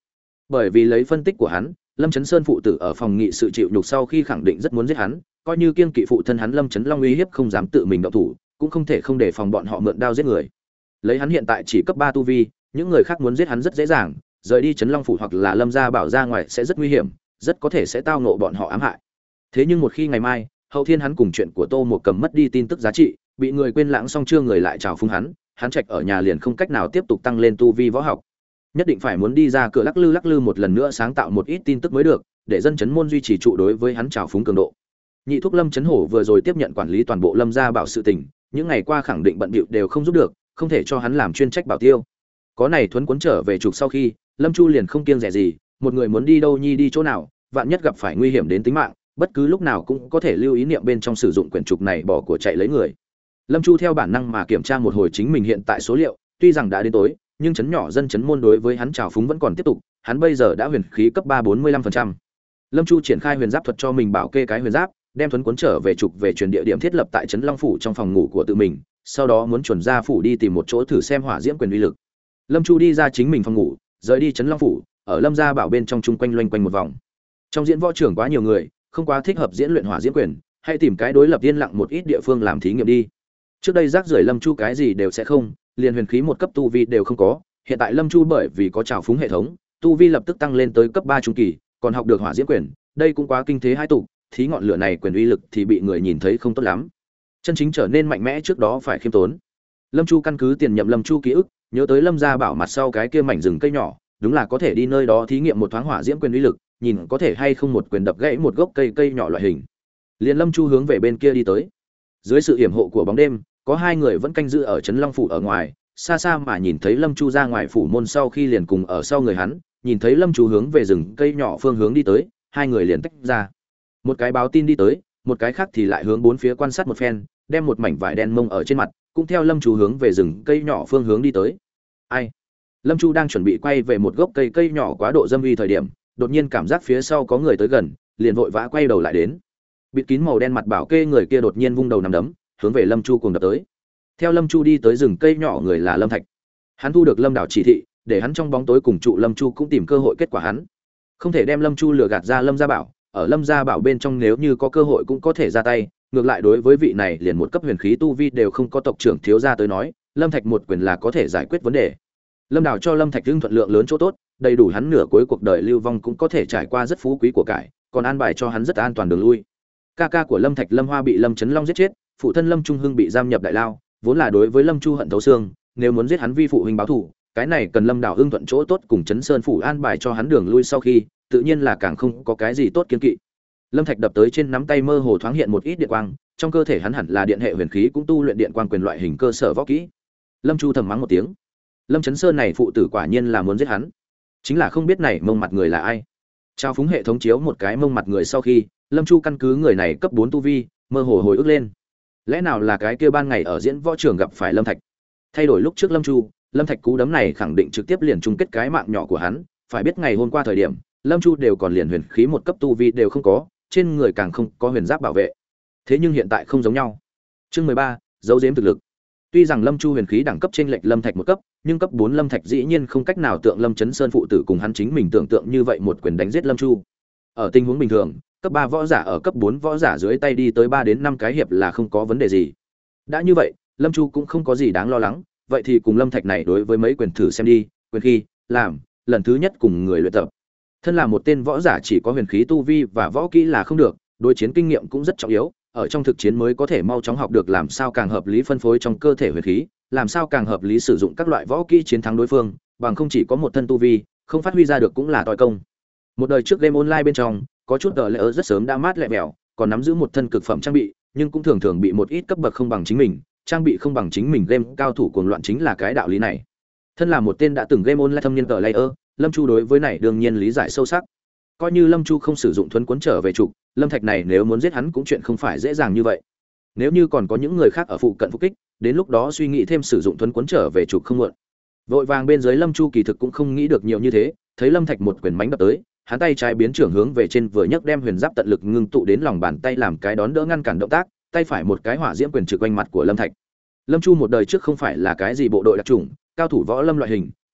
Bởi vì lấy phân tích của hắn, Lâm Chấn Sơn phụ tử ở phòng nghị sự chịu nhục sau khi khẳng định rất muốn giết hắn, coi như kiêng kỵ phụ thân hắn Lâm Chấn Long uy hiếp không dám tự mình động thủ, cũng không thể không để phòng bọn họ mượn đao giết người. Lấy hắn hiện tại chỉ cấp ba tu vi, những người khác muốn giết hắn rất dễ dàng, rời đi Chấn Long phủ hoặc là Lâm gia bảo ra ngoài sẽ rất nguy hiểm, rất có thể sẽ tao ngộ bọn họ ám hại. Thế nhưng một khi ngày mai, hậu thiên hắn cùng chuyện của Tô Một Cầm mất đi tin tức giá trị, bị người quên lãng xong chưa người lại chào phúng hắn, hắn trạch ở nhà liền không cách nào tiếp tục tăng lên tu vi võ học. Nhất định phải muốn đi ra cửa lắc lư lắc lư một lần nữa sáng tạo một ít tin tức mới được, để dân chấn môn duy trì trụ đối với hắn chào phúng cường độ. Nhị thúc Lâm Chấn Hổ vừa rồi tiếp nhận quản lý toàn bộ Lâm gia bảo sự tình, những ngày qua khẳng định bận bịu đều không giúp được, không thể cho hắn làm chuyên trách bảo tiêu. Có này thuấn cuốn trở về trục sau khi, Lâm Chu liền không kiêng dè gì, một người muốn đi đâu nhi đi chỗ nào, vạn nhất gặp phải nguy hiểm đến tính mạng, bất cứ lúc nào cũng có thể lưu ý niệm bên trong sử dụng quyển trục này bỏ của chạy lấy người. Lâm Chu theo bản năng mà kiểm tra một hồi chính mình hiện tại số liệu, tuy rằng đã đến tối, nhưng chấn nhỏ dân chấn môn đối với hắn trào phúng vẫn còn tiếp tục, hắn bây giờ đã huyền khí cấp ba bốn mươi lăm phần trăm. Lâm Chu triển khai huyền giáp thuật cho mình bảo kê cái huyền giáp, đem thuấn cuốn trở về trục về truyền địa điểm thiết lập tại trấn Long phủ trong phòng ngủ của tự mình, sau đó muốn chuẩn ra phủ đi tìm một chỗ thử xem hỏa diễm quyền uy lực. Lâm Chu đi ra chính mình phòng ngủ, rời đi trấn Long phủ, ở Lâm gia bảo bên trong chung quanh loanh quanh một vòng. Trong diễn võ trường quá nhiều người, không quá thích hợp diễn luyện hỏa diễm quyền, hãy tìm cái đối lập yên lặng một ít địa phương làm thí nghiệm đi. Trước đây rác rưởi Lâm Chu cái gì đều sẽ không, liền huyền khí một cấp tu vi đều không có, hiện tại Lâm Chu bởi vì có trào phúng hệ thống, tu vi lập tức tăng lên tới cấp ba trung kỳ, còn học được hỏa diễm quyền, đây cũng quá kinh thế hai tụ, thí ngọn lửa này quyền uy lực thì bị người nhìn thấy không tốt lắm. Chân chính trở nên mạnh mẽ trước đó phải khiêm tốn. Lâm Chu căn cứ tiền nhậm Lâm Chu ký ức, nhớ tới Lâm gia bảo mặt sau cái kia mảnh rừng cây nhỏ, đúng là có thể đi nơi đó thí nghiệm một thoáng hỏa diễm quyền uy lực, nhìn có thể hay không một quyền đập gãy một gốc cây cây nhỏ loại hình. Liền Lâm Chu hướng về bên kia đi tới. Dưới sự yểm hộ của bóng đêm, có hai người vẫn canh giữ ở trấn Long phủ ở ngoài, xa xa mà nhìn thấy Lâm Chu ra ngoài phủ môn sau khi liền cùng ở sau người hắn, nhìn thấy Lâm Chu hướng về rừng cây nhỏ phương hướng đi tới, hai người liền tách ra. Một cái báo tin đi tới, một cái khác thì lại hướng bốn phía quan sát một phen, đem một mảnh vải đen mông ở trên mặt, cũng theo Lâm Chu hướng về rừng cây nhỏ phương hướng đi tới. Ai? Lâm Chu đang chuẩn bị quay về một gốc cây cây nhỏ quá độ dâm uy thời điểm, đột nhiên cảm giác phía sau có người tới gần, liền vội vã quay đầu lại đến. Bịt kín màu đen mặt bảo kê người kia đột nhiên vung đầu nằm đấm, hướng về Lâm Chu cùng đập tới. Theo Lâm Chu đi tới rừng cây nhỏ người là Lâm Thạch. Hắn thu được Lâm Đảo chỉ thị, để hắn trong bóng tối cùng trụ Lâm Chu cũng tìm cơ hội kết quả hắn. Không thể đem Lâm Chu lừa gạt ra Lâm gia bảo, ở Lâm gia bảo bên trong nếu như có cơ hội cũng có thể ra tay, ngược lại đối với vị này liền một cấp huyền khí tu vi đều không có tộc trưởng thiếu gia tới nói, Lâm Thạch một quyền là có thể giải quyết vấn đề. Lâm Đảo cho Lâm Thạch hưng thuận lượng lớn chỗ tốt, đầy đủ hắn nửa cuối cuộc đời lưu vong cũng có thể trải qua rất phú quý của cải, còn an bài cho hắn rất an toàn đường lui. Ca ca của Lâm Thạch Lâm Hoa bị Lâm Chấn Long giết chết, phụ thân Lâm Trung Hưng bị giam nhập đại lao, vốn là đối với Lâm Chu hận thấu xương, nếu muốn giết hắn vi phụ huynh báo thù, cái này cần Lâm Đảo ưng thuận chỗ tốt cùng Chấn Sơn phủ an bài cho hắn đường lui sau khi, tự nhiên là càng không có cái gì tốt kiên kỵ. Lâm Thạch đập tới trên nắm tay mơ hồ thoáng hiện một ít điện quang, trong cơ thể hắn hẳn là điện hệ huyền khí cũng tu luyện điện quang quyền loại hình cơ sở võ kỹ. Lâm Chu thầm mắng một tiếng. Lâm Chấn Sơn này phụ tử quả nhiên là muốn giết hắn, chính là không biết này mông mặt người là ai. Trao phúng hệ thống chiếu một cái mông mặt người sau khi, Lâm Chu căn cứ người này cấp bốn tu vi, mơ hồ hồi ức lên. Lẽ nào là cái kia ban ngày ở diễn võ trường gặp phải Lâm Thạch? Thay đổi lúc trước Lâm Chu, Lâm Thạch cú đấm này khẳng định trực tiếp liền chung kết cái mạng nhỏ của hắn, phải biết ngày hôm qua thời điểm, Lâm Chu đều còn liền huyền khí một cấp tu vi đều không có, trên người càng không có huyền giáp bảo vệ. Thế nhưng hiện tại không giống nhau. Chương mười ba, dấu giếm thực lực. Tuy rằng Lâm Chu huyền khí đẳng cấp chênh lệch Lâm Thạch một cấp, nhưng cấp bốn Lâm Thạch dĩ nhiên không cách nào tượng Lâm Chấn Sơn phụ tử cùng hắn chính mình tưởng tượng như vậy một quyền đánh giết Lâm Chu. Ở tình huống bình thường, cấp ba võ giả ở cấp bốn võ giả dưới tay đi tới ba đến năm cái hiệp là không có vấn đề gì. Đã như vậy, Lâm Chu cũng không có gì đáng lo lắng, vậy thì cùng Lâm Thạch này đối với mấy quyền thử xem đi, quyền khi, làm, lần thứ nhất cùng người luyện tập. Thân là một tên võ giả chỉ có huyền khí tu vi và võ kỹ là không được, đối chiến kinh nghiệm cũng rất trọng yếu, ở trong thực chiến mới có thể mau chóng học được làm sao càng hợp lý phân phối trong cơ thể huyền khí, làm sao càng hợp lý sử dụng các loại võ kỹ chiến thắng đối phương, bằng không chỉ có một thân tu vi, không phát huy ra được cũng là tỏi công. Một đời trước game online bên trong, có chút tờ lệ ơ rất sớm đã mát lẹ mèo, còn nắm giữ một thân cực phẩm trang bị, nhưng cũng thường thường bị một ít cấp bậc không bằng chính mình, trang bị không bằng chính mình game cao thủ cuồng loạn chính là cái đạo lý này. Thân là một tên đã từng game online thâm niên tờ layer, Lâm Chu đối với này đương nhiên lý giải sâu sắc. Coi như Lâm Chu không sử dụng thuấn cuốn trở về trục, Lâm Thạch này nếu muốn giết hắn cũng chuyện không phải dễ dàng như vậy. Nếu như còn có những người khác ở phụ cận phục kích, đến lúc đó suy nghĩ thêm sử dụng thuấn cuốn trở về trục không muộn. Vội vàng bên dưới Lâm Chu kỳ thực cũng không nghĩ được nhiều như thế, thấy Lâm Thạch một quyền mánh đập tới, hắn tay trái biến trưởng hướng về trên vừa nhấc đem huyền giáp tận lực ngưng tụ đến lòng bàn tay làm cái đón đỡ ngăn cản động tác, tay phải một cái hỏa diễm quyền trực quanh mặt của Lâm Thạch. Lâm Chu một đời trước không phải là cái gì bộ đội đặc chủng, cao thủ võ lâm loại hình,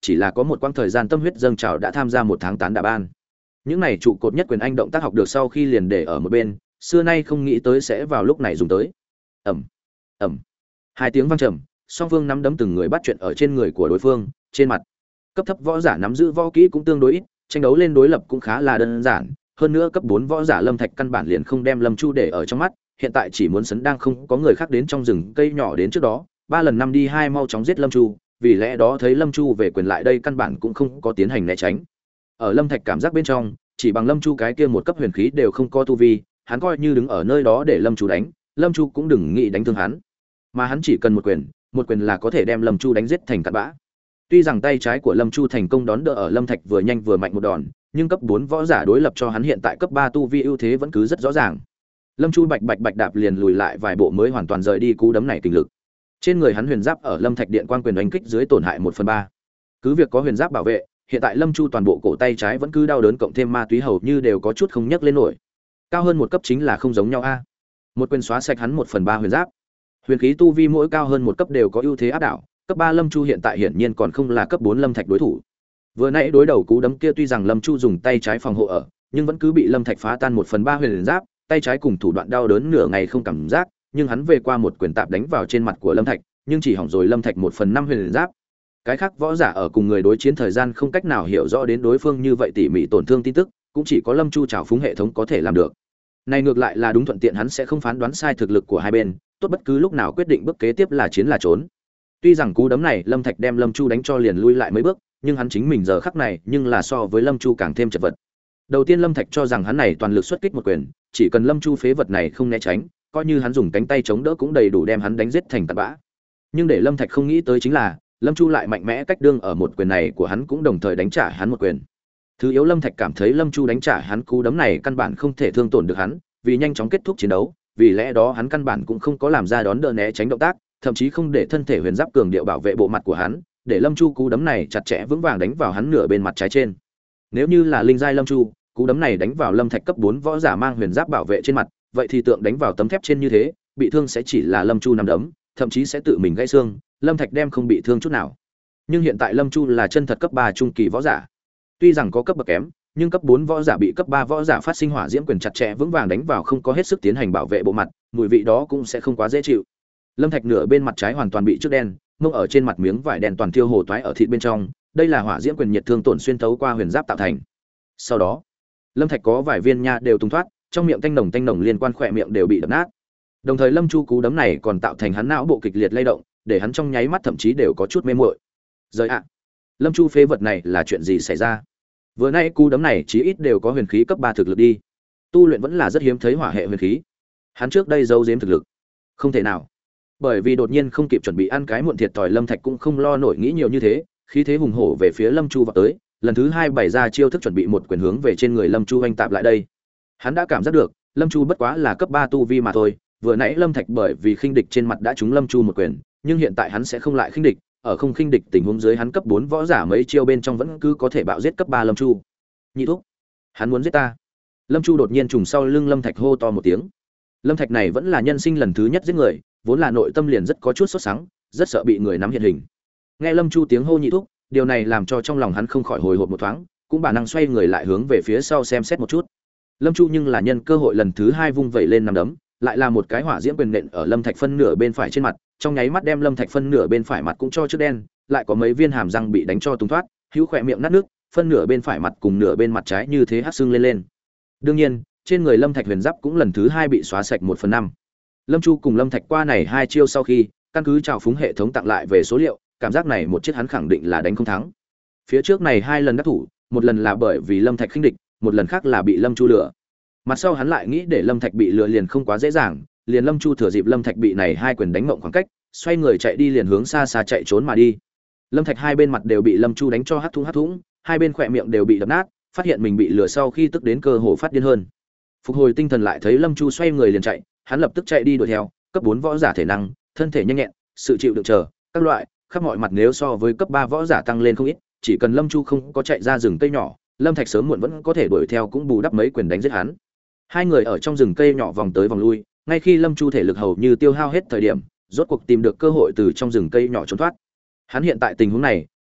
chỉ là có một quãng thời gian tâm huyết dâng trào đã tham gia một tháng tán đả ban. Những này trụ cột nhất quyền anh động tác học được sau khi liền để ở một bên, xưa nay không nghĩ tới sẽ vào lúc này dùng tới. Ầm, ầm. Hai tiếng vang trầm, song phương nắm đấm từng người bắt chuyện ở trên người của đối phương, trên mặt. Cấp thấp võ giả nắm giữ võ kỹ cũng tương đối ít, tranh đấu lên đối lập cũng khá là đơn giản, hơn nữa cấp bốn võ giả Lâm Thạch căn bản liền không đem Lâm Chu để ở trong mắt, hiện tại chỉ muốn sấn đang không có người khác đến trong rừng cây nhỏ đến trước đó, ba lần năm đi hai mau chóng giết Lâm Chu, vì lẽ đó thấy Lâm Chu về quyền lại đây căn bản cũng không có tiến hành né tránh. Ở Lâm Thạch cảm giác bên trong, chỉ bằng Lâm Chu cái kia một cấp huyền khí đều không có tu vi, hắn coi như đứng ở nơi đó để Lâm Chu đánh, Lâm Chu cũng đừng nghĩ đánh thương hắn. Mà hắn chỉ cần một quyền, một quyền là có thể đem Lâm Chu đánh giết thành cặn bã. Tuy rằng tay trái của Lâm Chu thành công đón đỡ ở Lâm Thạch vừa nhanh vừa mạnh một đòn, nhưng cấp bốn võ giả đối lập cho hắn hiện tại cấp ba tu vi ưu thế vẫn cứ rất rõ ràng. Lâm Chu bạch bạch bạch đạp liền lùi lại vài bộ mới hoàn toàn rời đi cú đấm này kinh lực. Trên người hắn huyền giáp ở Lâm Thạch điện quang quyền đánh kích dưới tổn hại một phần ba. Cứ việc có huyền giáp bảo vệ, hiện tại Lâm Chu toàn bộ cổ tay trái vẫn cứ đau đớn cộng thêm ma túy hầu như đều có chút không nhấc lên nổi. Cao hơn một cấp chính là không giống nhau a. Một quyền xóa sạch hắn một phần ba huyền giáp. Huyền khí tu vi mỗi cao hơn một cấp đều có ưu thế áp đảo, cấp ba Lâm Chu hiện tại hiển nhiên còn không là cấp bốn Lâm Thạch đối thủ. Vừa nãy đối đầu cú đấm kia tuy rằng Lâm Chu dùng tay trái phòng hộ ở, nhưng vẫn cứ bị Lâm Thạch phá tan một phần ba huyền giáp, tay trái cùng thủ đoạn đau đớn nửa ngày không cảm giác, nhưng hắn về qua một quyền tạp đánh vào trên mặt của Lâm Thạch, nhưng chỉ hỏng rồi Lâm Thạch một phần năm huyền giáp. Cái khác võ giả ở cùng người đối chiến thời gian không cách nào hiểu rõ đến đối phương như vậy tỉ mỉ tổn thương tin tức, cũng chỉ có Lâm Chu trảo phúng hệ thống có thể làm được. Này ngược lại là đúng thuận tiện hắn sẽ không phán đoán sai thực lực của hai bên, tốt bất cứ lúc nào quyết định bước kế tiếp là chiến là trốn. Tuy rằng cú đấm này Lâm Thạch đem Lâm Chu đánh cho liền lui lại mấy bước, nhưng hắn chính mình giờ khắc này nhưng là so với Lâm Chu càng thêm chật vật. Đầu tiên Lâm Thạch cho rằng hắn này toàn lực xuất kích một quyền, chỉ cần Lâm Chu phế vật này không né tránh, coi như hắn dùng cánh tay chống đỡ cũng đầy đủ đem hắn đánh giết thành tạt bã. Nhưng để Lâm Thạch không nghĩ tới chính là, Lâm Chu lại mạnh mẽ cách đương ở một quyền này của hắn cũng đồng thời đánh trả hắn một quyền. Thứ yếu Lâm Thạch cảm thấy Lâm Chu đánh trả hắn cú đấm này căn bản không thể thương tổn được hắn, vì nhanh chóng kết thúc chiến đấu, vì lẽ đó hắn căn bản cũng không có làm ra đón đỡ né tránh động tác, thậm chí không để thân thể huyền giáp cường điệu bảo vệ bộ mặt của hắn, để Lâm Chu cú đấm này chặt chẽ vững vàng đánh vào hắn nửa bên mặt trái trên. Nếu như là linh giai Lâm Chu, cú đấm này đánh vào Lâm Thạch cấp bốn võ giả mang huyền giáp bảo vệ trên mặt, vậy thì tượng đánh vào tấm thép trên như thế, bị thương sẽ chỉ là Lâm Chu nằm đấm, thậm chí sẽ tự mình gãy xương, Lâm Thạch đem không bị thương chút nào. Nhưng hiện tại Lâm Chu là chân thật cấp ba trung kỳ võ giả. Tuy rằng có cấp bậc kém, nhưng cấp bốn võ giả bị cấp ba võ giả phát sinh hỏa diễm quyền chặt chẽ vững vàng đánh vào không có hết sức tiến hành bảo vệ bộ mặt, mùi vị đó cũng sẽ không quá dễ chịu. Lâm Thạch nửa bên mặt trái hoàn toàn bị trước đen, mông ở trên mặt miếng vải đen toàn thiêu hồ toái ở thịt bên trong, đây là hỏa diễm quyền nhiệt thương tổn xuyên thấu qua huyền giáp tạo thành. Sau đó, Lâm Thạch có vài viên nha đều tung thoát, trong miệng tanh nồng tanh nồng liên quan khỏe miệng đều bị đập nát. Đồng thời Lâm Chu cú đấm này còn tạo thành hắn não bộ kịch liệt lay động, để hắn trong nháy mắt thậm chí đều có chút mê muội. Rời ạ, Lâm Chu phế vật này là chuyện gì xảy ra? Vừa nãy cú đấm này chí ít đều có huyền khí cấp ba thực lực đi. Tu luyện vẫn là rất hiếm thấy hỏa hệ huyền khí. Hắn trước đây giấu giếm thực lực. Không thể nào. Bởi vì đột nhiên không kịp chuẩn bị ăn cái muộn thiệt thòi, Lâm Thạch cũng không lo nổi nghĩ nhiều như thế, khí thế hùng hổ về phía Lâm Chu vọt tới, lần thứ hai bày ra chiêu thức chuẩn bị một quyền hướng về trên người Lâm Chu anh tạp lại đây. Hắn đã cảm giác được, Lâm Chu bất quá là cấp ba tu vi mà thôi, vừa nãy Lâm Thạch bởi vì khinh địch trên mặt đã trúng Lâm Chu một quyền, nhưng hiện tại hắn sẽ không lại khinh địch, ở không khinh địch tình huống dưới hắn cấp bốn võ giả mấy chiêu bên trong vẫn cứ có thể bạo giết cấp ba Lâm Chu. Nhị thúc, hắn muốn giết ta. Lâm Chu đột nhiên trùng sau lưng Lâm Thạch hô to một tiếng. Lâm Thạch này vẫn là nhân sinh lần thứ nhất giết người, vốn là nội tâm liền rất có chút sốt sắng, rất sợ bị người nắm hiện hình. Nghe Lâm Chu tiếng hô nhị thúc, điều này làm cho trong lòng hắn không khỏi hồi hộp một thoáng, cũng bản năng xoay người lại hướng về phía sau xem xét một chút. Lâm Chu nhưng là nhân cơ hội lần thứ hai vung vẩy lên nắm đấm, lại là một cái hỏa diễm quyền nện ở Lâm Thạch phân nửa bên phải trên mặt, trong nháy mắt đem Lâm Thạch phân nửa bên phải mặt cũng cho trước đen, lại có mấy viên hàm răng bị đánh cho tung thoát, hữu khỏe miệng nát nước, phân nửa bên phải mặt cùng nửa bên mặt trái như thế hắt sưng lên lên. Đương nhiên, trên người Lâm Thạch huyền giáp cũng lần thứ hai bị xóa sạch một phần năm. Lâm Chu cùng Lâm Thạch qua này hai chiêu sau khi, căn cứ trào phúng hệ thống tặng lại về số liệu, cảm giác này một chiếc hắn khẳng định là đánh không thắng. Phía trước này hai lần đắc thủ, một lần là bởi vì Lâm Thạch khinh địch, một lần khác là bị Lâm Chu lừa. Mặt sau hắn lại nghĩ để Lâm Thạch bị lừa liền không quá dễ dàng, liền Lâm Chu thừa dịp Lâm Thạch bị này hai quyền đánh mộng khoảng cách, xoay người chạy đi liền hướng xa xa chạy trốn mà đi. Lâm Thạch hai bên mặt đều bị Lâm Chu đánh cho hắt thủng hắt thủng, hai bên khỏe miệng đều bị đập nát, phát hiện mình bị lừa sau khi tức đến cơ hồ phát điên hơn. Phục hồi tinh thần lại thấy Lâm Chu xoay người liền chạy, hắn lập tức chạy đi đuổi theo, cấp bốn võ giả thể năng, thân thể nhanh nhẹn, sự chịu đựng chờ, các loại, khắp mọi mặt nếu so với cấp ba võ giả tăng lên không ít, chỉ cần Lâm Chu không có chạy ra rừng cây nhỏ, Lâm Thạch sớm muộn vẫn có thể đuổi theo cũng bù đắp mấy quyền đánh giết hắn. Hai người ở trong rừng cây nhỏ vòng tới vòng lui, ngay khi Lâm Chu thể lực hầu như tiêu hao hết thời điểm, rốt cuộc tìm được cơ hội từ trong rừng cây nhỏ trốn thoát. Hắn hiện tại tình huống này,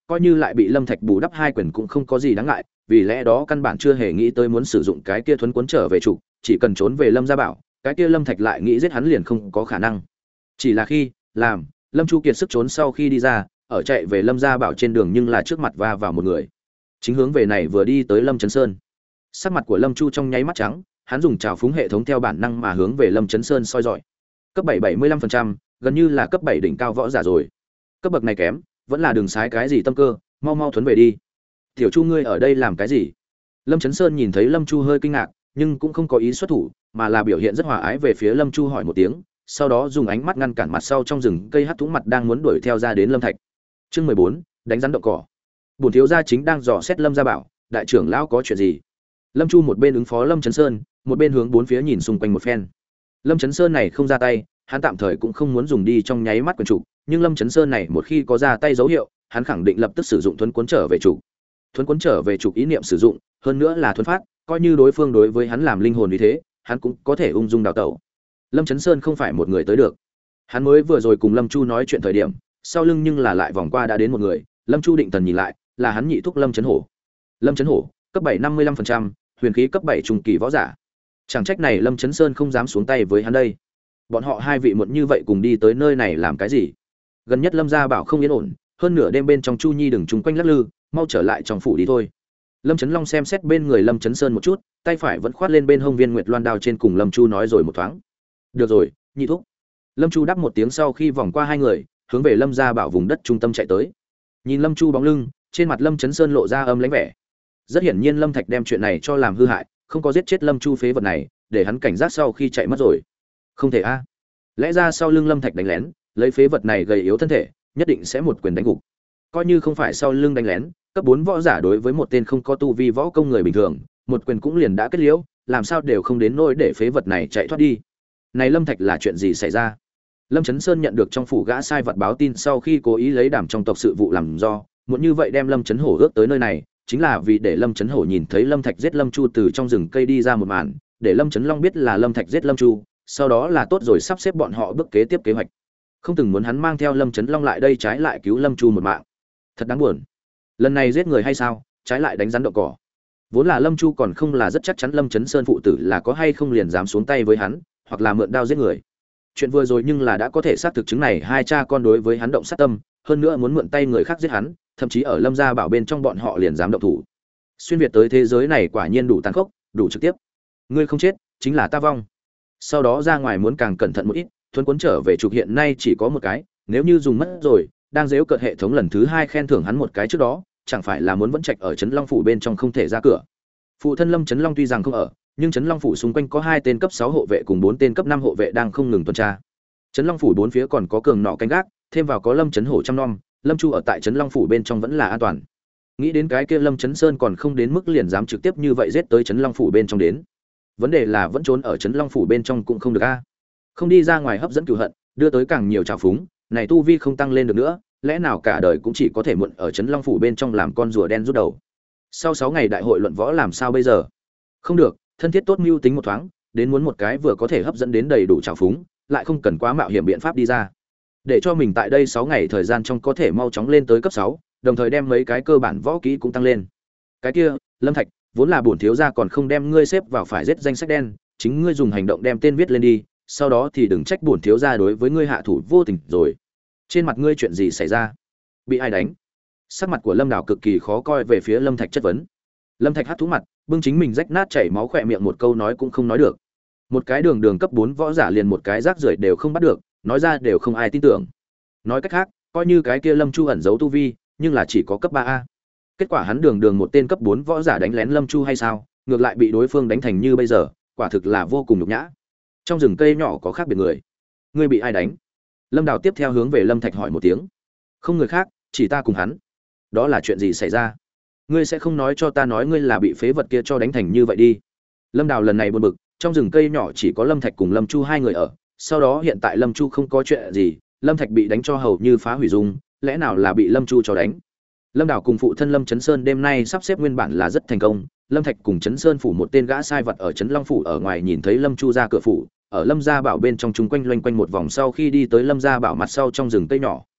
coi như lại bị lâm thạch bù đắp hai quyền cũng không có gì đáng ngại, vì lẽ đó căn bản chưa hề nghĩ tới muốn sử dụng cái kia thuấn cuốn trở về trụ, chỉ cần trốn về lâm gia bảo, cái kia lâm thạch lại nghĩ giết hắn liền không có khả năng. Chỉ là khi làm lâm chu kiệt sức trốn sau khi đi ra, ở chạy về lâm gia bảo trên đường nhưng là trước mặt va vào một người, chính hướng về này vừa đi tới lâm chấn sơn. Sắc mặt của lâm chu trong nháy mắt trắng, hắn dùng trào phúng hệ thống theo bản năng mà hướng về lâm chấn sơn soi dọi. Cấp bảy bảy mươi lăm phần trăm, gần như là cấp bảy đỉnh cao võ giả rồi. Cấp bậc này kém, vẫn là đường sái cái gì tâm cơ, mau mau thuấn về đi. Tiểu chu ngươi ở đây làm cái gì? Lâm chấn sơn nhìn thấy lâm chu hơi kinh ngạc, nhưng cũng không có ý xuất thủ, mà là biểu hiện rất hòa ái về phía lâm chu hỏi một tiếng, sau đó dùng ánh mắt ngăn cản mặt sau trong rừng cây hắc thúng mặt đang muốn đuổi theo ra đến lâm thạch. Chương mười bốn, đánh rắn động cỏ. Bổn thiếu gia chính đang dò xét lâm gia bảo, đại trưởng lão có chuyện gì? Lâm chu một bên ứng phó lâm chấn sơn, một bên hướng bốn phía nhìn xung quanh một phen. Lâm chấn sơn này không ra tay, hắn tạm thời cũng không muốn dùng đi trong nháy mắt quyền chủ, nhưng lâm chấn sơn này một khi có ra tay dấu hiệu, hắn khẳng định lập tức sử dụng thuấn cuốn trở về chủ. Thuấn cuốn trở về chủ ý niệm sử dụng, hơn nữa là thuấn phát, coi như đối phương đối với hắn làm linh hồn như thế, hắn cũng có thể ung dung đào tẩu. Lâm chấn sơn không phải một người tới được, hắn mới vừa rồi cùng lâm chu nói chuyện thời điểm, sau lưng nhưng là lại vòng qua đã đến một người. Lâm chu định thần nhìn lại, là hắn nhị thúc lâm chấn hổ. Lâm chấn hổ cấp bảy năm mươi lăm phần trăm, huyền khí cấp bảy trung kỳ võ giả. Chẳng trách này lâm chấn sơn không dám xuống tay với hắn đây. Bọn họ hai vị muộn như vậy cùng đi tới nơi này làm cái gì? Gần nhất lâm gia bảo không yên ổn, hơn nửa đêm bên trong chu nhi đừng chung quanh lắc lư, mau trở lại trong phủ đi thôi. Lâm chấn long xem xét bên người lâm chấn sơn một chút, tay phải vẫn khoát lên bên hông viên nguyệt loan đao trên, cùng lâm chu nói rồi một thoáng. Được rồi, nhị thúc. Lâm chu đáp một tiếng sau khi vòng qua hai người, hướng về lâm gia bảo vùng đất trung tâm chạy tới. Nhìn lâm chu bóng lưng, trên mặt lâm chấn sơn lộ ra âm lãnh vẻ. Rất hiển nhiên lâm thạch đem chuyện này cho làm hư hại, không có giết chết lâm chu phế vật này, để hắn cảnh giác sau khi chạy mất rồi. Không thể a. Lẽ ra sau lưng lâm thạch đánh lén, lấy phế vật này gầy yếu thân thể, nhất định sẽ một quyền đánh gục. Coi như không phải sau lưng đánh lén, cấp bốn võ giả đối với một tên không có tu vi võ công người bình thường, một quyền cũng liền đã kết liễu, làm sao đều không đến nỗi để phế vật này chạy thoát đi. Này lâm thạch là chuyện gì xảy ra? Lâm chấn sơn nhận được trong phủ gã sai vật báo tin sau khi cố ý lấy đảm trong tộc sự vụ làm do, muốn như vậy đem lâm chấn hổ ước tới nơi này, chính là vì để lâm chấn hổ nhìn thấy lâm thạch giết lâm chu từ trong rừng cây đi ra một màn, để lâm chấn long biết là lâm thạch giết lâm chu, sau đó là tốt rồi sắp xếp bọn họ bước kế tiếp kế hoạch. Không từng muốn hắn mang theo lâm chấn long lại đây trái lại cứu lâm chu một mạng. Thật đáng buồn. Lần này giết người hay sao, trái lại đánh rắn động cỏ. Vốn là lâm chu còn không là rất chắc chắn lâm chấn sơn phụ tử là có hay không liền dám xuống tay với hắn, hoặc là mượn đao giết người. Chuyện vừa rồi nhưng là đã có thể xác thực chứng này hai cha con đối với hắn động sát tâm, hơn nữa muốn mượn tay người khác giết hắn, thậm chí ở lâm gia bảo bên trong bọn họ liền dám động thủ. Xuyên việt tới thế giới này quả nhiên đủ tàn khốc, đủ trực tiếp. Ngươi không chết, chính là ta vong. Sau đó ra ngoài muốn càng cẩn thận một ít, thuấn cuốn trở về trục hiện nay chỉ có một cái, nếu như dùng mất rồi, đang giễu cợt hệ thống lần thứ hai khen thưởng hắn một cái trước đó, chẳng phải là muốn vẫn trạch ở trấn Long phủ bên trong không thể ra cửa. Phụ thân Lâm Trấn Long tuy rằng không ở, nhưng trấn Long phủ xung quanh có hai tên cấp sáu hộ vệ cùng bốn tên cấp năm hộ vệ đang không ngừng tuần tra. Trấn Long phủ bốn phía còn có cường nọ canh gác, thêm vào có Lâm Trấn Hổ chăm nom, Lâm Chu ở tại trấn Long phủ bên trong vẫn là an toàn. Nghĩ đến cái kia Lâm Trấn Sơn còn không đến mức liền dám trực tiếp như vậy giết tới trấn Long phủ bên trong đến. Vấn đề là vẫn trốn ở trấn Long phủ bên trong cũng không được a. Không đi ra ngoài hấp dẫn cừu hận, đưa tới càng nhiều trào phúng, này tu vi không tăng lên được nữa, lẽ nào cả đời cũng chỉ có thể muộn ở trấn Long phủ bên trong làm con rùa đen rút đầu. Sau sáu ngày đại hội luận võ làm sao bây giờ? Không được, thân thiết tốt mưu tính một thoáng, đến muốn một cái vừa có thể hấp dẫn đến đầy đủ trào phúng, lại không cần quá mạo hiểm biện pháp đi ra. Để cho mình tại đây sáu ngày thời gian trong có thể mau chóng lên tới cấp sáu, đồng thời đem mấy cái cơ bản võ kỹ cũng tăng lên. Cái kia, Lâm Thạch, vốn là bổn thiếu gia còn không đem ngươi xếp vào phải giết danh sách đen, chính ngươi dùng hành động đem tên viết lên đi, sau đó thì đừng trách bổn thiếu gia đối với ngươi hạ thủ vô tình rồi. Trên mặt ngươi chuyện gì xảy ra? Bị ai đánh? Sắc mặt của Lâm Đào cực kỳ khó coi về phía Lâm Thạch chất vấn. Lâm Thạch hắt thú mặt, bưng chính mình rách nát chảy máu khỏe miệng một câu nói cũng không nói được. Một cái đường đường cấp bốn võ giả liền một cái rác rưởi đều không bắt được, nói ra đều không ai tin tưởng. Nói cách khác, coi như cái kia Lâm Chu ẩn giấu tu vi, nhưng là chỉ có cấp ba a. Kết quả hắn đường đường một tên cấp bốn võ giả đánh lén Lâm Chu hay sao, ngược lại bị đối phương đánh thành như bây giờ, quả thực là vô cùng nhục nhã. Trong rừng cây nhỏ có khác biệt người. Ngươi bị ai đánh? Lâm Đào tiếp theo hướng về Lâm Thạch hỏi một tiếng. Không người khác, chỉ ta cùng hắn. Đó là chuyện gì xảy ra? Ngươi sẽ không nói cho ta nói ngươi là bị phế vật kia cho đánh thành như vậy đi. Lâm Đào lần này buồn bực, trong rừng cây nhỏ chỉ có Lâm Thạch cùng Lâm Chu hai người ở, sau đó hiện tại Lâm Chu không có chuyện gì, Lâm Thạch bị đánh cho hầu như phá hủy dung, lẽ nào là bị Lâm Chu cho đánh? Lâm Đào cùng phụ thân Lâm Chấn Sơn đêm nay sắp xếp nguyên bản là rất thành công, Lâm Thạch cùng Chấn Sơn phủ một tên gã sai vật ở Trấn Long phủ ở ngoài nhìn thấy Lâm Chu ra cửa phủ, ở Lâm gia bảo bên trong chúng quanh loanh quanh một vòng sau khi đi tới Lâm gia bảo mặt sau trong rừng cây nhỏ.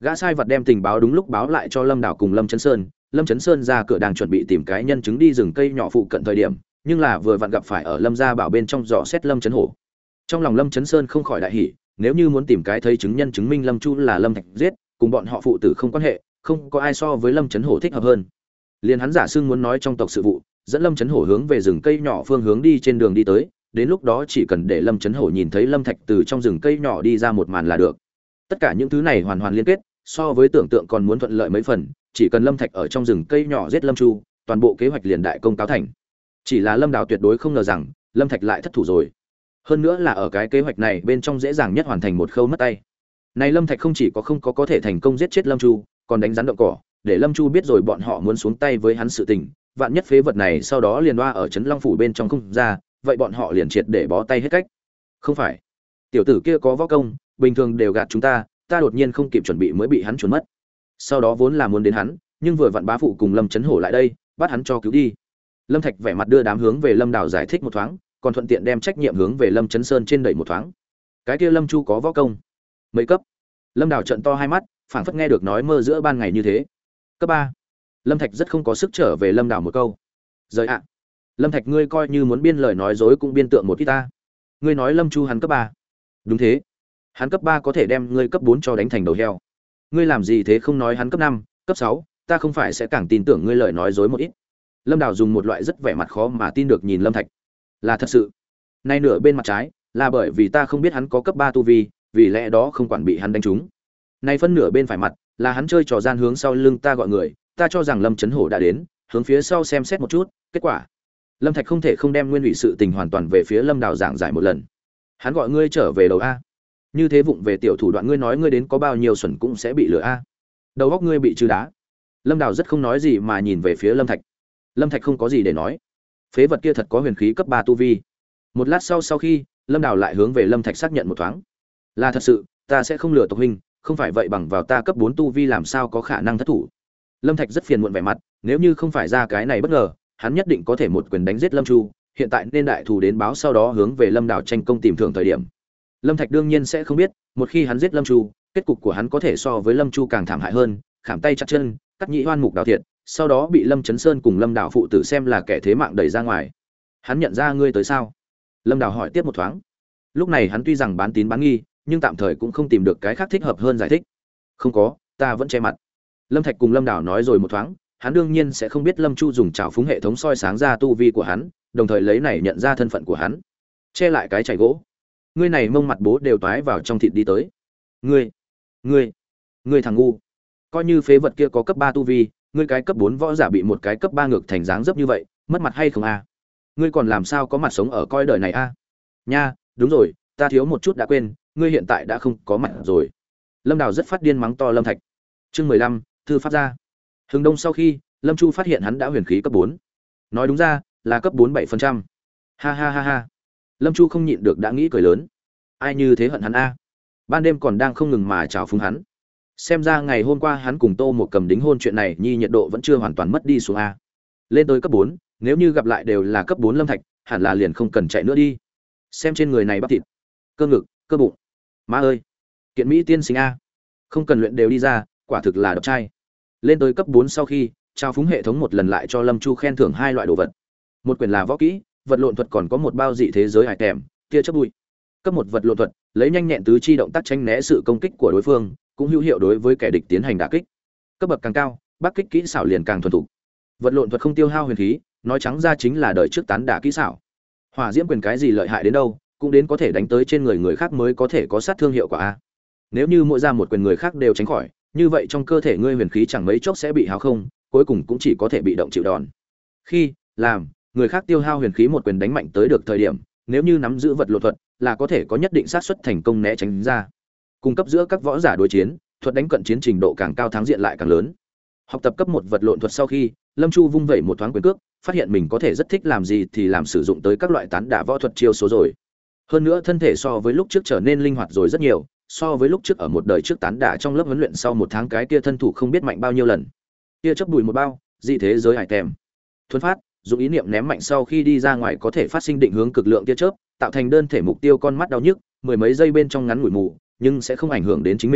Gã sai vật đem tình báo đúng lúc báo lại cho Lâm Đào cùng Lâm Chấn Sơn. Lâm Chấn Sơn ra cửa đang chuẩn bị tìm cái nhân chứng đi rừng cây nhỏ phụ cận thời điểm, nhưng là vừa vặn gặp phải ở Lâm gia bảo bên trong dò xét Lâm Chấn Hổ. Trong lòng Lâm Chấn Sơn không khỏi đại hỉ, nếu như muốn tìm cái thấy chứng nhân chứng minh Lâm Chu là Lâm Thạch giết, cùng bọn họ phụ tử không quan hệ, không có ai so với Lâm Chấn Hổ thích hợp hơn. Liền hắn giả xưng muốn nói trong tộc sự vụ, dẫn Lâm Chấn Hổ hướng về rừng cây nhỏ phương hướng đi trên đường đi tới, đến lúc đó chỉ cần để Lâm Chấn Hổ nhìn thấy Lâm Thạch từ trong rừng cây nhỏ đi ra một màn là được. Tất cả những thứ này hoàn hoàn liên kết, so với tưởng tượng còn muốn thuận lợi mấy phần, chỉ cần Lâm Thạch ở trong rừng cây nhỏ giết Lâm Chu, toàn bộ kế hoạch liền đại công cáo thành. Chỉ là Lâm Đào tuyệt đối không ngờ rằng, Lâm Thạch lại thất thủ rồi. Hơn nữa là ở cái kế hoạch này bên trong dễ dàng nhất hoàn thành một khâu mất tay. Này Lâm Thạch không chỉ có không có có thể thành công giết chết Lâm Chu, còn đánh rắn động cỏ, để Lâm Chu biết rồi bọn họ muốn xuống tay với hắn sự tình, vạn nhất phế vật này sau đó liền đoa ở trấn Long phủ bên trong không ra, vậy bọn họ liền triệt để bó tay hết cách. Không phải, tiểu tử kia có võ công, bình thường đều gạt chúng ta, ta đột nhiên không kịp chuẩn bị mới bị hắn chuồn mất. Sau đó vốn là muốn đến hắn, nhưng vừa vặn bá phụ cùng Lâm Chấn Hổ lại đây, bắt hắn cho cứu đi. Lâm Thạch vẻ mặt đưa đám hướng về Lâm Đào giải thích một thoáng, còn thuận tiện đem trách nhiệm hướng về Lâm Chấn Sơn trên đẩy một thoáng. Cái kia Lâm Chu có võ công mấy cấp? Lâm Đào trợn to hai mắt, phảng phất nghe được nói mơ giữa ban ngày như thế. Cấp ba. Lâm Thạch rất không có sức trở về Lâm Đào một câu. Rời ạ. Lâm Thạch ngươi coi như muốn biên lời nói dối cũng biên tượng một ít ta. Ngươi nói Lâm Chu hắn cấp ba? Đúng thế. Hắn cấp ba có thể đem ngươi cấp bốn cho đánh thành đầu heo. Ngươi làm gì thế không nói hắn cấp năm, cấp sáu, ta không phải sẽ càng tin tưởng ngươi lời nói dối một ít. Lâm Đào dùng một loại rất vẻ mặt khó mà tin được nhìn Lâm Thạch. Là thật sự. Nay nửa bên mặt trái, là bởi vì ta không biết hắn có cấp ba tu vi, vì lẽ đó không quản bị hắn đánh trúng. Nay phân nửa bên phải mặt, là hắn chơi trò gian hướng sau lưng ta gọi người, ta cho rằng Lâm Chấn Hổ đã đến, hướng phía sau xem xét một chút, kết quả Lâm Thạch không thể không đem nguyên ủy sự tình hoàn toàn về phía Lâm Đào giảng giải một lần. Hắn gọi ngươi trở về đầu a. Như thế vụng về tiểu thủ đoạn ngươi nói ngươi đến có bao nhiêu xuẩn cũng sẽ bị lừa a. Đầu óc ngươi bị trừ đá. Lâm Đào rất không nói gì mà nhìn về phía Lâm Thạch. Lâm Thạch không có gì để nói. Phế vật kia thật có huyền khí cấp ba tu vi. Một lát sau sau khi, Lâm Đào lại hướng về Lâm Thạch xác nhận một thoáng. Là thật sự, ta sẽ không lừa tộc huynh, không phải vậy bằng vào ta cấp bốn tu vi làm sao có khả năng thất thủ. Lâm Thạch rất phiền muộn vẻ mặt, nếu như không phải ra cái này bất ngờ, hắn nhất định có thể một quyền đánh giết Lâm Chu, hiện tại nên đại thù đến báo sau đó hướng về Lâm Đào tranh công tìm thưởng thời điểm. Lâm Thạch đương nhiên sẽ không biết, một khi hắn giết Lâm Chu, kết cục của hắn có thể so với Lâm Chu càng thảm hại hơn, khảm tay chặt chân, cắt nhĩ hoan mục đào thiệt, sau đó bị Lâm Chấn Sơn cùng Lâm Đào phụ tử xem là kẻ thế mạng đẩy ra ngoài. Hắn nhận ra ngươi tới sao? Lâm Đào hỏi tiếp một thoáng. Lúc này hắn tuy rằng bán tín bán nghi, nhưng tạm thời cũng không tìm được cái khác thích hợp hơn giải thích. Không có, ta vẫn che mặt. Lâm Thạch cùng Lâm Đào nói rồi một thoáng, hắn đương nhiên sẽ không biết Lâm Chu dùng trào phúng hệ thống soi sáng ra tu vi của hắn, đồng thời lấy này nhận ra thân phận của hắn. Che lại cái chảy gỗ. Ngươi này mông mặt bố đều toái vào trong thịt đi tới. Ngươi, ngươi, ngươi thằng ngu. Coi như phế vật kia có cấp ba tu vi, ngươi cái cấp bốn võ giả bị một cái cấp ba ngược thành dáng dấp như vậy, mất mặt hay không a? Ngươi còn làm sao có mặt sống ở coi đời này a? Nha, đúng rồi, ta thiếu một chút đã quên, ngươi hiện tại đã không có mặt rồi. Lâm Đào rất phát điên mắng to Lâm Thạch. Chương mười lăm, thư phát ra. Hừng đông sau khi, Lâm Chu phát hiện hắn đã huyền khí cấp bốn. Nói đúng ra, là cấp bốn bảy phần trăm. Ha ha ha ha. Lâm Chu không nhịn được đã nghĩ cười lớn. Ai như thế hận hắn a? Ban đêm còn đang không ngừng mà chào phúng hắn. Xem ra ngày hôm qua hắn cùng Tô một cầm đính hôn chuyện này nhi nhiệt độ vẫn chưa hoàn toàn mất đi xuống a. Lên tới cấp bốn, nếu như gặp lại đều là cấp bốn Lâm Thạch, hẳn là liền không cần chạy nữa đi. Xem trên người này bắp thịt, cơ ngực, cơ bụng. Má ơi, kiện mỹ tiên sinh a. Không cần luyện đều đi ra, quả thực là độc trai. Lên tới cấp bốn sau khi, trao phúng hệ thống một lần lại cho Lâm Chu khen thưởng hai loại đồ vật. Một quyển là võ kỹ, vật lộn thuật, còn có một bao dị thế giới hải kèm, tia chớp bụi. Cấp một vật lộn thuật, lấy nhanh nhẹn tứ chi động tác tránh né sự công kích của đối phương, cũng hữu hiệu đối với kẻ địch tiến hành đả kích. Cấp bậc càng cao, bắc kích kỹ xảo liền càng thuần thục. Vật lộn thuật không tiêu hao huyền khí, nói trắng ra chính là đời trước tán đả kỹ xảo. Hỏa diễm quyền cái gì lợi hại đến đâu, cũng đến có thể đánh tới trên người người khác mới có thể có sát thương hiệu quả a. Nếu như mỗi ra một quyền người khác đều tránh khỏi, như vậy trong cơ thể ngươi huyền khí chẳng mấy chốc sẽ bị hao không, cuối cùng cũng chỉ có thể bị động chịu đòn. Khi làm người khác tiêu hao huyền khí một quyền đánh mạnh tới được thời điểm, nếu như nắm giữ vật lộn thuật, là có thể có nhất định xác suất thành công né tránh ra. Cung cấp giữa các võ giả đối chiến, thuật đánh cận chiến trình độ càng cao thắng diện lại càng lớn. Học tập cấp một vật lộn thuật sau khi, Lâm Chu vung vẩy một thoáng quyền cước, phát hiện mình có thể rất thích làm gì thì làm, sử dụng tới các loại tán đả võ thuật chiêu số rồi. Hơn nữa thân thể so với lúc trước trở nên linh hoạt rồi rất nhiều, so với lúc trước ở một đời trước tán đả trong lớp huấn luyện sau một tháng cái kia thân thủ không biết mạnh bao nhiêu lần. Kia chấp đùi một bao, dị thế giới hải kèm. Thuần phát, dùng ý niệm ném mạnh sau khi đi ra ngoài có thể phát sinh định hướng cực lượng tia chớp, tạo thành đơn thể mục tiêu con mắt đau nhức, mười mấy giây bên trong ngắn ngủi mù, nhưng sẽ không ảnh hưởng đến chính mình,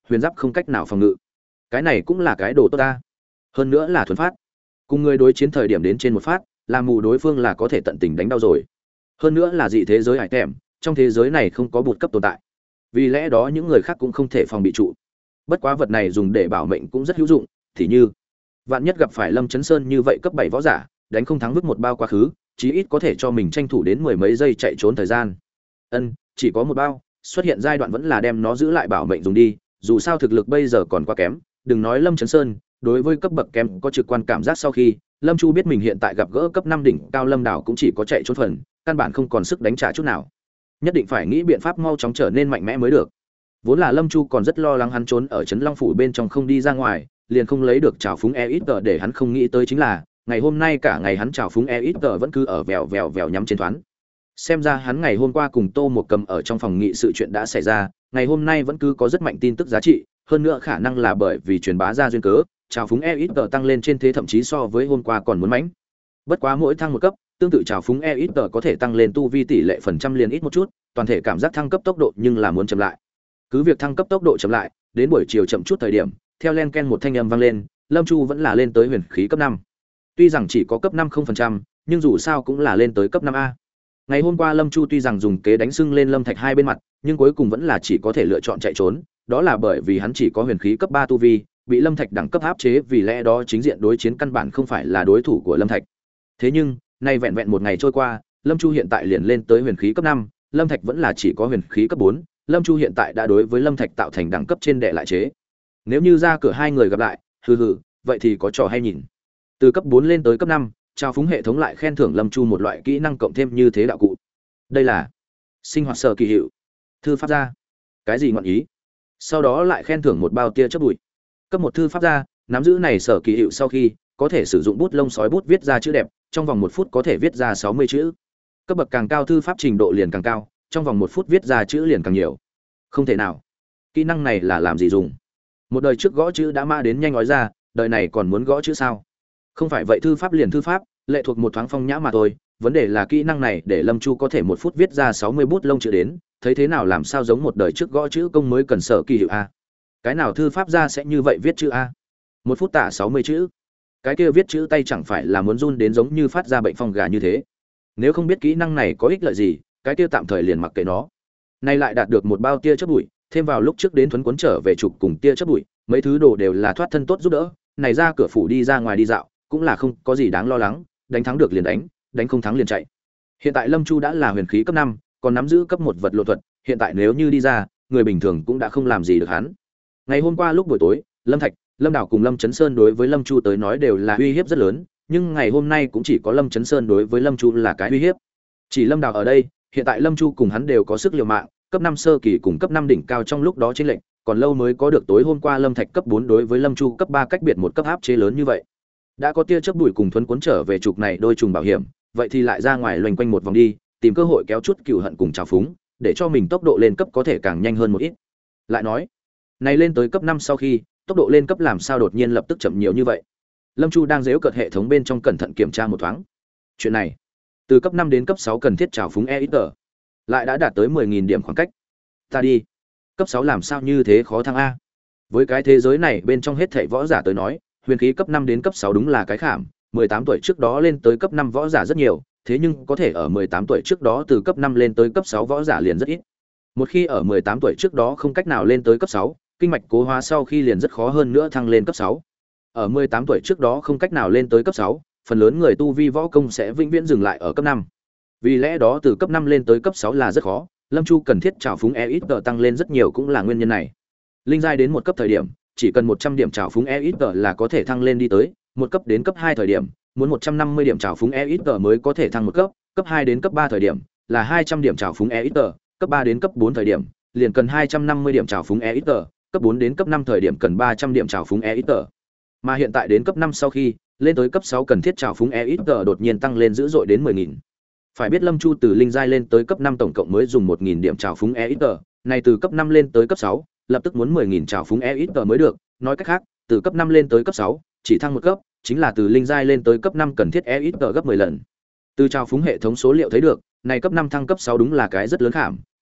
huyền giáp không cách nào phòng ngự. Cái này cũng là cái đồ tốt ta. Hơn nữa là thuần phát. Cùng người đối chiến thời điểm đến trên một phát, làm mù đối phương là có thể tận tình đánh đau rồi. Hơn nữa là dị thế giới hải tèm, trong thế giới này không có bột cấp tồn tại. Vì lẽ đó những người khác cũng không thể phòng bị trụ. Bất quá vật này dùng để bảo mệnh cũng rất hữu dụng, thì như vạn nhất gặp phải Lâm Chấn Sơn như vậy cấp bảy võ giả, đánh không thắng vứt một bao quá khứ, chí ít có thể cho mình tranh thủ đến mười mấy giây chạy trốn thời gian. Ân, chỉ có một bao, xuất hiện giai đoạn vẫn là đem nó giữ lại bảo mệnh dùng đi, dù sao thực lực bây giờ còn quá kém, đừng nói Lâm Chấn Sơn, đối với cấp bậc kém có trực quan cảm giác sau khi, Lâm Chu biết mình hiện tại gặp gỡ cấp năm đỉnh cao Lâm Đảo cũng chỉ có chạy trốn phần, căn bản không còn sức đánh trả chút nào. Nhất định phải nghĩ biện pháp mau chóng trở nên mạnh mẽ mới được. Vốn là Lâm Chu còn rất lo lắng hắn trốn ở trấn Long phủ bên trong không đi ra ngoài, liền không lấy được trào phúng e ít tờ, để hắn không nghĩ tới chính là, ngày hôm nay cả ngày hắn trào phúng e ít tờ vẫn cứ ở vèo vèo vèo nhắm trên thoáng. Xem ra hắn ngày hôm qua cùng Tô Một Cầm ở trong phòng nghị sự chuyện đã xảy ra, ngày hôm nay vẫn cứ có rất mạnh tin tức giá trị, hơn nữa khả năng là bởi vì truyền bá ra duyên cớ, trào phúng e ít tờ tăng lên trên thế thậm chí so với hôm qua còn muốn mãnh. Bất quá mỗi thăng một cấp, tương tự trào phúng e ít tờ có thể tăng lên tu vi tỷ lệ phần trăm liền ít một chút, toàn thể cảm giác thăng cấp tốc độ nhưng là muốn chậm lại. Cứ việc thăng cấp tốc độ chậm lại, đến buổi chiều chậm chút thời điểm, theo len ken một thanh âm vang lên, Lâm Chu vẫn là lên tới huyền khí cấp năm. Tuy rằng chỉ có cấp năm không phần trăm, nhưng dù sao cũng là lên tới cấp năm a. Ngày hôm qua Lâm Chu tuy rằng dùng kế đánh sưng lên Lâm Thạch hai bên mặt, nhưng cuối cùng vẫn là chỉ có thể lựa chọn chạy trốn, đó là bởi vì hắn chỉ có huyền khí cấp ba tu vi, bị Lâm Thạch đẳng cấp áp chế, vì lẽ đó chính diện đối chiến căn bản không phải là đối thủ của Lâm Thạch. Thế nhưng, nay vẹn vẹn một ngày trôi qua, Lâm Chu hiện tại liền lên tới huyền khí cấp năm, Lâm Thạch vẫn là chỉ có huyền khí cấp bốn, Lâm Chu hiện tại đã đối với Lâm Thạch tạo thành đẳng cấp trên đệ lại chế. Nếu như ra cửa hai người gặp lại, hừ hừ, vậy thì có trò hay nhìn. Từ cấp bốn lên tới cấp năm, trao phúng hệ thống lại khen thưởng Lâm Chu một loại kỹ năng cộng thêm như thế đạo cụ. Đây là sinh hoạt sở kỳ hiệu, thư pháp gia. Cái gì ngọn ý? Sau đó lại khen thưởng một bao tia chớp bụi. Cấp một thư pháp gia, nắm giữ này sở kỳ hiệu sau khi, có thể sử dụng bút lông sói bút viết ra chữ đẹp, trong vòng một phút có thể viết ra sáu mươi chữ. Cấp bậc càng cao thư pháp trình độ liền càng cao, trong vòng một phút viết ra chữ liền càng nhiều. Không thể nào. Kỹ năng này là làm gì dùng? Một đời trước gõ chữ đã ma đến nhanh nói ra, đời này còn muốn gõ chữ sao? Không phải vậy thư pháp liền thư pháp, lệ thuộc một thoáng phong nhã mà thôi, vấn đề là kỹ năng này để Lâm Chu có thể một phút viết ra sáu mươi bút lông chữ đến, thấy thế nào làm sao giống một đời trước gõ chữ công mới cần sở kỳ hiệu a. Cái nào thư pháp ra sẽ như vậy viết chữ a? Một phút tả sáu mươi chữ. Cái kia viết chữ tay chẳng phải là muốn run đến giống như phát ra bệnh phong gà như thế. Nếu không biết kỹ năng này có ích lợi gì, cái kia tạm thời liền mặc kệ nó. Nay lại đạt được một bao tia chớp bụi, thêm vào lúc trước đến thuấn cuốn trở về trục cùng tia chớp bụi, mấy thứ đồ đều là thoát thân tốt giúp đỡ, này ra cửa phủ đi ra ngoài đi dạo, cũng là không có gì đáng lo lắng, đánh thắng được liền đánh, đánh không thắng liền chạy. Hiện tại Lâm Chu đã là huyền khí cấp năm, còn nắm giữ cấp một vật lộ thuật, hiện tại nếu như đi ra, người bình thường cũng đã không làm gì được hắn. Ngày hôm qua lúc buổi tối, Lâm Thạch, Lâm Đảo cùng Lâm Chấn Sơn đối với Lâm Chu tới nói đều là uy hiếp rất lớn, nhưng ngày hôm nay cũng chỉ có Lâm Chấn Sơn đối với Lâm Chu là cái uy hiếp. Chỉ Lâm Đảo ở đây, hiện tại Lâm Chu cùng hắn đều có sức liều mạng, cấp năm sơ kỳ cùng cấp năm đỉnh cao trong lúc đó chênh lệch, còn lâu mới có được tối hôm qua Lâm Thạch cấp bốn đối với Lâm Chu cấp ba cách biệt một cấp áp chế lớn như vậy. Đã có tia chớp đuổi cùng thuấn cuốn trở về trục này đôi trùng bảo hiểm, vậy thì lại ra ngoài loanh quanh một vòng đi, tìm cơ hội kéo chút cừu hận cùng trào phúng, để cho mình tốc độ lên cấp có thể càng nhanh hơn một ít. Lại nói, này lên tới cấp năm sau khi, tốc độ lên cấp làm sao đột nhiên lập tức chậm nhiều như vậy? Lâm Chu đang giễu cợt hệ thống bên trong cẩn thận kiểm tra một thoáng. Chuyện này, từ cấp năm đến cấp sáu cần thiết trào phúng e ít tờ, lại đã đạt tới mười nghìn điểm khoảng cách. Ta đi, cấp sáu làm sao như thế khó thăng a? Với cái thế giới này bên trong hết thảy võ giả tới nói, huyền khí cấp năm đến cấp sáu đúng là cái khảm, mười tám tuổi trước đó lên tới cấp năm võ giả rất nhiều, thế nhưng có thể ở mười tám tuổi trước đó từ cấp năm lên tới cấp sáu võ giả liền rất ít. Một khi ở mười tám tuổi trước đó không cách nào lên tới cấp sáu, kinh mạch cố hóa sau khi liền rất khó hơn nữa thăng lên cấp sáu. Ở mười tám tuổi trước đó không cách nào lên tới cấp sáu, phần lớn người tu vi võ công sẽ vĩnh viễn dừng lại ở cấp năm. Vì lẽ đó từ cấp năm lên tới cấp sáu là rất khó, Lâm Chu cần thiết trào phúng e ít tờ tăng lên rất nhiều cũng là nguyên nhân này. Linh giai đến một cấp thời điểm, chỉ cần một trăm điểm trào phúng e ít tờ là có thể thăng lên đi tới, một cấp đến cấp hai thời điểm, muốn một trăm năm mươi điểm trào phúng e ít tờ mới có thể thăng một cấp, cấp hai đến cấp ba thời điểm là hai trăm điểm trào phúng e ít tờ, cấp ba đến cấp bốn thời điểm liền cần hai trăm năm mươi điểm trào phúng e ít tờ, cấp bốn đến cấp năm thời điểm cần ba trăm điểm trào phúng e ít tờ. Mà hiện tại đến cấp năm sau khi, lên tới cấp sáu cần thiết trào phúng e ít tờ đột nhiên tăng lên dữ dội đến mười nghìn. Phải biết Lâm Chu từ linh giai lên tới cấp năm tổng cộng mới dùng một nghìn điểm trào phúng e ít tờ, này từ cấp năm lên tới cấp sáu, lập tức muốn mười nghìn trào phúng e ít tờ mới được, nói cách khác, từ cấp năm lên tới cấp sáu, chỉ thăng một cấp, chính là từ linh giai lên tới cấp năm cần thiết e ít tờ gấp mười lần. Từ trào phúng hệ thống số liệu thấy được, này cấp năm thăng cấp sáu đúng là cái rất lớn khảm,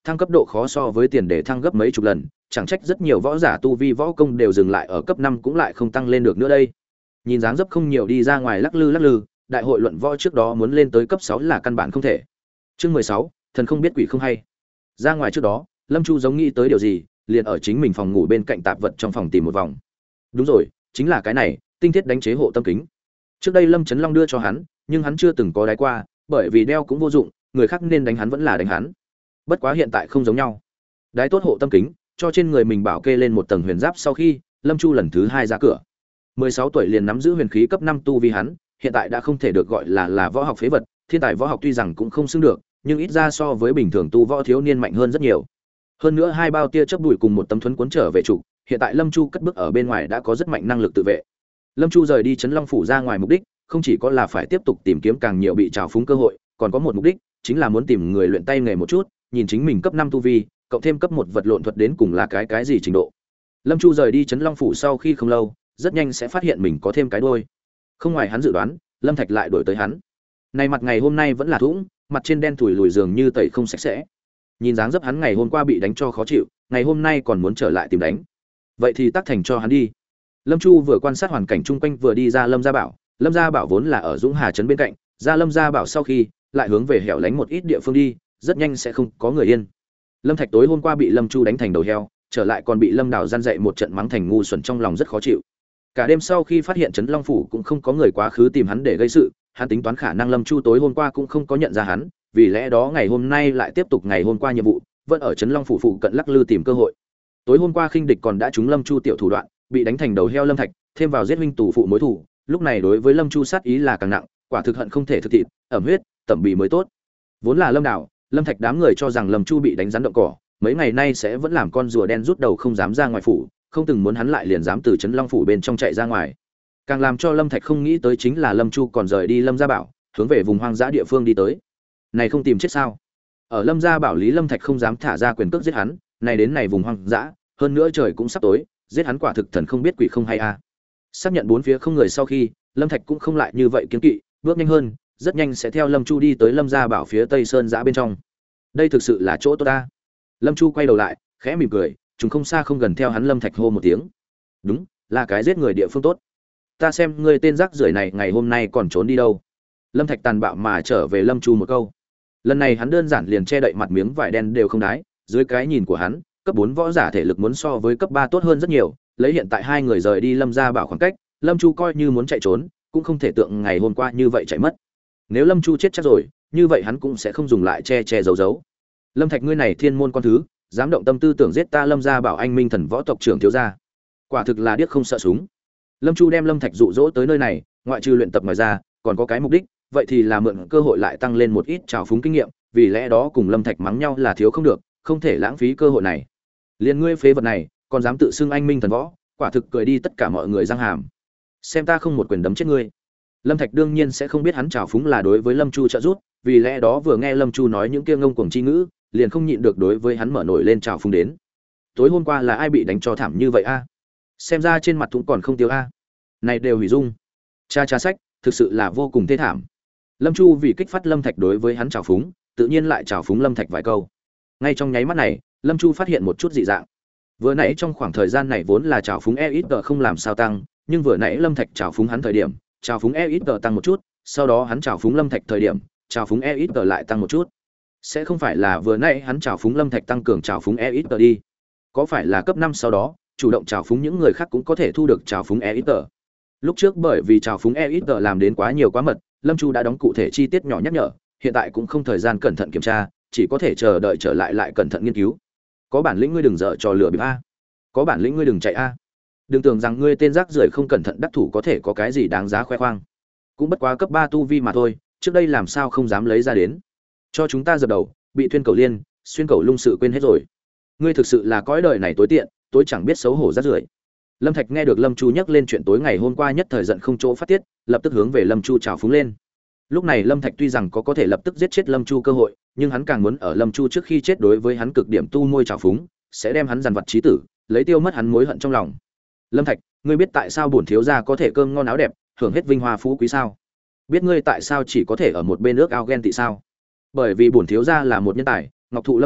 thăng cấp độ khó so với tiền để thăng gấp mấy chục lần, chẳng trách rất nhiều võ giả tu vi võ công đều dừng lại ở cấp năm cũng lại không tăng lên được nữa đây. Nhìn dáng dấp không nhiều đi ra ngoài lắc lư lắc lư, đại hội luận võ trước đó muốn lên tới cấp sáu là căn bản không thể. Chương mười sáu, thần không biết quỷ không hay. Ra ngoài trước đó, Lâm Chu giống nghĩ tới điều gì, liền ở chính mình phòng ngủ bên cạnh tạp vật trong phòng tìm một vòng. Đúng rồi, chính là cái này, tinh thiết đánh chế hộ tâm kính. Trước đây Lâm Chấn Long đưa cho hắn, nhưng hắn chưa từng có đái qua, bởi vì đeo cũng vô dụng, người khác nên đánh hắn vẫn là đánh hắn. Bất quá hiện tại không giống nhau. Đái tốt hộ tâm kính, cho trên người mình bảo kê lên một tầng huyền giáp sau khi, Lâm Chu lần thứ hai ra cửa. mười sáu tuổi liền nắm giữ huyền khí cấp năm tu vi hắn, hiện tại đã không thể được gọi là là võ học phế vật, thiên tài võ học tuy rằng cũng không xứng được, nhưng ít ra so với bình thường tu võ thiếu niên mạnh hơn rất nhiều. Hơn nữa hai bao tia chớp bụi cùng một tấm thuẫn cuốn trở về trụ, hiện tại Lâm Chu cất bước ở bên ngoài đã có rất mạnh năng lực tự vệ. Lâm Chu rời đi Trấn Long phủ ra ngoài mục đích, không chỉ có là phải tiếp tục tìm kiếm càng nhiều bị trào phúng cơ hội, còn có một mục đích, chính là muốn tìm người luyện tay nghề một chút, nhìn chính mình cấp năm tu vi, cộng thêm cấp một vật lộn thuật đến cùng là cái cái gì trình độ. Lâm Chu rời đi Trấn Long phủ sau khi không lâu, rất nhanh sẽ phát hiện mình có thêm cái đuôi. Không ngoài hắn dự đoán, Lâm Thạch lại đuổi tới hắn. Này mặt ngày hôm nay vẫn là thủng, mặt trên đen thủi lùi dường như tẩy không sạch sẽ. Nhìn dáng dấp hắn ngày hôm qua bị đánh cho khó chịu, ngày hôm nay còn muốn trở lại tìm đánh. Vậy thì tác thành cho hắn đi. Lâm Chu vừa quan sát hoàn cảnh chung quanh vừa đi ra Lâm Gia Bảo, Lâm Gia Bảo vốn là ở Dũng Hà trấn bên cạnh, ra Lâm Gia Bảo sau khi, lại hướng về hẻo lánh một ít địa phương đi, rất nhanh sẽ không có người yên. Lâm Thạch tối hôm qua bị Lâm Chu đánh thành đầu heo, trở lại còn bị Lâm Đào gian dạy một trận mắng thành ngu xuẩn, trong lòng rất khó chịu. Cả đêm sau khi phát hiện Trấn Long phủ cũng không có người quá khứ tìm hắn để gây sự, hắn tính toán khả năng Lâm Chu tối hôm qua cũng không có nhận ra hắn, vì lẽ đó ngày hôm nay lại tiếp tục ngày hôm qua nhiệm vụ, vẫn ở Trấn Long phủ phụ cận lắc lư tìm cơ hội. Tối hôm qua khinh địch còn đã trúng Lâm Chu tiểu thủ đoạn, bị đánh thành đầu heo Lâm Thạch, thêm vào giết huynh tù phụ mối thù, lúc này đối với Lâm Chu sát ý là càng nặng, quả thực hận không thể thực thịt, ẩm huyết, tẩm bì mới tốt. Vốn là Lâm Đào, Lâm Thạch đám người cho rằng Lâm Chu bị đánh rắn động cỏ, mấy ngày nay sẽ vẫn làm con rùa đen rút đầu không dám ra ngoài phủ, không từng muốn hắn lại liền dám từ Trấn Long phủ bên trong chạy ra ngoài. Càng làm cho Lâm Thạch không nghĩ tới chính là Lâm Chu còn rời đi Lâm Gia Bảo, hướng về vùng hoang dã địa phương đi tới. Này không tìm chết sao? Ở Lâm Gia Bảo lý Lâm Thạch không dám thả ra quyền cước giết hắn, này đến này vùng hoang dã, hơn nữa trời cũng sắp tối, giết hắn quả thực thần không biết quỷ không hay a. À. Xác nhận bốn phía không người sau khi, Lâm Thạch cũng không lại như vậy kiêng kỵ, bước nhanh hơn, rất nhanh sẽ theo Lâm Chu đi tới Lâm Gia Bảo phía Tây Sơn dã bên trong. Đây thực sự là chỗ tốt ta. Lâm Chu quay đầu lại, khẽ mỉm cười, chúng không xa không gần theo hắn Lâm Thạch hô một tiếng. Đúng, là cái giết người địa phương tốt. Ta xem ngươi tên rác rưởi này ngày hôm nay còn trốn đi đâu. Lâm Thạch tàn bạo mà trở về Lâm Chu một câu. Lần này hắn đơn giản liền che đậy mặt miếng vải đen đều không đái, dưới cái nhìn của hắn, cấp bốn võ giả thể lực muốn so với cấp ba tốt hơn rất nhiều, lấy hiện tại hai người rời đi Lâm Gia Bảo khoảng cách, Lâm Chu coi như muốn chạy trốn, cũng không thể tượng ngày hôm qua như vậy chạy mất. Nếu Lâm Chu chết chắc rồi, như vậy hắn cũng sẽ không dùng lại che che giấu giấu. Lâm Thạch ngươi này thiên môn con thứ, dám động tâm tư tưởng giết ta Lâm Gia Bảo anh minh thần võ tộc trưởng thiếu gia. Quả thực là điếc không sợ súng. Lâm Chu đem Lâm Thạch dụ dỗ tới nơi này, ngoại trừ luyện tập ngoài ra, còn có cái mục đích, vậy thì là mượn cơ hội lại tăng lên một ít trào phúng kinh nghiệm, vì lẽ đó cùng Lâm Thạch mắng nhau là thiếu không được, không thể lãng phí cơ hội này. Liên ngươi phế vật này, còn dám tự xưng anh minh thần võ, quả thực cười đi tất cả mọi người răng hàm. Xem ta không một quyền đấm chết ngươi. Lâm Thạch đương nhiên sẽ không biết hắn trào phúng là đối với Lâm Chu trợ giúp, vì lẽ đó vừa nghe Lâm Chu nói những kia ngông cuồng chi ngữ, liền không nhịn được đối với hắn mở nổi lên trào phúng đến. Tối hôm qua là ai bị đánh cho thảm như vậy a? Xem ra trên mặt cũng còn không tiêu a. Này đều hủy dung. Cha cha sách, thực sự là vô cùng thê thảm. Lâm Chu vì kích phát Lâm Thạch đối với hắn trào phúng, tự nhiên lại trào phúng Lâm Thạch vài câu. Ngay trong nháy mắt này, Lâm Chu phát hiện một chút dị dạng. Vừa nãy trong khoảng thời gian này vốn là trào phúng e ít tờ không làm sao tăng, nhưng vừa nãy Lâm Thạch trào phúng hắn thời điểm, trào phúng e ít tờ tăng một chút, sau đó hắn trào phúng Lâm Thạch thời điểm, trào phúng e ít tờ lại tăng một chút. Sẽ không phải là vừa nãy hắn trào phúng Lâm Thạch tăng cường trào phúng e ít tờ đi? Có phải là cấp năm sau đó, chủ động trào phúng những người khác cũng có thể thu được trào phúng e ít tờ? Lúc trước bởi vì trào phúng e ít tờ làm đến quá nhiều quá mật, Lâm Chu đã đóng cụ thể chi tiết nhỏ nhắc nhở, hiện tại cũng không thời gian cẩn thận kiểm tra, chỉ có thể chờ đợi trở lại lại cẩn thận nghiên cứu. Có bản lĩnh ngươi đừng dở trò lừa bịp a, có bản lĩnh ngươi đừng chạy a, đừng tưởng rằng ngươi tên rác rưởi không cẩn thận đắc thủ có thể có cái gì đáng giá khoe khoang, cũng bất quá cấp ba tu vi mà thôi, trước đây làm sao không dám lấy ra đến, cho chúng ta dập đầu, bị thuyên cầu liên, xuyên cầu lung sự quên hết rồi, ngươi thực sự là cõi đời này tối tiện, tối chẳng biết xấu hổ rác rưởi. Lâm Thạch nghe được Lâm Chu nhắc lên chuyện tối ngày hôm qua nhất thời giận không chỗ phát tiết, lập tức hướng về Lâm Chu trào phúng lên. Lúc này Lâm Thạch tuy rằng có có thể lập tức giết chết Lâm Chu cơ hội, nhưng hắn càng muốn ở Lâm Chu trước khi chết đối với hắn cực điểm tu môi trào phúng, sẽ đem hắn dằn vặt chí tử, lấy tiêu mất hắn mối hận trong lòng. Lâm Thạch, ngươi biết tại sao bổn thiếu gia có thể cơm ngon áo đẹp, hưởng hết vinh hoa phú quý sao? Biết ngươi tại sao chỉ có thể ở một bên ước ao ghen tị sao? Bởi vì bổn thiếu gia là một nhân tài, ngọc thụ lâm phong,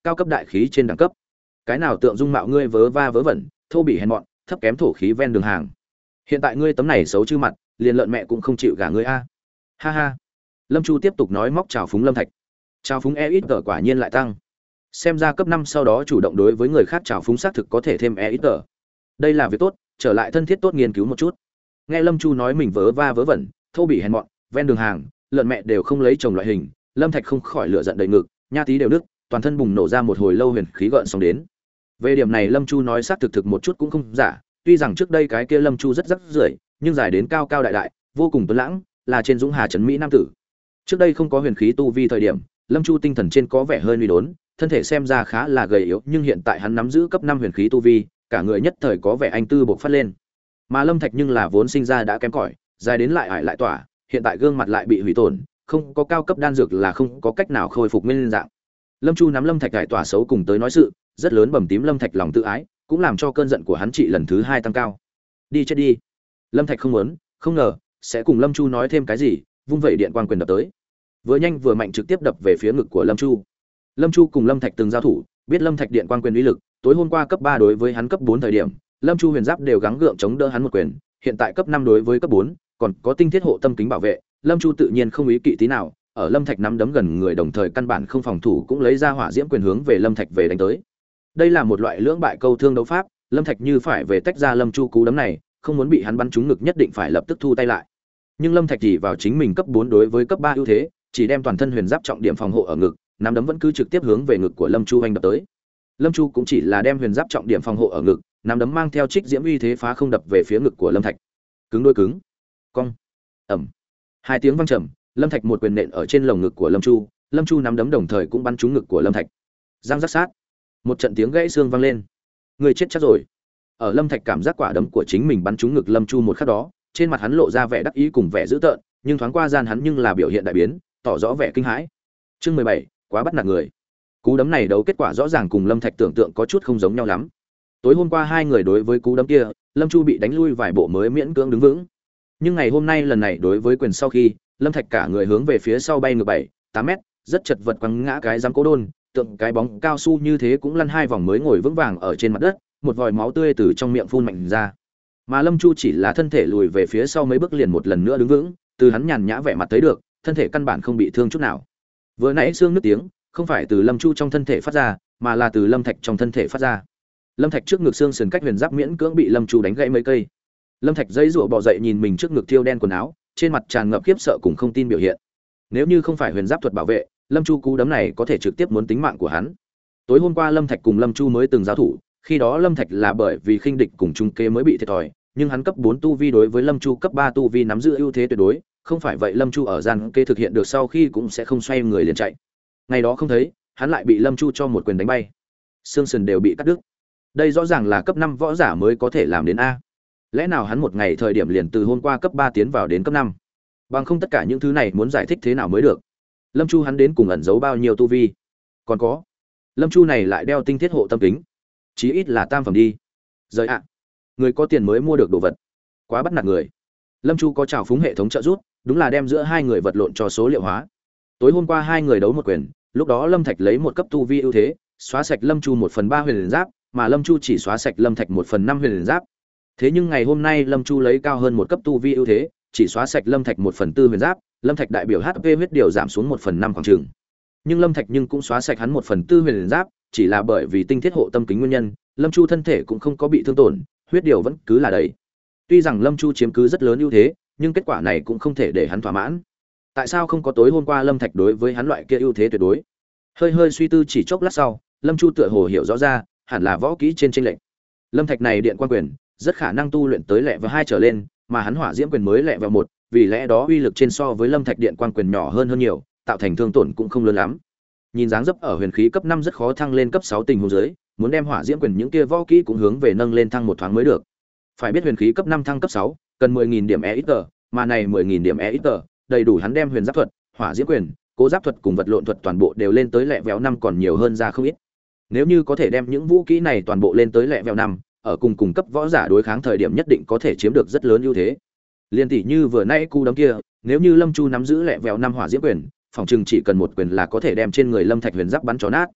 cao cấp đại khí trên đẳng cấp. Cái nào tượng dung mạo ngươi vớ va vớ vẩn, thô bỉ hèn mọn, thấp kém thổ khí ven đường hàng. Hiện tại ngươi tấm này xấu chư mặt, liền lợn mẹ cũng không chịu gả ngươi a. Ha ha. Lâm Chu tiếp tục nói móc chào phúng Lâm Thạch. Chào phúng e ít tờ quả nhiên lại tăng. Xem ra cấp năm sau đó chủ động đối với người khác chào phúng xác thực có thể thêm e ít tờ. Đây là việc tốt, trở lại thân thiết tốt nghiên cứu một chút. Nghe Lâm Chu nói mình vớ va vớ vẩn, thô bỉ hèn mọn, ven đường hàng, lợn mẹ đều không lấy chồng loại hình, Lâm Thạch không khỏi lửa giận đầy ngực, nha tí đều nứt, toàn thân bùng nổ ra một hồi lâu huyền khí gợn sóng đến. Về điểm này Lâm Chu nói xác thực thực một chút cũng không giả, tuy rằng trước đây cái kia Lâm Chu rất rắc rưởi, nhưng dài đến cao cao đại đại, vô cùng tuấn lãng, là trên dũng hà trấn mỹ nam tử. Trước đây không có huyền khí tu vi thời điểm, Lâm Chu tinh thần trên có vẻ hơi uy đốn, thân thể xem ra khá là gầy yếu, nhưng hiện tại hắn nắm giữ cấp năm huyền khí tu vi, cả người nhất thời có vẻ anh tư bộc phát lên. Mà Lâm Thạch nhưng là vốn sinh ra đã kém cỏi, dài đến lại ải lại tỏa, hiện tại gương mặt lại bị hủy tổn, không có cao cấp đan dược là không có cách nào khôi phục nguyên dạng. Lâm Chu nắm Lâm Thạch cải tỏa xấu cùng tới nói sự, rất lớn bầm tím Lâm Thạch lòng tự ái, cũng làm cho cơn giận của hắn trị lần thứ hai tăng cao. Đi chết đi. Lâm Thạch không muốn, không ngờ sẽ cùng Lâm Chu nói thêm cái gì, vung vẩy điện quang quyền đập tới. Vừa nhanh vừa mạnh trực tiếp đập về phía ngực của Lâm Chu. Lâm Chu cùng Lâm Thạch từng giao thủ, biết Lâm Thạch điện quang quyền uy lực, tối hôm qua cấp ba đối với hắn cấp bốn thời điểm, Lâm Chu huyền giáp đều gắng gượng chống đỡ hắn một quyền, hiện tại cấp năm đối với cấp bốn, còn có tinh thiết hộ tâm kính bảo vệ, Lâm Chu tự nhiên không ý kỵ tí nào, ở Lâm Thạch nắm đấm gần người đồng thời căn bản không phòng thủ cũng lấy ra hỏa diễm quyền hướng về Lâm Thạch về đánh tới. Đây là một loại lưỡng bại câu thương đấu pháp, Lâm Thạch như phải về tách ra Lâm Chu cú đấm này, không muốn bị hắn bắn trúng ngực nhất định phải lập tức thu tay lại. Nhưng Lâm Thạch chỉ vào chính mình cấp bốn đối với cấp ba ưu thế, chỉ đem toàn thân huyền giáp trọng điểm phòng hộ ở ngực, nắm đấm vẫn cứ trực tiếp hướng về ngực của Lâm Chu hành đập tới. Lâm Chu cũng chỉ là đem huyền giáp trọng điểm phòng hộ ở ngực, nắm đấm mang theo trích diễm uy thế phá không đập về phía ngực của Lâm Thạch. Cứng đôi cứng. Cong. Ầm. Hai tiếng vang trầm, Lâm Thạch một quyền nện ở trên lồng ngực của Lâm Chu, Lâm Chu nắm đấm đồng thời cũng bắn trúng ngực của Lâm Thạch. Giang rắc sát. Một trận tiếng gãy xương vang lên. Người chết chắc rồi. Ở Lâm Thạch cảm giác quả đấm của chính mình bắn trúng ngực Lâm Chu một khắc đó, trên mặt hắn lộ ra vẻ đắc ý cùng vẻ dữ tợn, nhưng thoáng qua gian hắn nhưng là biểu hiện đại biến, tỏ rõ vẻ kinh hãi. Chương mười bảy, quá bắt nạt người. Cú đấm này đấu kết quả rõ ràng cùng Lâm Thạch tưởng tượng có chút không giống nhau lắm. Tối hôm qua hai người đối với cú đấm kia, Lâm Chu bị đánh lui vài bộ mới miễn cưỡng đứng vững. Nhưng ngày hôm nay lần này đối với quyền sau khi, Lâm Thạch cả người hướng về phía sau bay ngược bảy, tám mét, rất chật vật quăng ngã cái giám cố đôn, tượng cái bóng cao su như thế cũng lăn hai vòng mới ngồi vững vàng ở trên mặt đất, một vòi máu tươi từ trong miệng phun mạnh ra. Mà Lâm Chu chỉ là thân thể lùi về phía sau mấy bước liền một lần nữa đứng vững, từ hắn nhàn nhã vẻ mặt thấy được, thân thể căn bản không bị thương chút nào. Vừa nãy xương nứt tiếng, không phải từ Lâm Chu trong thân thể phát ra, mà là từ Lâm Thạch trong thân thể phát ra. Lâm Thạch trước ngực xương sườn cách huyền giáp miễn cưỡng bị Lâm Chu đánh gãy mấy cây. Lâm Thạch giãy giụa bò dậy nhìn mình trước ngực thiêu đen quần áo, trên mặt tràn ngập khiếp sợ cùng không tin biểu hiện. Nếu như không phải huyền giáp thuật bảo vệ, Lâm Chu cú đấm này có thể trực tiếp muốn tính mạng của hắn. Tối hôm qua Lâm Thạch cùng Lâm Chu mới từng giao thủ, khi đó Lâm Thạch là bởi vì khinh địch cùng trung kế mới bị thiệt thòi, nhưng hắn cấp bốn tu vi đối với Lâm Chu cấp ba tu vi nắm giữ ưu thế tuyệt đối, không phải vậy Lâm Chu ở gian kê thực hiện được sau khi cũng sẽ không xoay người liền chạy. Ngày đó không thấy, hắn lại bị Lâm Chu cho một quyền đánh bay. Xương sườn đều bị cắt đứt. Đây rõ ràng là cấp năm võ giả mới có thể làm đến a. Lẽ nào hắn một ngày thời điểm liền từ hôm qua cấp ba tiến vào đến cấp năm? Bằng không tất cả những thứ này muốn giải thích thế nào mới được. Lâm Chu hắn đến cùng ẩn giấu bao nhiêu tu vi? Còn có, Lâm Chu này lại đeo tinh thiết hộ tâm kính, chí ít là tam phẩm đi. Rời ạ, người có tiền mới mua được đồ vật, quá bắt nạt người. Lâm Chu có trào phúng hệ thống trợ giúp, đúng là đem giữa hai người vật lộn cho số liệu hóa. Tối hôm qua hai người đấu một quyền, lúc đó Lâm Thạch lấy một cấp tu vi ưu thế, xóa sạch Lâm Chu một phần ba huyền giáp, mà Lâm Chu chỉ xóa sạch Lâm Thạch một phần năm huyền giáp. Thế nhưng ngày hôm nay Lâm Chu lấy cao hơn một cấp tu vi ưu thế, chỉ xóa sạch Lâm Thạch một phần tư huyền giáp, Lâm Thạch đại biểu hát pê huyết điều giảm xuống một phần năm khoảng chừng. Nhưng Lâm Thạch nhưng cũng xóa sạch hắn một phần tư huyền giáp, chỉ là bởi vì tinh thiết hộ tâm kính nguyên nhân, Lâm Chu thân thể cũng không có bị thương tổn, huyết điều vẫn cứ là đầy. Tuy rằng Lâm Chu chiếm cứ rất lớn ưu thế, nhưng kết quả này cũng không thể để hắn thỏa mãn. Tại sao không có tối hôm qua Lâm Thạch đối với hắn loại kia ưu thế tuyệt đối? Hơi hơi suy tư chỉ chốc lát sau, Lâm Chu tựa hồ hiểu rõ ra, hẳn là võ kỹ trên chênh lệch. Lâm Thạch này điện quan quyền, rất khả năng tu luyện tới lẹ vào hai trở lên, mà hắn hỏa diễm quyền mới lẹ vào một, vì lẽ đó uy lực trên so với Lâm Thạch điện quan quyền nhỏ hơn hơn nhiều, tạo thành thương tổn cũng không lớn lắm. Nhìn dáng dấp ở huyền khí cấp năm rất khó thăng lên cấp sáu tình huống dưới, muốn đem hỏa diễm quyền những kia võ kỹ cũng hướng về nâng lên thăng một thoáng mới được. Phải biết huyền khí cấp năm thăng cấp sáu, cần mười nghìn điểm e ít tờ, mà này mười nghìn điểm e ít tờ, đầy đủ hắn đem huyền giáp thuật, hỏa diễm quyền, cố giáp thuật cùng vật lộn thuật toàn bộ đều lên tới lẹ vẹo năm còn nhiều hơn ra không ít. Nếu như có thể đem những vũ kỹ này toàn bộ lên tới lẹ vẹo năm, ở cùng cùng cấp võ giả đối kháng thời điểm nhất định có thể chiếm được rất lớn ưu thế. Liên tỷ như vừa nãy cú đấm kia, nếu như Lâm Chu nắm giữ lẹ vẹo năm hỏa diễm quyền, phòng trường chỉ cần một quyền là có thể đem trên người Lâm Thạch huyền giáp bắn cho nát.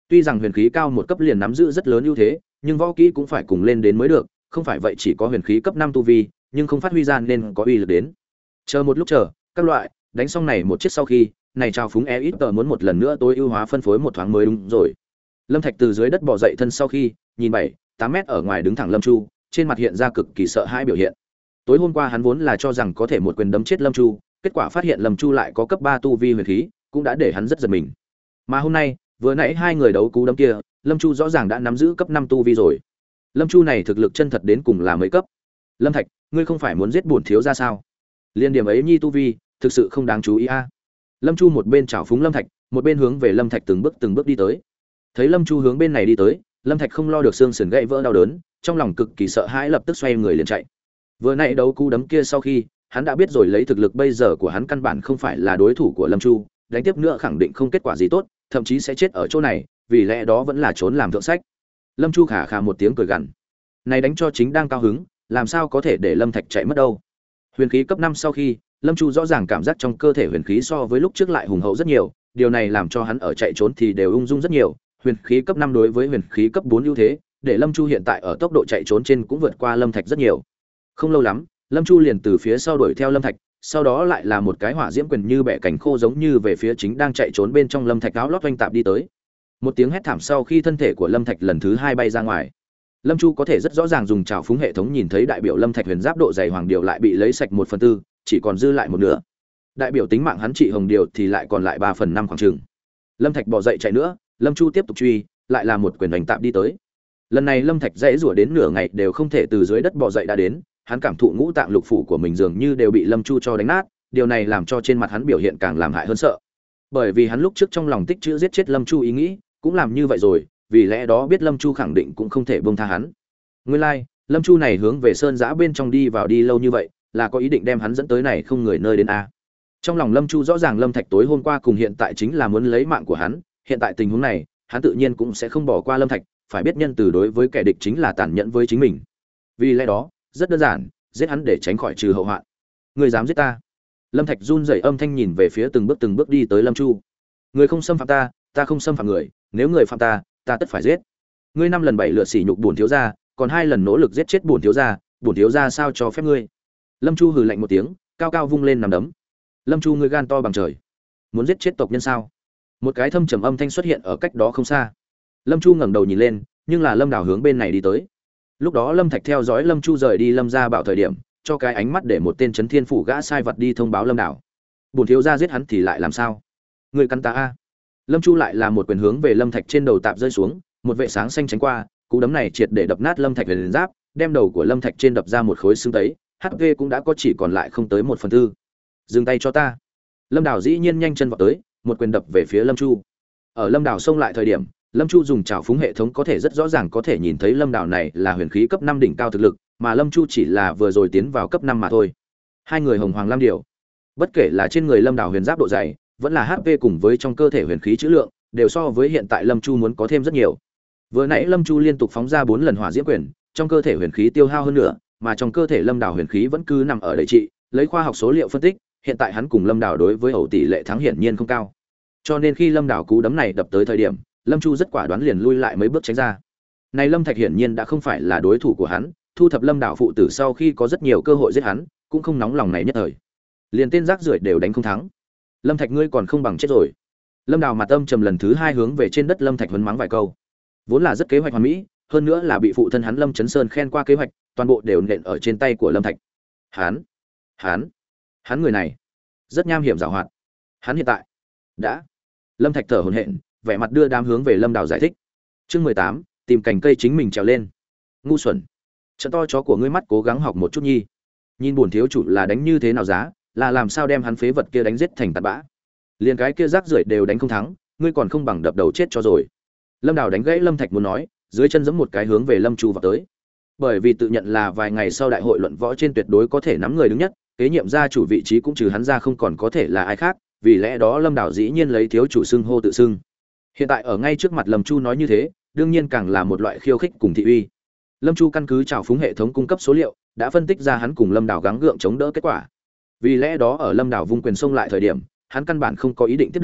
Tuy rằng huyền khí cao một cấp liền nắm giữ rất lớn ưu thế, nhưng võ kỹ cũng phải cùng lên đến mới được, không phải vậy chỉ có huyền khí cấp năm tu vi, nhưng không phát huy ra nên có uy lực đến. Chờ một lúc chờ, các loại, đánh xong này một chiếc sau khi, này trao phúng e ít tờ muốn một lần nữa tối ưu hóa phân phối một thoáng mới đúng rồi. Lâm Thạch từ dưới đất bò dậy thân sau khi, nhìn bảy, tám mét ở ngoài đứng thẳng Lâm Chu, trên mặt hiện ra cực kỳ sợ hãi biểu hiện. Tối hôm qua hắn vốn là cho rằng có thể một quyền đấm chết Lâm Chu, kết quả phát hiện Lâm Chu lại có cấp ba tu vi huyền khí, cũng đã để hắn rất giật mình. Mà hôm nay, vừa nãy hai người đấu cú đấm kia, Lâm Chu rõ ràng đã nắm giữ cấp năm tu vi rồi. Lâm Chu này thực lực chân thật đến cùng là mấy cấp? Lâm Thạch, ngươi không phải muốn giết bổn thiếu gia sao? Liên điểm ấy nhi tu vi, thực sự không đáng chú ý a. Lâm Chu một bên chảo phúng Lâm Thạch, một bên hướng về Lâm Thạch từng bước từng bước đi tới. Thấy Lâm Chu hướng bên này đi tới, Lâm Thạch không lo được xương sườn gãy vỡ đau đớn, trong lòng cực kỳ sợ hãi lập tức xoay người liền chạy. Vừa nãy đấu cú đấm kia sau khi, hắn đã biết rồi lấy thực lực bây giờ của hắn căn bản không phải là đối thủ của Lâm Chu, đánh tiếp nữa khẳng định không kết quả gì tốt, thậm chí sẽ chết ở chỗ này, vì lẽ đó vẫn là trốn làm thượng sách. Lâm Chu khả khả một tiếng cười gằn. Này đánh cho chính đang cao hứng, làm sao có thể để Lâm Thạch chạy mất đâu. Huyền khí cấp năm sau khi, Lâm Chu rõ ràng cảm giác trong cơ thể huyền khí so với lúc trước lại hùng hậu rất nhiều, điều này làm cho hắn ở chạy trốn thì đều ung dung rất nhiều. Huyền khí cấp năm đối với huyền khí cấp bốn ưu thế, để Lâm Chu hiện tại ở tốc độ chạy trốn trên cũng vượt qua Lâm Thạch rất nhiều. Không lâu lắm, Lâm Chu liền từ phía sau đuổi theo Lâm Thạch, sau đó lại là một cái hỏa diễm quyền như bẻ cành khô giống như về phía chính đang chạy trốn bên trong Lâm Thạch áo lót oanh tạp đi tới. Một tiếng hét thảm sau khi thân thể của Lâm Thạch lần thứ hai bay ra ngoài. Lâm Chu có thể rất rõ ràng dùng trào phúng hệ thống nhìn thấy đại biểu Lâm Thạch huyền giáp độ dày hoàng điều lại bị lấy sạch một phần tư, chỉ còn dư lại một nửa. Đại biểu tính mạng hắn trị hồng điều thì lại còn lại ba phần năm khoảng chừng. Lâm Thạch bỏ dậy chạy nữa, Lâm Chu tiếp tục truy, lại là một quyền đánh tạm đi tới. Lần này Lâm Thạch dãy rủa đến nửa ngày đều không thể từ dưới đất bò dậy đã đến, hắn cảm thụ ngũ tạng lục phủ của mình dường như đều bị Lâm Chu cho đánh nát, điều này làm cho trên mặt hắn biểu hiện càng làm hại hơn sợ. Bởi vì hắn lúc trước trong lòng tích chữ giết chết Lâm Chu ý nghĩ, cũng làm như vậy rồi, vì lẽ đó biết Lâm Chu khẳng định cũng không thể buông tha hắn. Nguyên lai, like, Lâm Chu này hướng về sơn giã bên trong đi vào đi lâu như vậy, là có ý định đem hắn dẫn tới này không người nơi đến a. Trong lòng Lâm Chu rõ ràng Lâm Thạch tối hôm qua cùng hiện tại chính là muốn lấy mạng của hắn, hiện tại tình huống này, hắn tự nhiên cũng sẽ không bỏ qua Lâm Thạch, phải biết nhân từ đối với kẻ địch chính là tàn nhẫn với chính mình. Vì lẽ đó, rất đơn giản, giết hắn để tránh khỏi trừ hậu hoạn. Ngươi dám giết ta? Lâm Thạch run rẩy âm thanh nhìn về phía từng bước từng bước đi tới Lâm Chu. Người không xâm phạm ta, ta không xâm phạm người, nếu người phạm ta, ta tất phải giết. Ngươi năm lần bảy lượt sỉ nhục bổn thiếu gia, còn hai lần nỗ lực giết chết bổn thiếu gia, bổn thiếu gia sao cho phép ngươi? Lâm Chu hừ lạnh một tiếng, cao cao vung lên nằm đấm. Lâm Chu, ngươi gan to bằng trời, muốn giết chết tộc nhân sao? Một cái thâm trầm âm thanh xuất hiện ở cách đó không xa. Lâm Chu ngẩng đầu nhìn lên, nhưng là Lâm Đào hướng bên này đi tới. Lúc đó Lâm Thạch theo dõi Lâm Chu rời đi Lâm gia bảo thời điểm, cho cái ánh mắt để một tên trấn thiên phủ gã sai vật đi thông báo Lâm Đào. Bổn thiếu gia giết hắn thì lại làm sao? Ngươi cắn ta a. Lâm Chu lại là một quyền hướng về Lâm Thạch trên đầu tạp rơi xuống, một vệ sáng xanh tránh qua, cú đấm này triệt để đập nát Lâm Thạch huyền giáp, đem đầu của Lâm Thạch trên đập ra một khối xương tấy, hát pê cũng đã có chỉ còn lại không tới một phần tư. Dừng tay cho ta. Lâm Đào dĩ nhiên nhanh chân vọt tới, một quyền đập về phía Lâm Chu. Ở Lâm Đào xông lại thời điểm, Lâm Chu dùng trảo phúng hệ thống có thể rất rõ ràng có thể nhìn thấy Lâm Đào này là huyền khí cấp năm đỉnh cao thực lực, mà Lâm Chu chỉ là vừa rồi tiến vào cấp năm mà thôi. Hai người hồng hoàng lam điều. Bất kể là trên người Lâm Đào huyền giáp độ dày, vẫn là hát pê cùng với trong cơ thể huyền khí trữ lượng, đều so với hiện tại Lâm Chu muốn có thêm rất nhiều. Vừa nãy Lâm Chu liên tục phóng ra bốn lần hỏa diễm quyền, trong cơ thể huyền khí tiêu hao hơn nữa, mà trong cơ thể Lâm Đào huyền khí vẫn cứ nằm ở đầy trị, lấy khoa học số liệu phân tích, hiện tại hắn cùng Lâm Đào đối với ẩu tỷ lệ thắng hiển nhiên không cao. Cho nên khi Lâm Đào cú đấm này đập tới thời điểm, Lâm Chu rất quả đoán liền lui lại mấy bước tránh ra. Này Lâm Thạch hiển nhiên đã không phải là đối thủ của hắn, thu thập Lâm Đào phụ tử sau khi có rất nhiều cơ hội giết hắn, cũng không nóng lòng này nhất thời. Liền tên rác rưởi đều đánh không thắng. Lâm Thạch, ngươi còn không bằng chết rồi. Lâm Đào mặt âm trầm lần thứ hai hướng về trên đất Lâm Thạch huấn mắng vài câu. Vốn là rất kế hoạch hoàn mỹ, hơn nữa là bị phụ thân hắn Lâm Chấn Sơn khen qua kế hoạch, toàn bộ đều nện ở trên tay của Lâm Thạch. Hắn, hắn, hắn người này rất nham hiểm giàu hoạt. Hắn hiện tại đã. Lâm Thạch thở hổn hển, vẻ mặt đưa đám hướng về Lâm Đào giải thích. Chương mười tám, tìm cành cây chính mình trèo lên. Ngu xuẩn. Trận to chó của ngươi mắt cố gắng học một chút nhi. Nhìn bổn thiếu chủ là đánh như thế nào giá, là làm sao đem hắn phế vật kia đánh giết thành tạt bã. Liền cái kia rác rưởi đều đánh không thắng, ngươi còn không bằng đập đầu chết cho rồi. Lâm Đào đánh gãy Lâm Thạch muốn nói, dưới chân giẫm một cái hướng về Lâm Chu vào tới. Bởi vì tự nhận là vài ngày sau đại hội luận võ trên tuyệt đối có thể nắm người đứng nhất, kế nhiệm gia chủ vị trí cũng trừ hắn ra không còn có thể là ai khác, vì lẽ đó Lâm Đào dĩ nhiên lấy thiếu chủ xưng hô tự xưng. Hiện tại ở ngay trước mặt Lâm Chu nói như thế, đương nhiên càng là một loại khiêu khích cùng thị uy. Lâm Chu căn cứ trào phúng hệ thống cung cấp số liệu, đã phân tích ra hắn cùng Lâm Đào gắng gượng chống đỡ kết quả. Vì lẽ đó ở Lâm Đào vung quyền xông lại thời điểm, hắn căn bản không có ý định tiếp được,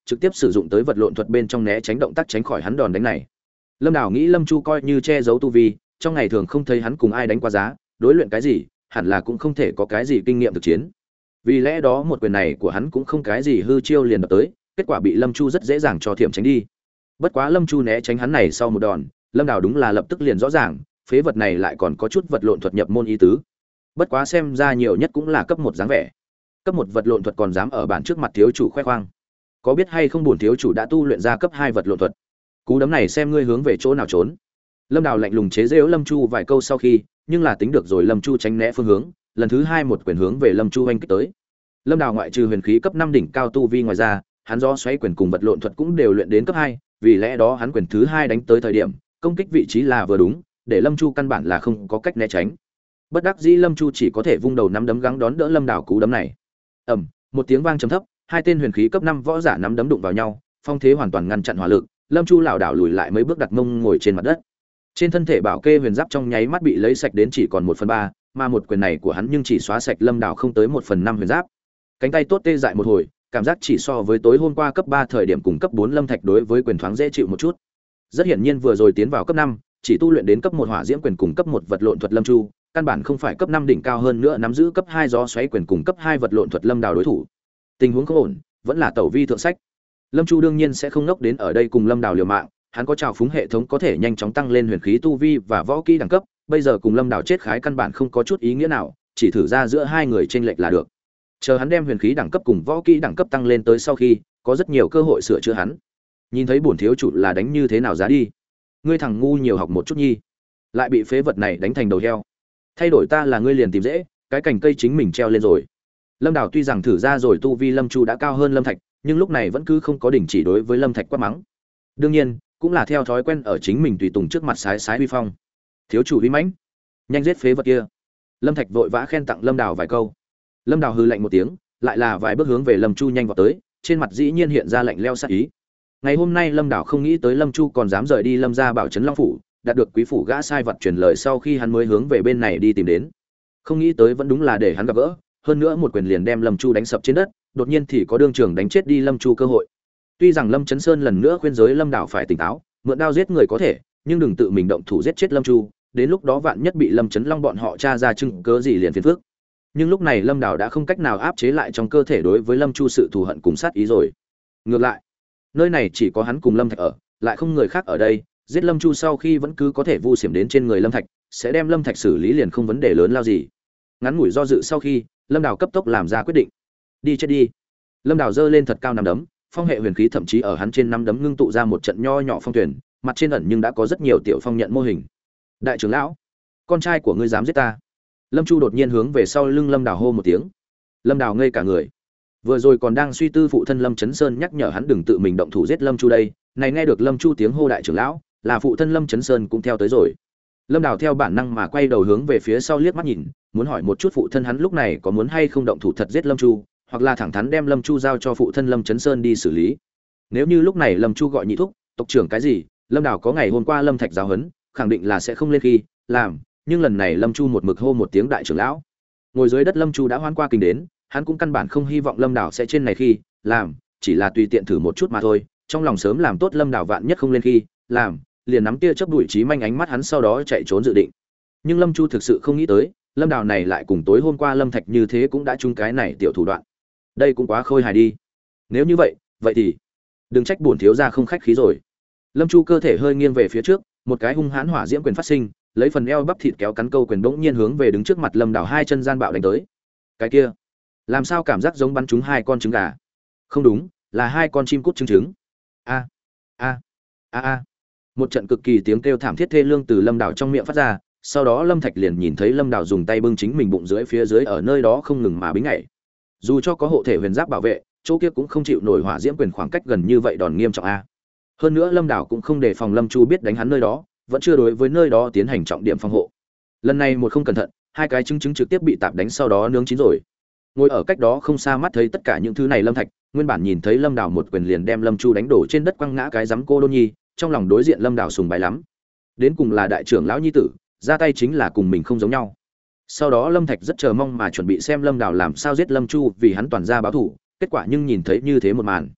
trực tiếp sử dụng tới vật lộn thuật bên trong né tránh động tác tránh khỏi hắn đòn đánh này. Lâm Đào nghĩ Lâm Chu coi như che giấu tu vi, trong ngày thường không thấy hắn cùng ai đánh qua giá, đối luyện cái gì, hẳn là cũng không thể có cái gì kinh nghiệm thực chiến. Vì lẽ đó một quyền này của hắn cũng không cái gì hư chiêu liền đập tới, kết quả bị Lâm Chu rất dễ dàng cho thiểm tránh đi. Bất quá Lâm Chu né tránh hắn này sau một đòn, Lâm Đào đúng là lập tức liền rõ ràng, phế vật này lại còn có chút vật lộn thuật nhập môn ý tứ. Bất quá xem ra nhiều nhất cũng là cấp một dáng vẻ. Cấp một vật lộn thuật còn dám ở bản trước mặt thiếu chủ khoe khoang. Có biết hay không bổn thiếu chủ đã tu luyện ra cấp hai vật lộn thuật. Cú đấm này xem ngươi hướng về chỗ nào trốn. Lâm Đào lạnh lùng chế giễu Lâm Chu vài câu sau khi, nhưng là tính được rồi Lâm Chu tránh né phương hướng, lần thứ hai một quyền hướng về Lâm Chu oanh kích tới. Lâm Đào ngoại trừ huyền khí cấp năm đỉnh cao tu vi ngoài ra, hắn do xoáy quyền cùng vật lộn thuật cũng đều luyện đến cấp hai, vì lẽ đó hắn quyền thứ hai đánh tới thời điểm, công kích vị trí là vừa đúng, để Lâm Chu căn bản là không có cách né tránh. Bất đắc dĩ Lâm Chu chỉ có thể vung đầu nắm đấm gắng đón đỡ Lâm Đào cú đấm này. Ầm, một tiếng vang trầm thấp, hai tên huyền khí cấp năm võ giả nắm đấm đụng vào nhau, phong thế hoàn toàn ngăn chặn hỏa lực, Lâm Chu lảo đảo lùi lại mấy bước đặt mông ngồi trên mặt đất. Trên thân thể bảo kê huyền giáp trong nháy mắt bị lấy sạch đến chỉ còn một phần ba, mà một quyền này của hắn nhưng chỉ xóa sạch Lâm Đào không tới một phần năm huyền giáp. Cánh tay tốt tê dại một hồi, cảm giác chỉ so với tối hôm qua cấp ba thời điểm cùng cấp bốn Lâm Thạch đối với quyền thoáng dễ chịu một chút. Rất hiển nhiên vừa rồi tiến vào cấp năm, chỉ tu luyện đến cấp một hỏa diễm quyền cùng cấp một vật lộn thuật Lâm Chu, căn bản không phải cấp năm đỉnh cao hơn nữa nắm giữ cấp hai gió xoáy quyền cùng cấp hai vật lộn thuật Lâm Đào đối thủ. Tình huống không ổn, vẫn là tẩu vi thượng sách. Lâm Chu đương nhiên sẽ không ngốc đến ở đây cùng Lâm Đào liều mạng, hắn có trào phúng hệ thống có thể nhanh chóng tăng lên huyền khí tu vi và võ kỹ đẳng cấp, bây giờ cùng Lâm Đào chết khái căn bản không có chút ý nghĩa nào, chỉ thử ra giữa hai người chênh lệch là được. Chờ hắn đem huyền khí đẳng cấp cùng võ kỹ đẳng cấp tăng lên tới sau khi, có rất nhiều cơ hội sửa chữa hắn. Nhìn thấy bổn thiếu chủ là đánh như thế nào giá đi. Ngươi thằng ngu nhiều học một chút nhi, lại bị phế vật này đánh thành đầu heo. Thay đổi ta là ngươi liền tìm dễ, cái cành cây chính mình treo lên rồi. Lâm Đào tuy rằng thử ra rồi tu vi Lâm Chu đã cao hơn Lâm Thạch, nhưng lúc này vẫn cứ không có đình chỉ đối với Lâm Thạch quát mắng. Đương nhiên, cũng là theo thói quen ở chính mình tùy tùng trước mặt sái sái uy phong. Thiếu chủ uy mãnh, nhanh giết phế vật kia. Lâm Thạch vội vã khen tặng Lâm Đào vài câu. Lâm Đào hừ lạnh một tiếng, lại là vài bước hướng về Lâm Chu nhanh vọt tới, trên mặt dĩ nhiên hiện ra lạnh lẽo sát ý. Ngày hôm nay Lâm Đào không nghĩ tới Lâm Chu còn dám rời đi Lâm gia bảo trấn Long phủ, đạt được quý phủ gã sai vật truyền lời sau khi hắn mới hướng về bên này đi tìm đến. Không nghĩ tới vẫn đúng là để hắn gặp gỡ, hơn nữa một quyền liền đem Lâm Chu đánh sập trên đất, đột nhiên thì có đương trường đánh chết đi Lâm Chu cơ hội. Tuy rằng Lâm Chấn Sơn lần nữa khuyên giới Lâm Đào phải tỉnh táo, mượn đao giết người có thể, nhưng đừng tự mình động thủ giết chết Lâm Chu, đến lúc đó vạn nhất bị Lâm Chấn Long bọn họ tra ra chứng cớ gì liền phiền phức. Nhưng lúc này Lâm Đào đã không cách nào áp chế lại trong cơ thể đối với Lâm Chu sự thù hận cùng sát ý rồi. Ngược lại, nơi này chỉ có hắn cùng Lâm Thạch ở, lại không người khác ở đây, giết Lâm Chu sau khi vẫn cứ có thể vu xiểm đến trên người Lâm Thạch, sẽ đem Lâm Thạch xử lý liền không vấn đề lớn lao gì. Ngắn ngủi do dự sau khi, Lâm Đào cấp tốc làm ra quyết định. Đi chết đi. Lâm Đào giơ lên thật cao nắm đấm, phong hệ huyền khí thậm chí ở hắn trên nắm đấm ngưng tụ ra một trận nho nhỏ phong tuyển, mặt trên ẩn nhưng đã có rất nhiều tiểu phong nhận mô hình. Đại trưởng lão, con trai của ngươi dám giết ta? Lâm Chu đột nhiên hướng về sau lưng Lâm Đào hô một tiếng. Lâm Đào ngây cả người. Vừa rồi còn đang suy tư phụ thân Lâm Chấn Sơn nhắc nhở hắn đừng tự mình động thủ giết Lâm Chu đây, này nghe được Lâm Chu tiếng hô đại trưởng lão, là phụ thân Lâm Chấn Sơn cũng theo tới rồi. Lâm Đào theo bản năng mà quay đầu hướng về phía sau liếc mắt nhìn, muốn hỏi một chút phụ thân hắn lúc này có muốn hay không động thủ thật giết Lâm Chu, hoặc là thẳng thắn đem Lâm Chu giao cho phụ thân Lâm Chấn Sơn đi xử lý. Nếu như lúc này Lâm Chu gọi nhị thúc, tộc trưởng cái gì, Lâm Đào có ngày hôm qua Lâm Thạch giáo huấn, khẳng định là sẽ không lên khi làm, nhưng lần này Lâm Chu một mực hô một tiếng đại trưởng lão. Ngồi dưới đất Lâm Chu đã hoan qua kinh đến, hắn cũng căn bản không hy vọng Lâm Đào sẽ trên này khi làm, chỉ là tùy tiện thử một chút mà thôi, trong lòng sớm làm tốt Lâm Đào vạn nhất không lên khi làm, liền nắm tia chớp đuổi trí manh ánh mắt hắn sau đó chạy trốn dự định. Nhưng Lâm Chu thực sự không nghĩ tới, Lâm Đào này lại cùng tối hôm qua Lâm Thạch như thế cũng đã chung cái này tiểu thủ đoạn. Đây cũng quá khôi hài đi. Nếu như vậy, vậy thì đừng trách bổn thiếu gia không khách khí rồi. Lâm Chu cơ thể hơi nghiêng về phía trước, một cái hung hãn hỏa diễm quyền phát sinh, lấy phần eo bắp thịt kéo cắn câu quyền bỗng nhiên hướng về đứng trước mặt Lâm Đào hai chân gian bạo đánh tới. Cái kia, làm sao cảm giác giống bắn trúng hai con trứng gà? Không đúng, là hai con chim cút trứng trứng. A a a a. Một trận cực kỳ tiếng kêu thảm thiết thê lương từ Lâm Đào trong miệng phát ra, sau đó Lâm Thạch liền nhìn thấy Lâm Đào dùng tay bưng chính mình bụng dưới phía dưới ở nơi đó không ngừng mà bính nhảy. Dù cho có hộ thể huyền giáp bảo vệ, chỗ kia cũng không chịu nổi hỏa diễm quyền khoảng cách gần như vậy đòn nghiêm trọng a. Hơn nữa Lâm Đào cũng không đề phòng Lâm Chu biết đánh hắn nơi đó, vẫn chưa đối với nơi đó tiến hành trọng điểm phòng hộ. Lần này một không cẩn thận, hai cái trứng trứng trực tiếp bị tạp đánh sau đó nướng chín rồi. Ngồi ở cách đó không xa mắt thấy tất cả những thứ này Lâm Thạch, nguyên bản nhìn thấy Lâm Đào một quyền liền đem Lâm Chu đánh đổ trên đất quăng ngã cái giấm cô đôn nhi, trong lòng đối diện Lâm Đào sùng bái lắm. Đến cùng là đại trưởng lão nhi tử, ra tay chính là cùng mình không giống nhau. Sau đó Lâm Thạch rất chờ mong mà chuẩn bị xem Lâm Đào làm sao giết Lâm Chu vì hắn toàn ra báo thủ, kết quả nhưng nhìn thấy như thế một màn.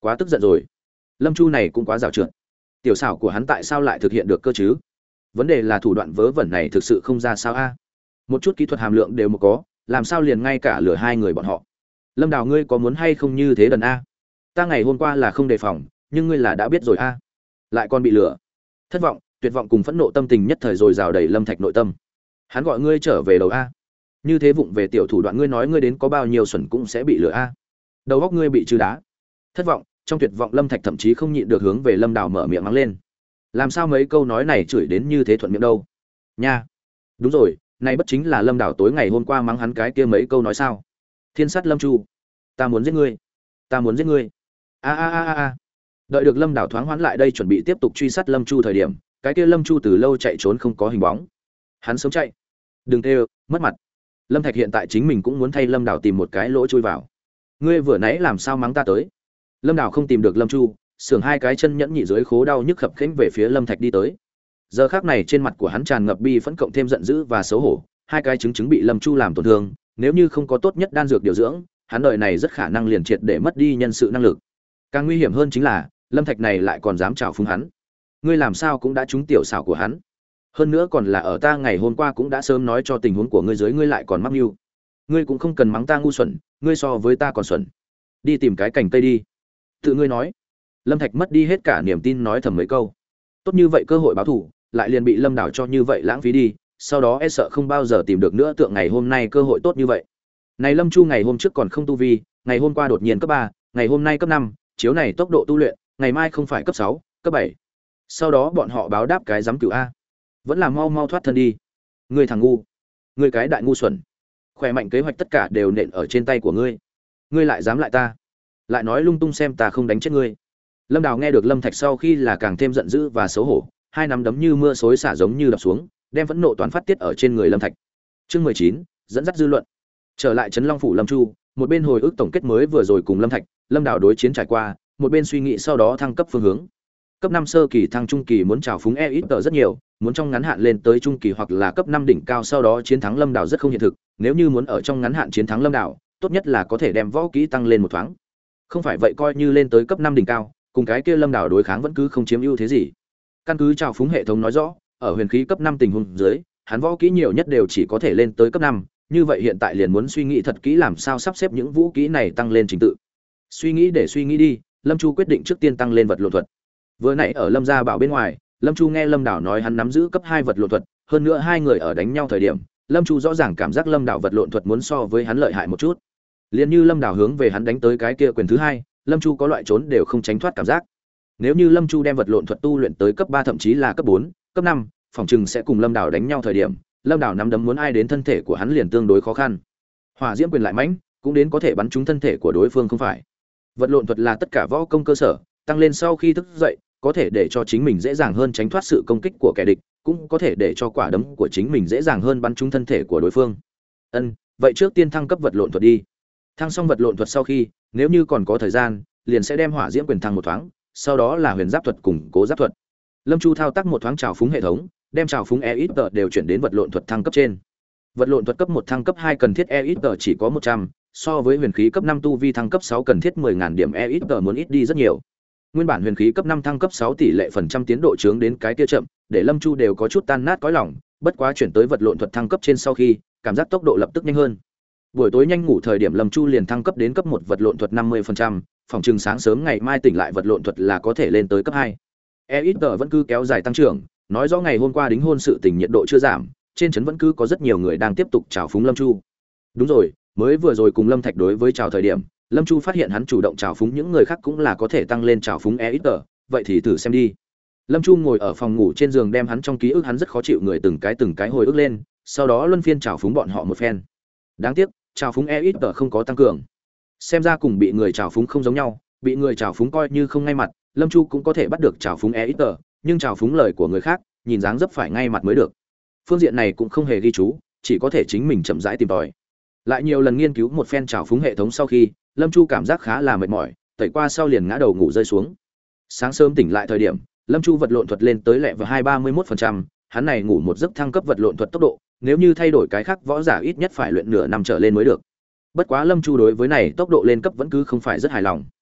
Quá tức giận rồi. Lâm Chu này cũng quá giàu trượt. Tiểu xảo của hắn tại sao lại thực hiện được cơ chứ? Vấn đề là thủ đoạn vớ vẩn này thực sự không ra sao a. Một chút kỹ thuật hàm lượng đều một có, làm sao liền ngay cả lừa hai người bọn họ. Lâm Đào, ngươi có muốn hay không như thế đần a? Ta ngày hôm qua là không đề phòng, nhưng ngươi là đã biết rồi a. Lại còn bị lừa. Thất vọng, tuyệt vọng cùng phẫn nộ tâm tình nhất thời rồi rào đầy Lâm Thạch nội tâm. Hắn gọi ngươi trở về đầu a. Như thế vụng về tiểu thủ đoạn, ngươi nói ngươi đến có bao nhiêu xuẩn cũng sẽ bị lừa a. Đầu óc ngươi bị trừ đá. Thất vọng, trong tuyệt vọng Lâm Thạch thậm chí không nhịn được hướng về Lâm Đào mở miệng mắng lên. Làm sao mấy câu nói này chửi đến như thế thuận miệng đâu? Nha. Đúng rồi, này bất chính là Lâm Đào tối ngày hôm qua mắng hắn cái kia mấy câu nói sao? Thiên sát Lâm Chu, ta muốn giết ngươi, ta muốn giết ngươi. A a a a. Đợi được Lâm Đào thoáng hoãn lại đây chuẩn bị tiếp tục truy sát Lâm Chu thời điểm, cái kia Lâm Chu từ lâu chạy trốn không có hình bóng. Hắn sớm chạy. Đừng tê, mất mặt. Lâm Thạch hiện tại chính mình cũng muốn thay Lâm Đào tìm một cái lỗ chui vào. Ngươi vừa nãy làm sao mắng ta tới? Lâm Đào không tìm được Lâm Chu, sườn hai cái chân nhẫn nhị dưới khố đau nhức khập khiễng về phía Lâm Thạch đi tới. Giờ khắc này trên mặt của hắn tràn ngập bi phẫn cộng thêm giận dữ và xấu hổ, hai cái chứng chứng bị Lâm Chu làm tổn thương, nếu như không có tốt nhất đan dược điều dưỡng, hắn đời này rất khả năng liền triệt để mất đi nhân sự năng lực. Càng nguy hiểm hơn chính là, Lâm Thạch này lại còn dám trào phúng hắn. Ngươi làm sao cũng đã trúng tiểu xảo của hắn? Hơn nữa còn là ở ta ngày hôm qua cũng đã sớm nói cho tình huống của ngươi dưới, ngươi lại còn mắc mưu. Ngươi cũng không cần mắng ta ngu xuẩn, ngươi so với ta còn xuẩn. Đi tìm cái cành cây đi. Tự ngươi nói. Lâm Thạch mất đi hết cả niềm tin nói thầm mấy câu. Tốt như vậy cơ hội báo thù, lại liền bị Lâm Đào cho như vậy lãng phí đi, sau đó e sợ không bao giờ tìm được nữa tượng ngày hôm nay cơ hội tốt như vậy. Này Lâm Chu ngày hôm trước còn không tu vi, ngày hôm qua đột nhiên cấp ba, ngày hôm nay cấp năm, chiếu này tốc độ tu luyện, ngày mai không phải cấp sáu, cấp bảy. Sau đó bọn họ báo đáp cái giám cửu a. Vẫn là mau mau thoát thân đi. Ngươi thằng ngu, ngươi cái đại ngu xuẩn. Khỏe mạnh kế hoạch tất cả đều nện ở trên tay của ngươi. Ngươi lại dám lại ta, lại nói lung tung xem ta không đánh chết ngươi. Lâm Đào nghe được Lâm Thạch sau khi là càng thêm giận dữ và xấu hổ, hai nắm đấm như mưa xối xả giống như đập xuống, đem phẫn nộ toàn phát tiết ở trên người Lâm Thạch. Chương mười chín, dẫn dắt dư luận. Trở lại trấn Long phủ Lâm Chu, một bên hồi ức tổng kết mới vừa rồi cùng Lâm Thạch, Lâm Đào đối chiến trải qua, một bên suy nghĩ sau đó thăng cấp phương hướng. Cấp năm sơ kỳ thăng trung kỳ muốn trào phúng e ít tờ rất nhiều, muốn trong ngắn hạn lên tới trung kỳ hoặc là cấp năm đỉnh cao sau đó chiến thắng Lâm Đào rất không hiện thực, nếu như muốn ở trong ngắn hạn chiến thắng Lâm Đào, tốt nhất là có thể đem võ kỹ tăng lên một thoáng. Không phải vậy coi như lên tới cấp năm đỉnh cao, cùng cái kia Lâm Đào đối kháng vẫn cứ không chiếm ưu thế gì. Căn cứ trào phúng hệ thống nói rõ, ở huyền khí cấp năm tình huống dưới, hắn võ kỹ nhiều nhất đều chỉ có thể lên tới cấp năm, như vậy hiện tại liền muốn suy nghĩ thật kỹ làm sao sắp xếp những vũ kỹ này tăng lên trình tự. Suy nghĩ để suy nghĩ đi, Lâm Chu quyết định trước tiên tăng lên vật lộn thuật. Vừa nãy ở Lâm gia bảo bên ngoài, Lâm Chu nghe Lâm Đào nói hắn nắm giữ cấp hai vật lộn thuật, hơn nữa hai người ở đánh nhau thời điểm, Lâm Chu rõ ràng cảm giác Lâm Đào vật lộn thuật muốn so với hắn lợi hại một chút. Liền như Lâm Đào hướng về hắn đánh tới cái kia quyền thứ hai, Lâm Chu có loại trốn đều không tránh thoát cảm giác. Nếu như Lâm Chu đem vật lộn thuật tu luyện tới cấp ba thậm chí là cấp bốn, cấp năm, phòng trừng sẽ cùng Lâm Đào đánh nhau thời điểm, Lâm Đào nắm đấm muốn ai đến thân thể của hắn liền tương đối khó khăn. Hỏa diễm quyền lại mãnh, cũng đến có thể bắn trúng thân thể của đối phương không phải. Vật lộn thuật là tất cả võ công cơ sở, tăng lên sau khi thức dậy, có thể để cho chính mình dễ dàng hơn tránh thoát sự công kích của kẻ địch, cũng có thể để cho quả đấm của chính mình dễ dàng hơn bắn trúng thân thể của đối phương. Ân, vậy trước tiên thăng cấp vật lộn thuật đi. Thăng xong vật lộn thuật sau khi, nếu như còn có thời gian, liền sẽ đem hỏa diễm quyền thăng một thoáng, sau đó là huyền giáp thuật cùng cố giáp thuật. Lâm Chu thao tác một thoáng trào phúng hệ thống, đem trào phúng e ít tờ đều chuyển đến vật lộn thuật thăng cấp trên. Vật lộn thuật cấp một thăng cấp hai cần thiết e ít tờ chỉ có một trăm, so với huyền khí cấp năm tu vi thăng cấp sáu cần thiết mười nghìn điểm e ít tờ muốn ít đi rất nhiều. Nguyên bản huyền khí cấp năm thăng cấp sáu tỷ lệ phần trăm tiến độ chướng đến cái kia chậm, để Lâm Chu đều có chút tan nát cõi lòng, bất quá chuyển tới vật lộn thuật thăng cấp trên sau khi, cảm giác tốc độ lập tức nhanh hơn. Buổi tối nhanh ngủ thời điểm Lâm Chu liền thăng cấp đến cấp một vật lộn thuật năm mươi phần trăm, phòng trừng sáng sớm ngày mai tỉnh lại vật lộn thuật là có thể lên tới cấp hai. e ít tờ vẫn cứ kéo dài tăng trưởng, nói rõ ngày hôm qua đính hôn sự tình nhiệt độ chưa giảm, trên trấn vẫn cứ có rất nhiều người đang tiếp tục chào phúng Lâm Chu. Đúng rồi, mới vừa rồi cùng Lâm Thạch đối với chào thời điểm, Lâm Chu phát hiện hắn chủ động chào phúng những người khác cũng là có thể tăng lên chào phúng e ít tờ, vậy thì thử xem đi. Lâm Chu ngồi ở phòng ngủ trên giường đem hắn trong ký ức hắn rất khó chịu người từng cái từng cái hồi ức lên, sau đó luân phiên chào phúng bọn họ một phen. Đáng tiếc, chào phúng e ít tờ không có tăng cường. Xem ra cùng bị người chào phúng không giống nhau, bị người chào phúng coi như không ngay mặt, Lâm Chu cũng có thể bắt được chào phúng e ít tờ, nhưng chào phúng lời của người khác, nhìn dáng dấp phải ngay mặt mới được. Phương diện này cũng không hề ghi chú, chỉ có thể chính mình chậm rãi tìm tòi. Lại nhiều lần nghiên cứu một phen chào phúng hệ thống sau khi, Lâm Chu cảm giác khá là mệt mỏi, tẩy qua sau liền ngã đầu ngủ rơi xuống. Sáng sớm tỉnh lại thời điểm, Lâm Chu vật lộn thuật lên tới lẹ vào hai ba mươi mốt phần trăm, hắn này ngủ một giấc thăng cấp vật lộn thuật tốc độ, nếu như thay đổi cái khác võ giả ít nhất phải luyện nửa năm trở lên mới được. Bất quá Lâm Chu đối với này tốc độ lên cấp vẫn cứ không phải rất hài lòng.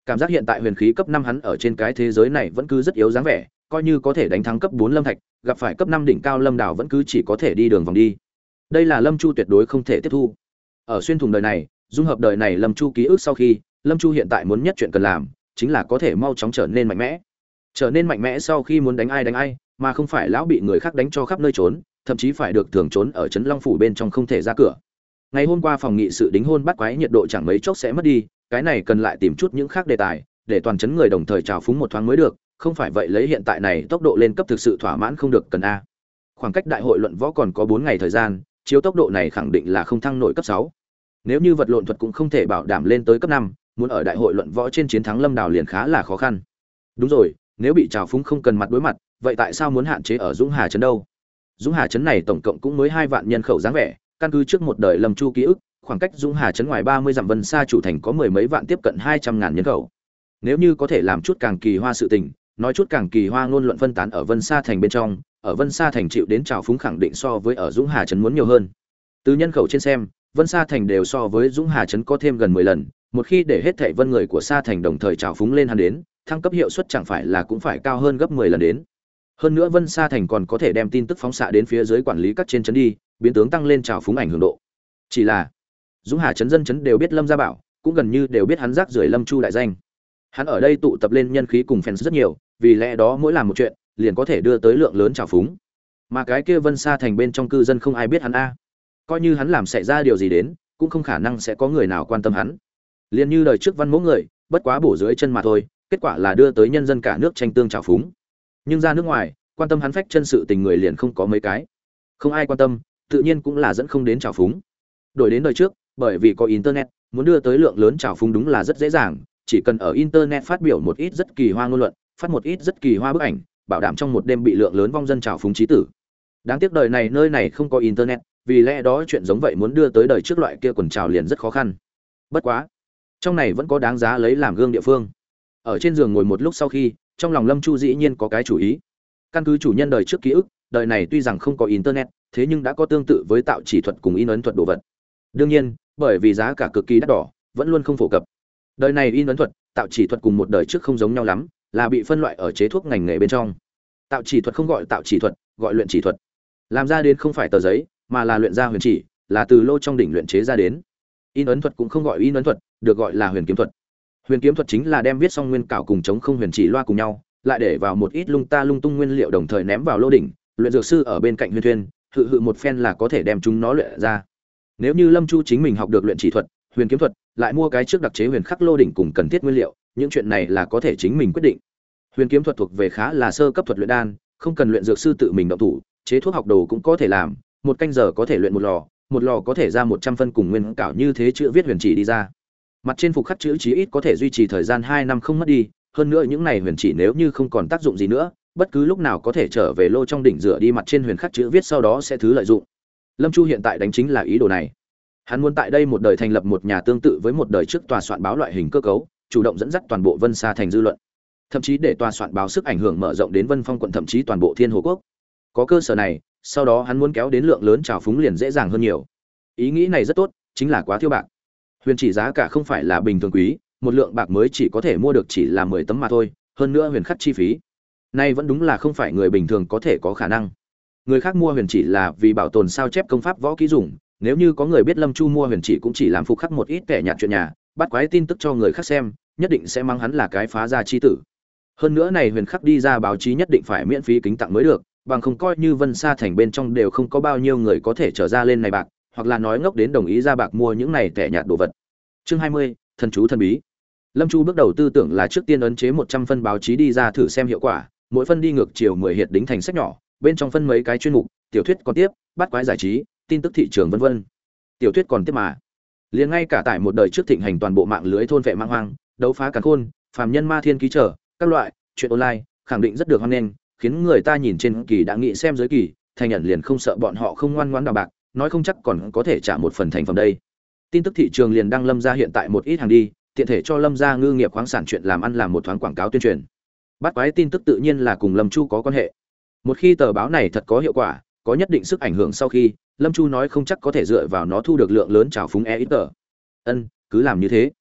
Cảm giác hiện tại huyền khí cấp năm hắn ở trên cái thế giới này vẫn cứ rất yếu dáng vẻ, coi như có thể đánh thắng cấp bốn lâm thạch, gặp phải cấp năm đỉnh cao lâm đảo vẫn cứ chỉ có thể đi đường vòng đi. Đây là Lâm Chu tuyệt đối không thể tiếp thu. Ở xuyên thủng đời này, dung hợp đời này Lâm Chu ký ức sau khi, Lâm Chu hiện tại muốn nhất chuyện cần làm, chính là có thể mau chóng trở nên mạnh mẽ. Trở nên mạnh mẽ sau khi muốn đánh ai đánh ai, mà không phải lão bị người khác đánh cho khắp nơi trốn, thậm chí phải được thường trốn ở trấn Long phủ bên trong không thể ra cửa. Ngày hôm qua phòng nghị sự đính hôn bắt quái nhiệt độ chẳng mấy chốc sẽ mất đi, cái này cần lại tìm chút những khác đề tài, để toàn trấn người đồng thời trào phúng một thoáng mới được, không phải vậy lấy hiện tại này tốc độ lên cấp thực sự thỏa mãn không được cần a. Khoảng cách đại hội luận võ còn có bốn ngày thời gian, chiếu tốc độ này khẳng định là không thăng nổi cấp sáu. Nếu như vật lộn thuật cũng không thể bảo đảm lên tới cấp năm, muốn ở đại hội luận võ trên chiến thắng Lâm Đào liền khá là khó khăn. Đúng rồi, nếu bị trào phúng không cần mặt đối mặt, vậy tại sao muốn hạn chế ở Dũng Hà trấn đâu? Dũng Hà trấn này tổng cộng cũng mới hai vạn nhân khẩu dáng vẻ, căn cứ trước một đời Lâm Chu ký ức, khoảng cách Dũng Hà trấn ngoài ba mươi dặm Vân Sa chủ thành có mười mấy vạn tiếp cận hai trăm ngàn nhân khẩu. Nếu như có thể làm chút càng kỳ hoa sự tình, nói chút càng kỳ hoa ngôn luận phân tán ở Vân Sa thành bên trong, ở Vân Sa thành chịu đến trào phúng khẳng định so với ở Dũng Hà trấn muốn nhiều hơn. Từ nhân khẩu trên xem, Vân Sa thành đều so với Dũng Hà trấn có thêm gần mười lần, một khi để hết thảy vân người của Sa thành đồng thời trào phúng lên hắn đến, thăng cấp hiệu suất chẳng phải là cũng phải cao hơn gấp mười lần đến. Hơn nữa Vân Sa thành còn có thể đem tin tức phóng xạ đến phía dưới quản lý các trên trấn đi, biến tướng tăng lên trào phúng ảnh hưởng độ. Chỉ là Dũng Hà trấn dân trấn đều biết Lâm Gia Bảo, cũng gần như đều biết hắn rác rưởi Lâm Chu đại danh. Hắn ở đây tụ tập lên nhân khí cùng fans rất nhiều, vì lẽ đó mỗi làm một chuyện, liền có thể đưa tới lượng lớn trào phúng. Mà cái kia Vân Sa thành bên trong cư dân không ai biết hắn a. Coi như hắn làm xảy ra điều gì đến, cũng không khả năng sẽ có người nào quan tâm hắn. Liên như đời trước Văn Mỗ người, bất quá bổ dưới chân mà thôi, kết quả là đưa tới nhân dân cả nước tranh tương trào phúng. Nhưng ra nước ngoài, quan tâm hắn phách chân sự tình người liền không có mấy cái. Không ai quan tâm, tự nhiên cũng là dẫn không đến trào phúng. Đổi đến đời trước, bởi vì có internet, muốn đưa tới lượng lớn trào phúng đúng là rất dễ dàng, chỉ cần ở internet phát biểu một ít rất kỳ hoa ngôn luận, phát một ít rất kỳ hoa bức ảnh, bảo đảm trong một đêm bị lượng lớn vong dân trào phúng chí tử. Đáng tiếc đời này nơi này không có internet, vì lẽ đó chuyện giống vậy muốn đưa tới đời trước loại kia quần trào liền rất khó khăn. Bất quá, trong này vẫn có đáng giá lấy làm gương địa phương. Ở trên giường ngồi một lúc sau khi, trong lòng Lâm Chu dĩ nhiên có cái chủ ý. Căn cứ chủ nhân đời trước ký ức, đời này tuy rằng không có internet, thế nhưng đã có tương tự với tạo chỉ thuật cùng in ấn thuật đồ vật. Đương nhiên, bởi vì giá cả cực kỳ đắt đỏ, vẫn luôn không phổ cập. Đời này in ấn thuật, tạo chỉ thuật cùng một đời trước không giống nhau lắm, là bị phân loại ở chế thuốc ngành nghề bên trong. Tạo chỉ thuật không gọi tạo chỉ thuật, gọi luyện chỉ thuật. Làm ra đến không phải tờ giấy, mà là luyện ra huyền chỉ, là từ lô trong đỉnh luyện chế ra đến. In ấn thuật cũng không gọi in ấn thuật, được gọi là huyền kiếm thuật. Huyền kiếm thuật chính là đem viết xong nguyên cảo cùng chống không huyền chỉ loa cùng nhau, lại để vào một ít lung ta lung tung nguyên liệu đồng thời ném vào lô đỉnh, luyện dược sư ở bên cạnh huyền thuyên, hự hự một phen là có thể đem chúng nó luyện ra. Nếu như Lâm Chu chính mình học được luyện chỉ thuật, huyền kiếm thuật, lại mua cái trước đặc chế huyền khắc lô đỉnh cùng cần thiết nguyên liệu, những chuyện này là có thể chính mình quyết định. Huyền kiếm thuật thuộc về khá là sơ cấp thuật luyện đan, không cần luyện dược sư tự mình động thủ, chế thuốc học đồ cũng có thể làm, một canh giờ có thể luyện một lò, một lò có thể ra một trăm phân cùng nguyên cảo như thế chữ viết huyền chỉ đi ra. Mặt trên phục khắc chữ chí ít có thể duy trì thời gian hai năm không mất đi, hơn nữa những này huyền chỉ nếu như không còn tác dụng gì nữa, bất cứ lúc nào có thể trở về lô trong đỉnh rửa đi mặt trên huyền khắc chữ viết sau đó sẽ thứ lợi dụng. Lâm Chu hiện tại đánh chính là ý đồ này. Hắn muốn tại đây một đời thành lập một nhà tương tự với một đời trước tòa soạn báo loại hình cơ cấu, chủ động dẫn dắt toàn bộ Vân Sa thành dư luận, thậm chí để tòa soạn báo sức ảnh hưởng mở rộng đến Vân Phong quận thậm chí toàn bộ Thiên Hồ quốc. Có cơ sở này, sau đó hắn muốn kéo đến lượng lớn trào phúng liền dễ dàng hơn nhiều. Ý nghĩ này rất tốt, chính là quá thiếu bạc. Huyền chỉ giá cả không phải là bình thường quý, một lượng bạc mới chỉ có thể mua được chỉ là mười tấm mà thôi, hơn nữa huyền khắc chi phí. Nay vẫn đúng là không phải người bình thường có thể có khả năng. Người khác mua huyền chỉ là vì bảo tồn sao chép công pháp võ kỹ dùng, nếu như có người biết Lâm Chu mua huyền chỉ cũng chỉ làm phục khắc một ít kẻ nhạt chuyện nhà, bắt quái tin tức cho người khác xem, nhất định sẽ mang hắn là cái phá gia chi tử. Hơn nữa này huyền khắc đi ra báo chí nhất định phải miễn phí kính tặng mới được, bằng không coi như Vân Sa thành bên trong đều không có bao nhiêu người có thể trở ra lên này bạc, hoặc là nói ngốc đến đồng ý ra bạc mua những này kẻ nhạt đồ vật. Chương hai mươi, thần chú thần bí. Lâm Chu bước đầu tư tưởng là trước tiên ấn chế một trăm phân báo chí đi ra thử xem hiệu quả, mỗi phân đi ngược chiều mười hiệp đính thành sách nhỏ, bên trong phân mấy cái chuyên mục, tiểu thuyết còn tiếp, bắt quái giải trí, tin tức thị trường vân vân. Tiểu thuyết còn tiếp mà. Liền ngay cả tại một đời trước thịnh hành toàn bộ mạng lưới thôn vệ mang hoang, đấu phá càn khôn, phàm nhân ma thiên ký trở, các loại chuyện online, khẳng định rất được hoan nghênh, khiến người ta nhìn trên kỳ đã nghĩ xem dưới kỳ, thành nhận liền không sợ bọn họ không ngoan ngoãn đào bạc, nói không chắc còn có thể trả một phần thành phẩm đây. Tin tức thị trường liền đăng Lâm gia hiện tại một ít hàng đi, tiện thể cho Lâm gia ngư nghiệp khoáng sản chuyện làm ăn làm một thoáng quảng cáo tuyên truyền. Bắt quái tin tức tự nhiên là cùng Lâm Chu có quan hệ. Một khi tờ báo này thật có hiệu quả, có nhất định sức ảnh hưởng sau khi, Lâm Chu nói không chắc có thể dựa vào nó thu được lượng lớn trào phúng e ít tờ. Ân, cứ làm như thế.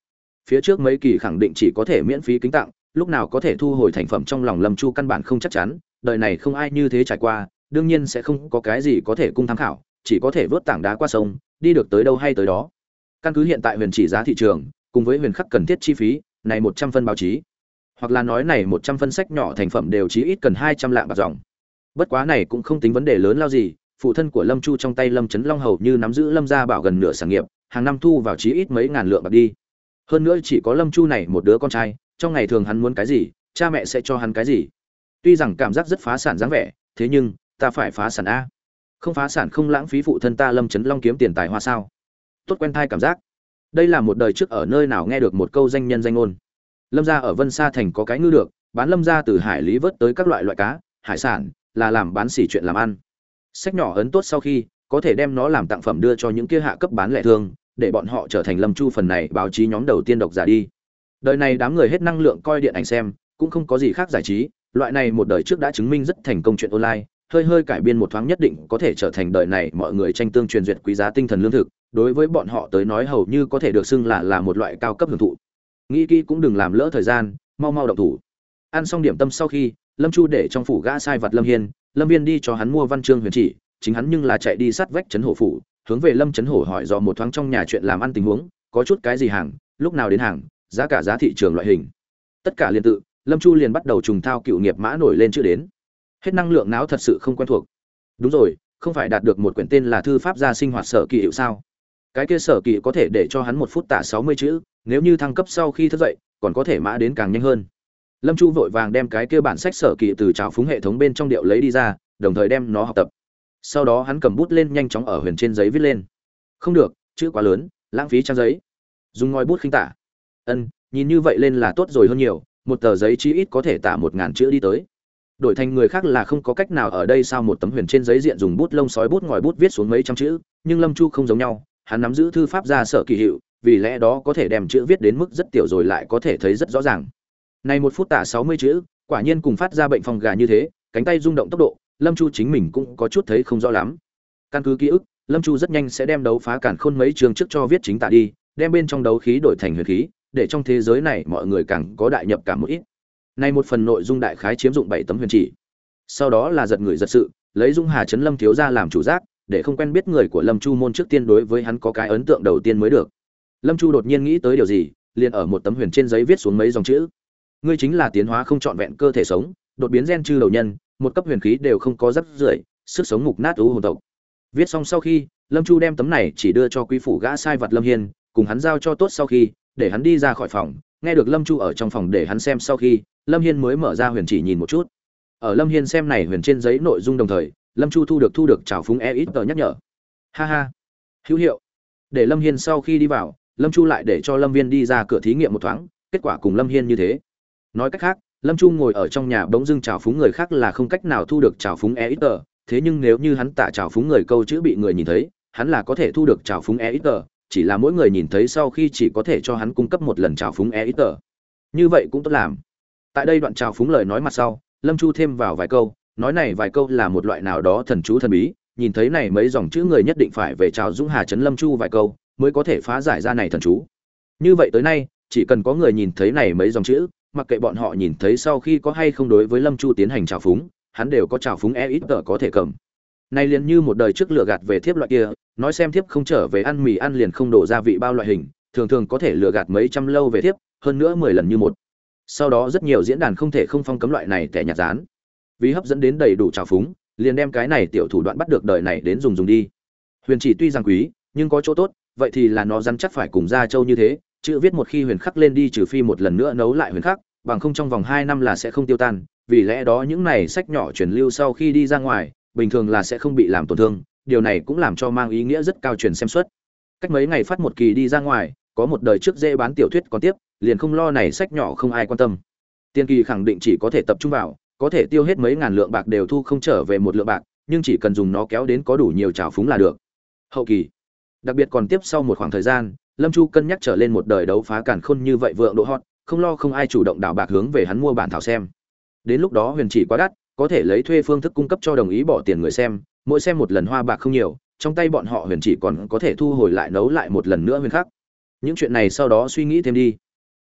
Phía trước mấy kỳ khẳng định chỉ có thể miễn phí kính tặng, lúc nào có thể thu hồi thành phẩm trong lòng Lâm Chu căn bản không chắc chắn, đời này không ai như thế trải qua, đương nhiên sẽ không có cái gì có thể cung tham khảo, chỉ có thể vớt tảng đá qua sông, đi được tới đâu hay tới đó. Căn cứ hiện tại huyền chỉ giá thị trường, cùng với huyền khắc cần thiết chi phí, này một trăm phân báo chí, hoặc là nói này một trăm phân sách nhỏ thành phẩm đều chí ít cần hai trăm lạng bạc dòng. Bất quá này cũng không tính vấn đề lớn lao gì, phụ thân của Lâm Chu trong tay Lâm Chấn Long hầu như nắm giữ Lâm gia bảo gần nửa sản nghiệp, hàng năm thu vào chí ít mấy ngàn lượng bạc đi. Hơn nữa chỉ có Lâm Chu này một đứa con trai, trong ngày thường hắn muốn cái gì, cha mẹ sẽ cho hắn cái gì. Tuy rằng cảm giác rất phá sản dáng vẻ, thế nhưng ta phải phá sản a. Không phá sản không lãng phí phụ thân ta Lâm Chấn Long kiếm tiền tài hoa sao? Tốt quen thai cảm giác. Đây là một đời trước ở nơi nào nghe được một câu danh nhân danh ngôn. Lâm gia ở Vân Sa thành có cái ngư được, bán Lâm gia từ hải lý vớt tới các loại loại cá, hải sản, là làm bán xỉ chuyện làm ăn. Sách nhỏ ấn tốt sau khi, có thể đem nó làm tặng phẩm đưa cho những kia hạ cấp bán lẻ thương, để bọn họ trở thành Lâm Chu phần này báo chí nhóm đầu tiên độc giả đi. Đời này đám người hết năng lượng coi điện ảnh xem, cũng không có gì khác giải trí, loại này một đời trước đã chứng minh rất thành công chuyện online, hơi hơi cải biên một thoáng nhất định có thể trở thành đời này mọi người tranh tương truyền duyệt quý giá tinh thần lương thực, đối với bọn họ tới nói hầu như có thể được xưng là là một loại cao cấp hưởng thụ. Nghĩ kỹ cũng đừng làm lỡ thời gian, mau mau động thủ. Ăn xong điểm tâm sau khi, Lâm Chu để trong phủ gã sai vật Lâm Hiên, Lâm Viên đi cho hắn mua văn chương huyền chỉ, chính hắn nhưng là chạy đi sát vách trấn hổ phủ, hướng về Lâm Trấn Hổ hỏi dò một thoáng trong nhà chuyện làm ăn tình huống, có chút cái gì hàng, lúc nào đến hàng, giá cả giá thị trường loại hình. Tất cả liền tự, Lâm Chu liền bắt đầu trùng thao cựu nghiệp mã nổi lên chữ đến. Hết năng lượng não thật sự không quen thuộc. Đúng rồi, không phải đạt được một quyển tên là thư pháp gia sinh hoạt sở kỳ hiệu sao? Cái kia sở kỳ có thể để cho hắn một phút tả sáu mươi chữ, nếu như thăng cấp sau khi thức dậy, còn có thể mã đến càng nhanh hơn. Lâm Chu vội vàng đem cái kia bản sách sở kỳ từ trào phúng hệ thống bên trong điệu lấy đi ra, đồng thời đem nó học tập. Sau đó hắn cầm bút lên nhanh chóng ở huyền trên giấy viết lên. Không được, chữ quá lớn, lãng phí trang giấy. Dùng ngòi bút khinh tả. Ân, nhìn như vậy lên là tốt rồi hơn nhiều, một tờ giấy chí ít có thể tả một ngàn chữ đi tới. Đổi thành người khác là không có cách nào ở đây sao một tấm huyền trên giấy diện dùng bút lông sói bút ngòi bút viết xuống mấy trăm chữ, nhưng Lâm Chu không giống nhau, hắn nắm giữ thư pháp gia sở kỳ hiệu, vì lẽ đó có thể đem chữ viết đến mức rất tiểu rồi lại có thể thấy rất rõ ràng. Này một phút tả sáu mươi chữ, quả nhiên cùng phát ra bệnh phòng gà như thế, cánh tay rung động tốc độ, Lâm Chu chính mình cũng có chút thấy không rõ lắm. Căn cứ ký ức, Lâm Chu rất nhanh sẽ đem đấu phá càn khôn mấy chương trước cho viết chính tả đi, đem bên trong đấu khí đổi thành huyền khí, để trong thế giới này mọi người càng có đại nhập cảm một ít. Này một phần nội dung đại khái chiếm dụng bảy tấm huyền chỉ. Sau đó là giật người giật sự, lấy Dung Hà trấn Lâm thiếu gia làm chủ giác, để không quen biết người của Lâm Chu môn trước tiên đối với hắn có cái ấn tượng đầu tiên mới được. Lâm Chu đột nhiên nghĩ tới điều gì, liền ở một tấm huyền trên giấy viết xuống mấy dòng chữ. Ngươi chính là tiến hóa không trọn vẹn cơ thể sống, đột biến gen chư đầu nhân, một cấp huyền khí đều không có rắc rưởi, sức sống mục nát u hồn tộc. Viết xong sau khi, Lâm Chu đem tấm này chỉ đưa cho quý phủ gã sai vật Lâm Hiên, cùng hắn giao cho tốt sau khi, để hắn đi ra khỏi phòng, nghe được Lâm Chu ở trong phòng để hắn xem sau khi, Lâm Hiên mới mở ra huyền chỉ nhìn một chút. Ở Lâm Hiên xem này huyền trên giấy nội dung đồng thời, Lâm Chu thu được thu được trào phúng e ít tờ nhắc nhở. Ha ha, hữu hiệu. Để Lâm Hiên sau khi đi vào, Lâm Chu lại để cho Lâm Viên đi ra cửa thí nghiệm một thoáng, kết quả cùng Lâm Hiên như thế. Nói cách khác, Lâm Chu ngồi ở trong nhà bỗng dưng trào phúng người khác là không cách nào thu được trào phúng e ít tờ, thế nhưng nếu như hắn tả trào phúng người câu chữ bị người nhìn thấy, hắn là có thể thu được trào phúng e ít tờ, chỉ là mỗi người nhìn thấy sau khi chỉ có thể cho hắn cung cấp một lần trào phúng e ít tờ. Như vậy cũng tốt làm. Tại đây đoạn trào phúng lời nói mặt sau, Lâm Chu thêm vào vài câu, nói này vài câu là một loại nào đó thần chú thần bí, nhìn thấy này mấy dòng chữ người nhất định phải về chào Dũng Hà trấn Lâm Chu vài câu, mới có thể phá giải ra này thần chú. Như vậy tới nay, chỉ cần có người nhìn thấy này mấy dòng chữ, mặc kệ bọn họ nhìn thấy sau khi có hay không đối với Lâm Chu tiến hành trào phúng, hắn đều có trào phúng e ít tờ có thể cầm. Này liền như một đời trước lừa gạt về thiếp loại kia, nói xem thiếp không trở về ăn mì ăn liền không đổ gia vị bao loại hình, thường thường có thể lừa gạt mấy trăm lâu về thiếp, hơn nữa mười lần như một. Sau đó rất nhiều diễn đàn không thể không phong cấm loại này tẻ nhạt dán. Vì hấp dẫn đến đầy đủ trào phúng, liền đem cái này tiểu thủ đoạn bắt được đời này đến dùng dùng đi. Huyền chỉ tuy rằng quý, nhưng có chỗ tốt, vậy thì là nó rắn chắc phải cùng Gia Châu như thế, chữ viết một khi huyền khắc lên đi trừ phi một lần nữa nấu lại huyền khắc, bằng không trong vòng hai năm là sẽ không tiêu tan, vì lẽ đó những này sách nhỏ truyền lưu sau khi đi ra ngoài, bình thường là sẽ không bị làm tổn thương, điều này cũng làm cho mang ý nghĩa rất cao truyền xem suất. Cách mấy ngày phát một kỳ đi ra ngoài, có một đời trước dễ bán tiểu thuyết còn tiếp, liền không lo này sách nhỏ không ai quan tâm. Tiên kỳ khẳng định chỉ có thể tập trung vào, có thể tiêu hết mấy ngàn lượng bạc đều thu không trở về một lượng bạc, nhưng chỉ cần dùng nó kéo đến có đủ nhiều trào phúng là được. Hậu kỳ, đặc biệt còn tiếp sau một khoảng thời gian, Lâm Chu cân nhắc trở lên một đời đấu phá càn khôn như vậy vượng độ hot, không lo không ai chủ động đảo bạc hướng về hắn mua bản thảo xem. Đến lúc đó huyền chỉ quá đắt, có thể lấy thuê phương thức cung cấp cho đồng ý bỏ tiền người xem, mỗi xem một lần hoa bạc không nhiều, trong tay bọn họ huyền chỉ còn có thể thu hồi lại nấu lại một lần nữa huyền khắc. Những chuyện này sau đó suy nghĩ thêm đi.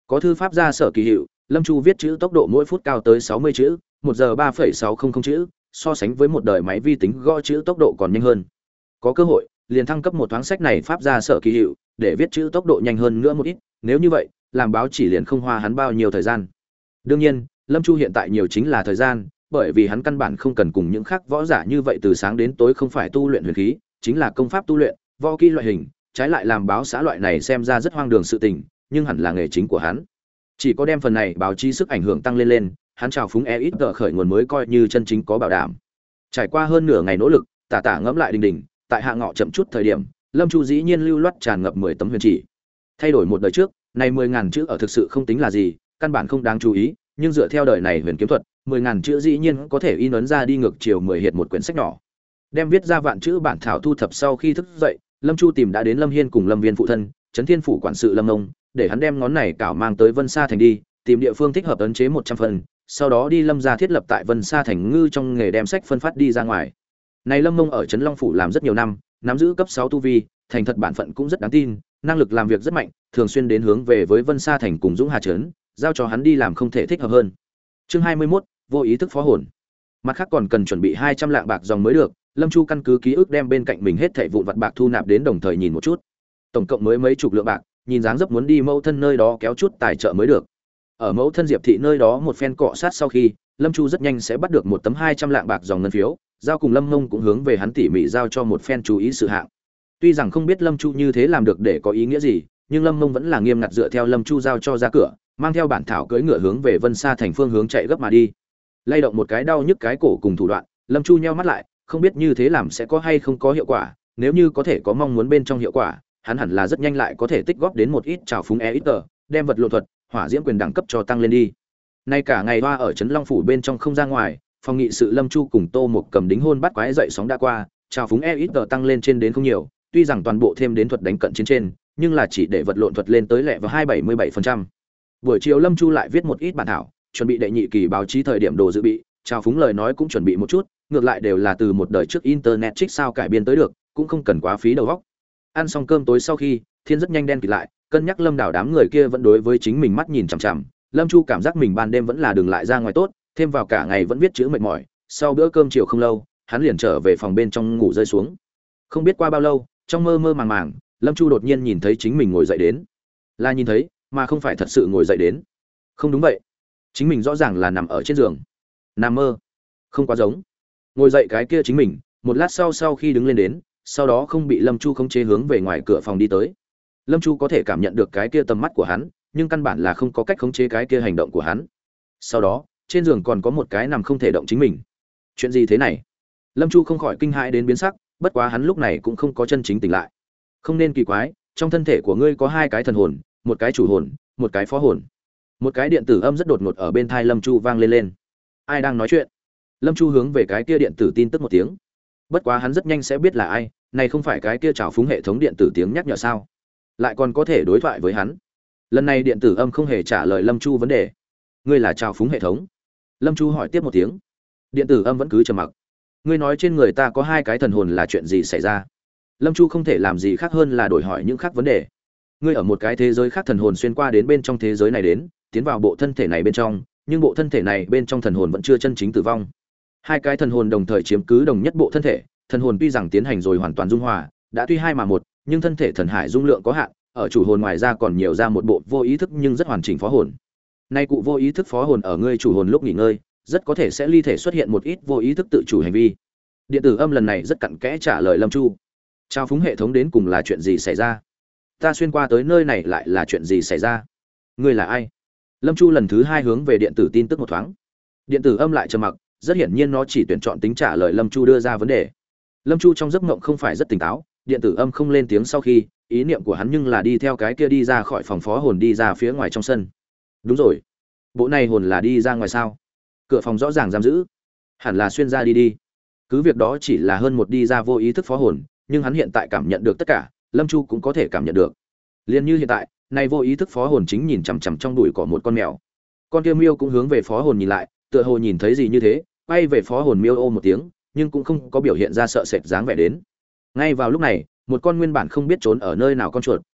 Có thư pháp ra sở kỳ hiệu, Lâm Chu viết chữ tốc độ mỗi phút cao tới sáu mươi chữ, một giờ ba phẩy sáu không không chữ, so sánh với một đời máy vi tính gõ chữ tốc độ còn nhanh hơn. Có cơ hội, liền thăng cấp một thoáng sách này pháp ra sở kỳ hiệu, để viết chữ tốc độ nhanh hơn nữa một ít, nếu như vậy, làm báo chỉ liền không hoa hắn bao nhiêu thời gian. Đương nhiên, Lâm Chu hiện tại nhiều chính là thời gian, bởi vì hắn căn bản không cần cùng những khác võ giả như vậy từ sáng đến tối không phải tu luyện huyền khí, chính là công pháp tu luyện, võ kỹ loại hình, trái lại làm báo xã loại này xem ra rất hoang đường sự tình, nhưng hẳn là nghề chính của hắn. Chỉ có đem phần này báo chí sức ảnh hưởng tăng lên lên, hắn chào phúng e ít tờ khởi nguồn mới coi như chân chính có bảo đảm. Trải qua hơn nửa ngày nỗ lực, tả tả ngẫm lại đình đình, tại hạ ngọ chậm chút thời điểm, Lâm Chu dĩ nhiên lưu loát tràn ngập mười tấm huyền chỉ. Thay đổi một đời trước, này mười ngàn chữ ở thực sự không tính là gì, căn bản không đáng chú ý, nhưng dựa theo đời này huyền kiếm thuật, mười ngàn chữ dĩ nhiên có thể in ấn ra đi ngược chiều mười hiệt một quyển sách nhỏ. Đem viết ra vạn chữ bản thảo thu thập sau khi thức dậy, Lâm Chu tìm đã đến Lâm Hiên cùng Lâm Viên phụ thân, Trấn Thiên phủ quản sự Lâm Ông, để hắn đem ngón này cảo mang tới Vân Sa thành đi, tìm địa phương thích hợp ấn chế một trăm phần, sau đó đi Lâm gia thiết lập tại Vân Sa thành ngư trong nghề đem sách phân phát đi ra ngoài. Này Lâm Ông ở Trấn Long phủ làm rất nhiều năm, nắm giữ cấp sáu tu vi, thành thật bản phận cũng rất đáng tin, năng lực làm việc rất mạnh, thường xuyên đến hướng về với Vân Sa thành cùng Dũng Hà trấn, giao cho hắn đi làm không thể thích hợp hơn. Chương hai mươi mốt, vô ý thức phó hồn. Mặt khác còn cần chuẩn bị hai trăm lạng bạc dòng mới được, Lâm Chu căn cứ ký ức đem bên cạnh mình hết thảy vụn vặt bạc thu nạp đến đồng thời nhìn một chút. Tổng cộng mới mấy chục lượng bạc, nhìn dáng dấp muốn đi mẫu thân nơi đó kéo chút tài trợ mới được. Ở mẫu thân Diệp thị nơi đó một phen cọ sát sau khi, Lâm Chu rất nhanh sẽ bắt được một tấm hai trăm lạng bạc dòng ngân phiếu, giao cùng Lâm Mông cũng hướng về hắn tỉ mỉ giao cho một phen chú ý sự hạng. Tuy rằng không biết Lâm Chu như thế làm được để có ý nghĩa gì, nhưng Lâm Mông vẫn là nghiêm ngặt dựa theo Lâm Chu giao cho ra cửa, mang theo bản thảo cưỡi ngựa hướng về Vân Sa thành phương hướng chạy gấp mà đi. Lay động một cái đau nhức cái cổ cùng thủ đoạn, Lâm Chu nheo mắt lại, không biết như thế làm sẽ có hay không có hiệu quả, nếu như có thể có mong muốn bên trong hiệu quả, hắn hẳn là rất nhanh lại có thể tích góp đến một ít trào phúng e ít tờ, đem vật lộn thuật, hỏa diễm quyền đẳng cấp cho tăng lên đi. Nay cả ngày hoa ở trấn Long phủ bên trong không ra ngoài, phòng nghị sự Lâm Chu cùng Tô Mục cầm đính hôn bắt quái dậy sóng đã qua, trào phúng e ít tờ tăng lên trên đến không nhiều, tuy rằng toàn bộ thêm đến thuật đánh cận chiến trên, nhưng là chỉ để vật lộn thuật lên tới lẹ vào hai bảy mươi bảy phần trăm. Buổi chiều Lâm Chu lại viết một ít bản thảo, chuẩn bị đệ nhị kỳ báo chí thời điểm đồ dự bị, trào phúng lời nói cũng chuẩn bị một chút, ngược lại đều là từ một đời trước internet trích sao cải biên tới được, cũng không cần quá phí đầu óc. Ăn xong cơm tối sau khi, thiên rất nhanh đen kịt lại, cân nhắc Lâm Đảo đám người kia vẫn đối với chính mình mắt nhìn chằm chằm, Lâm Chu cảm giác mình ban đêm vẫn là đường lại ra ngoài tốt, thêm vào cả ngày vẫn viết chữ mệt mỏi, sau bữa cơm chiều không lâu, hắn liền trở về phòng bên trong ngủ rơi xuống. Không biết qua bao lâu, trong mơ mơ màng màng, Lâm Chu đột nhiên nhìn thấy chính mình ngồi dậy đến. Là nhìn thấy, mà không phải thật sự ngồi dậy đến. Không đúng vậy, chính mình rõ ràng là nằm ở trên giường. Nằm mơ, không quá giống. Ngồi dậy cái kia chính mình, một lát sau sau khi đứng lên đến, sau đó không bị Lâm Chu khống chế hướng về ngoài cửa phòng đi tới. Lâm Chu có thể cảm nhận được cái kia tầm mắt của hắn, nhưng căn bản là không có cách khống chế cái kia hành động của hắn. Sau đó, trên giường còn có một cái nằm không thể động chính mình. Chuyện gì thế này? Lâm Chu không khỏi kinh hãi đến biến sắc, bất quá hắn lúc này cũng không có chân chính tỉnh lại. Không nên kỳ quái, trong thân thể của ngươi có hai cái thần hồn, một cái chủ hồn, một cái phó hồn. Một cái điện tử âm rất đột ngột ở bên tai Lâm Chu vang lên lên. Ai đang nói chuyện? Lâm Chu hướng về cái kia điện tử tin tức một tiếng. Bất quá hắn rất nhanh sẽ biết là ai, này không phải cái kia trào phúng hệ thống điện tử tiếng nhắc nhở sao? Lại còn có thể đối thoại với hắn. Lần này điện tử âm không hề trả lời Lâm Chu vấn đề. Ngươi là trào phúng hệ thống? Lâm Chu hỏi tiếp một tiếng. Điện tử âm vẫn cứ trầm mặc. Ngươi nói trên người ta có hai cái thần hồn là chuyện gì xảy ra? Lâm Chu không thể làm gì khác hơn là đổi hỏi những khác vấn đề. Ngươi ở một cái thế giới khác thần hồn xuyên qua đến bên trong thế giới này đến, tiến vào bộ thân thể này bên trong, nhưng bộ thân thể này bên trong thần hồn vẫn chưa chân chính tử vong. Hai cái thần hồn đồng thời chiếm cứ đồng nhất bộ thân thể, thần hồn tuy rằng tiến hành rồi hoàn toàn dung hòa, đã tuy hai mà một, nhưng thân thể thần hải dung lượng có hạn, ở chủ hồn ngoài ra còn nhiều ra một bộ vô ý thức nhưng rất hoàn chỉnh phó hồn. Nay cụ vô ý thức phó hồn ở ngươi chủ hồn lúc nghỉ ngơi, rất có thể sẽ ly thể xuất hiện một ít vô ý thức tự chủ hành vi. Điện tử âm lần này rất cặn kẽ trả lời Lâm Chu. Trao phúng hệ thống đến cùng là chuyện gì xảy ra? Ta xuyên qua tới nơi này lại là chuyện gì xảy ra? Ngươi là ai? Lâm Chu lần thứ hai hướng về điện tử tin tức một thoáng. Điện tử âm lại trầm mặc, rất hiển nhiên nó chỉ tuyển chọn tính trả lời Lâm Chu đưa ra vấn đề. Lâm Chu trong giấc mộng không phải rất tỉnh táo, điện tử âm không lên tiếng sau khi, ý niệm của hắn nhưng là đi theo cái kia đi ra khỏi phòng phó hồn đi ra phía ngoài trong sân. Đúng rồi, bộ này hồn là đi ra ngoài sao? Cửa phòng rõ ràng giam giữ, hẳn là xuyên ra đi đi. Cứ việc đó chỉ là hơn một đi ra vô ý thức phó hồn, nhưng hắn hiện tại cảm nhận được tất cả, Lâm Chu cũng có thể cảm nhận được. Liên như hiện tại, này vô ý thức phó hồn chính nhìn chằm chằm trong đùi của một con mèo. Con kia miêu cũng hướng về phó hồn nhìn lại, tựa hồ nhìn thấy gì như thế, quay về phó hồn miêu ô một tiếng, nhưng cũng không có biểu hiện ra sợ sệt dáng vẻ đến. Ngay vào lúc này, một con nguyên bản không biết trốn ở nơi nào con chuột,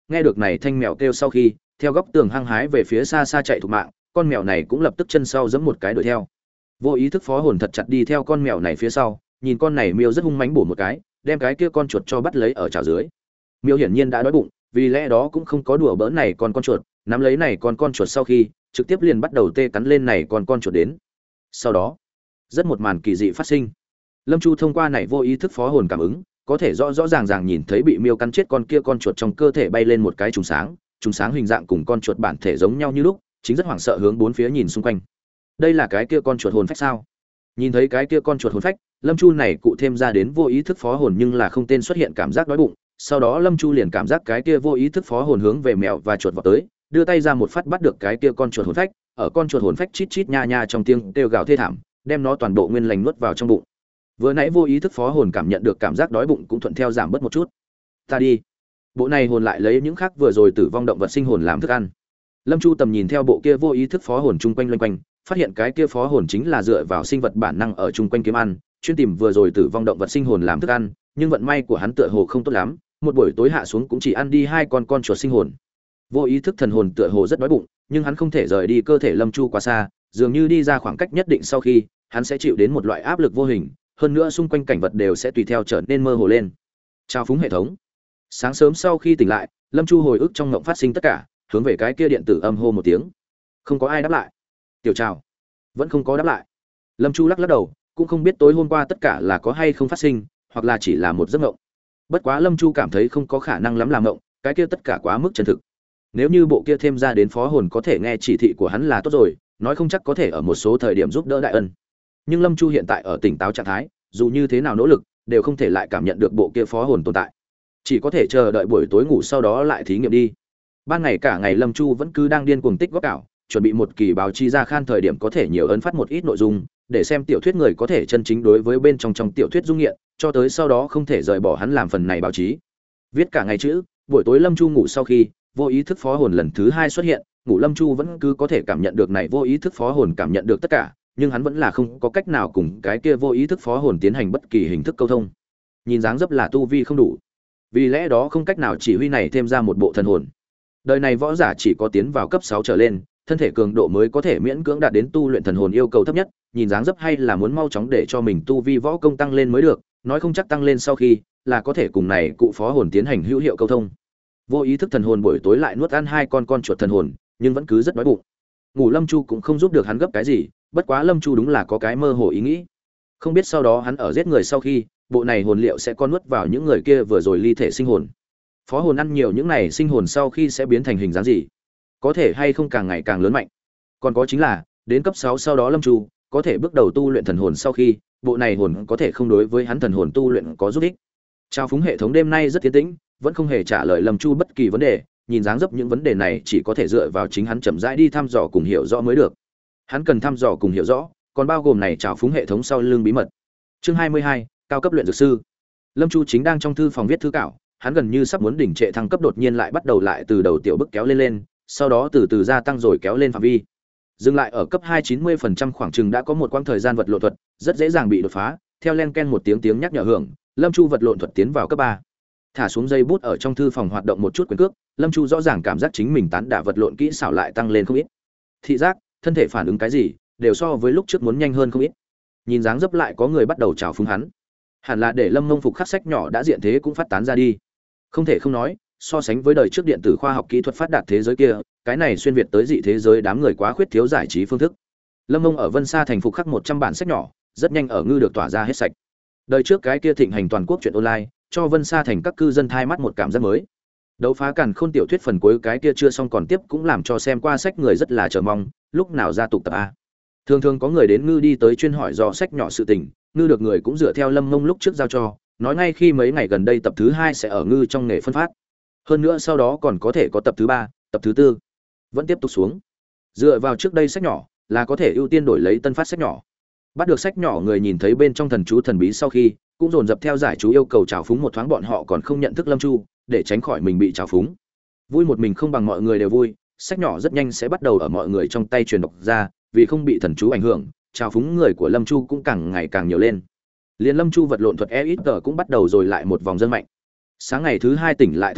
nghe được này thanh mèo kêu sau khi, theo góc tường hăng hái về phía xa xa chạy thục mạng, con mèo này cũng lập tức chân sau giẫm một cái đuổi theo. Vô ý thức phó hồn thật chặt đi theo con mèo này phía sau, nhìn con này miêu rất hung mãnh bổ một cái, đem cái kia con chuột cho bắt lấy ở chảo dưới. Miêu hiển nhiên đã đói bụng, vì lẽ đó cũng không có đùa bỡn này con con chuột, nắm lấy này con con chuột sau khi, trực tiếp liền bắt đầu tê cắn lên này con con chuột đến. Sau đó, rất một màn kỳ dị phát sinh. Lâm Chu thông qua này vô ý thức phó hồn cảm ứng, có thể rõ rõ ràng ràng nhìn thấy bị miêu cắn chết con kia con chuột trong cơ thể bay lên một cái trùng sáng, trùng sáng hình dạng cùng con chuột bản thể giống nhau như lúc, chính rất hoảng sợ hướng bốn phía nhìn xung quanh. Đây là cái kia con chuột hồn phách sao? Nhìn thấy cái kia con chuột hồn phách, Lâm Chu này cụ thêm ra đến vô ý thức phó hồn nhưng là không tên xuất hiện cảm giác đói bụng, sau đó Lâm Chu liền cảm giác cái kia vô ý thức phó hồn hướng về mèo và chuột vọt tới, đưa tay ra một phát bắt được cái kia con chuột hồn phách, ở con chuột hồn phách chít chít nha nha trong tiếng kêu gào thê thảm, đem nó toàn bộ nguyên lành nuốt vào trong bụng. Vừa nãy vô ý thức phó hồn cảm nhận được cảm giác đói bụng cũng thuận theo giảm bớt một chút. Ta đi. Bộ này hồn lại lấy những khác vừa rồi tử vong động vật sinh hồn làm thức ăn. Lâm Chu tầm nhìn theo bộ kia vô ý thức phó hồn chung quanh loanh quanh, phát hiện cái kia phó hồn chính là dựa vào sinh vật bản năng ở chung quanh kiếm ăn, chuyên tìm vừa rồi tử vong động vật sinh hồn làm thức ăn, nhưng vận may của hắn tựa hồ không tốt lắm, một buổi tối hạ xuống cũng chỉ ăn đi hai con con chuột sinh hồn. Vô ý thức thần hồn tựa hồ rất đói bụng, nhưng hắn không thể rời đi cơ thể Lâm Chu quá xa, dường như đi ra khoảng cách nhất định sau khi, hắn sẽ chịu đến một loại áp lực vô hình, hơn nữa xung quanh cảnh vật đều sẽ tùy theo trở nên mơ hồ lên. Chào phúng hệ thống. Sáng sớm sau khi tỉnh lại, Lâm Chu hồi ức trong mộng phát sinh tất cả, hướng về cái kia điện tử âm hô một tiếng. Không có ai đáp lại. Tiểu chào. Vẫn không có đáp lại. Lâm Chu lắc lắc đầu, cũng không biết tối hôm qua tất cả là có hay không phát sinh, hoặc là chỉ là một giấc mộng. Bất quá Lâm Chu cảm thấy không có khả năng lắm làm mộng, cái kia tất cả quá mức chân thực. Nếu như bộ kia thêm ra đến phó hồn có thể nghe chỉ thị của hắn là tốt rồi, nói không chắc có thể ở một số thời điểm giúp đỡ đại ân. Nhưng Lâm Chu hiện tại ở tỉnh táo trạng thái, dù như thế nào nỗ lực, đều không thể lại cảm nhận được bộ kia phó hồn tồn tại. Chỉ có thể chờ đợi buổi tối ngủ sau đó lại thí nghiệm đi. Ban ngày cả ngày Lâm Chu vẫn cứ đang điên cuồng tích góp cảo, chuẩn bị một kỳ báo chi ra khan thời điểm có thể nhiều ấn phát một ít nội dung, để xem tiểu thuyết người có thể chân chính đối với bên trong trong tiểu thuyết dung nghiện, cho tới sau đó không thể rời bỏ hắn làm phần này báo chí. Viết cả ngày chữ, buổi tối Lâm Chu ngủ sau khi, vô ý thức phó hồn lần thứ hai xuất hiện, ngủ Lâm Chu vẫn cứ có thể cảm nhận được này vô ý thức phó hồn cảm nhận được tất cả, nhưng hắn vẫn là không có cách nào cùng cái kia vô ý thức phó hồn tiến hành bất kỳ hình thức câu thông. Nhìn dáng dấp là tu vi không đủ, vì lẽ đó không cách nào chỉ huy này thêm ra một bộ thần hồn. Đời này võ giả chỉ có tiến vào cấp sáu trở lên, thân thể cường độ mới có thể miễn cưỡng đạt đến tu luyện thần hồn yêu cầu thấp nhất, nhìn dáng dấp hay là muốn mau chóng để cho mình tu vi võ công tăng lên mới được, nói không chắc tăng lên sau khi là có thể cùng này cụ phó hồn tiến hành hữu hiệu câu thông. Vô ý thức thần hồn buổi tối lại nuốt ăn hai con con chuột thần hồn, nhưng vẫn cứ rất đói bụng. Ngủ Lâm Chu cũng không giúp được hắn gấp cái gì, bất quá Lâm Chu đúng là có cái mơ hồ ý nghĩ. Không biết sau đó hắn ở giết người sau khi, bộ này hồn liệu sẽ con nuốt vào những người kia vừa rồi ly thể sinh hồn. Phó hồn ăn nhiều những này sinh hồn sau khi sẽ biến thành hình dáng gì? Có thể hay không càng ngày càng lớn mạnh. Còn có chính là, đến cấp sáu sau đó Lâm Chu có thể bước đầu tu luyện thần hồn sau khi, bộ này hồn có thể không đối với hắn thần hồn tu luyện có giúp ích. Trao phúng hệ thống đêm nay rất tiến tĩnh, vẫn không hề trả lời Lâm Chu bất kỳ vấn đề, nhìn dáng dấp những vấn đề này chỉ có thể dựa vào chính hắn chậm rãi đi thăm dò cùng hiểu rõ mới được. Hắn cần thăm dò cùng hiểu rõ, còn bao gồm này trào phúng hệ thống sau lưng bí mật. Chương hai mươi hai, cao cấp luyện dược sư. Lâm Chu chính đang trong thư phòng viết thư cảo, hắn gần như sắp muốn đỉnh trệ thăng cấp đột nhiên lại bắt đầu lại từ đầu tiểu bức kéo lên lên, sau đó từ từ gia tăng rồi kéo lên phạm vi. Dừng lại ở cấp hai chín mươi phần trăm khoảng chừng đã có một quãng thời gian vật lộn thuật, rất dễ dàng bị đột phá, theo len ken một tiếng tiếng nhắc nhở hưởng, Lâm Chu vật lộn thuật tiến vào cấp ba. Thả xuống dây bút ở trong thư phòng hoạt động một chút quyền cước, Lâm Chu rõ ràng cảm giác chính mình tán đả vật lộn kỹ xảo lại tăng lên không ít. Thị giác, thân thể phản ứng cái gì, đều so với lúc trước muốn nhanh hơn không ít. Nhìn dáng dấp lại có người bắt đầu chào phúng hắn. Hẳn là để Lâm Mông Phục khắc sách nhỏ đã diện thế cũng phát tán ra đi. Không thể không nói, so sánh với đời trước điện tử khoa học kỹ thuật phát đạt thế giới kia, cái này xuyên việt tới dị thế giới đám người quá khuyết thiếu giải trí phương thức. Lâm Mông ở Vân Sa thành phục khắc một trăm bản sách nhỏ, rất nhanh ở ngư được tỏa ra hết sạch. Đời trước cái kia thịnh hành toàn quốc chuyện online, cho Vân Sa thành các cư dân thay mắt một cảm giác mới. Đấu phá càn khôn tiểu thuyết phần cuối cái kia chưa xong còn tiếp cũng làm cho xem qua sách người rất là chờ mong, lúc nào ra tục tập a. Thường thường có người đến ngư đi tới chuyên hỏi dò sách nhỏ sự tình, ngư được người cũng dựa theo Lâm Mông lúc trước giao cho, nói ngay khi mấy ngày gần đây tập thứ hai sẽ ở ngư trong nghề phân phát. Hơn nữa sau đó còn có thể có tập thứ ba, tập thứ tư, vẫn tiếp tục xuống. Dựa vào trước đây sách nhỏ, là có thể ưu tiên đổi lấy tân phát sách nhỏ. Bắt được sách nhỏ người nhìn thấy bên trong thần chú thần bí sau khi, cũng dồn dập theo giải chú yêu cầu trào phúng một thoáng bọn họ còn không nhận thức Lâm Chu, để tránh khỏi mình bị trào phúng. Vui một mình không bằng mọi người đều vui, sách nhỏ rất nhanh sẽ bắt đầu ở mọi người trong tay truyền đọc ra, vì không bị thần chú ảnh hưởng, trào phúng người của Lâm Chu cũng càng ngày càng nhiều lên. Liên Lâm Chu vật lộn thuật e ít tờ cũng bắt đầu rồi lại một vòng dân mạnh. Sáng ngày thứ hai tỉnh lại thời điểm,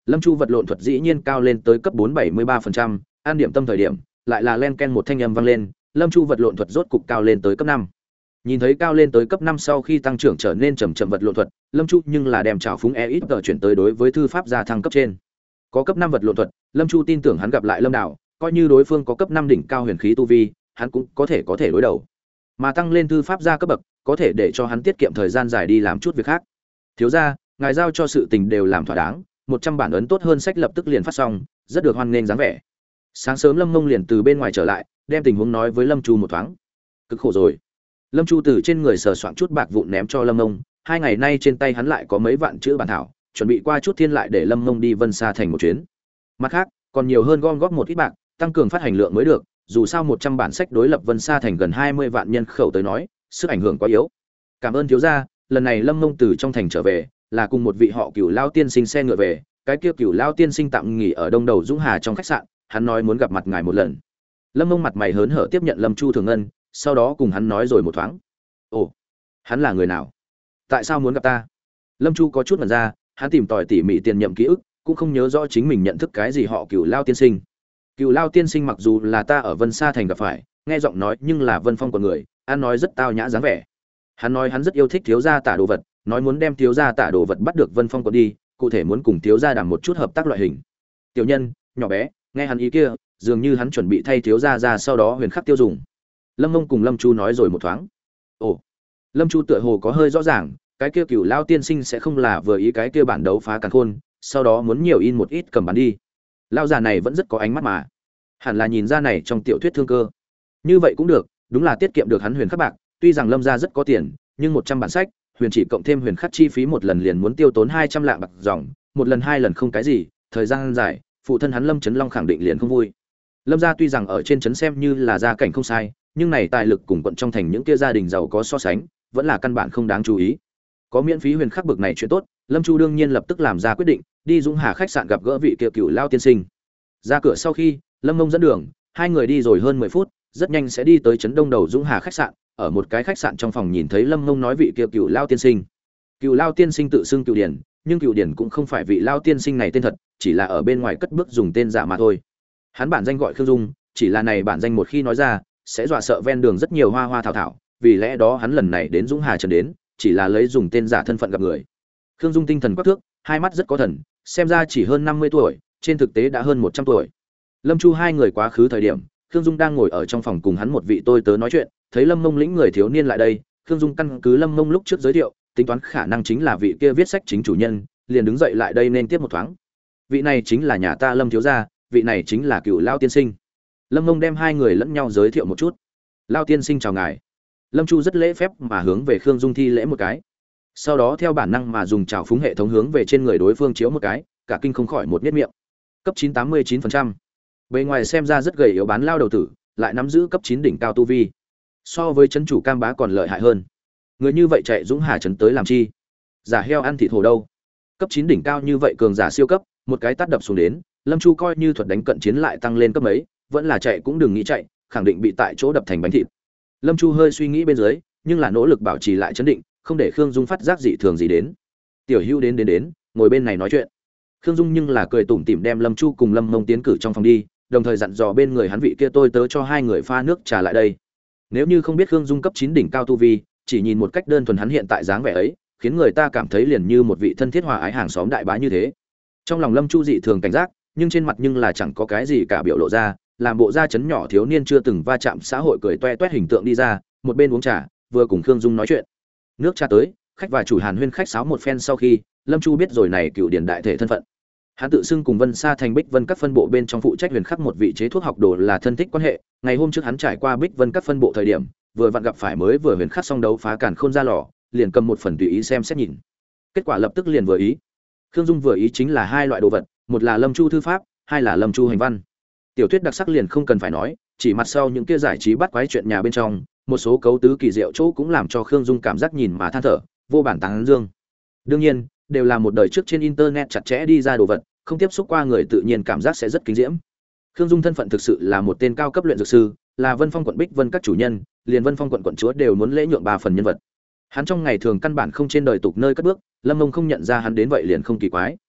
Lâm Chu vật lộn thuật dĩ nhiên cao lên tới cấp bốn bảy mươi ba phần trăm, an điểm tâm thời điểm, lại là len ken một thanh âm vang lên, Lâm Chu vật lộn thuật rốt cục cao lên tới cấp năm. Nhìn thấy cao lên tới cấp năm sau khi tăng trưởng trở nên chậm chậm vật lộn thuật, Lâm Chu nhưng là đem trào phúng e ít tờ chuyển tới đối với thư pháp gia thăng cấp trên. Có cấp năm vật lộn thuật, Lâm Chu tin tưởng hắn gặp lại Lâm Đào, coi như đối phương có cấp năm đỉnh cao huyền khí tu vi, hắn cũng có thể có thể đối đầu. Mà tăng lên thư pháp gia cấp bậc, có thể để cho hắn tiết kiệm thời gian dài đi làm chút việc khác. Thiếu gia, ngài giao cho sự tình đều làm thỏa đáng, một trăm bản ấn tốt hơn sách lập tức liền phát xong, rất được hoan nghênh dáng vẻ. Sáng sớm Lâm Mông liền từ bên ngoài trở lại, đem tình huống nói với Lâm Chu một thoáng. Cực khổ rồi. Lâm Chu từ trên người sờ soạn chút bạc vụn ném cho Lâm Mông, hai ngày nay trên tay hắn lại có mấy vạn chữ bản thảo, chuẩn bị qua chút thiên lại để Lâm Mông đi Vân Sa thành một chuyến. Mặt khác, còn nhiều hơn gom góp một ít bạc, tăng cường phát hành lượng mới được, dù sao một trăm bản sách đối lập Vân Sa thành gần hai mươi vạn nhân khẩu tới nói, sức ảnh hưởng quá yếu. Cảm ơn thiếu gia, lần này Lâm Mông từ trong thành trở về, là cùng một vị họ Cửu Lao tiên sinh xe ngựa về, cái kia Cửu Lao tiên sinh tạm nghỉ ở Đông Đầu Dũng Hà trong khách sạn, hắn nói muốn gặp mặt ngài một lần. Lâm Mông mặt mày hớn hở tiếp nhận Lâm Chu thường ngân, sau đó cùng hắn nói rồi một thoáng. Ồ, hắn là người nào? Tại sao muốn gặp ta? Lâm Chu có chút ngẩn ra, hắn tìm tòi tỉ mỉ tiền nhậm ký ức, cũng không nhớ rõ chính mình nhận thức cái gì họ Cửu Lao tiên sinh. Cửu Lao tiên sinh mặc dù là ta ở Vân Sa thành gặp phải, nghe giọng nói nhưng là Vân Phong của người, ăn nói rất tao nhã dáng vẻ. Hắn nói hắn rất yêu thích thiếu gia tả đồ vật, nói muốn đem thiếu gia tả đồ vật bắt được Vân Phong của đi, cụ thể muốn cùng thiếu gia đàm một chút hợp tác loại hình. Tiểu nhân, nhỏ bé, nghe hắn ý kia, dường như hắn chuẩn bị thay thiếu gia ra sau đó huyền khắc tiêu dùng. Lâm Mông cùng Lâm Chu nói rồi một thoáng. Ồ, Lâm Chu tựa hồ có hơi rõ ràng, cái kia Cửu Lao tiên sinh sẽ không là vừa ý cái kia bản đấu phá càn khôn, sau đó muốn nhiều in một ít cầm bán đi. Lao già này vẫn rất có ánh mắt mà, hẳn là nhìn ra này trong tiểu thuyết thương cơ. Như vậy cũng được, đúng là tiết kiệm được hắn huyền khắc bạc, tuy rằng Lâm gia rất có tiền, nhưng một trăm bản sách, huyền chỉ cộng thêm huyền khắc chi phí một lần liền muốn tiêu tốn hai trăm lạng bạc dòng, một lần hai lần không cái gì, thời gian dài, phụ thân hắn Lâm Chấn Long khẳng định liền không vui. Lâm gia tuy rằng ở trên trấn xem như là gia cảnh không sai, nhưng này tài lực cùng quận trong thành những kia gia đình giàu có so sánh, vẫn là căn bản không đáng chú ý. Có miễn phí huyền khắc bực này chuyện tốt, Lâm Chu đương nhiên lập tức làm ra quyết định, đi Dũng Hà khách sạn gặp gỡ vị kia Cửu Lao tiên sinh. Ra cửa sau khi, Lâm Mông dẫn đường, hai người đi rồi hơn mười phút, rất nhanh sẽ đi tới trấn Đông Đầu Dũng Hà khách sạn, ở một cái khách sạn trong phòng nhìn thấy Lâm Mông nói vị kia Cửu Lao tiên sinh. Cửu Lao tiên sinh tự xưng Cửu Điển, nhưng Cửu Điển cũng không phải vị Lao tiên sinh này tên thật, chỉ là ở bên ngoài cất bước dùng tên giả mà thôi. Hắn bản danh gọi Khương Dung, chỉ là này bản danh một khi nói ra, sẽ dọa sợ ven đường rất nhiều hoa hoa thảo thảo, vì lẽ đó hắn lần này đến Dũng Hà trấn đến, chỉ là lấy dùng tên giả thân phận gặp người. Khương Dung tinh thần quắc thước, hai mắt rất có thần, xem ra chỉ hơn năm mươi tuổi, trên thực tế đã hơn một trăm tuổi. Lâm Chu hai người quá khứ thời điểm, Khương Dung đang ngồi ở trong phòng cùng hắn một vị tôi tớ nói chuyện, thấy Lâm Mông lĩnh người thiếu niên lại đây, Khương Dung căn cứ Lâm Mông lúc trước giới thiệu, tính toán khả năng chính là vị kia viết sách chính chủ nhân, liền đứng dậy lại đây nên tiếp một thoáng. Vị này chính là nhà ta Lâm thiếu gia, vị này chính là Cửu Lao tiên sinh. Lâm Mông đem hai người lẫn nhau giới thiệu một chút. Lao tiên sinh chào ngài. Lâm Chu rất lễ phép mà hướng về Khương Dung thi lễ một cái. Sau đó theo bản năng mà dùng trào phúng hệ thống hướng về trên người đối phương chiếu một cái, cả kinh không khỏi một miết miệng. Cấp chín tám mươi chín phần trăm. Bề ngoài xem ra rất gầy yếu bán lao đầu tử, lại nắm giữ cấp chín đỉnh cao tu vi. So với trấn chủ Cam Bá còn lợi hại hơn. Người như vậy chạy Dũng Hà trấn tới làm chi? Giả heo ăn thịt hổ đâu? Cấp chín đỉnh cao như vậy cường giả siêu cấp, một cái tát đập xuống đến, Lâm Chu coi như thuật đánh cận chiến lại tăng lên cấp mấy, vẫn là chạy cũng đừng nghĩ chạy, khẳng định bị tại chỗ đập thành bánh thịt. Lâm Chu hơi suy nghĩ bên dưới, nhưng là nỗ lực bảo trì lại chấn định, không để Khương Dung phát giác dị thường gì đến. Tiểu Hữu đến đến đến, ngồi bên này nói chuyện. Khương Dung nhưng là cười tủm tỉm đem Lâm Chu cùng Lâm Mông tiến cử trong phòng đi, đồng thời dặn dò bên người hắn vị kia tôi tớ cho hai người pha nước trà lại đây. Nếu như không biết Khương Dung cấp chín đỉnh cao tu vi, chỉ nhìn một cách đơn thuần hắn hiện tại dáng vẻ ấy, khiến người ta cảm thấy liền như một vị thân thiết hòa ái hàng xóm đại bá như thế. Trong lòng Lâm Chu dị thường cảnh giác, nhưng trên mặt nhưng là chẳng có cái gì cả biểu lộ ra, làm bộ da chấn nhỏ thiếu niên chưa từng va chạm xã hội cười toe toét hình tượng đi ra, một bên uống trà, vừa cùng Khương Dung nói chuyện. Nước trà tới, khách và chủ Hàn Huyên khách sáo một phen sau khi, Lâm Chu biết rồi này Cựu Điển đại thể thân phận. Hắn tự xưng cùng Vân Sa thành Bích Vân các phân bộ bên trong phụ trách huyền khắc một vị chế thuốc học đồ là thân thích quan hệ, ngày hôm trước hắn trải qua Bích Vân các phân bộ thời điểm, vừa vặn gặp phải mới vừa huyền khắc xong đấu phá càn khôn ra lò, liền cầm một phần tùy ý xem xét nhìn. Kết quả lập tức liền vừa ý. Khương Dung vừa ý chính là hai loại đồ vật, một là Lâm Chu thư pháp, hai là Lâm Chu hành văn. Tiểu thuyết đặc sắc liền không cần phải nói, chỉ mặt sau những kia giải trí bắt quái chuyện nhà bên trong, một số cấu tứ kỳ diệu chỗ cũng làm cho Khương Dung cảm giác nhìn mà than thở, vô bản tán dương. Đương nhiên, đều là một đời trước trên internet chặt chẽ đi ra đồ vật, không tiếp xúc qua người tự nhiên cảm giác sẽ rất kinh diễm. Khương Dung thân phận thực sự là một tên cao cấp luyện dược sư, là Vân Phong quận Bích Vân các chủ nhân, liền Vân Phong quận quận chúa đều muốn lễ nhượng ba phần nhân vật. Hắn trong ngày thường căn bản không trên đời tục nơi cất bước, Lâm Mông không nhận ra hắn đến vậy liền không kỳ quái.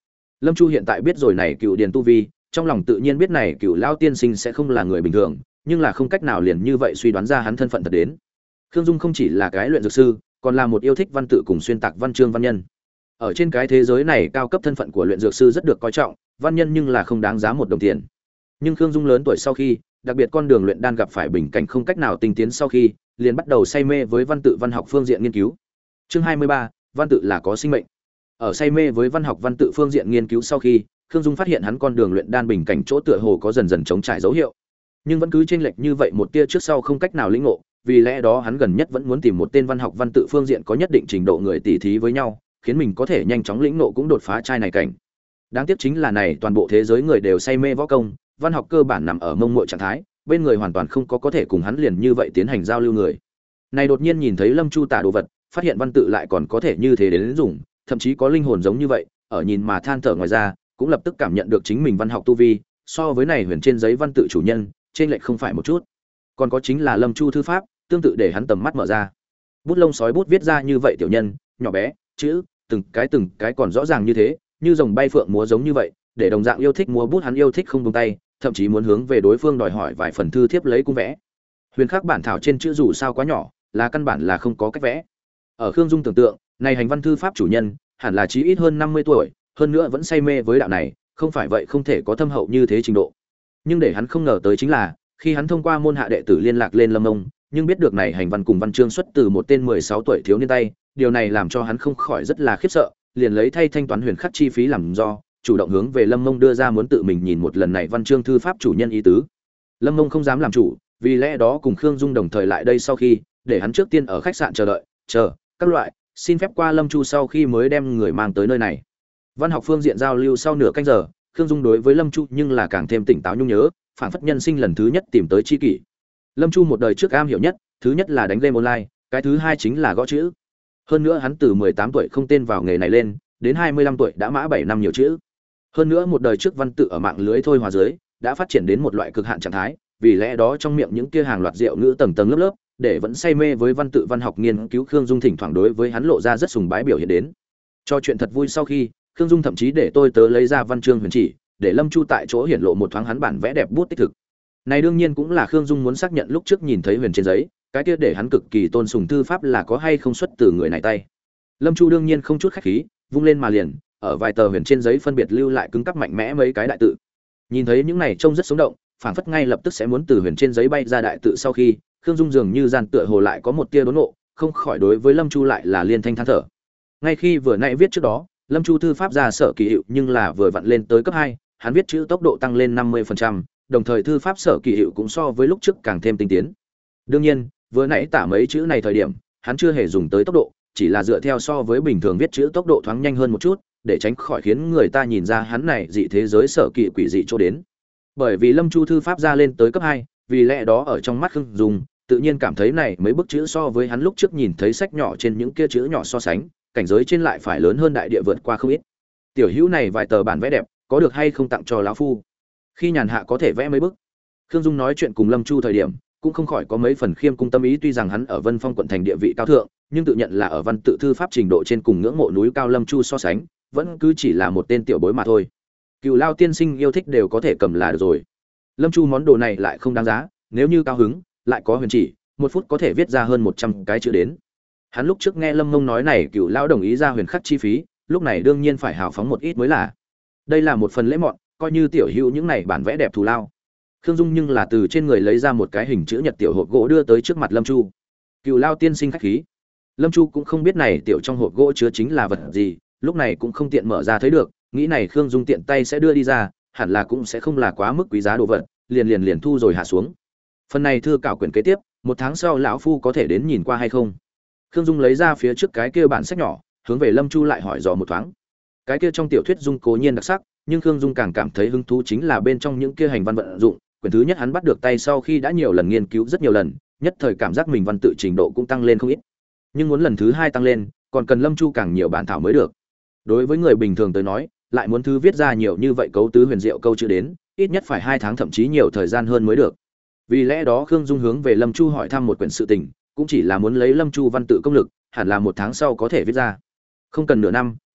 Lâm Chu hiện tại biết rồi này Cựu Điền tu vi, trong lòng tự nhiên biết này Cựu lão tiên sinh sẽ không là người bình thường, nhưng là không cách nào liền như vậy suy đoán ra hắn thân phận thật đến. Khương Dung không chỉ là cái luyện dược sư, còn là một yêu thích văn tự cùng xuyên tạc văn chương văn nhân. Ở trên cái thế giới này, cao cấp thân phận của luyện dược sư rất được coi trọng, văn nhân nhưng là không đáng giá một đồng tiền. Nhưng Khương Dung lớn tuổi sau khi, đặc biệt con đường luyện đan gặp phải bình cảnh không cách nào tinh tiến sau khi, liền bắt đầu say mê với văn tự văn học phương diện nghiên cứu. Chương hai mươi ba, văn tự là có sinh mệnh. Ở say mê với văn học văn tự phương diện nghiên cứu sau khi, Khương Dung phát hiện hắn con đường luyện đan bình cảnh chỗ tựa hồ có dần dần chống trải dấu hiệu, nhưng vẫn cứ chênh lệch như vậy một tia trước sau không cách nào lĩnh ngộ, vì lẽ đó hắn gần nhất vẫn muốn tìm một tên văn học văn tự phương diện có nhất định trình độ người tỉ thí với nhau, khiến mình có thể nhanh chóng lĩnh ngộ cũng đột phá trai này cảnh. Đáng tiếc chính là này toàn bộ thế giới người đều say mê võ công, văn học cơ bản nằm ở mông muội trạng thái, bên người hoàn toàn không có có thể cùng hắn liền như vậy tiến hành giao lưu người. Này đột nhiên nhìn thấy Lâm Chu tả đồ vật, phát hiện văn tự lại còn có thể như thế đến dùng, thậm chí có linh hồn giống như vậy, ở nhìn mà than thở ngoài ra, cũng lập tức cảm nhận được chính mình văn học tu vi, so với này huyền trên giấy văn tự chủ nhân, trên lệch không phải một chút. Còn có chính là Lâm Chu thư pháp, tương tự để hắn tầm mắt mở ra. Bút lông sói bút viết ra như vậy tiểu nhân, nhỏ bé, chữ, từng cái từng cái còn rõ ràng như thế, như rồng bay phượng múa giống như vậy, để đồng dạng yêu thích múa bút hắn yêu thích không buông tay, thậm chí muốn hướng về đối phương đòi hỏi vài phần thư thiếp lấy cung vẽ. Huyền khắc bản thảo trên chữ dù sao quá nhỏ, là căn bản là không có cách vẽ. Ở Khương Dung tưởng tượng, này hành văn thư pháp chủ nhân, hẳn là chí ít hơn năm mươi tuổi, hơn nữa vẫn say mê với đạo này, không phải vậy không thể có thâm hậu như thế trình độ. Nhưng để hắn không ngờ tới chính là, khi hắn thông qua môn hạ đệ tử liên lạc lên Lâm Mông, nhưng biết được này hành văn cùng văn chương xuất từ một tên mười sáu tuổi thiếu niên tay, điều này làm cho hắn không khỏi rất là khiếp sợ, liền lấy thay thanh toán huyền khắc chi phí làm do, chủ động hướng về Lâm Mông đưa ra muốn tự mình nhìn một lần này văn chương thư pháp chủ nhân ý tứ. Lâm Mông không dám làm chủ, vì lẽ đó cùng Khương Dung đồng thời lại đây sau khi, để hắn trước tiên ở khách sạn chờ đợi, chờ các loại, xin phép qua Lâm Chu sau khi mới đem người mang tới nơi này. Văn học phương diện giao lưu sau nửa canh giờ, Khương Dung đối với Lâm Chu nhưng là càng thêm tỉnh táo nhung nhớ, phản phất nhân sinh lần thứ nhất tìm tới tri kỷ. Lâm Chu một đời trước am hiểu nhất, thứ nhất là đánh game online, cái thứ hai chính là gõ chữ. Hơn nữa hắn từ mười tám tuổi không tên vào nghề này lên, đến hai mươi lăm tuổi đã mã bảy năm nhiều chữ. Hơn nữa một đời trước văn tự ở mạng lưới thôi hóa dưới, đã phát triển đến một loại cực hạn trạng thái, vì lẽ đó trong miệng những kia hàng loạt rượu ngữ tầng tầng lớp lớp, để vẫn say mê với văn tự văn học nghiên cứu Khương Dung thỉnh thoảng đối với hắn lộ ra rất sùng bái biểu hiện đến. Cho chuyện thật vui sau khi, Khương Dung thậm chí để tôi tớ lấy ra văn chương huyền chỉ, để Lâm Chu tại chỗ hiển lộ một thoáng hắn bản vẽ đẹp bút tích thực. Này đương nhiên cũng là Khương Dung muốn xác nhận lúc trước nhìn thấy huyền trên giấy, cái kia để hắn cực kỳ tôn sùng thư pháp là có hay không xuất từ người này tay. Lâm Chu đương nhiên không chút khách khí, vung lên mà liền, ở vài tờ huyền trên giấy phân biệt lưu lại cứng cắp mạnh mẽ mấy cái đại tự. Nhìn thấy những này trông rất sống động, phảng phất ngay lập tức sẽ muốn từ huyền trên giấy bay ra đại tự sau khi, Khương Dung dường như gian tựa hồ lại có một tia đốn ngộ, không khỏi đối với Lâm Chu lại là liên thanh than thở. Ngay khi vừa nãy viết trước đó, Lâm Chu thư pháp ra sở kỳ hiệu nhưng là vừa vặn lên tới cấp hai, hắn viết chữ tốc độ tăng lên năm mươi phần trăm, đồng thời thư pháp sở kỳ hiệu cũng so với lúc trước càng thêm tinh tiến. Đương nhiên, vừa nãy tả mấy chữ này thời điểm, hắn chưa hề dùng tới tốc độ, chỉ là dựa theo so với bình thường viết chữ tốc độ thoáng nhanh hơn một chút, để tránh khỏi khiến người ta nhìn ra hắn này dị thế giới sở kỳ quỷ dị chỗ đến. Bởi vì Lâm Chu thư pháp ra lên tới cấp hai, vì lẽ đó ở trong mắt Khương Dung, tự nhiên cảm thấy này mấy bức chữ so với hắn lúc trước nhìn thấy sách nhỏ trên những kia chữ nhỏ so sánh, cảnh giới trên lại phải lớn hơn đại địa vượt qua không ít. Tiểu hữu này vài tờ bản vẽ đẹp, có được hay không tặng cho lão phu? Khi nhàn hạ có thể vẽ mấy bức. Khương Dung nói chuyện cùng Lâm Chu thời điểm, cũng không khỏi có mấy phần khiêm cung tâm ý, tuy rằng hắn ở Vân Phong quận thành địa vị cao thượng, nhưng tự nhận là ở văn tự thư pháp trình độ trên cùng ngưỡng mộ núi cao Lâm Chu so sánh, vẫn cứ chỉ là một tên tiểu bối mà thôi. Cựu Lao tiên sinh yêu thích đều có thể cầm là được rồi. Lâm Chu món đồ này lại không đáng giá, nếu như cao hứng, lại có huyền chỉ, một phút có thể viết ra hơn một trăm cái chữ đến. Hắn lúc trước nghe Lâm Mông nói này Cựu Lao đồng ý ra huyền khắc chi phí, lúc này đương nhiên phải hào phóng một ít mới là. Đây là một phần lễ mọn, coi như tiểu hữu những này bản vẽ đẹp thù lao. Khương Dung nhưng là từ trên người lấy ra một cái hình chữ nhật tiểu hộp gỗ đưa tới trước mặt Lâm Chu. Cựu Lao tiên sinh khách khí. Lâm Chu cũng không biết này tiểu trong hộp gỗ chứa chính là vật gì, lúc này cũng không tiện mở ra thấy được, nghĩ này Khương Dung tiện tay sẽ đưa đi ra, hẳn là cũng sẽ không là quá mức quý giá đồ vật, liền liền liền thu rồi hạ xuống. Phần này thư cảo quyển kế tiếp, một tháng sau lão phu có thể đến nhìn qua hay không? Khương Dung lấy ra phía trước cái kia bản sách nhỏ, hướng về Lâm Chu lại hỏi dò một thoáng. Cái kia trong tiểu thuyết dung cố nhiên đặc sắc, nhưng Khương Dung càng cảm thấy hứng thú chính là bên trong những kia hành văn vận dụng. Quyển thứ nhất hắn bắt được tay sau khi đã nhiều lần nghiên cứu rất nhiều lần, nhất thời cảm giác mình văn tự trình độ cũng tăng lên không ít. Nhưng muốn lần thứ hai tăng lên, còn cần Lâm Chu càng nhiều bản thảo mới được. Đối với người bình thường tới nói, lại muốn thư viết ra nhiều như vậy cấu tứ huyền diệu câu chữ đến, ít nhất phải hai tháng thậm chí nhiều thời gian hơn mới được. Vì lẽ đó Khương Dung hướng về Lâm Chu hỏi thăm một quyển sự tình, cũng chỉ là muốn lấy Lâm Chu văn tự công lực, hẳn là một tháng sau có thể viết ra. Không cần nửa năm,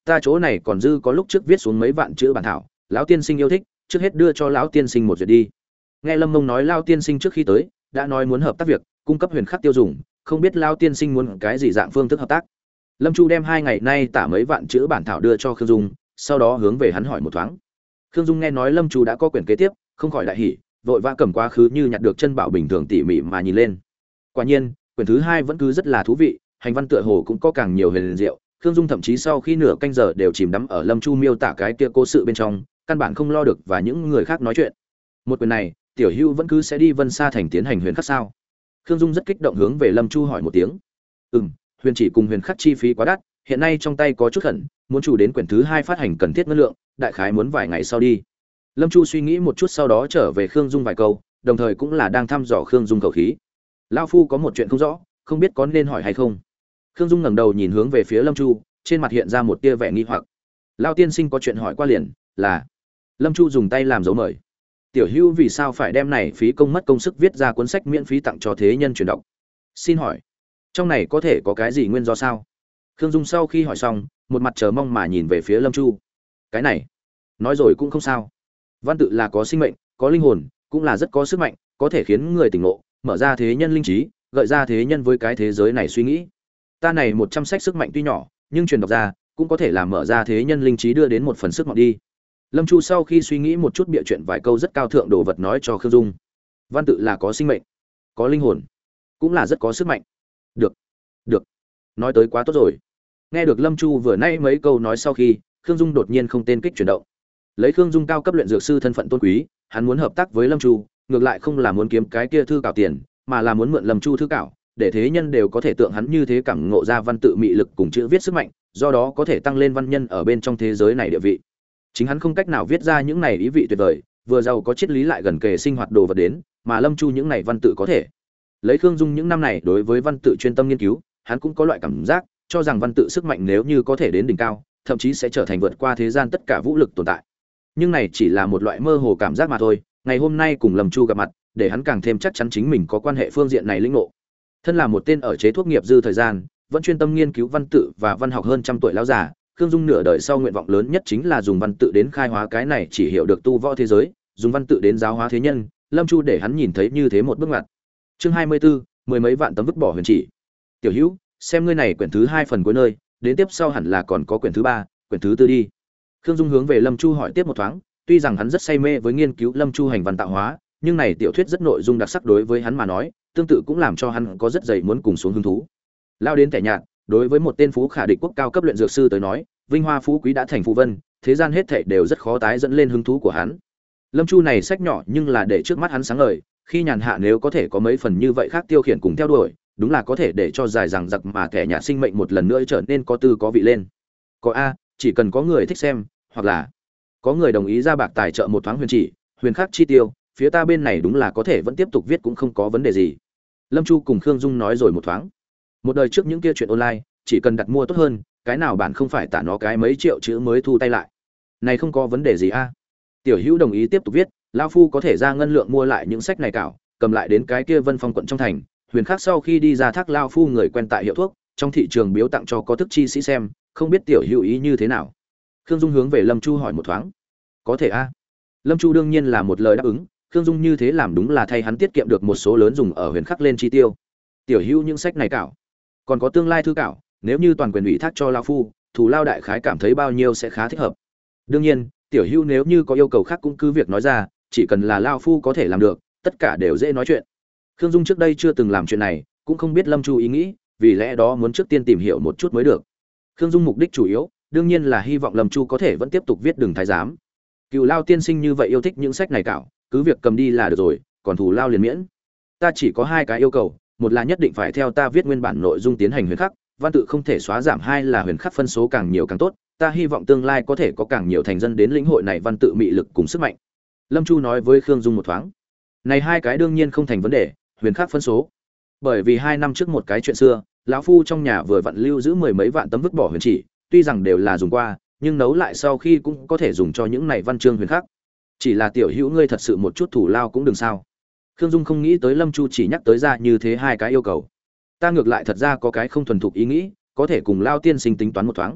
ta chỗ này còn dư có lúc trước viết xuống mấy vạn chữ bản thảo, lão tiên sinh yêu thích, trước hết đưa cho lão tiên sinh một duyệt đi. Nghe Lâm Mông nói lão tiên sinh trước khi tới đã nói muốn hợp tác việc cung cấp huyền khắc tiêu dùng, không biết lão tiên sinh muốn cái gì dạng phương thức hợp tác. Lâm Chu đem hai ngày nay tả mấy vạn chữ bản thảo đưa cho Khương Dung, sau đó hướng về hắn hỏi một thoáng. Khương Dung nghe nói Lâm Chu đã có quyển kế tiếp, không khỏi đại hỉ, vội vã cầm quá khứ như nhặt được chân bảo bình thường tỉ mỉ mà nhìn lên. Quả nhiên, quyển thứ hai vẫn cứ rất là thú vị, hành văn tựa hồ cũng có càng nhiều huyền diệu. Khương Dung thậm chí sau khi nửa canh giờ đều chìm đắm ở Lâm Chu miêu tả cái kia cố sự bên trong, căn bản không lo được và những người khác nói chuyện. Một quyển này, Tiểu Hữu vẫn cứ sẽ đi Vân Sa thành tiến hành huyền khắc sao? Khương Dung rất kích động hướng về Lâm Chu hỏi một tiếng. Ừm, huyền chỉ cùng huyền khắc chi phí quá đắt, hiện nay trong tay có chút khẩn, muốn chủ đến quyển thứ hai phát hành cần thiết ngân lượng, đại khái muốn vài ngày sau đi. Lâm Chu suy nghĩ một chút sau đó trở về Khương Dung vài câu, đồng thời cũng là đang thăm dò Khương Dung khẩu khí. Lão phu có một chuyện không rõ, không biết có nên hỏi hay không. Khương Dung ngẩng đầu nhìn hướng về phía Lâm Chu, trên mặt hiện ra một tia vẻ nghi hoặc. Lão tiên sinh có chuyện hỏi qua liền, là. Lâm Chu dùng tay làm dấu mời. Tiểu Hữu vì sao phải đem này phí công mất công sức viết ra cuốn sách miễn phí tặng cho thế nhân truyền đọc? Xin hỏi, trong này có thể có cái gì nguyên do sao? Khương Dung sau khi hỏi xong, một mặt chờ mong mà nhìn về phía Lâm Chu. Cái này, nói rồi cũng không sao. Văn tự là có sinh mệnh, có linh hồn, cũng là rất có sức mạnh, có thể khiến người tỉnh ngộ, mở ra thế nhân linh trí, gợi ra thế nhân với cái thế giới này suy nghĩ. Ta này một trăm sách sức mạnh tuy nhỏ, nhưng truyền đọc ra, cũng có thể làm mở ra thế nhân linh trí đưa đến một phần sức mạnh đi. Lâm Chu sau khi suy nghĩ một chút bịa chuyện vài câu rất cao thượng đồ vật nói cho Khương Dung. Văn tự là có sinh mệnh, có linh hồn, cũng là rất có sức mạnh. Được, được, nói tới quá tốt rồi. Nghe được Lâm Chu vừa nay mấy câu nói sau khi, Khương Dung đột nhiên không tên kích chuyển động. Lấy Khương Dung cao cấp luyện dược sư thân phận tôn quý, hắn muốn hợp tác với Lâm Chu, ngược lại không là muốn kiếm cái kia thư cảo tiền, mà là muốn mượn Lâm Chu thư cảo, để thế nhân đều có thể tượng hắn như thế cảm ngộ ra văn tự mị lực cùng chữ viết sức mạnh, do đó có thể tăng lên văn nhân ở bên trong thế giới này địa vị. Chính hắn không cách nào viết ra những này ý vị tuyệt vời, vừa giàu có triết lý lại gần kề sinh hoạt đồ vật đến, mà Lâm Chu những này văn tự có thể. Lấy Khương Dung những năm này đối với văn tự chuyên tâm nghiên cứu, hắn cũng có loại cảm giác, cho rằng văn tự sức mạnh nếu như có thể đến đỉnh cao, thậm chí sẽ trở thành vượt qua thế gian tất cả vũ lực tồn tại. Nhưng này chỉ là một loại mơ hồ cảm giác mà thôi, ngày hôm nay cùng Lâm Chu gặp mặt, để hắn càng thêm chắc chắn chính mình có quan hệ phương diện này lĩnh ngộ. Thân là một tên ở chế thuốc nghiệp dư thời gian, vẫn chuyên tâm nghiên cứu văn tự và văn học hơn trăm tuổi lão già, Khương Dung nửa đời sau nguyện vọng lớn nhất chính là dùng văn tự đến khai hóa cái này chỉ hiểu được tu võ thế giới, dùng văn tự đến giáo hóa thế nhân, Lâm Chu để hắn nhìn thấy như thế một bước ngoặt. Chương hai mươi tư, mười mấy vạn tấm vứt bỏ huyền chỉ. Tiểu Hữu, xem ngươi này quyển thứ hai phần cuối nơi, đến tiếp sau hẳn là còn có quyển thứ ba, quyển thứ tư đi. Khương Dung hướng về Lâm Chu hỏi tiếp một thoáng, tuy rằng hắn rất say mê với nghiên cứu Lâm Chu hành văn tạo hóa, nhưng này tiểu thuyết rất nội dung đặc sắc đối với hắn mà nói, tương tự cũng làm cho hắn có rất dày muốn cùng xuống hứng thú. Lao đến tẻ nhạt, đối với một tên phú khả địch quốc cao cấp luyện dược sư tới nói, vinh hoa phú quý đã thành phù vân, thế gian hết thảy đều rất khó tái dẫn lên hứng thú của hắn. Lâm Chu này sách nhỏ nhưng là để trước mắt hắn sáng ngời, khi nhàn hạ nếu có thể có mấy phần như vậy khác tiêu khiển cùng theo đuổi, đúng là có thể để cho dài dằng dặc mà kẻ nhạt sinh mệnh một lần nữa trở nên có tư có vị lên. Có a, chỉ cần có người thích xem, hoặc là có người đồng ý ra bạc tài trợ một thoáng huyền chỉ, huyền khắc chi tiêu, phía ta bên này đúng là có thể vẫn tiếp tục viết cũng không có vấn đề gì. Lâm Chu cùng Khương Dung nói rồi một thoáng. Một đời trước những kia chuyện online, chỉ cần đặt mua tốt hơn, cái nào bạn không phải tả nó cái mấy triệu chữ mới thu tay lại. Này không có vấn đề gì a. Tiểu Hữu đồng ý tiếp tục viết, lão phu có thể ra ngân lượng mua lại những sách này cảo, cầm lại đến cái kia Vân Phong quận trong thành, huyền khắc sau khi đi ra thác lão phu người quen tại hiệu thuốc, trong thị trường biếu tặng cho có thức chi sĩ xem, không biết tiểu Hữu ý như thế nào. Khương Dung hướng về Lâm Chu hỏi một thoáng. Có thể a. Lâm Chu đương nhiên là một lời đáp ứng, Khương Dung như thế làm đúng là thay hắn tiết kiệm được một số lớn dùng ở huyền khắc lên chi tiêu. Tiểu Hữu những sách này cảo, còn có tương lai thư cảo, nếu như toàn quyền ủy thác cho lão phu, thủ lao đại khái cảm thấy bao nhiêu sẽ khá thích hợp. Đương nhiên, tiểu Hữu nếu như có yêu cầu khác cũng cứ việc nói ra, chỉ cần là lão phu có thể làm được, tất cả đều dễ nói chuyện. Khương Dung trước đây chưa từng làm chuyện này, cũng không biết Lâm Chu ý nghĩ, vì lẽ đó muốn trước tiên tìm hiểu một chút mới được. Khương Dung mục đích chủ yếu, đương nhiên là hy vọng Lâm Chu có thể vẫn tiếp tục viết Đường Thái Giám. Cựu Lao tiên sinh như vậy yêu thích những sách này cảo, cứ việc cầm đi là được rồi, còn thủ lao liền miễn. Ta chỉ có hai cái yêu cầu, một là nhất định phải theo ta viết nguyên bản nội dung tiến hành huyền khắc, văn tự không thể xóa giảm, hai là huyền khắc phân số càng nhiều càng tốt, ta hy vọng tương lai có thể có càng nhiều thành dân đến lĩnh hội này văn tự mị lực cùng sức mạnh. Lâm Chu nói với Khương Dung một thoáng. Này hai cái đương nhiên không thành vấn đề, huyền khắc phân số. Bởi vì hai năm trước một cái chuyện xưa, lão phu trong nhà vừa vặn lưu giữ mười mấy vạn tấm vứt bỏ huyền chỉ, tuy rằng đều là dùng qua, nhưng nấu lại sau khi cũng có thể dùng cho những này văn chương huyền khắc. Chỉ là tiểu Hữu ngươi thật sự một chút thủ lao cũng đừng sao. Khương Dung không nghĩ tới Lâm Chu chỉ nhắc tới ra như thế hai cái yêu cầu. Ta ngược lại thật ra có cái không thuần thục ý nghĩ, có thể cùng Lao tiên sinh tính toán một thoáng.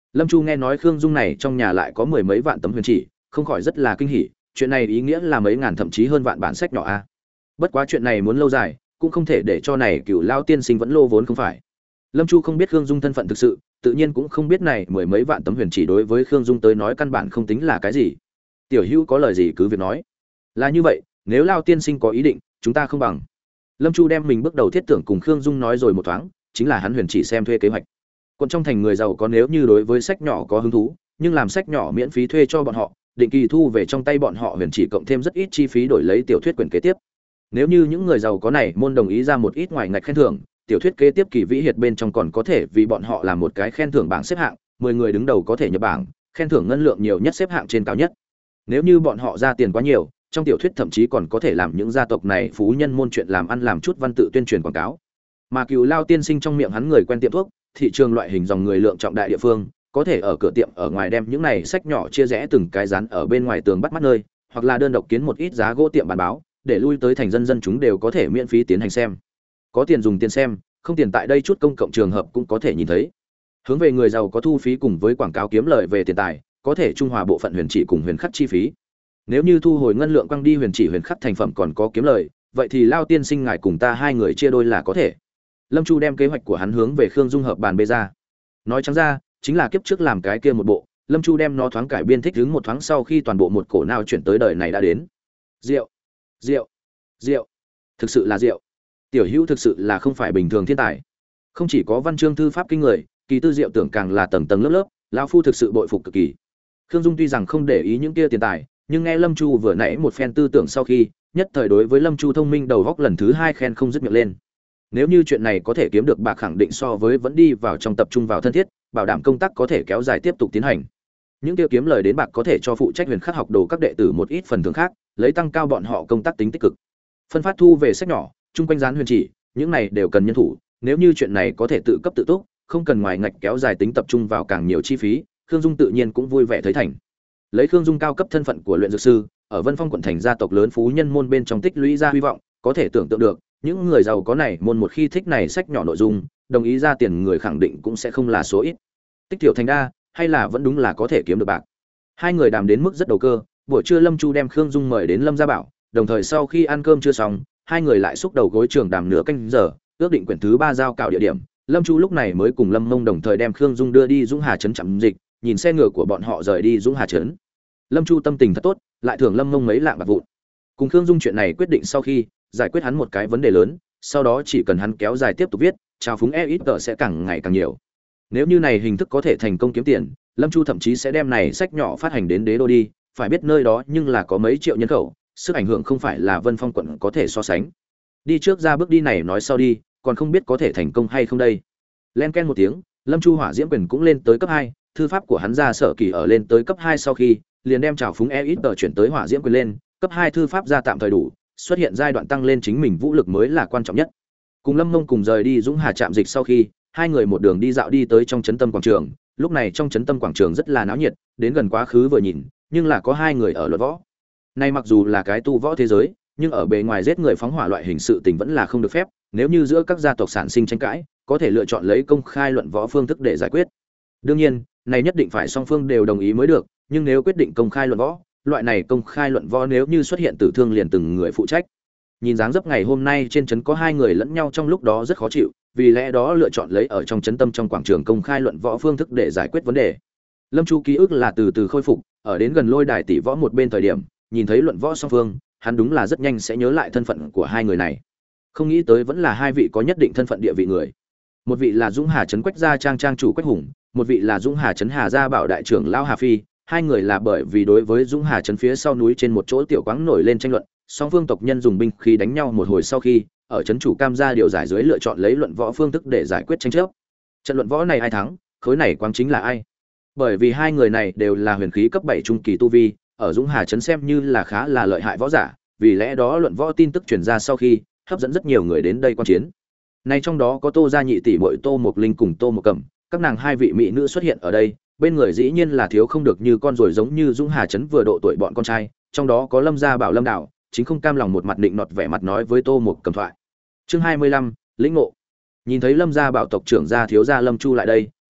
Lâm Chu nghe nói Khương Dung này trong nhà lại có mười mấy vạn tấm huyền chỉ, không khỏi rất là kinh hỉ, chuyện này ý nghĩa là mấy ngàn thậm chí hơn vạn bản sách nhỏ a. Bất quá chuyện này muốn lâu dài, cũng không thể để cho này Cửu Lao tiên sinh vẫn lô vốn không phải. Lâm Chu không biết Khương Dung thân phận thực sự, tự nhiên cũng không biết này mười mấy vạn tấm huyền chỉ đối với Khương Dung tới nói căn bản không tính là cái gì. Tiểu Hữu có lời gì cứ việc nói. Là như vậy, nếu Lao tiên sinh có ý định, chúng ta không bằng. Lâm Chu đem mình bước đầu thiết tưởng cùng Khương Dung nói rồi một thoáng, chính là hắn huyền chỉ xem thuê kế hoạch. Còn trong thành người giàu có nếu như đối với sách nhỏ có hứng thú, nhưng làm sách nhỏ miễn phí thuê cho bọn họ, định kỳ thu về trong tay bọn họ huyền chỉ cộng thêm rất ít chi phí đổi lấy tiểu thuyết quyển kế tiếp. Nếu như những người giàu có này môn đồng ý ra một ít ngoài ngạch khen thưởng, tiểu thuyết kế tiếp kỳ vĩ hiệt bên trong còn có thể vì bọn họ làm một cái khen thưởng bảng xếp hạng, mười người đứng đầu có thể nhập bảng, khen thưởng ngân lượng nhiều nhất xếp hạng trên cao nhất. Nếu như bọn họ ra tiền quá nhiều, trong tiểu thuyết thậm chí còn có thể làm những gia tộc này phú nhân môn chuyện làm ăn làm chút văn tự tuyên truyền quảng cáo. Mà Cửu Lao tiên sinh trong miệng hắn người quen tiệm thuốc, thị trường loại hình dòng người lượng trọng đại địa phương, có thể ở cửa tiệm ở ngoài đem những này sách nhỏ chia rẽ từng cái dán ở bên ngoài tường bắt mắt nơi, hoặc là đơn độc kiến một ít giá gỗ tiệm bán báo, để lui tới thành dân dân chúng đều có thể miễn phí tiến hành xem. Có tiền dùng tiền xem, không tiền tại đây chút công cộng trường hợp cũng có thể nhìn thấy. Hướng về người giàu có thu phí cùng với quảng cáo kiếm lợi về tiền tài, có thể trung hòa bộ phận huyền chỉ cùng huyền khắc chi phí. Nếu như thu hồi ngân lượng quăng đi huyền chỉ huyền khắc thành phẩm còn có kiếm lợi, vậy thì Lao tiên sinh ngài cùng ta hai người chia đôi là có thể. Lâm Chu đem kế hoạch của hắn hướng về Khương Dung hợp bàn bê ra. Nói trắng ra, chính là kiếp trước làm cái kia một bộ, Lâm Chu đem nó thoáng cải biên thích ứng một thoáng sau khi toàn bộ một cổ nào chuyển tới đời này đã đến. Rượu, rượu, rượu, thực sự là rượu. Tiểu Hữu thực sự là không phải bình thường thiên tài. Không chỉ có văn chương thư pháp kinh người, kỳ tư diệu tưởng càng là tầng tầng lớp lớp, lão phu thực sự bội phục cực kỳ. Khương Dung tuy rằng không để ý những kia tiền tài, nhưng nghe Lâm Chu vừa nãy một phen tư tưởng sau khi, nhất thời đối với Lâm Chu thông minh đầu góc lần thứ hai khen không dứt miệng lên. Nếu như chuyện này có thể kiếm được bạc khẳng định so với vẫn đi vào trong tập trung vào thân thiết, bảo đảm công tác có thể kéo dài tiếp tục tiến hành. Những tiêu kiếm lời đến bạc có thể cho phụ trách huyền khắc học đồ các đệ tử một ít phần thưởng khác, lấy tăng cao bọn họ công tác tính tích cực. Phân phát thu về sách nhỏ, chung quanh dán huyền chỉ, những này đều cần nhân thủ, nếu như chuyện này có thể tự cấp tự túc, không cần ngoài ngạch kéo dài tính tập trung vào càng nhiều chi phí, Khương Dung tự nhiên cũng vui vẻ thấy thành. Lấy Khương Dung cao cấp thân phận của luyện dược sư, ở Vân Phong quận thành gia tộc lớn phú nhân môn bên trong tích lũy ra hy vọng, có thể tưởng tượng được, những người giàu có này môn một khi thích này sách nhỏ nội dung, đồng ý ra tiền người khẳng định cũng sẽ không là số ít. Tích tiểu thành đa, hay là vẫn đúng là có thể kiếm được bạc. Hai người đàm đến mức rất đầu cơ, buổi trưa Lâm Chu đem Khương Dung mời đến Lâm Gia Bảo, đồng thời sau khi ăn cơm chưa xong, hai người lại xúc đầu gối trường đàm nửa canh giờ, ước định quyển thứ ba giao cạo địa điểm. Lâm Chu lúc này mới cùng Lâm Mông đồng thời đem Khương Dung đưa đi Dũng Hà trấn chậm dịch, nhìn xe ngựa của bọn họ rời đi Dũng Hà trấn. Lâm Chu tâm tình thật tốt, lại thưởng Lâm Mông mấy lạng bạc vụn. Cùng Khương Dung chuyện này quyết định sau khi, giải quyết hắn một cái vấn đề lớn, sau đó chỉ cần hắn kéo dài tiếp tục viết, trào phúng e ít tờ sẽ càng ngày càng nhiều. Nếu như này hình thức có thể thành công kiếm tiền, Lâm Chu thậm chí sẽ đem này sách nhỏ phát hành đến đế đô đi, phải biết nơi đó nhưng là có mấy triệu nhân khẩu, sức ảnh hưởng không phải là Vân Phong quận có thể so sánh. Đi trước ra bước đi này nói sau đi, còn không biết có thể thành công hay không đây. Len ken một tiếng, Lâm Chu hỏa diễm quyền cũng lên tới cấp hai, thư pháp của hắn ra sở kỳ ở lên tới cấp hai sau khi, liền đem trào phúng e ít tờ chuyển tới hỏa diễm quyền lên, cấp hai thư pháp ra tạm thời đủ, xuất hiện giai đoạn tăng lên chính mình vũ lực mới là quan trọng nhất. Cùng Lâm Mông cùng rời đi Dũng Hà trạm dịch sau khi, hai người một đường đi dạo đi tới trong trấn tâm quảng trường, lúc này trong trấn tâm quảng trường rất là náo nhiệt, đến gần quá khứ vừa nhìn, nhưng là có hai người ở luận võ. Nay mặc dù là cái tu võ thế giới, nhưng ở bề ngoài giết người phóng hỏa loại hình sự tình vẫn là không được phép, nếu như giữa các gia tộc sản sinh tranh cãi, có thể lựa chọn lấy công khai luận võ phương thức để giải quyết. Đương nhiên, này nhất định phải song phương đều đồng ý mới được, nhưng nếu quyết định công khai luận võ, loại này công khai luận võ nếu như xuất hiện tử thương liền từng người phụ trách. Nhìn dáng dấp ngày hôm nay trên trấn có hai người lẫn nhau trong lúc đó rất khó chịu, vì lẽ đó lựa chọn lấy ở trong trấn tâm trong quảng trường công khai luận võ phương thức để giải quyết vấn đề. Lâm Chu ký ức là từ từ khôi phục, ở đến gần lôi đài tỷ võ một bên thời điểm, nhìn thấy luận võ song phương, hắn đúng là rất nhanh sẽ nhớ lại thân phận của hai người này. Không nghĩ tới vẫn là hai vị có nhất định thân phận địa vị người. Một vị là Dũng Hà trấn Quách gia trang trang chủ Quách Hùng, một vị là Dũng Hà trấn Hà gia bảo đại trưởng lão Hà Phi. Hai người là bởi vì đối với Dũng Hà trấn phía sau núi trên một chỗ tiểu quáng nổi lên tranh luận, song phương tộc nhân dùng binh khí đánh nhau một hồi sau khi, ở trấn chủ Cam gia điều giải dưới lựa chọn lấy luận võ phương thức để giải quyết tranh chấp. Trận luận võ này ai thắng, khối này quáng chính là ai? Bởi vì hai người này đều là huyền khí cấp bảy trung kỳ tu vi, ở Dũng Hà trấn xem như là khá là lợi hại võ giả, vì lẽ đó luận võ tin tức truyền ra sau khi, hấp dẫn rất nhiều người đến đây quan chiến. Này trong đó có Tô gia nhị tỷ muội Tô Mộc Linh cùng Tô Mộc Cẩm, các nàng hai vị mỹ nữ xuất hiện ở đây, bên người dĩ nhiên là thiếu không được như con rồi giống như Dũng Hà trấn vừa độ tuổi bọn con trai, trong đó có Lâm gia bảo Lâm Đảo, chính không cam lòng một mặt định nọt vẻ mặt nói với Tô Mộc Cẩm thoại. Chương hai mươi lăm, lĩnh ngộ. Nhìn thấy Lâm gia bảo tộc trưởng gia thiếu gia Lâm Chu lại đây,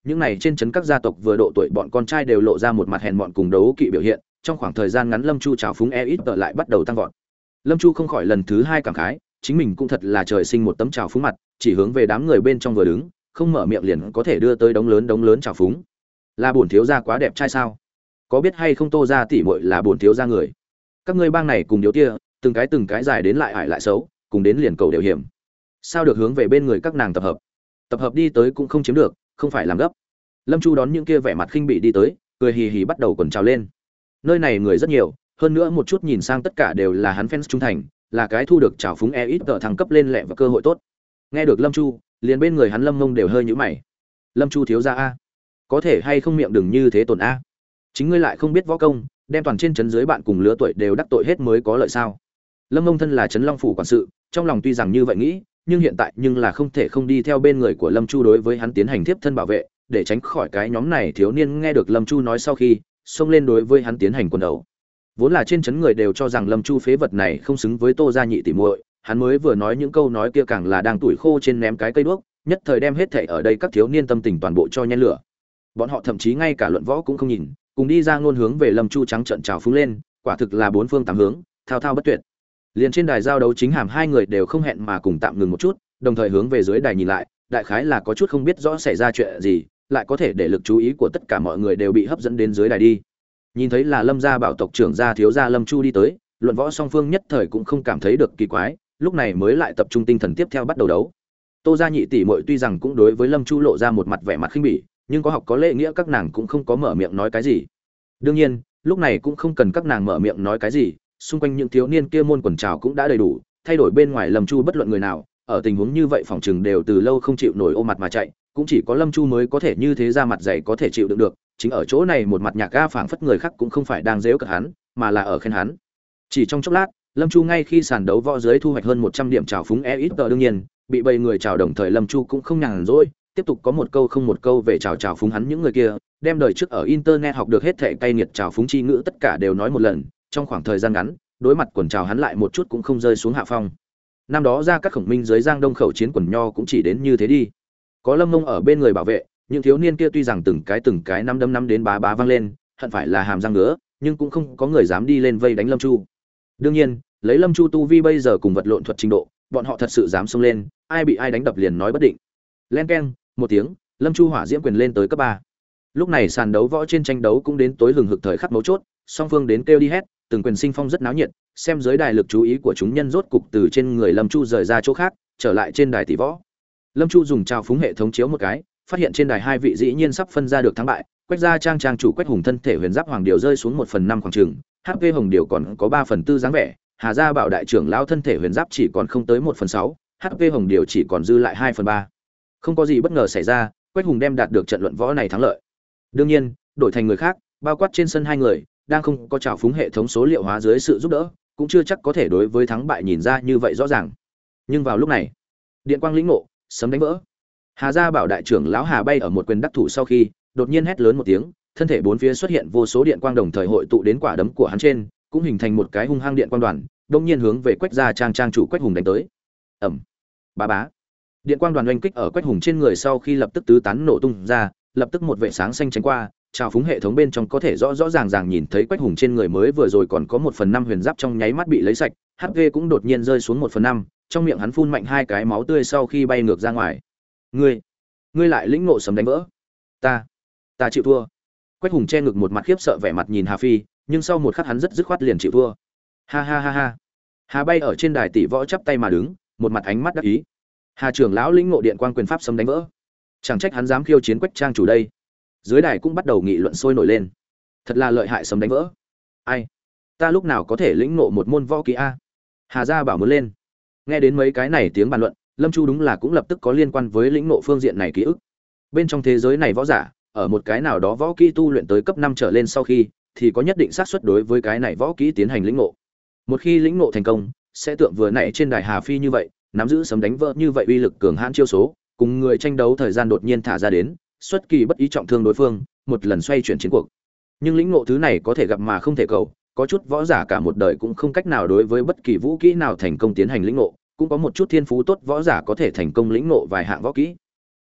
những này trên trấn các gia tộc vừa độ tuổi bọn con trai đều lộ ra một mặt hèn mọn cùng đấu kỵ biểu hiện. Trong khoảng thời gian ngắn Lâm Chu trào phúng e ít tờ lại bắt đầu tăng vọt. Lâm Chu không khỏi lần thứ hai cảm khái, chính mình cũng thật là trời sinh một tấm trào phúng mặt, chỉ hướng về đám người bên trong vừa đứng, không mở miệng liền có thể đưa tới đống lớn đống lớn trào phúng. Là bổn thiếu gia quá đẹp trai sao? Có biết hay không Tô gia tỷ muội là bổn thiếu gia người? Các ngươi bang này cùng điếu kia, từng cái từng cái dài đến lại ải lại xấu, cùng đến liền cầu đều hiểm. Sao được hướng về bên người các nàng tập hợp? Tập hợp đi tới cũng không chiếm được, không phải làm gấp. Lâm Chu đón những kia vẻ mặt khinh bị đi tới, cười hì hì bắt đầu quần trào lên. Nơi này người rất nhiều, hơn nữa một chút nhìn sang tất cả đều là hắn fans trung thành, là cái thu được trào phúng e ít tờ thăng cấp lên lẹ và cơ hội tốt. Nghe được Lâm Chu, liền bên người hắn Lâm Mông đều hơi nhíu mày. Lâm Chu thiếu gia a, có thể hay không miệng đừng như thế tổn a. Chính ngươi lại không biết võ công, đem toàn trên trấn dưới bạn cùng lứa tuổi đều đắc tội hết mới có lợi sao? Lâm Mông thân là trấn Long phủ quản sự, trong lòng tuy rằng như vậy nghĩ, nhưng hiện tại nhưng là không thể không đi theo bên người của Lâm Chu đối với hắn tiến hành tiếp thân bảo vệ, để tránh khỏi cái nhóm này thiếu niên nghe được Lâm Chu nói sau khi xông lên đối với hắn tiến hành quần đấu. Vốn là trên trấn người đều cho rằng Lâm Chu phế vật này không xứng với Tô gia nhị tỷ muội, hắn mới vừa nói những câu nói kia càng là đang tuổi khô trên ném cái cây đuốc, nhất thời đem hết thảy ở đây các thiếu niên tâm tình toàn bộ cho nhen lửa. Bọn họ thậm chí ngay cả luận võ cũng không nhìn, cùng đi ra ngôn hướng về Lâm Chu trắng trợn chào phúng lên, quả thực là bốn phương tám hướng, thao thao bất tuyệt. Liền trên đài giao đấu chính hàm hai người đều không hẹn mà cùng tạm ngừng một chút, đồng thời hướng về dưới đài nhìn lại, đại khái là có chút không biết rõ xảy ra chuyện gì, lại có thể để lực chú ý của tất cả mọi người đều bị hấp dẫn đến dưới đài đi. Nhìn thấy là Lâm gia bảo tộc trưởng gia thiếu gia Lâm Chu đi tới, luận võ song phương nhất thời cũng không cảm thấy được kỳ quái, lúc này mới lại tập trung tinh thần tiếp theo bắt đầu đấu. Tô gia nhị tỷ muội tuy rằng cũng đối với Lâm Chu lộ ra một mặt vẻ mặt khinh bỉ, nhưng có học có lễ nghĩa các nàng cũng không có mở miệng nói cái gì. Đương nhiên, lúc này cũng không cần các nàng mở miệng nói cái gì, xung quanh những thiếu niên kia môn quần trào cũng đã đầy đủ, thay đổi bên ngoài Lâm Chu bất luận người nào, ở tình huống như vậy phòng trừng đều từ lâu không chịu nổi ôm mặt mà chạy, cũng chỉ có Lâm Chu mới có thể như thế ra mặt dày có thể chịu đựng được, chính ở chỗ này một mặt nhạc ga phảng phất người khác cũng không phải đang giễu cợt hắn, mà là ở khen hắn. Chỉ trong chốc lát, Lâm Chu ngay khi sàn đấu võ dưới thu hoạch hơn một trăm điểm trào phúng e ít tờ, đương nhiên, bị bầy người chào đồng thời Lâm Chu cũng không nhàn rỗi, tiếp tục có một câu không một câu về chào chào phúng hắn những người kia, đem đời trước ở internet học được hết thảy cay nghiệt chào phúng chi ngữ tất cả đều nói một lần, trong khoảng thời gian ngắn, đối mặt quần chào hắn lại một chút cũng không rơi xuống hạ phong. Năm đó ra các khổng minh dưới Giang Đông khẩu chiến quần nho cũng chỉ đến như thế đi. Có Lâm Mông ở bên người bảo vệ, những thiếu niên kia tuy rằng từng cái từng cái năm đấm năm đến bá bá vang lên, hận phải là hàm răng ngứa, nhưng cũng không có người dám đi lên vây đánh Lâm Chu. Đương nhiên, lấy Lâm Chu tu vi bây giờ cùng vật lộn thuật trình độ, bọn họ thật sự dám xông lên, ai bị ai đánh đập liền nói bất định. Len keng, một tiếng, Lâm Chu hỏa diễm quyền lên tới cấp ba. Lúc này sàn đấu võ trên tranh đấu cũng đến tối hừng hực thời khắc mấu chốt, song phương đến kêu đi hét, từng quyền sinh phong rất náo nhiệt, xem dưới đài lực chú ý của chúng nhân rốt cục từ trên người Lâm Chu rời ra chỗ khác, trở lại trên đài tỷ võ. Lâm Chu dùng trào phúng hệ thống chiếu một cái, phát hiện trên đài hai vị dĩ nhiên sắp phân ra được thắng bại, Quách gia trang trang chủ Quách Hùng thân thể huyền giáp hoàng điều rơi xuống một phần năm khoảng chừng, hát pê Hồng điều còn có ba phần tư dáng vẻ, Hà gia bảo đại trưởng lão thân thể huyền giáp chỉ còn không tới một phần sáu, hát pê Hồng điều chỉ còn dư lại hai phần ba. Không có gì bất ngờ xảy ra, Quách Hùng đem đạt được trận luận võ này thắng lợi. Đương nhiên, đổi thành người khác, bao quát trên sân hai người, đang không có trào phúng hệ thống số liệu hóa dưới sự giúp đỡ, cũng chưa chắc có thể đối với thắng bại nhìn ra như vậy rõ ràng. Nhưng vào lúc này, điện quang lĩnh ngộ, sấm đánh vỡ. Hà gia bảo đại trưởng lão Hà bay ở một quyền đắc thủ sau khi, đột nhiên hét lớn một tiếng, thân thể bốn phía xuất hiện vô số điện quang đồng thời hội tụ đến quả đấm của hắn trên, cũng hình thành một cái hung hăng điện quang đoàn, đột nhiên hướng về Quách gia trang trang chủ Quách Hùng đánh tới. Ầm. Bá bá. Điện quang đoàn oanh kích ở Quách Hùng trên người sau khi lập tức tứ tán nổ tung ra, lập tức một vệ sáng xanh tránh qua, trào phúng hệ thống bên trong có thể rõ rõ ràng ràng nhìn thấy Quách Hùng trên người mới vừa rồi còn có một phần năm huyền giáp trong nháy mắt bị lấy sạch, hát pê cũng đột nhiên rơi xuống một phần năm, trong miệng hắn phun mạnh hai cái máu tươi sau khi bay ngược ra ngoài. Ngươi, ngươi lại lĩnh ngộ sấm đánh vỡ. Ta, ta chịu thua. Quách Hùng che ngực một mặt khiếp sợ vẻ mặt nhìn Hà Phi, nhưng sau một khắc hắn rất dứt khoát liền chịu thua. Ha ha ha ha. Hà bay ở trên đài tỷ võ chắp tay mà đứng, một mặt ánh mắt đắc ý. Hà trưởng lão lĩnh ngộ điện quang quyền pháp sấm đánh vỡ. Chẳng trách hắn dám khiêu chiến Quách trang chủ đây. Dưới đài cũng bắt đầu nghị luận sôi nổi lên. Thật là lợi hại sấm đánh vỡ. Ai, ta lúc nào có thể lĩnh ngộ một môn võ kỹ a? Hà gia bảo muốn lên. Nghe đến mấy cái này tiếng bàn luận, Lâm Chu đúng là cũng lập tức có liên quan với lĩnh ngộ phương diện này ký ức. Bên trong thế giới này võ giả, ở một cái nào đó võ kỹ tu luyện tới cấp năm trở lên sau khi, thì có nhất định xác suất đối với cái này võ kỹ tiến hành lĩnh ngộ. Một khi lĩnh ngộ thành công, sẽ tượng vừa nãy trên đài Hà Phi như vậy, nắm giữ sấm đánh vỡ như vậy uy lực cường hãn chiêu số, cùng người tranh đấu thời gian đột nhiên thả ra đến, xuất kỳ bất ý trọng thương đối phương, một lần xoay chuyển chiến cuộc. Nhưng lĩnh ngộ thứ này có thể gặp mà không thể cầu, có chút võ giả cả một đời cũng không cách nào đối với bất kỳ vũ kỹ nào thành công tiến hành lĩnh ngộ, cũng có một chút thiên phú tốt võ giả có thể thành công lĩnh ngộ vài hạng võ kỹ.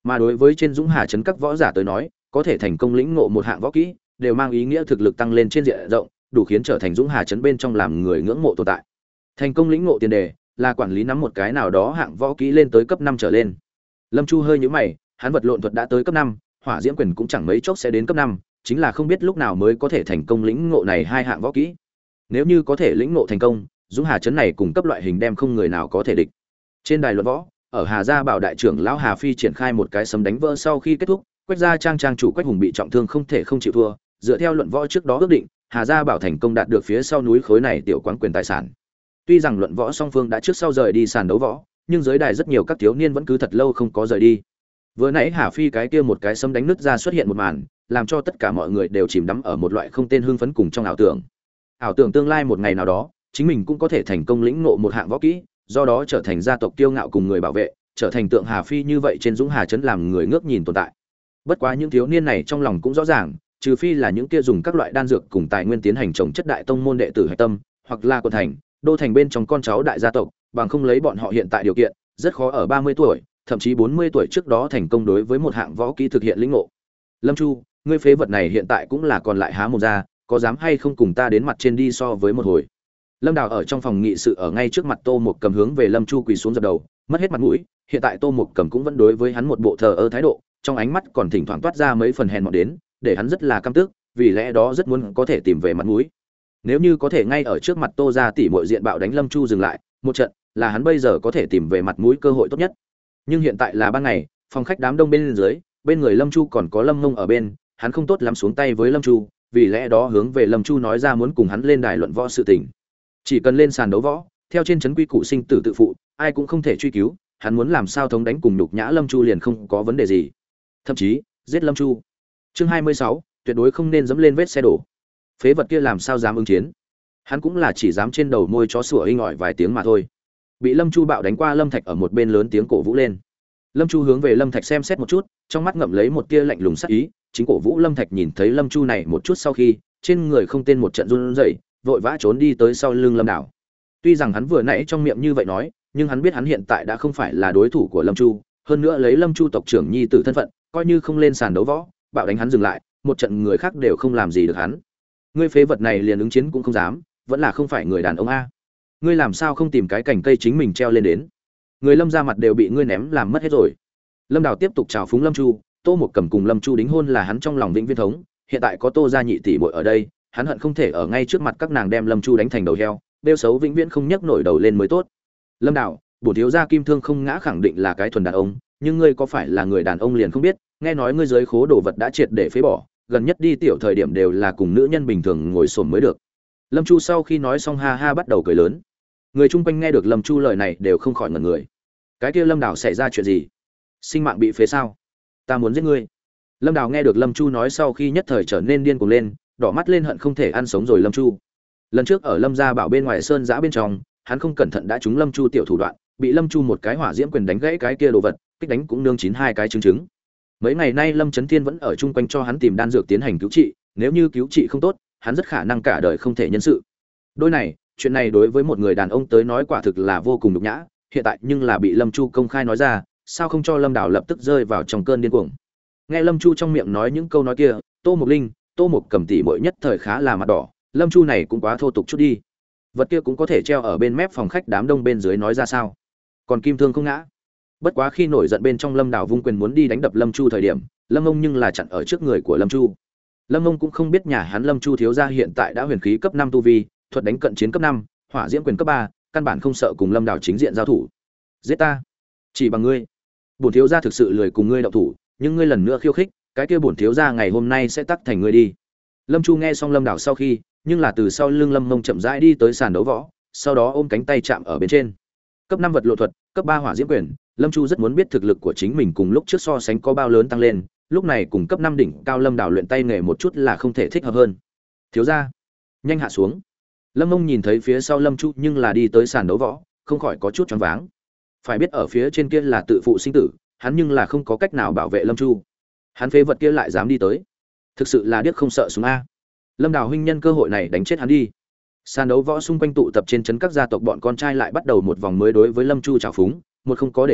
Mà đối với trên Dũng Hà trấn các võ giả tới nói, có thể thành công lĩnh ngộ một hạng võ kỹ, đều mang ý nghĩa thực lực tăng lên trên diện rộng, đủ khiến trở thành Dũng Hà trấn bên trong làm người ngưỡng mộ tồn tại. Thành công lĩnh ngộ tiền đề là quản lý nắm một cái nào đó hạng võ kỹ lên tới cấp năm trở lên. Lâm Chu hơi nhíu mày, hắn vật lộn thuật đã tới cấp năm, hỏa diễm quyền cũng chẳng mấy chốc sẽ đến cấp năm, chính là không biết lúc nào mới có thể thành công lĩnh ngộ này hai hạng võ kỹ. Nếu như có thể lĩnh ngộ thành công, Dũng Hà trấn này cùng cấp loại hình đem không người nào có thể địch. Trên đài luận võ, ở Hà Gia Bảo đại trưởng lão Hà Phi triển khai một cái sấm đánh vỡ sau khi kết thúc, Quách gia trang trang chủ Quách Hùng bị trọng thương không thể không chịu thua, dựa theo luận võ trước đó ước định, Hà Gia Bảo thành công đạt được phía sau núi khối này tiểu quán quyền tài sản. Tuy rằng luận võ song phương đã trước sau rời đi sàn đấu võ, nhưng dưới đài rất nhiều các thiếu niên vẫn cứ thật lâu không có rời đi. Vừa nãy Hà Phi cái kia một cái sấm đánh nứt ra xuất hiện một màn, làm cho tất cả mọi người đều chìm đắm ở một loại không tên hưng phấn cùng trong ảo tưởng. Ảo tưởng tương lai một ngày nào đó, chính mình cũng có thể thành công lĩnh ngộ một hạng võ kỹ, do đó trở thành gia tộc kiêu ngạo cùng người bảo vệ, trở thành tượng Hà Phi như vậy trên Dũng Hà trấn làm người ngước nhìn tồn tại. Bất quá những thiếu niên này trong lòng cũng rõ ràng, trừ phi là những kia dùng các loại đan dược cùng tài nguyên tiến hành trồng chất đại tông môn đệ tử hải tâm, hoặc là quận thành, đô thành bên trong con cháu đại gia tộc, bằng không lấy bọn họ hiện tại điều kiện, rất khó ở ba mươi tuổi, thậm chí bốn mươi tuổi trước đó thành công đối với một hạng võ kỹ thực hiện lĩnh ngộ. Lâm Chu, ngươi phế vật này hiện tại cũng là còn lại há mồm ra, có dám hay không cùng ta đến mặt trên đi so với một hồi. Lâm Đào ở trong phòng nghị sự ở ngay trước mặt Tô Mục Cầm hướng về Lâm Chu quỳ xuống dập đầu, mất hết mặt mũi, hiện tại Tô Mục Cầm cũng vẫn đối với hắn một bộ thờ ơ thái độ, trong ánh mắt còn thỉnh thoảng toát ra mấy phần hèn mọn đến, để hắn rất là căm tức, vì lẽ đó rất muốn có thể tìm về mặt mũi. Nếu như có thể ngay ở trước mặt Tô gia tỷ muội diện bạo đánh Lâm Chu dừng lại, một trận, là hắn bây giờ có thể tìm về mặt mũi cơ hội tốt nhất. Nhưng hiện tại là ban ngày, phòng khách đám đông bên dưới, bên người Lâm Chu còn có Lâm Ngông ở bên, hắn không tốt lắm xuống tay với Lâm Chu, vì lẽ đó hướng về Lâm Chu nói ra muốn cùng hắn lên đài luận võ sự tình. Chỉ cần lên sàn đấu võ, theo trên trấn quy củ sinh tử tự phụ, ai cũng không thể truy cứu, hắn muốn làm sao thống đánh cùng nhục nhã Lâm Chu liền không có vấn đề gì. Thậm chí, giết Lâm Chu. Chương hai mươi sáu, tuyệt đối không nên dẫm lên vết xe đổ. Phế vật kia làm sao dám ứng chiến? Hắn cũng là chỉ dám trên đầu môi chó sủa inh ỏi vài tiếng mà thôi. Bị Lâm Chu bạo đánh qua, Lâm Thạch ở một bên lớn tiếng cổ vũ lên. Lâm Chu hướng về Lâm Thạch xem xét một chút, trong mắt ngậm lấy một tia lạnh lùng sắc ý, chính cổ vũ Lâm Thạch nhìn thấy Lâm Chu này một chút sau khi, trên người không tên một trận run rẩy, vội vã trốn đi tới sau lưng Lâm Đảo. Tuy rằng hắn vừa nãy trong miệng như vậy nói, nhưng hắn biết hắn hiện tại đã không phải là đối thủ của Lâm Chu, hơn nữa lấy Lâm Chu tộc trưởng nhi tử thân phận, coi như không lên sàn đấu võ, bạo đánh hắn dừng lại, một trận người khác đều không làm gì được hắn. Ngươi phế vật này liền ứng chiến cũng không dám, vẫn là không phải người đàn ông a. Ngươi làm sao không tìm cái cành cây chính mình treo lên đến? Người Lâm ra mặt đều bị ngươi ném làm mất hết rồi. Lâm Đào tiếp tục chào phúng Lâm Chu, Tô Mục Cầm cùng Lâm Chu đính hôn là hắn trong lòng vĩnh viễn thống, hiện tại có Tô gia nhị tỷ muội ở đây, hắn hận không thể ở ngay trước mặt các nàng đem Lâm Chu đánh thành đầu heo, bêu xấu vĩnh viễn không nhấc nổi đầu lên mới tốt. Lâm Đào, bổ thiếu gia kim thương không ngã khẳng định là cái thuần đàn ông, nhưng ngươi có phải là người đàn ông liền không biết, nghe nói ngươi dưới khố đồ vật đã triệt để phế bỏ, gần nhất đi tiểu thời điểm đều là cùng nữ nhân bình thường ngồi xổm mới được. Lâm Chu sau khi nói xong ha ha bắt đầu cười lớn. Người chung quanh nghe được Lâm Chu lời này đều không khỏi ngẩn người. Cái kia Lâm Đào xảy ra chuyện gì? Sinh mạng bị phế sao? Ta muốn giết ngươi. Lâm Đào nghe được Lâm Chu nói sau khi nhất thời trở nên điên cuồng lên, đỏ mắt lên hận không thể ăn sống rồi Lâm Chu. Lần trước ở Lâm gia bảo bên ngoài sơn giã bên trong, hắn không cẩn thận đã trúng Lâm Chu tiểu thủ đoạn, bị Lâm Chu một cái hỏa diễm quyền đánh gãy cái kia đồ vật, kích đánh cũng nương chín hai cái trứng trứng. Mấy ngày nay Lâm Chấn Thiên vẫn ở chung quanh cho hắn tìm đan dược tiến hành cứu trị, nếu như cứu trị không tốt, hắn rất khả năng cả đời không thể nhân sự. Đôi này, chuyện này đối với một người đàn ông tới nói quả thực là vô cùng nhục nhã, hiện tại nhưng là bị Lâm Chu công khai nói ra, sao không cho Lâm Đào lập tức rơi vào trong cơn điên cuồng. Nghe Lâm Chu trong miệng nói những câu nói kia, Tô Mục Linh, Tô Mục Cầm tỷ muội nhất thời khá là mặt đỏ, Lâm Chu này cũng quá thô tục chút đi. Vật kia cũng có thể treo ở bên mép phòng khách đám đông bên dưới nói ra sao? Còn kim thương không ngã. Bất quá khi nổi giận bên trong Lâm Đào vung quyền muốn đi đánh đập Lâm Chu thời điểm, Lâm Ông nhưng là chặn ở trước người của Lâm Chu. Lâm Ông cũng không biết nhà hắn Lâm Chu thiếu gia hiện tại đã huyền khí cấp năm tu vi, thuật đánh cận chiến cấp năm, hỏa diễm quyền cấp ba, căn bản không sợ cùng Lâm Đào chính diện giao thủ. Giết ta, chỉ bằng ngươi. Bổn thiếu gia thực sự lười cùng ngươi động thủ, nhưng ngươi lần nữa khiêu khích, cái kia bổn thiếu gia ngày hôm nay sẽ tắc thành ngươi đi. Lâm Chu nghe xong Lâm Đào sau khi, nhưng là từ sau lưng Lâm Mông chậm rãi đi tới sàn đấu võ, sau đó ôm cánh tay chạm ở bên trên. Cấp năm vật lộ thuật, cấp ba hỏa diễm quyền, Lâm Chu rất muốn biết thực lực của chính mình cùng lúc trước so sánh có bao lớn tăng lên, lúc này cùng cấp năm đỉnh cao Lâm Đào luyện tay nghề một chút là không thể thích hợp hơn. Thiếu gia, nhanh hạ xuống. Lâm Mông nhìn thấy phía sau Lâm Chu nhưng là đi tới sàn đấu võ, không khỏi có chút choáng váng. Phải biết ở phía trên kia là tự phụ sinh tử, hắn nhưng là không có cách nào bảo vệ Lâm Chu. Hắn phế vật kia lại dám đi tới, thực sự là điếc không sợ súng a. Lâm Đào huynh nhân cơ hội này đánh chết hắn đi. Sàn đấu võ xung quanh tụ tập trên trấn các gia tộc bọn con trai lại bắt đầu một vòng mới đối với Lâm Chu trào phúng, một không có để ý,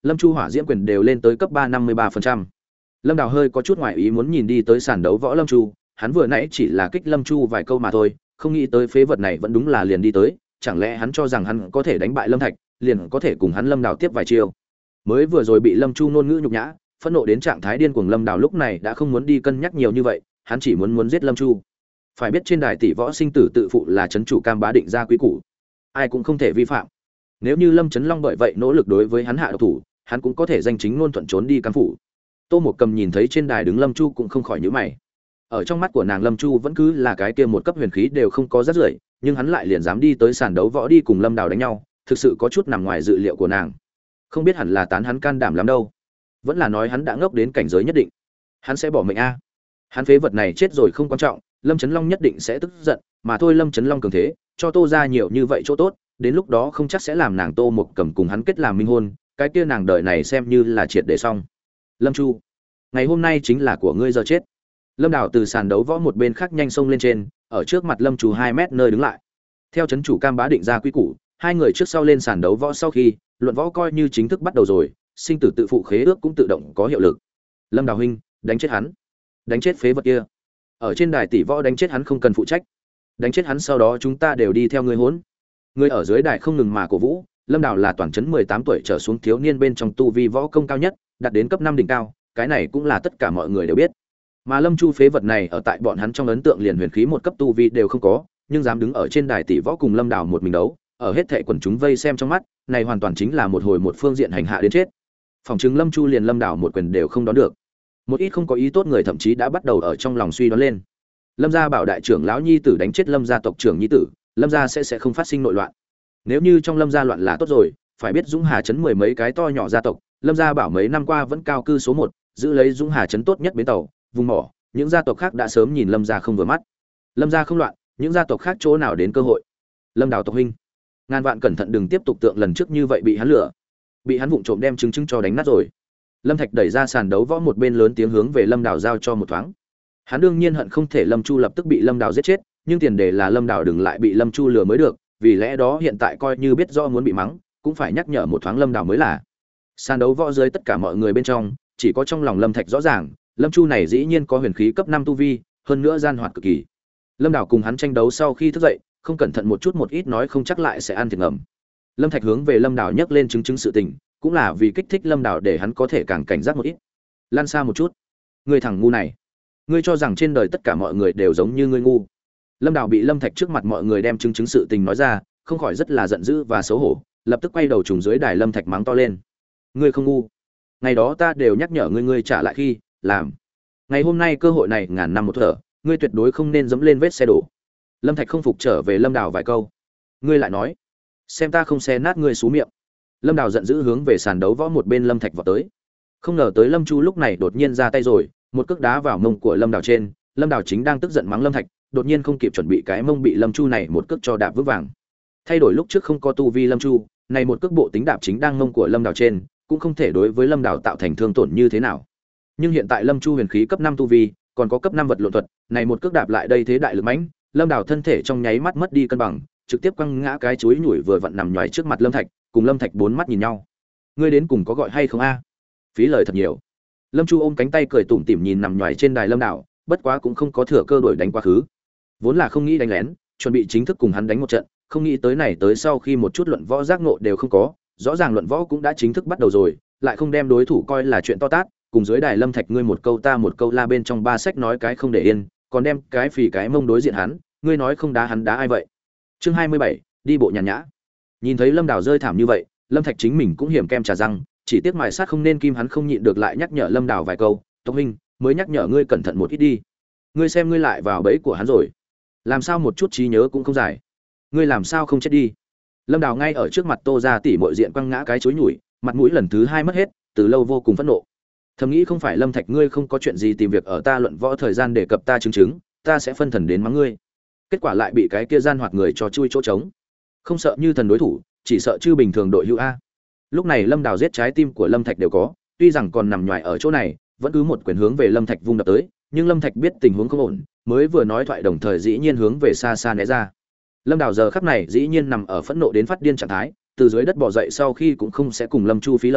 Lâm Chu hỏa diễm quyền đều lên tới cấp ba năm mươi ba phần trăm. Lâm Đào hơi có chút ngoại ý muốn nhìn đi tới sàn đấu võ Lâm Chu, hắn vừa nãy chỉ là kích Lâm Chu vài câu mà thôi, không nghĩ tới phế vật này vẫn đúng là liền đi tới, chẳng lẽ hắn cho rằng hắn có thể đánh bại Lâm Thạch, liền có thể cùng hắn Lâm Đào tiếp vài chiêu. Mới vừa rồi bị Lâm Chu ngôn ngữ nhục nhã, phẫn nộ đến trạng thái điên cuồng Lâm Đào lúc này đã không muốn đi cân nhắc nhiều như vậy, hắn chỉ muốn muốn giết Lâm Chu. Phải biết trên đài tỷ võ sinh tử tự phụ là trấn chủ Cam Bá định ra quý củ, ai cũng không thể vi phạm. Nếu như Lâm Chấn Long bởi vậy nỗ lực đối với hắn hạ độc thủ, hắn cũng có thể danh chính ngôn thuận trốn đi Cam phủ. Tô Mộc Cầm nhìn thấy trên đài đứng Lâm Chu cũng không khỏi nhíu mày. Ở trong mắt của nàng Lâm Chu vẫn cứ là cái kia một cấp huyền khí đều không có rất rưởi, nhưng hắn lại liền dám đi tới sàn đấu võ đi cùng Lâm Đào đánh nhau, thực sự có chút nằm ngoài dự liệu của nàng. Không biết hẳn là tán hắn can đảm lắm đâu, vẫn là nói hắn đã ngốc đến cảnh giới nhất định, hắn sẽ bỏ mệnh a. Hắn phế vật này chết rồi không quan trọng, Lâm Chấn Long nhất định sẽ tức giận, mà thôi Lâm Chấn Long cường thế, cho Tô ra nhiều như vậy chỗ tốt, đến lúc đó không chắc sẽ làm nàng Tô Mộc Cầm cùng hắn kết làm minh hôn, cái kia nàng đời này xem như là triệt để xong. Lâm Chu, ngày hôm nay chính là của ngươi giờ chết. Lâm Đào từ sàn đấu võ một bên khác nhanh xông lên trên, ở trước mặt Lâm Chu hai mét nơi đứng lại. Theo trấn chủ Cam Bá định ra quy củ, hai người trước sau lên sàn đấu võ sau khi, luận võ coi như chính thức bắt đầu rồi, sinh tử tự phụ khế ước cũng tự động có hiệu lực. Lâm Đào huynh, đánh chết hắn. Đánh chết phế vật kia. Ở trên đài tỷ võ đánh chết hắn không cần phụ trách. Đánh chết hắn sau đó chúng ta đều đi theo ngươi hỗn. Người ở dưới đài không ngừng mà cổ vũ, Lâm Đào là toàn trấn mười tám tuổi trở xuống thiếu niên bên trong tu vi võ công cao nhất, đạt đến cấp năm đỉnh cao, cái này cũng là tất cả mọi người đều biết. Mà Lâm Chu phế vật này ở tại bọn hắn trong ấn tượng liền huyền khí một cấp tu vi đều không có, nhưng dám đứng ở trên đài tỷ võ cùng Lâm Đào một mình đấu, ở hết thảy quần chúng vây xem trong mắt, này hoàn toàn chính là một hồi một phương diện hành hạ đến chết. Phòng chứng Lâm Chu liền Lâm Đào một quyền đều không đón được. Một ít không có ý tốt người thậm chí đã bắt đầu ở trong lòng suy đoán lên. Lâm gia bảo đại trưởng lão nhi tử đánh chết Lâm gia tộc trưởng nhi tử, Lâm gia sẽ sẽ không phát sinh nội loạn. Nếu như trong Lâm gia loạn là tốt rồi, phải biết Dũng Hà trấn mười mấy cái to nhỏ gia tộc, Lâm gia bảo mấy năm qua vẫn cao cư số một, giữ lấy Dũng Hà trấn tốt nhất bến tàu, vùng mỏ, những gia tộc khác đã sớm nhìn Lâm gia không vừa mắt. Lâm gia không loạn, những gia tộc khác chỗ nào đến cơ hội. Lâm Đào tộc huynh, ngàn vạn cẩn thận đừng tiếp tục tượng lần trước như vậy bị hắn lừa, bị hắn vụng trộm đem trứng trứng cho đánh nát rồi. Lâm Thạch đẩy ra sàn đấu võ một bên lớn tiếng hướng về Lâm Đào giao cho một thoáng. Hắn đương nhiên hận không thể Lâm Chu lập tức bị Lâm Đào giết chết, nhưng tiền đề là Lâm Đào đừng lại bị Lâm Chu lừa mới được, vì lẽ đó hiện tại coi như biết rõ muốn bị mắng, cũng phải nhắc nhở một thoáng Lâm Đào mới là. Sàn đấu võ dưới tất cả mọi người bên trong, chỉ có trong lòng Lâm Thạch rõ ràng, Lâm Chu này dĩ nhiên có huyền khí cấp năm tu vi, hơn nữa gian hoạt cực kỳ. Lâm Đào cùng hắn tranh đấu sau khi thức dậy, không cẩn thận một chút một ít nói không chắc lại sẽ ăn thiệt ngầm. Lâm Thạch hướng về Lâm Đào nhắc lên chứng chứng sự tình, cũng là vì kích thích Lâm Đào để hắn có thể càng cảnh giác một ít. Lan xa một chút, ngươi thằng ngu này, ngươi cho rằng trên đời tất cả mọi người đều giống như ngươi ngu. Lâm Đào bị Lâm Thạch trước mặt mọi người đem chứng chứng sự tình nói ra, không khỏi rất là giận dữ và xấu hổ, lập tức quay đầu trùng dưới đài Lâm Thạch mắng to lên. Ngươi không ngu, ngày đó ta đều nhắc nhở ngươi, ngươi trả lại khi làm. Ngày hôm nay cơ hội này ngàn năm một thở, ngươi tuyệt đối không nên dẫm lên vết xe đổ. Lâm Thạch không phục trở về Lâm Đào vài câu. Ngươi lại nói, xem ta không xé nát ngươi xuống miệng. Lâm Đào giận dữ hướng về sàn đấu võ một bên Lâm Thạch vọt tới. Không ngờ tới Lâm Chu lúc này đột nhiên ra tay rồi, một cước đá vào mông của Lâm Đào trên. Lâm Đào chính đang tức giận mắng Lâm Thạch, đột nhiên không kịp chuẩn bị cái mông bị Lâm Chu này một cước cho đạp vững vàng. Thay đổi lúc trước không có tu vi Lâm Chu, này một cước bộ tính đạp chính đang mông của Lâm Đào trên, cũng không thể đối với Lâm Đào tạo thành thương tổn như thế nào. Nhưng hiện tại Lâm Chu huyền khí cấp năm tu vi, còn có cấp năm vật lộn thuật, này một cước đạp lại đây thế đại lực mãnh, Lâm Đào thân thể trong nháy mắt mất đi cân bằng, trực tiếp quăng ngã cái chuối nhủi vừa vặn nằm nhòi trước mặt Lâm Thạch, cùng Lâm Thạch bốn mắt nhìn nhau. Ngươi đến cùng có gọi hay không a? Phí lời thật nhiều. Lâm Chu ôm cánh tay cười tủm tỉm nhìn nằm nhòi trên đài Lâm Đào, bất quá cũng không có thừa cơ đuổi đánh quá khứ. Vốn là không nghĩ đánh lén, chuẩn bị chính thức cùng hắn đánh một trận, không nghĩ tới này tới sau khi một chút luận võ giác ngộ đều không có, rõ ràng luận võ cũng đã chính thức bắt đầu rồi, lại không đem đối thủ coi là chuyện to tát, cùng dưới đài Lâm Thạch ngươi một câu ta một câu la bên trong ba sách nói cái không để yên, còn đem cái phì cái mông đối diện hắn, ngươi nói không đá hắn đá ai vậy? Chương hai mươi bảy, đi bộ nhàn nhã. Nhìn thấy Lâm Đào rơi thảm như vậy, Lâm Thạch chính mình cũng hiểm kem trà răng, chỉ tiếc mài sát không nên kim, hắn không nhịn được lại nhắc nhở Lâm Đào vài câu, "Tộc huynh, mới nhắc nhở ngươi cẩn thận một ít đi. Ngươi xem ngươi lại vào bẫy của hắn rồi. Làm sao một chút trí nhớ cũng không giải. Ngươi làm sao không chết đi?" Lâm Đào ngay ở trước mặt Tô gia tỷ muội diện quăng ngã cái chối nhủi, mặt mũi lần thứ hai mất hết, từ lâu vô cùng phẫn nộ. Thầm nghĩ không phải Lâm Thạch ngươi không có chuyện gì tìm việc ở ta luận võ thời gian để cập ta chứng chứng, ta sẽ phân thần đến mắng ngươi. Kết quả lại bị cái kia gian hoạt người cho chui chỗ trống. Không sợ như thần đối thủ, chỉ sợ chư bình thường đội hữu a. Lúc này Lâm Đào giết trái tim của Lâm Thạch đều có, tuy rằng còn nằm nhòi ở chỗ này, vẫn cứ một quyền hướng về Lâm Thạch vung đập tới, nhưng Lâm Thạch biết tình huống không ổn, mới vừa nói thoại đồng thời dĩ nhiên hướng về xa xa né ra. Lâm Đào giờ khắc này dĩ nhiên nằm ở phẫn nộ đến phát điên trạng thái, từ dưới đất bò dậy sau khi cũng không sẽ cùng Lâm Chu phí lời,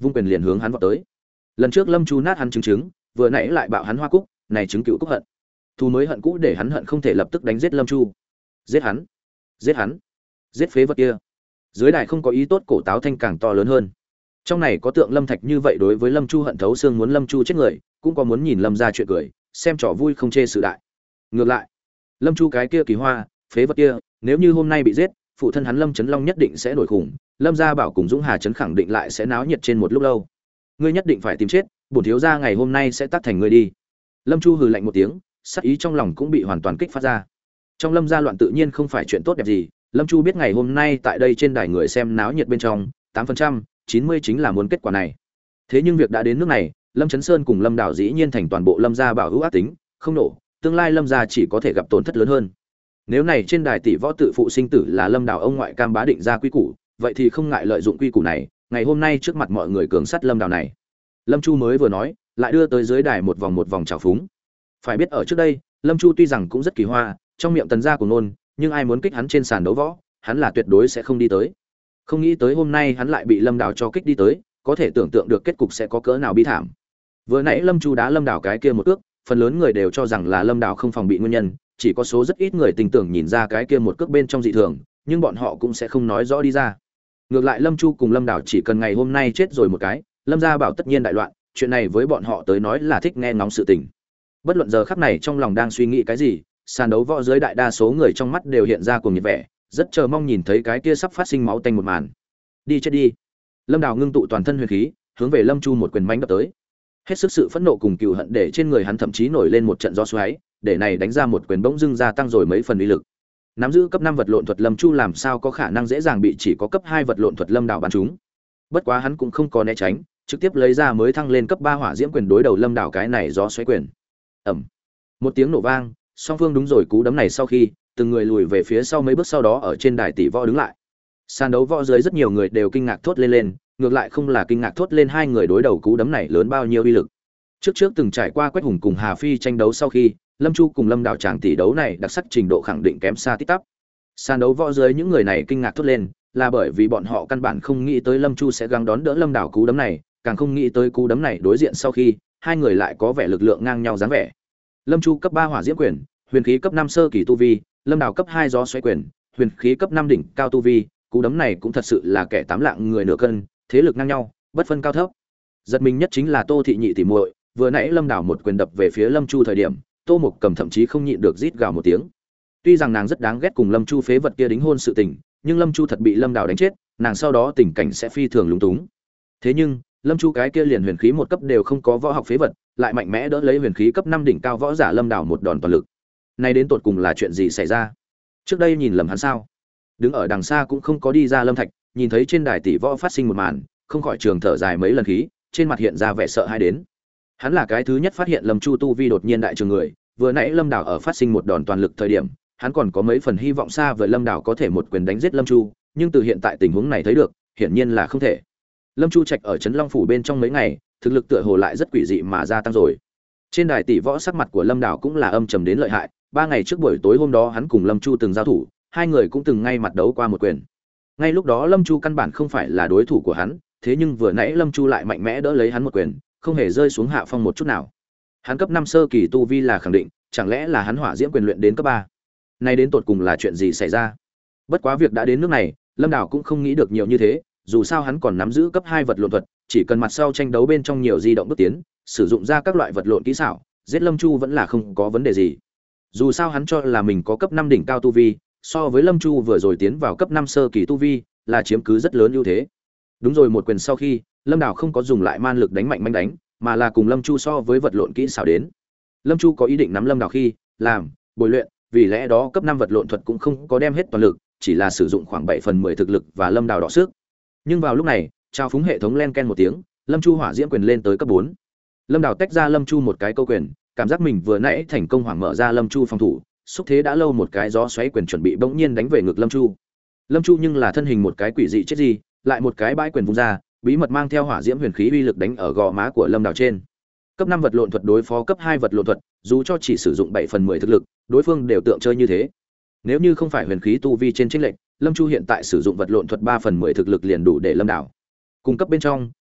vung quyền liền hướng hắn vọt tới. Lần trước Lâm Chu nát hắn trứng trứng, vừa nãy lại bạo hắn hoa cúc, này trứng cựu cúc hận. Thù mới hận cũ để hắn hận không thể lập tức đánh giết Lâm Chu. Giết hắn, giết hắn, giết phế vật kia. Dưới đài không có ý tốt, cổ táo thanh càng to lớn hơn. Trong này có tượng Lâm Thạch như vậy đối với Lâm Chu hận thấu xương, muốn Lâm Chu chết người, cũng có muốn nhìn Lâm gia chuyện cười, xem trò vui không chê sự đại. Ngược lại, Lâm Chu cái kia kỳ hoa, phế vật kia, nếu như hôm nay bị giết, phụ thân hắn Lâm Chấn Long nhất định sẽ nổi khủng, Lâm gia bảo cùng Dũng Hà trấn khẳng định lại sẽ náo nhiệt trên một lúc lâu. Ngươi nhất định phải tìm chết, bổn thiếu gia ngày hôm nay sẽ tắt thành ngươi đi. Lâm Chu hừ lạnh một tiếng, sát ý trong lòng cũng bị hoàn toàn kích phát ra. Trong Lâm gia loạn tự nhiên không phải chuyện tốt đẹp gì, Lâm Chu biết ngày hôm nay tại đây trên đài người xem náo nhiệt bên trong, tám phần trăm, chín mươi chính là muốn kết quả này. Thế nhưng việc đã đến nước này, Lâm Chấn Sơn cùng Lâm Đào dĩ nhiên thành toàn bộ Lâm gia bảo hữu ác tính, không nổ, tương lai Lâm gia chỉ có thể gặp tổn thất lớn hơn. Nếu này trên đài tỷ võ tự phụ sinh tử là Lâm Đào ông ngoại cam bá định ra quy củ, vậy thì không ngại lợi dụng quy củ này, ngày hôm nay trước mặt mọi người cường sát Lâm Đào này. Lâm Chu mới vừa nói, lại đưa tới dưới đài một vòng một vòng trào phúng. Phải biết ở trước đây, Lâm Chu tuy rằng cũng rất kỳ hoa, trong miệng tần gia của nôn, nhưng ai muốn kích hắn trên sàn đấu võ, hắn là tuyệt đối sẽ không đi tới. Không nghĩ tới hôm nay hắn lại bị Lâm Đào cho kích đi tới, có thể tưởng tượng được kết cục sẽ có cỡ nào bi thảm. Vừa nãy Lâm Chu đá Lâm Đào cái kia một cước, phần lớn người đều cho rằng là Lâm Đào không phòng bị nguyên nhân, chỉ có số rất ít người tình tưởng nhìn ra cái kia một cước bên trong dị thường, nhưng bọn họ cũng sẽ không nói rõ đi ra. Ngược lại Lâm Chu cùng Lâm Đào chỉ cần ngày hôm nay chết rồi một cái, Lâm gia bảo tất nhiên đại loạn, chuyện này với bọn họ tới nói là thích nghe ngóng sự tình. Bất luận giờ khắc này trong lòng đang suy nghĩ cái gì, sàn đấu võ dưới đại đa số người trong mắt đều hiện ra cuồng nhiệt vẻ, rất chờ mong nhìn thấy cái kia sắp phát sinh máu tanh một màn. Đi chết đi. Lâm Đào ngưng tụ toàn thân huyền khí, hướng về Lâm Chu một quyền mãnh đập tới. Hết sức sự phẫn nộ cùng cừu hận để trên người hắn thậm chí nổi lên một trận gió xoáy, để này đánh ra một quyền bỗng dưng gia tăng rồi mấy phần uy lực. Nắm giữ cấp năm vật lộn thuật Lâm Chu làm sao có khả năng dễ dàng bị chỉ có cấp hai vật lộn thuật Lâm Đào bắn trúng. Bất quá hắn cũng không có né tránh, trực tiếp lấy ra mới thăng lên cấp ba hỏa diễm quyền đối đầu Lâm Đào cái này gió xoáy quyền. Ầm. Một tiếng nổ vang, song phương đúng rồi cú đấm này sau khi, từng người lùi về phía sau mấy bước, sau đó ở trên đài tỷ võ đứng lại. Sàn đấu võ dưới rất nhiều người đều kinh ngạc thốt lên lên, ngược lại không là kinh ngạc thốt lên hai người đối đầu cú đấm này lớn bao nhiêu uy lực. Trước trước từng trải qua Quách Hùng cùng Hà Phi tranh đấu sau khi, Lâm Chu cùng Lâm Đào chàng tỷ đấu này đặc sắc trình độ khẳng định kém xa tít tắp. Sàn đấu võ dưới những người này kinh ngạc thốt lên, là bởi vì bọn họ căn bản không nghĩ tới Lâm Chu sẽ gắng đón đỡ Lâm Đào cú đấm này, càng không nghĩ tới cú đấm này đối diện sau khi, hai người lại có vẻ lực lượng ngang nhau dáng vẻ. Lâm Chu cấp ba hỏa diễm quyền, huyền khí cấp năm sơ kỳ tu vi, Lâm Đào cấp hai gió xoáy quyền, huyền khí cấp năm đỉnh cao tu vi, cú đấm này cũng thật sự là kẻ tám lạng người nửa cân, thế lực ngang nhau, bất phân cao thấp. Giật mình nhất chính là Tô Thị Nhị tỷ muội, vừa nãy Lâm Đào một quyền đập về phía Lâm Chu thời điểm, Tô Mục Cầm thậm chí không nhịn được rít gào một tiếng. Tuy rằng nàng rất đáng ghét cùng Lâm Chu phế vật kia đính hôn sự tình, nhưng Lâm Chu thật bị Lâm Đào đánh chết, nàng sau đó tình cảnh sẽ phi thường lúng túng. Thế nhưng, Lâm Chu cái kia liền huyền khí một cấp đều không có võ học phế vật, lại mạnh mẽ đỡ lấy huyền khí cấp năm đỉnh cao võ giả Lâm Đào một đòn toàn lực. Này đến tột cùng là chuyện gì xảy ra? Trước đây nhìn lầm hắn sao? Đứng ở đằng xa cũng không có đi ra Lâm Thạch, nhìn thấy trên đài tỷ võ phát sinh một màn, không khỏi trường thở dài mấy lần khí, trên mặt hiện ra vẻ sợ hãi đến. Hắn là cái thứ nhất phát hiện Lâm Chu tu vi đột nhiên đại trường người, vừa nãy Lâm Đào ở phát sinh một đòn toàn lực thời điểm, hắn còn có mấy phần hy vọng xa với Lâm Đào có thể một quyền đánh giết Lâm Chu, nhưng từ hiện tại tình huống này thấy được, hiển nhiên là không thể. Lâm Chu trạch ở Trấn Long phủ bên trong mấy ngày, thực lực tựa hồ lại rất quỷ dị mà gia tăng rồi. Trên đài tỷ võ sắc mặt của Lâm Đào cũng là âm trầm đến lợi hại, ba ngày trước buổi tối hôm đó hắn cùng Lâm Chu từng giao thủ, hai người cũng từng ngay mặt đấu qua một quyền. Ngay lúc đó Lâm Chu căn bản không phải là đối thủ của hắn, thế nhưng vừa nãy Lâm Chu lại mạnh mẽ đỡ lấy hắn một quyền, không hề rơi xuống hạ phong một chút nào. Hắn cấp năm sơ kỳ tu vi là khẳng định, chẳng lẽ là hắn hỏa diễm quyền luyện đến cấp ba? Nay đến tột cùng là chuyện gì xảy ra? Bất quá việc đã đến nước này, Lâm Đào cũng không nghĩ được nhiều như thế, dù sao hắn còn nắm giữ cấp hai vật lộn thuật, chỉ cần mặt sau tranh đấu bên trong nhiều di động bước tiến, sử dụng ra các loại vật lộn kỹ xảo, giết Lâm Chu vẫn là không có vấn đề gì. Dù sao hắn cho là mình có cấp năm đỉnh cao tu vi, so với Lâm Chu vừa rồi tiến vào cấp năm sơ kỳ tu vi, là chiếm cứ rất lớn ưu thế. Đúng rồi, một quyền sau khi, Lâm Đào không có dùng lại man lực đánh mạnh manh đánh, mà là cùng Lâm Chu so với vật lộn kỹ xảo đến. Lâm Chu có ý định nắm Lâm Đào khi làm bồi luyện, vì lẽ đó cấp năm vật lộn thuật cũng không có đem hết toàn lực, chỉ là sử dụng khoảng bảy phần mười thực lực và Lâm Đào đọ sức. Nhưng vào lúc này, trao phúng hệ thống len ken một tiếng, Lâm Chu hỏa diễm quyền lên tới cấp bốn. Lâm Đào tách ra Lâm Chu một cái câu quyền, cảm giác mình vừa nãy thành công hoảng mở ra Lâm Chu phòng thủ, xúc thế đã lâu một cái gió xoáy quyền chuẩn bị bỗng nhiên đánh về ngực Lâm Chu. Lâm Chu nhưng là thân hình một cái quỷ dị chết gì, lại một cái bãi quyền vung ra, bí mật mang theo hỏa diễm huyền khí uy lực đánh ở gò má của Lâm Đào trên. Cấp năm vật lộn thuật đối phó cấp hai vật lộn thuật, dù cho chỉ sử dụng bảy phần mười thực lực, đối phương đều tượng chơi như thế. Nếu như không phải huyền khí tu vi trên chênh lệch, Lâm Chu hiện tại sử dụng vật lộn thuật ba phần mười thực lực liền đủ để Lâm Đào. Cung cấp bên trong,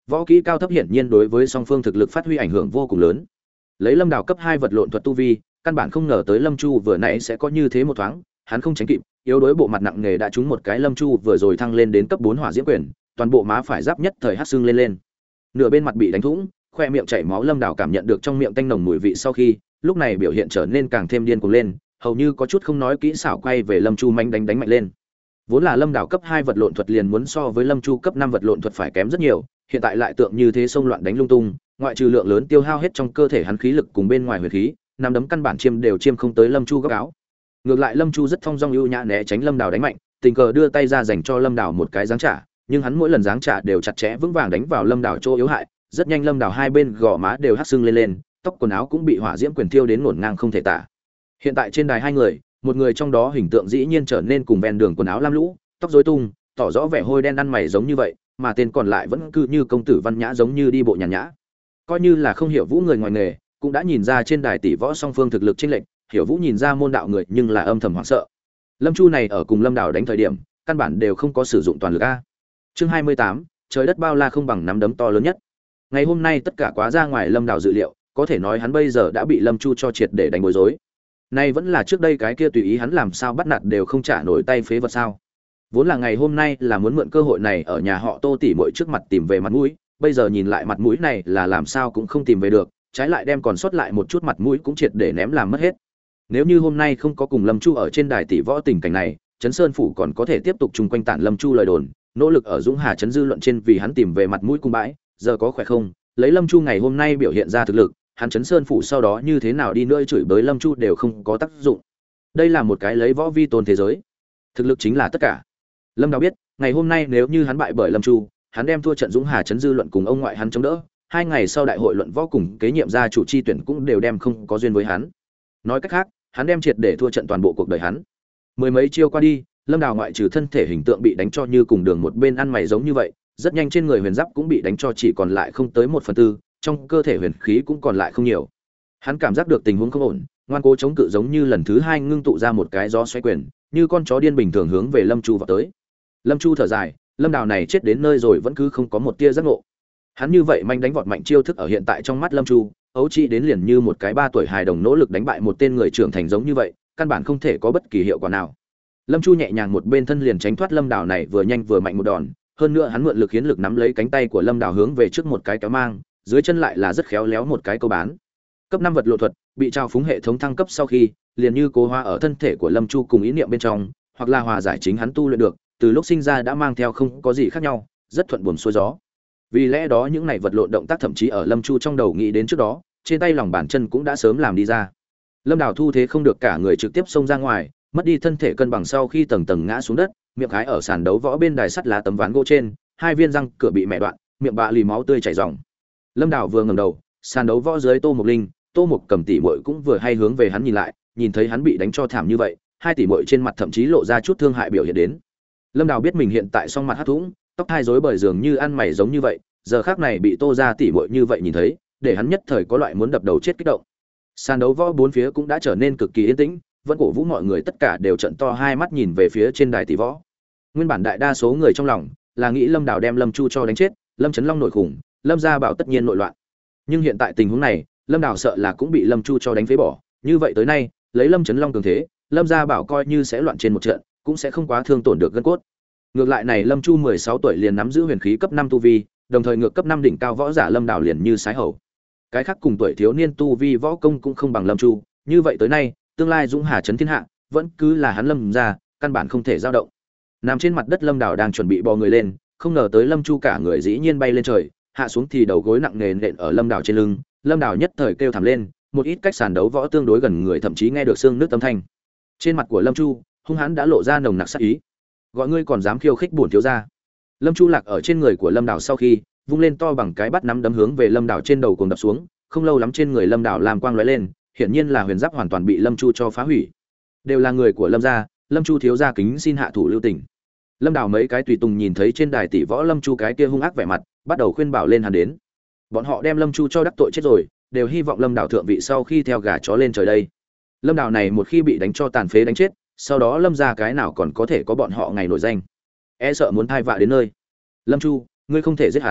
võ kỹ cao thấp hiển nhiên đối với song phương thực lực phát huy ảnh hưởng vô cùng lớn. Lấy Lâm Đào cấp hai vật lộn thuật tu vi, căn bản không ngờ tới Lâm Chu vừa nãy sẽ có như thế một thoáng, hắn không tránh kịp, yếu đối bộ mặt nặng nề đã trúng một cái Lâm Chu vừa rồi thăng lên đến cấp bốn hỏa diễm quyền, toàn bộ má phải giáp nhất thời hắt sưng lên lên. Nửa bên mặt bị đánh thủng, khoe miệng chảy máu, Lâm Đào cảm nhận được trong miệng tanh nồng mùi vị sau khi, lúc này biểu hiện trở nên càng thêm điên cuồng lên, hầu như có chút không nói kỹ xảo quay về Lâm Chu manh đánh đánh mạnh lên. Vốn là Lâm Đào cấp hai vật lộn thuật liền muốn so với Lâm Chu cấp năm vật lộn thuật phải kém rất nhiều, hiện tại lại tượng như thế xông loạn đánh lung tung, ngoại trừ lượng lớn tiêu hao hết trong cơ thể hắn khí lực cùng bên ngoài huyền khí, nắm đấm căn bản chiêm đều chiêm không tới Lâm Chu góc áo. Ngược lại Lâm Chu rất thong dong ưu nhã né tránh Lâm Đào đánh mạnh, tình cờ đưa tay ra dành cho Lâm Đào một cái giáng trả, nhưng hắn mỗi lần giáng trả đều chặt chẽ vững vàng đánh vào Lâm Đào chỗ yếu hại, rất nhanh Lâm Đào hai bên gò má đều hắt sưng lên lên, tóc quần áo cũng bị hỏa diễm quyền thiêu đến ngổn ngang không thể tả. Hiện tại trên đài hai người, một người trong đó hình tượng dĩ nhiên trở nên cùng ven đường quần áo lam lũ, tóc rối tung, tỏ rõ vẻ hôi đen ăn mày giống như vậy, mà tên còn lại vẫn cứ như công tử văn nhã giống như đi bộ nhàn nhã. Coi như là không hiểu vũ người ngoài nghề, cũng đã nhìn ra trên đài tỷ võ song phương thực lực chênh lệch, hiểu vũ nhìn ra môn đạo người nhưng là âm thầm hoảng sợ. Lâm Chu này ở cùng Lâm Đào đánh thời điểm, căn bản đều không có sử dụng toàn lực a. Chương hai mươi tám, trời đất bao la không bằng nắm đấm to lớn nhất. Ngày hôm nay tất cả quá ra ngoài Lâm Đào dự liệu, có thể nói hắn bây giờ đã bị Lâm Chu cho triệt để đánh bối rối. Nay vẫn là trước đây cái kia tùy ý hắn làm sao bắt nạt đều không trả nổi tay phế vật sao? Vốn là ngày hôm nay là muốn mượn cơ hội này ở nhà họ Tô tỷ muội trước mặt tìm về mặt mũi, bây giờ nhìn lại mặt mũi này là làm sao cũng không tìm về được, trái lại đem còn sót lại một chút mặt mũi cũng triệt để ném làm mất hết. Nếu như hôm nay không có cùng Lâm Chu ở trên đài tỷ võ tình cảnh này, Trấn Sơn phủ còn có thể tiếp tục chung quanh tản Lâm Chu lời đồn, nỗ lực ở Dũng Hà trấn dư luận trên vì hắn tìm về mặt mũi cung bãi, giờ có khỏe không? Lấy Lâm Chu ngày hôm nay biểu hiện ra thực lực, hắn Trấn Sơn phủ sau đó như thế nào đi nữa chửi bới Lâm Chu đều không có tác dụng. Đây là một cái lấy võ vi tôn thế giới. Thực lực chính là tất cả. Lâm Đào biết, ngày hôm nay nếu như hắn bại bởi Lâm Chu, hắn đem thua trận Dũng Hà trấn dư luận cùng ông ngoại hắn chống đỡ, hai ngày sau đại hội luận võ cùng kế nhiệm gia chủ chi tuyển cũng đều đem không có duyên với hắn. Nói cách khác, hắn đem triệt để thua trận toàn bộ cuộc đời hắn. Mười mấy chiêu qua đi, Lâm Đào ngoại trừ thân thể hình tượng bị đánh cho như cùng đường một bên ăn mày giống như vậy, rất nhanh trên người huyền giáp cũng bị đánh cho chỉ còn lại không tới một phần tư, trong cơ thể huyền khí cũng còn lại không nhiều. Hắn cảm giác được tình huống không ổn, ngoan cố chống cự giống như lần thứ hai ngưng tụ ra một cái gió xoáy quyền, như con chó điên bình thường hướng về Lâm Chu vào tới. Lâm Chu thở dài, Lâm Đào này chết đến nơi rồi vẫn cứ không có một tia giác ngộ. Hắn như vậy manh đánh vọt mạnh chiêu thức ở hiện tại trong mắt Lâm Chu, ấu trị đến liền như một cái ba tuổi hài đồng nỗ lực đánh bại một tên người trưởng thành giống như vậy, căn bản không thể có bất kỳ hiệu quả nào. Lâm Chu nhẹ nhàng một bên thân liền tránh thoát Lâm Đào này vừa nhanh vừa mạnh một đòn, hơn nữa hắn mượn lực khiến lực nắm lấy cánh tay của Lâm Đào hướng về trước một cái kéo mang, dưới chân lại là rất khéo léo một cái câu bán. Cấp năm vật lộ thuật, bị trao phúng hệ thống thăng cấp sau khi, liền như cố hóa ở thân thể của Lâm Chu cùng ý niệm bên trong, hoặc là hòa giải chính hắn tu luyện được, từ lúc sinh ra đã mang theo không có gì khác nhau, rất thuận buồm xuôi gió. Vì lẽ đó những này vật lộn động tác thậm chí ở Lâm Chu trong đầu nghĩ đến trước đó, trên tay lòng bàn chân cũng đã sớm làm đi ra. Lâm Đào thu thế không được cả người trực tiếp xông ra ngoài, mất đi thân thể cân bằng sau khi tầng tầng ngã xuống đất, miệng khái ở sàn đấu võ bên đài sắt lá tấm ván gỗ trên, hai viên răng cửa bị mẹ đoạn, miệng bạ lì máu tươi chảy ròng. Lâm Đào vừa ngẩng đầu, sàn đấu võ dưới Tô Mộc Linh, Tô Mộc Cầm tỷ muội cũng vừa hay hướng về hắn nhìn lại, nhìn thấy hắn bị đánh cho thảm như vậy, hai tỷ muội trên mặt thậm chí lộ ra chút thương hại biểu hiện đến. Lâm Đào biết mình hiện tại song mặt hắt thủng, tóc hai rối bời dường như ăn mày giống như vậy, giờ khắc này bị Tô gia tỷ muội như vậy nhìn thấy, để hắn nhất thời có loại muốn đập đầu chết kích động. Sàn đấu võ bốn phía cũng đã trở nên cực kỳ yên tĩnh, vẫn cổ vũ mọi người tất cả đều trợn to hai mắt nhìn về phía trên đài tỷ võ. Nguyên bản đại đa số người trong lòng là nghĩ Lâm Đào đem Lâm Chu cho đánh chết, Lâm Chấn Long nội khủng, Lâm gia bảo tất nhiên nội loạn. Nhưng hiện tại tình huống này, Lâm Đào sợ là cũng bị Lâm Chu cho đánh phế bỏ, như vậy tới nay, lấy Lâm Chấn Long cường thế, Lâm gia bảo coi như sẽ loạn trên một trận, cũng sẽ không quá thương tổn được gân cốt. Ngược lại này Lâm Chu mười sáu tuổi liền nắm giữ huyền khí cấp năm tu vi, đồng thời ngược cấp năm đỉnh cao võ giả Lâm Đào liền như sái hầu. Cái khác cùng tuổi thiếu niên tu vi võ công cũng không bằng Lâm Chu, như vậy tới nay, tương lai Dũng Hà trấn thiên hạ, vẫn cứ là hắn Lâm gia, căn bản không thể dao động. Nằm trên mặt đất Lâm Đào đang chuẩn bị bò người lên, không ngờ tới Lâm Chu cả người dĩ nhiên bay lên trời, hạ xuống thì đầu gối nặng nề nện ở Lâm Đào trên lưng, Lâm Đào nhất thời kêu thảm lên, một ít cách sàn đấu võ tương đối gần người thậm chí nghe được xương nước âm thanh. Trên mặt của Lâm Chu, hung hãn đã lộ ra nồng nặc sát ý. Gọi ngươi còn dám khiêu khích bổn thiếu gia. Lâm Chu lạc ở trên người của Lâm Đào sau khi, vung lên to bằng cái bắt nắm đấm hướng về Lâm Đào trên đầu cùng đập xuống, không lâu lắm trên người Lâm Đào làm quang lóe lên, hiển nhiên là huyền giáp hoàn toàn bị Lâm Chu cho phá hủy. Đều là người của Lâm gia, Lâm Chu thiếu gia kính xin hạ thủ lưu tình. Lâm Đào mấy cái tùy tùng nhìn thấy trên đài tỷ võ Lâm Chu cái kia hung ác vẻ mặt, bắt đầu khuyên bảo lên hắn đến. Bọn họ đem Lâm Chu cho đắc tội chết rồi, đều hy vọng Lâm Đào thượng vị sau khi theo gà chó lên trời đây. Lâm Đào này một khi bị đánh cho tàn phế đánh chết, sau đó Lâm gia cái nào còn có thể có bọn họ ngày nổi danh. E sợ muốn thai vạ đến nơi. Lâm Chu, ngươi không thể giết hắn,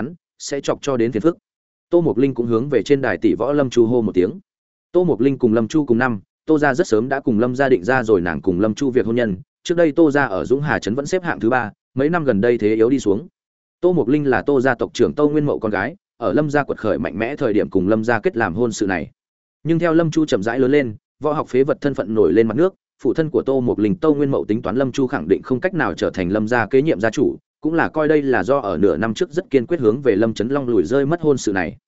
sẽ chọc cho đến phiền phức. Tô Mộc Linh cũng hướng về trên đài tỷ võ Lâm Chu hô một tiếng. Tô Mộc Linh cùng Lâm Chu cùng năm, Tô gia rất sớm đã cùng Lâm gia định ra rồi nàng cùng Lâm Chu việc hôn nhân, trước đây Tô gia ở Dũng Hà trấn vẫn xếp hạng thứ ba, mấy năm gần đây thế yếu đi xuống. Tô Mộc Linh là Tô gia tộc trưởng Tô Nguyên Mậu con gái, ở Lâm gia quật khởi mạnh mẽ thời điểm cùng Lâm gia kết làm hôn sự này. Nhưng theo Lâm Chu chậm rãi lớn lên, võ học phế vật thân phận nổi lên mặt nước, phụ thân của Tô Mộc Linh Tô Nguyên Mậu tính toán Lâm Chu khẳng định không cách nào trở thành Lâm gia kế nhiệm gia chủ, cũng là coi đây là do ở nửa năm trước rất kiên quyết hướng về Lâm Trấn Long lùi rơi mất hôn sự này.